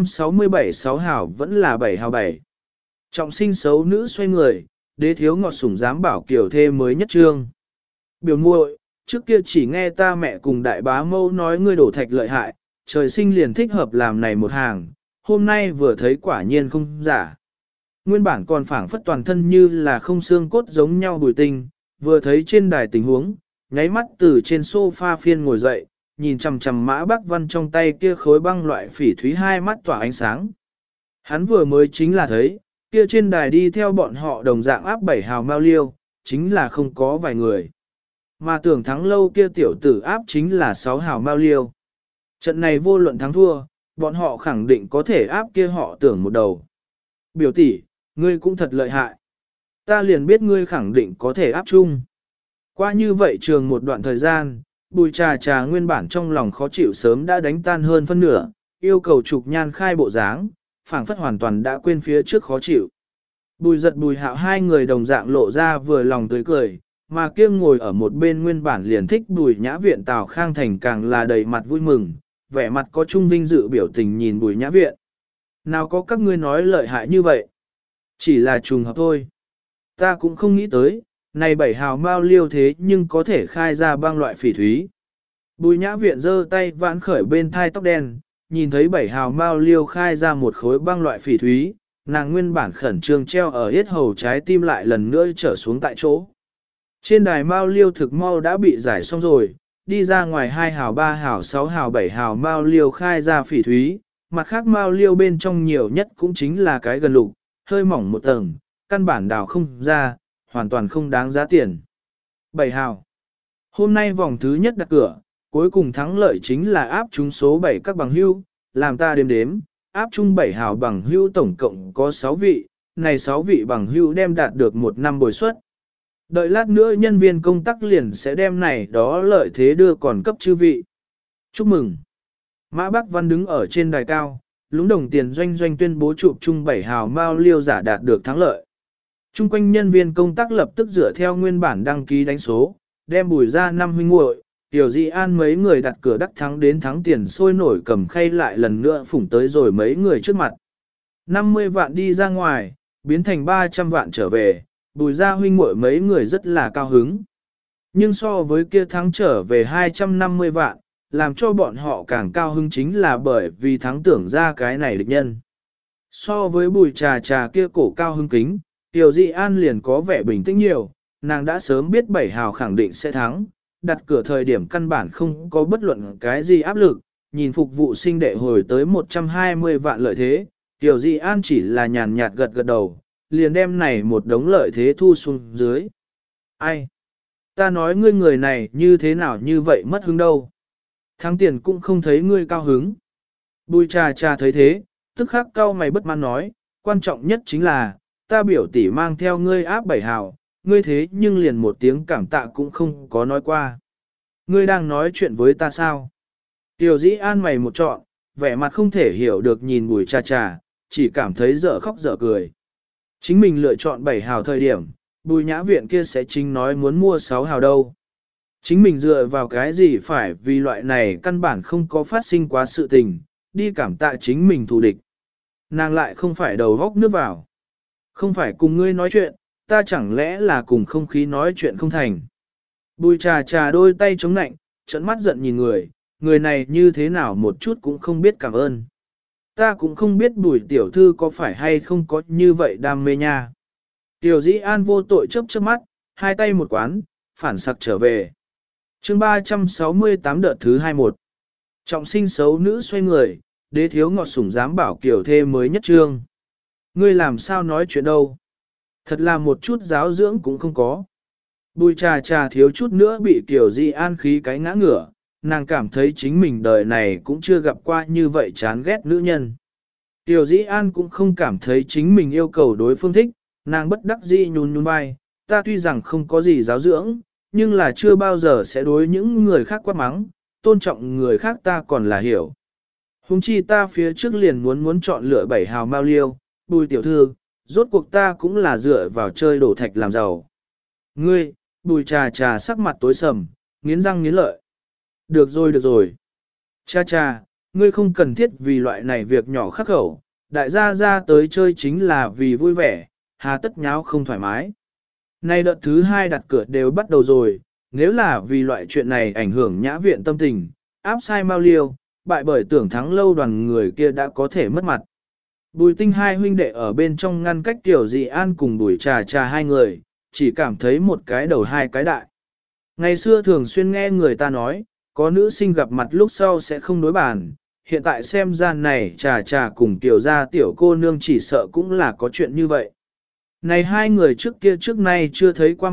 367 6 hảo vẫn là 7 hào 7. Trọng sinh xấu nữ xoay người, đế thiếu ngọt sủng dám bảo kiểu thê mới nhất trương. Biểu muội, trước kia chỉ nghe ta mẹ cùng đại bá mâu nói ngươi đổ thạch lợi hại, trời sinh liền thích hợp làm này một hàng, hôm nay vừa thấy quả nhiên không giả. Nguyên bản còn phảng phất toàn thân như là không xương cốt giống nhau Bùi Tinh, vừa thấy trên đài tình huống, nháy mắt từ trên sofa phiên ngồi dậy, nhìn chằm chằm Mã Bắc Văn trong tay kia khối băng loại phỉ thúy hai mắt tỏa ánh sáng. Hắn vừa mới chính là thấy, kia trên đài đi theo bọn họ đồng dạng áp 7 hào Mao Liêu, chính là không có vài người. mà tưởng thắng lâu kia tiểu tử áp chính là 6 hào mao liêu. Trận này vô luận thắng thua, bọn họ khẳng định có thể áp kia họ tưởng một đầu. Biểu tỷ, ngươi cũng thật lợi hại. Ta liền biết ngươi khẳng định có thể áp chung. Qua như vậy trường một đoạn thời gian, Bùi Trà Trà nguyên bản trong lòng khó chịu sớm đã đánh tan hơn phân nửa, yêu cầu Trục Nhan khai bộ dáng, phảng phất hoàn toàn đã quên phía trước khó chịu. Bùi Giật Bùi Hạo hai người đồng dạng lộ ra vừa lòng tươi cười, mà kia ngồi ở một bên nguyên bản liền thích Bùi Nhã Viện Tào Khang Thành càng là đầy mặt vui mừng, vẻ mặt có trung vinh dự biểu tình nhìn Bùi Nhã Viện. Nào có các ngươi nói lợi hại như vậy? Chỉ là trùng hợp thôi. Ta cũng không nghĩ tới, này 7 hào mao liêu thế nhưng có thể khai ra băng loại phỉ thúy. Bùi Nhã Viện giơ tay vãn khởi bên thai tóc đen, nhìn thấy 7 hào mao liêu khai ra một khối băng loại phỉ thúy, nàng nguyên bản khẩn trương treo ở yết hầu trái tim lại lần nữa trở xuống tại chỗ. Trên đài mao liêu thực mau đã bị giải xong rồi, đi ra ngoài 2 hào 3 hào 6 hào 7 hào mao liêu khai ra phỉ thúy, mặt khác mao liêu bên trong nhiều nhất cũng chính là cái gần lục, hơi mỏng một tầng, căn bản đào không ra, hoàn toàn không đáng giá tiền. 7 hào. Hôm nay vòng thứ nhất đặt cửa, cuối cùng thắng lợi chính là áp trúng số 7 các bằng hưu, làm ta đếm đếm, áp chung 7 hào bằng hưu tổng cộng có 6 vị, này 6 vị bằng hưu đem đạt được 1 năm bồi suất. Đợi lát nữa nhân viên công tác liền sẽ đem này đó lợi thế đưa còn cấp chư vị. Chúc mừng. Mã Bác Văn đứng ở trên đài cao, lúng đồng tiền doanh doanh tuyên bố chụp chung 7 hào mao liêu giả đạt được thắng lợi. Trung quanh nhân viên công tác lập tức dựa theo nguyên bản đăng ký đánh số, đem Bùi ra 5 huynh muội, Tiểu Dị An mấy người đặt cửa đắc thắng đến thắng tiền sôi nổi cầm khay lại lần nữa phủng tới rồi mấy người trước mặt. 50 vạn đi ra ngoài, biến thành 300 vạn trở về, Bùi ra huynh muội mấy người rất là cao hứng. Nhưng so với kia thắng trở về 250 vạn, làm cho bọn họ càng cao hứng chính là bởi vì thắng tưởng ra cái này địch nhân. So với Bùi Trà Trà kia cổ cao hứng kính, Tiểu Dị An liền có vẻ bình tĩnh nhiều, nàng đã sớm biết 7 hào khẳng định sẽ thắng, đặt cửa thời điểm căn bản không có bất luận cái gì áp lực, nhìn phục vụ sinh đệ hồi tới 120 vạn lợi thế, Tiểu Dị An chỉ là nhàn nhạt gật gật đầu, liền đem này một đống lợi thế thu xuống dưới. Ai? Ta nói ngươi người này như thế nào như vậy mất hứng đâu? Thắng tiền cũng không thấy ngươi cao hứng. Bùi Trà Trà thấy thế, tức khắc cau mày bất mãn nói, quan trọng nhất chính là, ta biểu tỷ mang theo ngươi áp 7 hào, ngươi thế nhưng liền một tiếng cảm tạ cũng không có nói qua. Ngươi đang nói chuyện với ta sao? Tiểu Dĩ An mày một trọn, vẻ mặt không thể hiểu được nhìn Bùi Trà Trà, chỉ cảm thấy dở khóc dở cười. Chính mình lựa chọn 7 hào thời điểm, Bùi Nhã Viện kia sẽ chính nói muốn mua 6 hào đâu. Chính mình dựa vào cái gì phải vì loại này căn bản không có phát sinh quá sự tình, đi cảm tạ chính mình thù địch. Nàng lại không phải đầu góc nước vào. Không phải cùng ngươi nói chuyện, ta chẳng lẽ là cùng không khí nói chuyện không thành. Bùi Trà Trà đôi tay chống nạnh, trợn mắt giận nhìn người này như thế nào một chút cũng không biết cảm ơn. Ta cũng không biết Bùi tiểu thư có phải hay không có như vậy đam mê nha. Tiểu Dĩ An vô tội chớp chớp mắt, hai tay một quán, phản sặc trở về. Chương 368 đợt thứ 21. Trọng sinh xấu nữ xoay người, đế thiếu ngọt sủng dám bảo kiểu thê mới nhất trương. Ngươi làm sao nói chuyện đâu? Thật là một chút giáo dưỡng cũng không có. Bùi Trà Trà thiếu chút nữa bị Tiểu Dĩ An khí cái ngã ngửa, nàng cảm thấy chính mình đời này cũng chưa gặp qua như vậy chán ghét nữ nhân. Tiểu Dĩ An cũng không cảm thấy chính mình yêu cầu đối phương thích, nàng bất đắc dĩ nhún nhún vai, ta tuy rằng không có gì giáo dưỡng, nhưng là chưa bao giờ sẽ đối những người khác quát mắng, tôn trọng người khác ta còn là hiểu. Hùng chi ta phía trước liền muốn chọn lựa 7 hào mao liêu, Bùi tiểu thư, rốt cuộc ta cũng là dựa vào chơi đổ thạch làm giàu. Ngươi, Bùi Trà Trà sắc mặt tối sầm, nghiến răng nghiến lợi. Được rồi. Cha cha, ngươi không cần thiết vì loại này việc nhỏ khắc khẩu, đại gia ra tới chơi chính là vì vui vẻ, hà tất nháo không thoải mái. Nay đợt thứ 2 đặt cửa đều bắt đầu rồi, nếu là vì loại chuyện này ảnh hưởng Nhã Viện tâm tình, áp sai mau liêu, bại bởi tưởng thắng lâu đoàn người kia đã có thể mất mặt. Bùi Tinh hai huynh đệ ở bên trong ngăn cách Tiểu Dị An cùng Bùi Trà Trà hai người, chỉ cảm thấy một cái đầu hai cái đại. Ngày xưa thường xuyên nghe người ta nói, có nữ sinh gặp mặt lúc sau sẽ không đối bàn, hiện tại xem ra này Trà Trà cùng Tiểu gia tiểu cô nương chỉ sợ cũng là có chuyện như vậy. Này hai người trước kia trước nay chưa thấy qua mặt,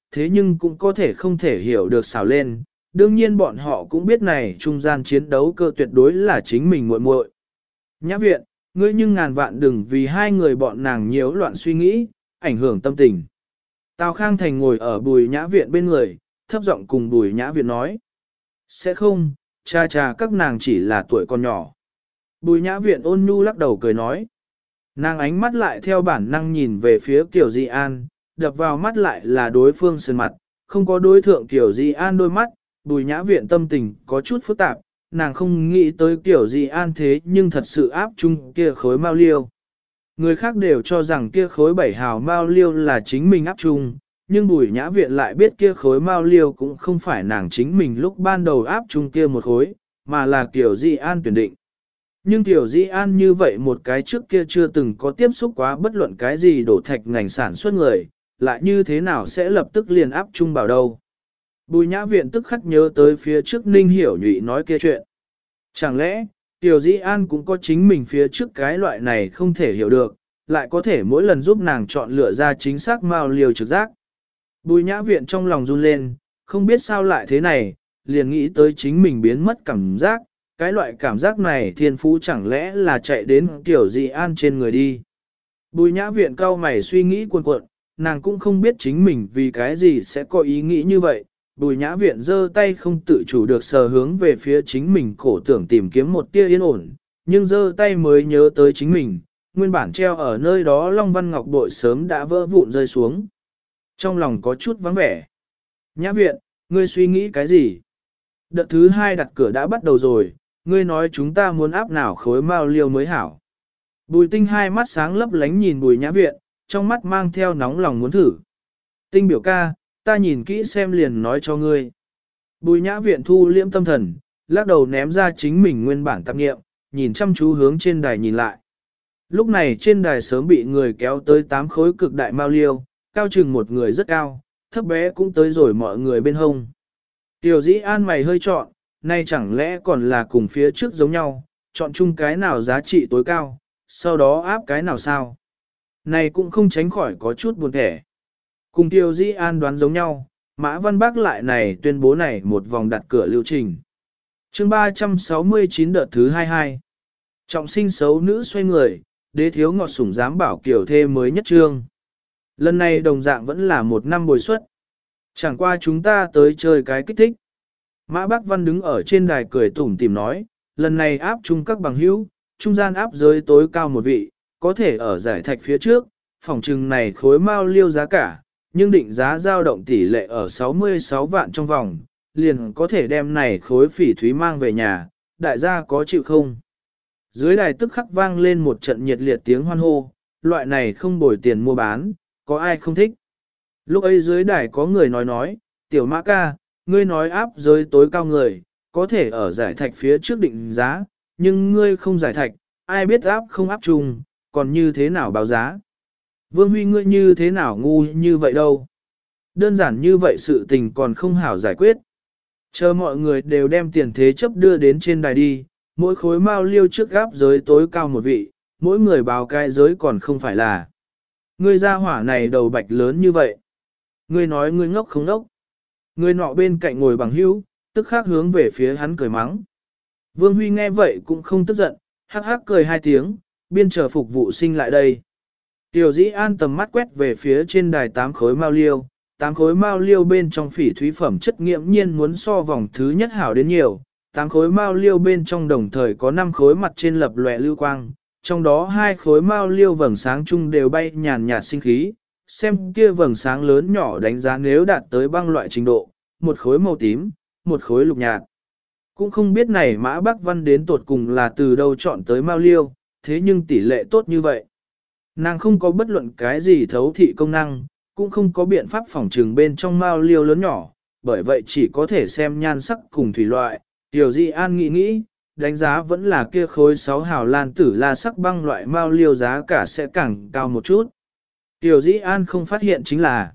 thế nhưng cũng có thể không thể hiểu được xảo lên. Đương nhiên bọn họ cũng biết này trung gian chiến đấu cơ tuyệt đối là chính mình muội muội. Nhã viện, ngươi nhưng ngàn vạn đừng vì hai người bọn nàng nhiễu loạn suy nghĩ, ảnh hưởng tâm tình. Tào Khang Thành ngồi ở Bùi Nhã viện bên người, thấp giọng cùng Bùi Nhã viện nói. Sẽ không, cha cha các nàng chỉ là tuổi còn nhỏ. Bùi Nhã viện ôn nhu lắc đầu cười nói. Nàng ánh mắt lại theo bản năng nhìn về phía Kiều Di An, đập vào mắt lại là đối phương sơn mặt, không có đối thượng Kiều Di An đôi mắt, Bùi Nhã viện tâm tình có chút phức tạp, nàng không nghĩ tới Kiều Di An thế nhưng thật sự áp chung kia khối mao liêu. Người khác đều cho rằng kia khối 7 hào mao liêu là chính mình áp chung, nhưng Bùi Nhã viện lại biết kia khối mao liêu cũng không phải nàng chính mình lúc ban đầu áp chung kia một khối, mà là Kiều Di An tuyển định. Nhưng Tiểu Di An như vậy một cái trước kia chưa từng có tiếp xúc quá bất luận cái gì đổ thạch ngành sản xuất người, lại như thế nào sẽ lập tức liền áp chung vào đâu. Bùi Nhã viện tức khắc nhớ tới phía trước Ninh Hiểu Nhụy nói kia chuyện. Chẳng lẽ, Tiểu Di An cũng có chính mình phía trước cái loại này không thể hiểu được, lại có thể mỗi lần giúp nàng chọn lựa ra chính xác mao liều trực giác. Bùi Nhã viện trong lòng run lên, không biết sao lại thế này, liền nghĩ tới chính mình biến mất cảm giác, cái loại cảm giác này thiên phú chẳng lẽ là chạy đến Tiểu Di An trên người đi. Bùi Nhã viện cau mày suy nghĩ cuồn cuộn, nàng cũng không biết chính mình vì cái gì sẽ có ý nghĩ như vậy. Bùi Nhã viện giơ tay không tự chủ được sờ hướng về phía chính mình cổ tưởng tìm kiếm một tia yên ổn, nhưng giơ tay mới nhớ tới chính mình, nguyên bản treo ở nơi đó Long Văn Ngọc bội sớm đã vỡ vụn rơi xuống. Trong lòng có chút vắng vẻ. Nhã viện, ngươi suy nghĩ cái gì? Đợt thứ 2 đặt cửa đã bắt đầu rồi, ngươi nói chúng ta muốn áp nào khối mao liêu mới hảo. Bùi Tinh hai mắt sáng lấp lánh nhìn Bùi Nhã viện, trong mắt mang theo nóng lòng muốn thử. Tinh biểu ca, ta nhìn kỹ xem liền nói cho ngươi. Bùi Nhã viện thu liễm tâm thần, lắc đầu ném ra chính mình nguyên bản tạp nghiệm, nhìn chăm chú hướng trên đài nhìn lại. Lúc này trên đài sớm bị người kéo tới 8 khối cực đại mao liêu, cao chừng một người rất cao, thấp bé cũng tới rồi mọi người bên hông. Tiểu Dĩ An mày hơi chọn, nay chẳng lẽ còn là cùng phía trước giống nhau, chọn chung cái nào giá trị tối cao, sau đó áp cái nào sao. Này cũng không tránh khỏi có chút buồn thẻ. Cùng Tiêu Dĩ An đoán giống nhau, Mã Văn Bác lại này tuyên bố này một vòng đặt cửa lưu trình. Chương 369 đợt thứ 22. Trọng sinh xấu nữ xoay người, đế thiếu ngọt sủng dám bảo kiểu thê mới nhất trương. Lần này đồng dạng vẫn là một năm bồi suất. Chẳng qua chúng ta tới chơi cái kích thích. Mã Bác Văn đứng ở trên đài cười tủm tỉm nói, lần này áp chung các bằng hữu, trung gian áp giới tối cao một vị, có thể ở giải thạch phía trước, phòng trừng này khối mao liêu giá cả, nhưng định giá dao động tỷ lệ ở 66 vạn trong vòng, liền có thể đem này khối phỉ thúy mang về nhà, đại gia có chịu không? Dưới đài tức khắc vang lên một trận nhiệt liệt tiếng hoan hô, loại này không bồi tiền mua bán, có ai không thích? Lúc ấy dưới đài có người nói, tiểu Mã ca, ngươi nói áp giới tối cao người, có thể ở giải thạch phía trước định giá, nhưng ngươi không giải thạch, ai biết áp không áp chung, còn như thế nào báo giá? Vương Huy ngươi như thế nào ngu như vậy đâu? Đơn giản như vậy sự tình còn không hảo giải quyết. Chờ mọi người đều đem tiền thế chấp đưa đến trên đài đi, mỗi khối mao liêu trước gáp giới tối cao một vị, mỗi người báo cái giới còn không phải là. Ngươi ra hỏa này đầu bạch lớn như vậy. Ngươi nói ngươi ngốc không ngốc. Ngươi nọ bên cạnh ngồi bằng hữu, tức khắc hướng về phía hắn cười mắng. Vương Huy nghe vậy cũng không tức giận, hắc hắc cười 2 tiếng, biên chờ phục vụ sinh lại đây. Tiểu Dĩ An tầm mắt quét về phía trên đài 8 khối mao liêu, 8 khối mao liêu bên trong phỉ thúy phẩm chất nghiễm nhiên muốn so vòng thứ nhất hảo đến nhiều, 8 khối mao liêu bên trong đồng thời có 5 khối mặt trên lập lòe lưu quang, trong đó 2 khối mao liêu vầng sáng chung đều bay nhàn nhạt sinh khí, xem kia vầng sáng lớn nhỏ đánh giá nếu đạt tới băng loại trình độ, một khối màu tím, một khối lục nhạt. Cũng không biết này Mã Bác Văn đến tột cùng là từ đâu chọn tới mao liêu, thế nhưng tỷ lệ tốt như vậy. Nàng không có bất luận cái gì thấu thị công năng, cũng không có biện pháp phỏng trừng bên trong mao liêu lớn nhỏ, bởi vậy chỉ có thể xem nhan sắc cùng thủy loại. Tiểu Di An nghĩ, đánh giá vẫn là kia khối 6 hào lan tử la sắc băng loại mao liêu giá cả sẽ càng cao một chút. Tiểu Di An không phát hiện chính là,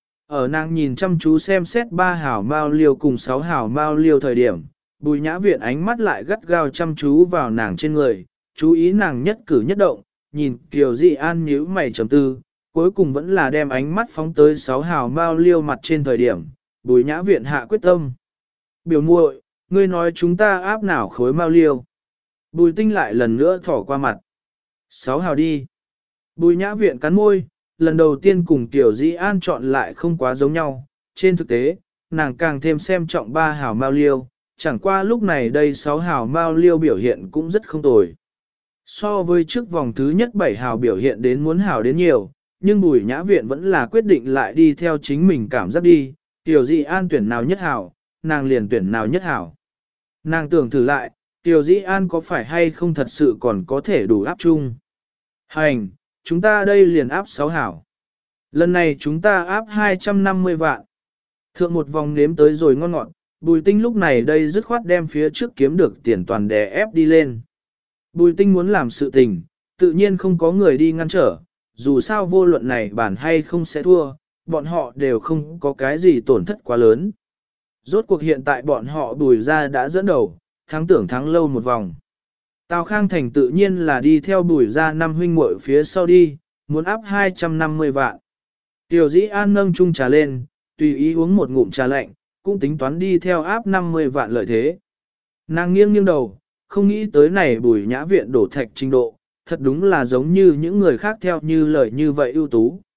ở nàng nhìn chăm chú xem xét 3 hào mao liêu cùng 6 hào mao liêu thời điểm, Bùi Nhã viện ánh mắt lại gắt gao chăm chú vào nàng trên người, chú ý nàng nhất cử nhất động, nhìn Kiều Di An nhíu mày trầm tư, cuối cùng vẫn là đem ánh mắt phóng tới 6 hào mao liêu mặt trên thời điểm, Bùi Nhã Viện hạ quyết tâm. Biểu muội, ngươi nói chúng ta áp nào khối mao liêu. Bùi Tinh lại lần nữa thỏ qua mặt. 6 hào đi. Bùi Nhã Viện cắn môi, lần đầu tiên cùng Tiểu Dĩ An chọn lại không quá giống nhau. Trên thực tế, nàng càng thêm xem trọng 3 hào mao liêu, chẳng qua lúc này đây 6 hào mao liêu biểu hiện cũng rất không tồi. So với trước vòng thứ nhất 7 hào biểu hiện đến muốn hào đến nhiều, nhưng Bùi Nhã Viện vẫn là quyết định lại đi theo chính mình cảm giác đi, Tiểu Dĩ An tuyển nào nhất hảo, nàng liền tuyển nào nhất hảo. Nàng tưởng thử lại, Tiểu Dĩ An có phải hay không thật sự còn có thể đủ áp chung. Hành, chúng ta đây liền áp 6 hảo. Lần này chúng ta áp 250 vạn. Thượng một vòng nếm tới rồi ngon ngọt, Bùi Tinh lúc này đây dứt khoát đem phía trước kiếm được tiền toàn đè ép đi lên. Bùi Tinh muốn làm sự tình, tự nhiên không có người đi ngăn trở, dù sao vô luận này bản hay không sẽ thua, bọn họ đều không có cái gì tổn thất quá lớn. Rốt cuộc hiện tại bọn họ Bùi ra đã dẫn đầu, thắng tưởng thắng lâu một vòng. Tào Khang Thành tự nhiên là đi theo Bùi ra 5 huynh muội phía sau đi, muốn áp 250 vạn. Tiểu Dĩ An nâng chung trà lên, tùy ý uống một ngụm trà lạnh, cũng tính toán đi theo áp 50 vạn lợi thế. Nàng nghiêng nghiêng đầu, không nghĩ tới này Bùi Nhã Viện đổ thạch trình độ, thật đúng là giống như những người khác theo như lời như vậy ưu tú.